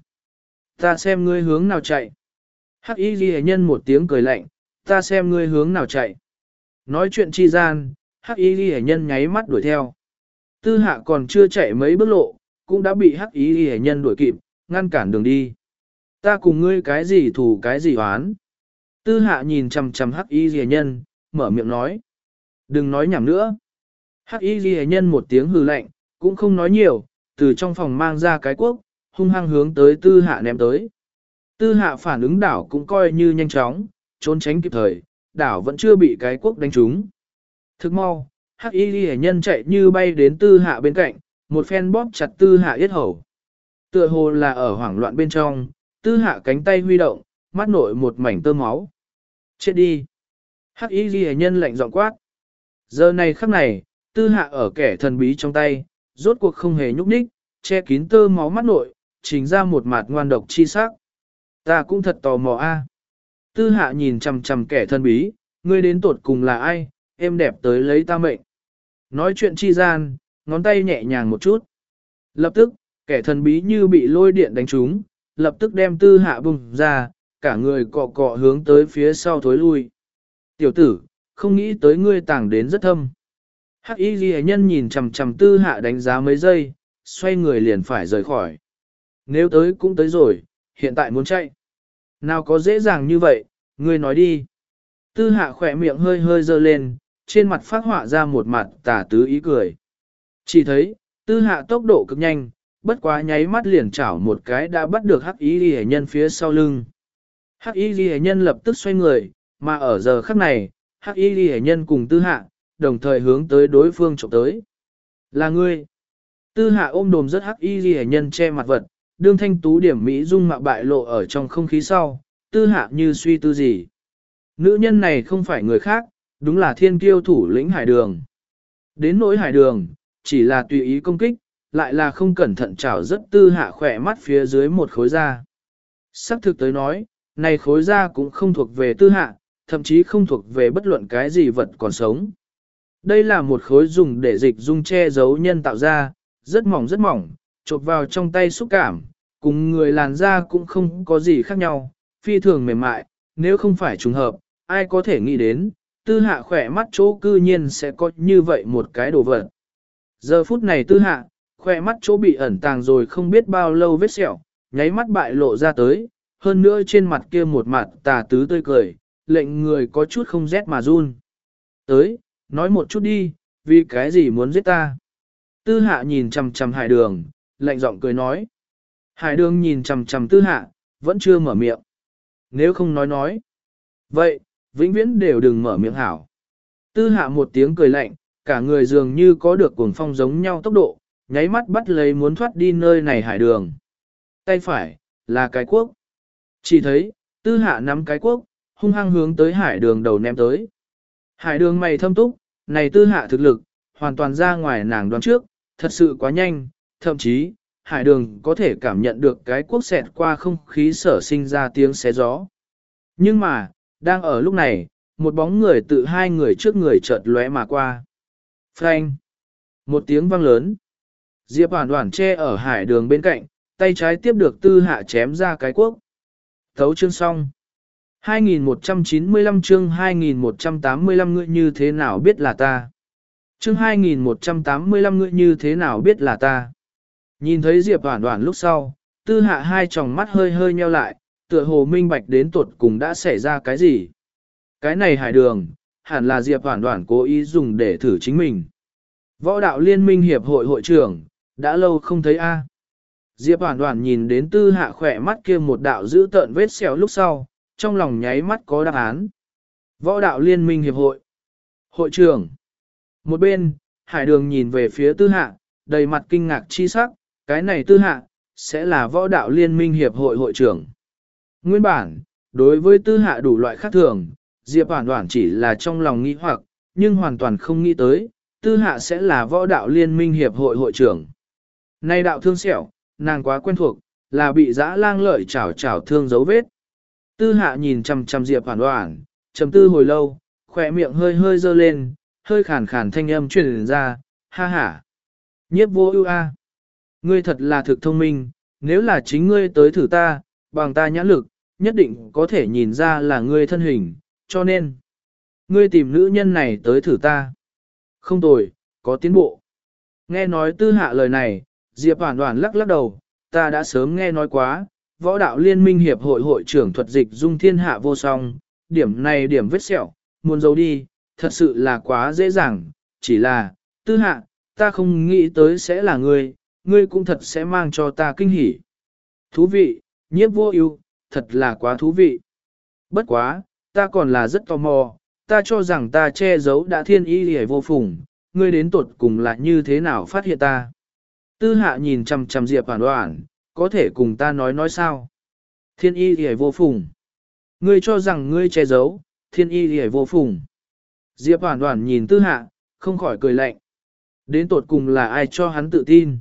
Ta xem ngươi hướng nào chạy. Hắc y ghi nhân một tiếng cười lạnh, ta xem ngươi hướng nào chạy. Nói chuyện chi gian, hắc y ghi nhân nháy mắt đuổi theo. Tư hạ còn chưa chạy mấy bước lộ, cũng đã bị hắc y ghi nhân đuổi kịp, ngăn cản đường đi. Ta cùng ngươi cái gì thù cái gì oán. Tư hạ nhìn chằm chằm hắc y ghi nhân, mở miệng nói. Đừng nói nhảm nữa. Hắc y ghi nhân một tiếng hừ lạnh, cũng không nói nhiều, từ trong phòng mang ra cái cuốc, hung hăng hướng tới tư hạ ném tới. Tư hạ phản ứng đảo cũng coi như nhanh chóng, trốn tránh kịp thời, đảo vẫn chưa bị cái cuốc đánh trúng. Thức mau, hắc y ghi nhân chạy như bay đến tư hạ bên cạnh, một phen bóp chặt tư hạ yết hầu. Tựa hồ là ở hoảng loạn bên trong, tư hạ cánh tay huy động, mắt nội một mảnh tơ máu. Chết đi! Hắc y ghi nhân lạnh giọng quát. Giờ này khắc này, tư hạ ở kẻ thần bí trong tay, rốt cuộc không hề nhúc nhích, che kín tơ máu mắt nội, trình ra một mặt ngoan độc chi sắc. Ta cũng thật tò mò a. Tư hạ nhìn chằm chằm kẻ thần bí, ngươi đến tột cùng là ai, em đẹp tới lấy ta mệnh. Nói chuyện chi gian, ngón tay nhẹ nhàng một chút. Lập tức, kẻ thần bí như bị lôi điện đánh trúng, lập tức đem tư hạ bùng ra, cả người cọ cọ hướng tới phía sau thối lui. Tiểu tử, không nghĩ tới ngươi tàng đến rất thâm. Hắc y ghi nhân nhìn chằm chằm tư hạ đánh giá mấy giây, xoay người liền phải rời khỏi. Nếu tới cũng tới rồi, hiện tại muốn chạy. Nào có dễ dàng như vậy, ngươi nói đi. Tư hạ khỏe miệng hơi hơi dơ lên, trên mặt phát họa ra một mặt tà tứ ý cười. Chỉ thấy, tư hạ tốc độ cực nhanh, bất quá nháy mắt liền chảo một cái đã bắt được hắc y ghi nhân phía sau lưng. Hắc y ghi nhân lập tức xoay người, mà ở giờ khắc này, hắc y ghi nhân cùng tư hạ, đồng thời hướng tới đối phương chụp tới. Là ngươi. Tư hạ ôm đồm rất hắc y ghi nhân che mặt vật, đương thanh tú điểm mỹ dung mạo bại lộ ở trong không khí sau, tư hạ như suy tư gì. Nữ nhân này không phải người khác, đúng là thiên kiêu thủ lĩnh hải đường. Đến nỗi hải đường, chỉ là tùy ý công kích, lại là không cẩn thận chảo rất tư hạ khỏe mắt phía dưới một khối da. Sắc thực tới nói, này khối da cũng không thuộc về tư hạ, thậm chí không thuộc về bất luận cái gì vật còn sống. Đây là một khối dùng để dịch dung che giấu nhân tạo ra, rất mỏng rất mỏng, chộp vào trong tay xúc cảm, cùng người làn da cũng không có gì khác nhau, phi thường mềm mại, nếu không phải trùng hợp, ai có thể nghĩ đến, tư hạ khỏe mắt chỗ cư nhiên sẽ có như vậy một cái đồ vật. Giờ phút này tư hạ, khỏe mắt chỗ bị ẩn tàng rồi không biết bao lâu vết sẹo, nháy mắt bại lộ ra tới, hơn nữa trên mặt kia một mặt tà tứ tươi cười, lệnh người có chút không rét mà run. Tới, nói một chút đi, vì cái gì muốn giết ta? Tư hạ nhìn chằm chằm hải đường, lạnh giọng cười nói. Hải đường nhìn chằm chằm tư hạ, vẫn chưa mở miệng. Nếu không nói nói. Vậy, vĩnh viễn đều đừng mở miệng hảo. Tư hạ một tiếng cười lạnh, cả người dường như có được cuồng phong giống nhau tốc độ, nháy mắt bắt lấy muốn thoát đi nơi này hải đường. Tay phải, là cái cuốc. Chỉ thấy, tư hạ nắm cái cuốc, hung hăng hướng tới hải đường đầu ném tới. Hải đường mày thâm túc, này tư hạ thực lực, hoàn toàn ra ngoài nàng đoán trước, thật sự quá nhanh, thậm chí, hải đường có thể cảm nhận được cái cuốc xẹt qua không khí sở sinh ra tiếng xé gió. Nhưng mà, đang ở lúc này, một bóng người tự hai người trước người chợt lóe mà qua. Phanh! Một tiếng vang lớn. Diệp Hoàn Hoàn che ở hải đường bên cạnh, tay trái tiếp được tư hạ chém ra cái cuốc. Thấu chương xong. hai nghìn một trăm chín mươi lăm chương hai nghìn một trăm tám mươi lăm ngươi như thế nào biết là ta. Chương hai nghìn một trăm tám mươi lăm ngươi như thế nào biết là ta. Nhìn thấy Diệp Hoàn Hoàn lúc sau, tư hạ hai tròng mắt hơi hơi nheo lại, tựa hồ minh bạch đến tuột cùng đã xảy ra cái gì. Cái này hải đường, hẳn là Diệp Hoàn Hoàn cố ý dùng để thử chính mình. Võ đạo liên minh hiệp hội hội trưởng, đã lâu không thấy a. Diệp Hoàn Hoàn nhìn đến tư hạ khỏe mắt kia một đạo giữ tợn vết sẹo lúc sau, trong lòng nháy mắt có đáp án. Võ đạo liên minh hiệp hội. Hội trưởng. Một bên, hải đường nhìn về phía tư hạ, đầy mặt kinh ngạc chi sắc, cái này tư hạ, sẽ là võ đạo liên minh hiệp hội hội trưởng. Nguyên bản, đối với tư hạ đủ loại khác thường, Diệp Hoàn Hoàn chỉ là trong lòng nghĩ hoặc, nhưng hoàn toàn không nghĩ tới, tư hạ sẽ là võ đạo liên minh hiệp hội hội trưởng. Nay đạo thương sẹo, nàng quá quen thuộc, là bị dã lang lợi chảo chảo thương dấu vết. Tư hạ nhìn chằm chằm Diệp Hoàn Hoàn, trầm tư hồi lâu, khỏe miệng hơi hơi dơ lên, hơi khàn khàn thanh âm truyền ra, ha ha. Nhiếp vô ưu a, ngươi thật là thực thông minh, nếu là chính ngươi tới thử ta, bằng ta nhãn lực, nhất định có thể nhìn ra là ngươi thân hình, cho nên, ngươi tìm nữ nhân này tới thử ta. Không tồi, có tiến bộ. Nghe nói tư hạ lời này, Diệp Hoàn Hoàn lắc lắc đầu, ta đã sớm nghe nói quá, võ đạo liên minh hiệp hội hội trưởng thuật dịch dung thiên hạ vô song, điểm này điểm vết sẹo, muốn giấu đi, thật sự là quá dễ dàng, chỉ là, tư hạ, ta không nghĩ tới sẽ là ngươi, ngươi cũng thật sẽ mang cho ta kinh hỉ. Thú vị, nhiếp vô ưu, thật là quá thú vị. Bất quá, ta còn là rất tò mò, ta cho rằng ta che giấu đã thiên y hề vô phùng, ngươi đến tột cùng là như thế nào phát hiện ta. Tư hạ nhìn chằm chằm Diệp Hoàn Hoàn, có thể cùng ta nói nói sao? Thiên y hề vô phùng. Ngươi cho rằng ngươi che giấu, thiên y hề vô phùng. Diệp Hoàn Hoàn nhìn tư hạ, không khỏi cười lạnh. Đến tột cùng là ai cho hắn tự tin?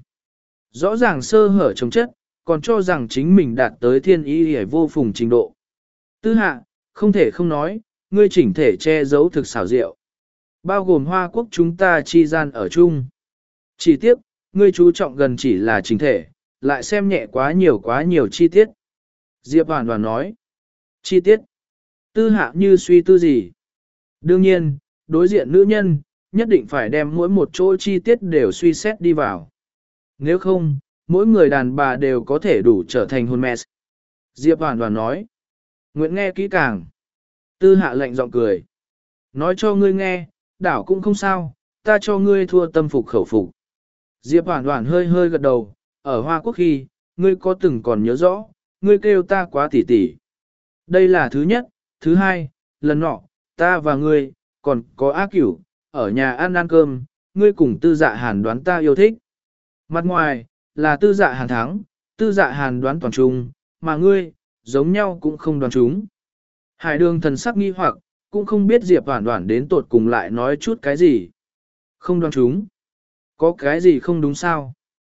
Rõ ràng sơ hở chống chất, còn cho rằng chính mình đạt tới thiên y hề vô phùng trình độ. Tư hạ, không thể không nói, ngươi chỉnh thể che giấu thực xảo diệu. Bao gồm Hoa Quốc chúng ta chi gian ở chung. Chỉ tiếc, ngươi chú trọng gần chỉ là chỉnh thể, lại xem nhẹ quá nhiều quá nhiều chi tiết. Diệp Hoàn Hoàn nói. Chi tiết. Tư hạ như suy tư gì? Đương nhiên, đối diện nữ nhân, nhất định phải đem mỗi một chỗ chi tiết đều suy xét đi vào. Nếu không, mỗi người đàn bà đều có thể đủ trở thành hôn mẹ. Diệp Hoàn Hoàn nói. Nguyện nghe kỹ càng. Tư hạ lạnh giọng cười. Nói cho ngươi nghe, đảo cũng không sao, ta cho ngươi thua tâm phục khẩu phục. Diệp Hoàn Hoàn hơi hơi gật đầu, ở Hoa Quốc khi, ngươi có từng còn nhớ rõ, ngươi kêu ta quá tỉ tỉ. Đây là thứ nhất, thứ hai, lần nọ, ta và ngươi, còn có ác cửu, ở nhà ăn ăn cơm, ngươi cùng tư dạ hàn đoán ta yêu thích. Mặt ngoài, là tư dạ hàn thắng, tư dạ hàn đoán toàn trung, mà ngươi, giống nhau cũng không đoán chúng. Hải đường thần sắc nghi hoặc, cũng không biết Diệp Hoàn Hoàn đến tột cùng lại nói chút cái gì. Không đoán chúng. Có cái gì không đúng sao?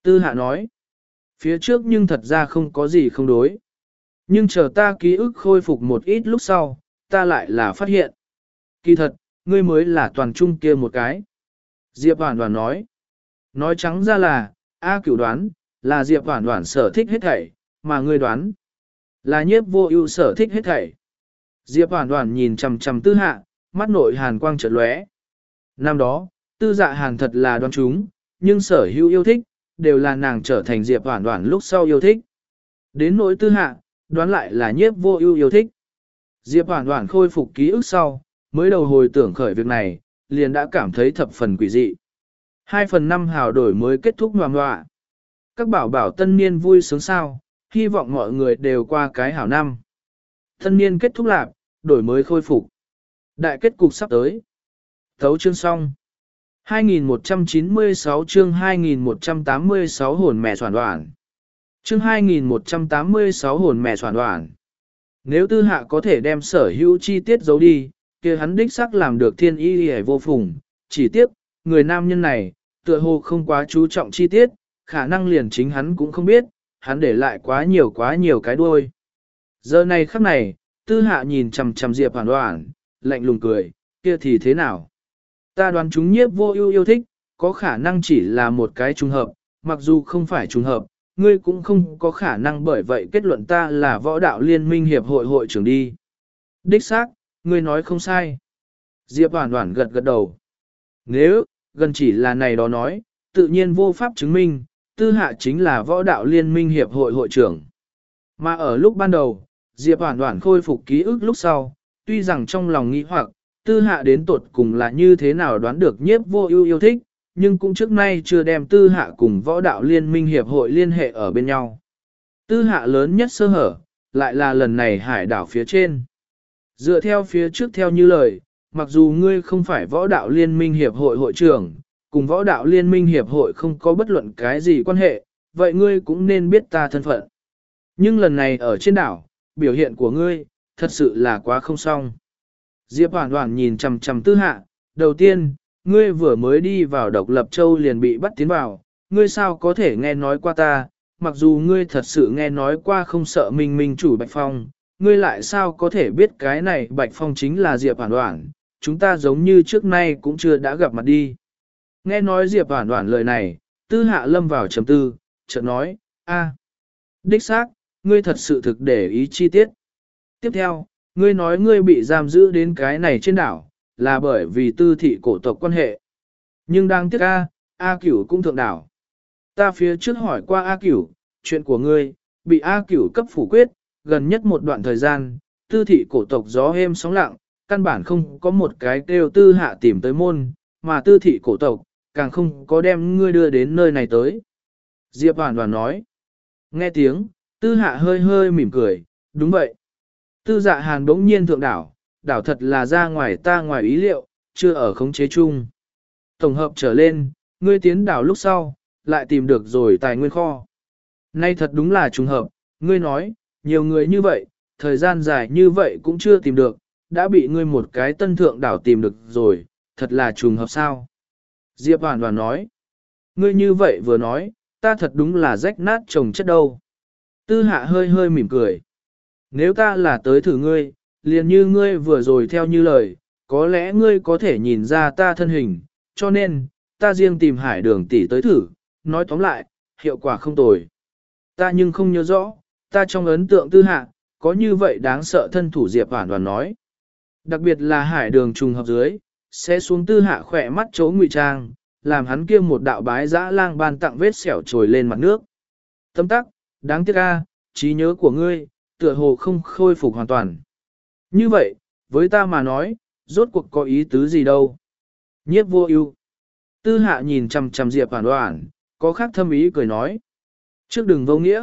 Tư hạ nói. Phía trước nhưng thật ra không có gì không đối. Nhưng chờ ta ký ức khôi phục một ít lúc sau, ta lại là phát hiện. Kỳ thật, ngươi mới là toàn trung kia một cái. Diệp Hoản Hoản nói. Nói trắng ra là, A Cửu đoán, là Diệp Hoản Hoản sở thích hết thảy, mà ngươi đoán, là Nhiếp Vô Ưu sở thích hết thảy. Diệp Hoản Hoản nhìn chằm chằm Tư Hạ, mắt nội hàn quang chợt lóe. Năm đó, Tư Dạ Hàn thật là đoán chúng, nhưng sở hữu yêu thích, đều là nàng trở thành Diệp Hoản Hoản lúc sau yêu thích. Đến nỗi Tư Hạ, đoán lại là Nhiếp Vô Ưu yêu thích. Diệp Hoản Hoản khôi phục ký ức sau, mới đầu hồi tưởng khởi việc này, liền đã cảm thấy thập phần quỷ dị. Hai phần năm hào đổi mới kết thúc ngoạm ngoạ. Các bảo bảo tân niên vui sướng sao, hy vọng mọi người đều qua cái hảo năm. Tân niên kết thúc lạc, đổi mới khôi phục. Đại kết cục sắp tới. Thấu chương xong. hai nghìn một trăm chín mươi sáu chương hai nghìn một trăm tám mươi sáu hồn mẹ soạn đoạn. Chương hai nghìn một trăm tám mươi sáu hồn mẹ soạn đoạn. Nếu Tư Hạ có thể đem sở hữu chi tiết giấu đi, kia hắn đích xác làm được thiên y hề vô phùng. Chỉ tiếc, người nam nhân này, tựa hồ không quá chú trọng chi tiết, khả năng liền chính hắn cũng không biết, hắn để lại quá nhiều quá nhiều cái đuôi. Giờ này khắc này, Tư Hạ nhìn chằm chằm Diệp Hoản Hoản, lạnh lùng cười, kia thì thế nào? Ta đoán chúng Nhiếp Vô Ưu yêu thích, có khả năng chỉ là một cái trùng hợp, mặc dù không phải trùng hợp, ngươi cũng không có khả năng bởi vậy kết luận ta là Võ Đạo Liên minh hiệp hội hội trưởng đi. Đích xác, ngươi nói không sai. Diệp Hoản Hoản gật gật đầu. Nếu, gần chỉ là này đó nói, tự nhiên vô pháp chứng minh, Tư Hạ chính là Võ Đạo Liên minh hiệp hội hội trưởng. Mà ở lúc ban đầu, Diệp Hoản Hoản khôi phục ký ức lúc sau, tuy rằng trong lòng nghĩ hoặc, Tư Hạ đến tột cùng là như thế nào đoán được Nhiếp Vô Ưu yêu thích, nhưng cũng trước nay chưa đem Tư Hạ cùng Võ Đạo Liên minh hiệp hội liên hệ ở bên nhau. Tư Hạ lớn nhất sơ hở, lại là lần này hải đảo phía trên. Dựa theo phía trước theo như lời, mặc dù ngươi không phải Võ Đạo Liên minh hiệp hội hội trưởng, cùng Võ Đạo Liên minh hiệp hội không có bất luận cái gì quan hệ, vậy ngươi cũng nên biết ta thân phận. Nhưng lần này ở trên đảo, biểu hiện của ngươi, thật sự là quá không xong. Diệp Hoản Hoản nhìn chằm chằm Tư Hạ, đầu tiên, ngươi vừa mới đi vào Độc Lập Châu liền bị bắt tiến vào, ngươi sao có thể nghe nói qua ta, mặc dù ngươi thật sự nghe nói qua không sợ Minh Minh chủ Bạch Phong, ngươi lại sao có thể biết cái này Bạch Phong chính là Diệp Hoản Hoản, chúng ta giống như trước nay cũng chưa đã gặp mặt đi. Nghe nói Diệp Hoản Hoản lời này, Tư Hạ lâm vào trầm tư, chợt nói, a, đích xác, ngươi thật sự thực để ý chi tiết. Tiếp theo, ngươi nói ngươi bị giam giữ đến cái này trên đảo, là bởi vì tư thị cổ tộc quan hệ. Nhưng đang tiếc A, A Cửu cũng thượng đảo. Ta phía trước hỏi qua A Cửu, chuyện của ngươi, bị A Cửu cấp phủ quyết, gần nhất một đoạn thời gian, tư thị cổ tộc gió êm sóng lặng, căn bản không có một cái kêu Tư Hạ tìm tới môn, mà tư thị cổ tộc, càng không có đem ngươi đưa đến nơi này tới. Diệp Hoản Hoản nói. Nghe tiếng, Tư Hạ hơi hơi mỉm cười, đúng vậy. Tư Dạ Hàn bỗng nhiên thượng đảo, đảo thật là ra ngoài ta ngoài ý liệu, chưa ở khống chế chung. Tổng hợp trở lên, ngươi tiến đảo lúc sau, lại tìm được rồi tài nguyên kho. Nay thật đúng là trùng hợp, ngươi nói, nhiều người như vậy, thời gian dài như vậy cũng chưa tìm được, đã bị ngươi một cái tân thượng đảo tìm được rồi, thật là trùng hợp sao. Diệp Hoản Hoản nói, ngươi như vậy vừa nói, ta thật đúng là rách nát trồng chất đâu. Tư Hạ hơi hơi mỉm cười. Nếu ta là tới thử ngươi, liền như ngươi vừa rồi theo như lời, có lẽ ngươi có thể nhìn ra ta thân hình, cho nên, ta riêng tìm hải đường tỷ tới thử, nói tóm lại, hiệu quả không tồi. Ta nhưng không nhớ rõ, ta trong ấn tượng Tư Hạ, có như vậy đáng sợ thân thủ Diệp Hoản Hoản nói. Đặc biệt là hải đường trùng hợp dưới, sẽ xuống Tư Hạ khỏe mắt chỗ ngụy trang, làm hắn kia một đạo bái dã lang ban tặng vết sẹo trồi lên mặt nước. Tấm tắc, đáng tiếc a, trí nhớ của ngươi, tựa hồ không khôi phục hoàn toàn. Như vậy, với ta mà nói, rốt cuộc có ý tứ gì đâu. Nhiếp Vô Ưu. Tư Hạ nhìn chằm chằm Diệp Hoản Hoản, có khác thâm ý cười nói. Trước đừng vô nghĩa.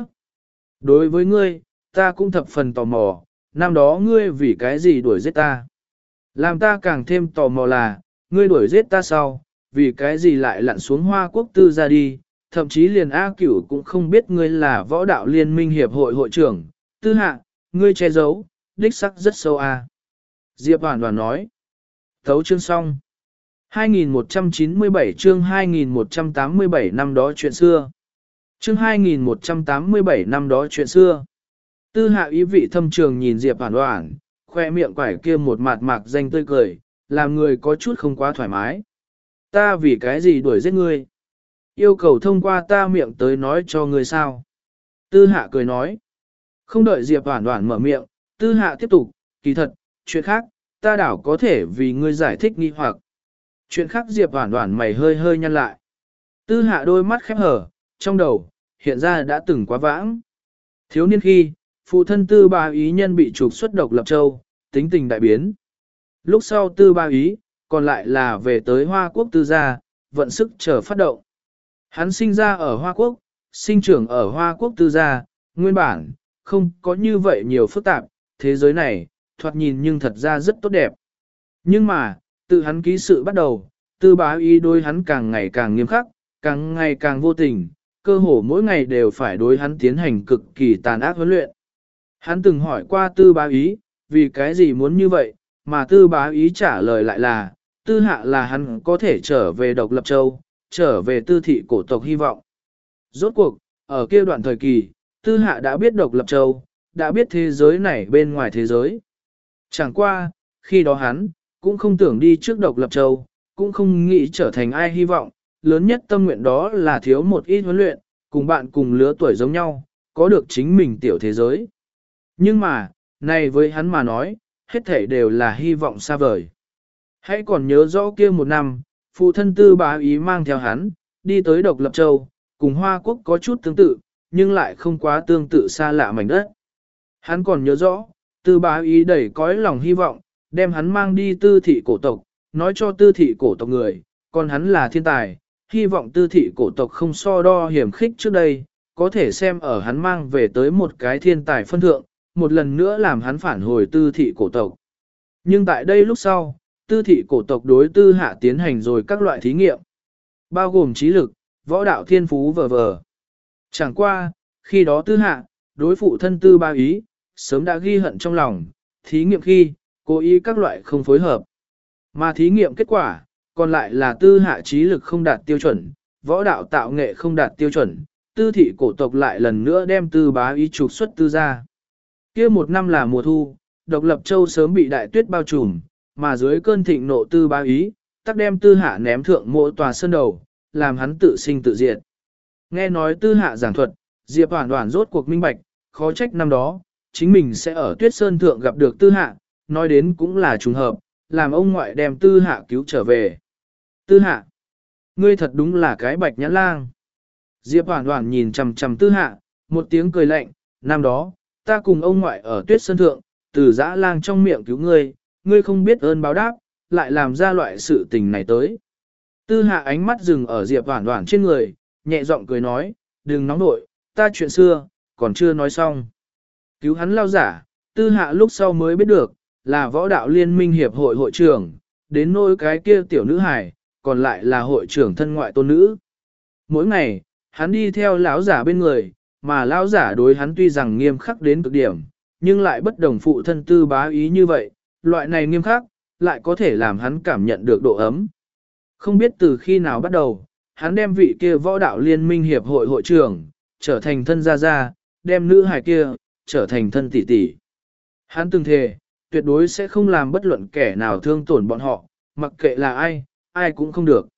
Đối với ngươi, ta cũng thập phần tò mò, năm đó ngươi vì cái gì đuổi giết ta. Làm ta càng thêm tò mò là, ngươi đuổi giết ta sau, vì cái gì lại lặn xuống Hoa Quốc Tư ra đi, thậm chí liền A Cửu cũng không biết ngươi là Võ Đạo Liên minh hiệp hội hội trưởng. Tư Hạ, ngươi che giấu, đích sắc rất sâu a. Diệp Hoản Hoản nói. Thấu chương xong. hai nghìn một trăm chín mươi bảy chương hai nghìn một trăm tám mươi bảy năm đó chuyện xưa. Chương hai nghìn một trăm tám mươi bảy năm đó chuyện xưa. Tư hạ ý vị thâm trường nhìn Diệp Hoản Hoản, khoe miệng quải kia một mặt mạc danh tươi cười, làm người có chút không quá thoải mái. Ta vì cái gì đuổi giết ngươi? Yêu cầu thông qua ta miệng tới nói cho ngươi sao? Tư hạ cười nói. Không đợi Diệp Hoản Hoản mở miệng, tư hạ tiếp tục, kỳ thật, chuyện khác, ta đảo có thể vì ngươi giải thích nghi hoặc. Chuyện khác Diệp Hoản Hoản mày hơi hơi nhăn lại. Tư hạ đôi mắt khép hở, trong đầu, hiện ra đã từng quá vãng. Thiếu niên khi, phụ thân tư ba ý nhân bị trục xuất độc lập châu, tính tình đại biến. Lúc sau tư ba ý, còn lại là về tới Hoa Quốc tư gia, vận sức chờ phát động. Hắn sinh ra ở Hoa Quốc, sinh trưởng ở Hoa Quốc tư gia, nguyên bản, không có như vậy nhiều phức tạp, thế giới này, thoạt nhìn nhưng thật ra rất tốt đẹp. Nhưng mà, tự hắn ký sự bắt đầu, tư bá ý đối hắn càng ngày càng nghiêm khắc, càng ngày càng vô tình, cơ hồ mỗi ngày đều phải đối hắn tiến hành cực kỳ tàn ác huấn luyện. Hắn từng hỏi qua tư bá ý, vì cái gì muốn như vậy, mà tư bá ý trả lời lại là, tư hạ là hắn có thể trở về độc lập châu, trở về tư thị cổ tộc hy vọng. Rốt cuộc, ở kia đoạn thời kỳ, tư hạ đã biết độc lập châu, đã biết thế giới này bên ngoài thế giới. Chẳng qua, khi đó hắn, cũng không tưởng đi trước độc lập châu, cũng không nghĩ trở thành ai hy vọng, lớn nhất tâm nguyện đó là thiếu một ít huấn luyện, cùng bạn cùng lứa tuổi giống nhau, có được chính mình tiểu thế giới. Nhưng mà, này với hắn mà nói, hết thảy đều là hy vọng xa vời. Hãy còn nhớ rõ kia một năm, phụ thân tư bá ý mang theo hắn, đi tới độc lập châu, cùng Hoa Quốc có chút tương tự, nhưng lại không quá tương tự xa lạ mảnh đất. Hắn còn nhớ rõ, tư bá ý đẩy cõi lòng hy vọng, đem hắn mang đi tư thị cổ tộc, nói cho tư thị cổ tộc người, còn hắn là thiên tài, hy vọng tư thị cổ tộc không so đo hiểm khích trước đây, có thể xem ở hắn mang về tới một cái thiên tài phân thượng, một lần nữa làm hắn phản hồi tư thị cổ tộc. Nhưng tại đây lúc sau, tư thị cổ tộc đối tư hạ tiến hành rồi các loại thí nghiệm, bao gồm trí lực, võ đạo thiên phú vờ vờ. Chẳng qua, khi đó tư hạ, đối phụ thân tư ba ý, sớm đã ghi hận trong lòng, thí nghiệm khi, cố ý các loại không phối hợp. Mà thí nghiệm kết quả, còn lại là tư hạ trí lực không đạt tiêu chuẩn, võ đạo tạo nghệ không đạt tiêu chuẩn, tư thị cổ tộc lại lần nữa đem tư bá ý trục xuất tư ra. Kia một năm là mùa thu, độc lập châu sớm bị đại tuyết bao trùm, mà dưới cơn thịnh nộ tư bá ý, tắc đem tư hạ ném thượng mỗi tòa sơn đầu, làm hắn tự sinh tự diệt. Nghe nói tư hạ giảng thuật, Diệp Hoản Hoản rốt cuộc minh bạch, khó trách năm đó, chính mình sẽ ở tuyết sơn thượng gặp được tư hạ, nói đến cũng là trùng hợp, làm ông ngoại đem tư hạ cứu trở về. Tư hạ, ngươi thật đúng là cái bạch nhãn lang. Diệp Hoản Hoản nhìn chằm chằm tư hạ, một tiếng cười lạnh, năm đó, ta cùng ông ngoại ở tuyết sơn thượng, từ dã lang trong miệng cứu ngươi, ngươi không biết ơn báo đáp, lại làm ra loại sự tình này tới. Tư hạ ánh mắt dừng ở Diệp Hoản Hoản trên người, nhẹ giọng cười nói, đừng nóng nội, ta chuyện xưa, còn chưa nói xong. Cứu hắn lao giả, tư hạ lúc sau mới biết được, là võ đạo liên minh hiệp hội hội trưởng, đến nỗi cái kia tiểu nữ hài, còn lại là hội trưởng thân ngoại tôn nữ. Mỗi ngày, hắn đi theo lão giả bên người, mà lão giả đối hắn tuy rằng nghiêm khắc đến cực điểm, nhưng lại bất đồng phụ thân tư bá ý như vậy, loại này nghiêm khắc, lại có thể làm hắn cảm nhận được độ ấm. Không biết từ khi nào bắt đầu, hắn đem vị kia võ đạo liên minh hiệp hội hội trưởng, trở thành thân gia gia, đem nữ hài kia, trở thành thân tỷ tỷ. Hắn từng thề, tuyệt đối sẽ không làm bất luận kẻ nào thương tổn bọn họ, mặc kệ là ai, ai cũng không được.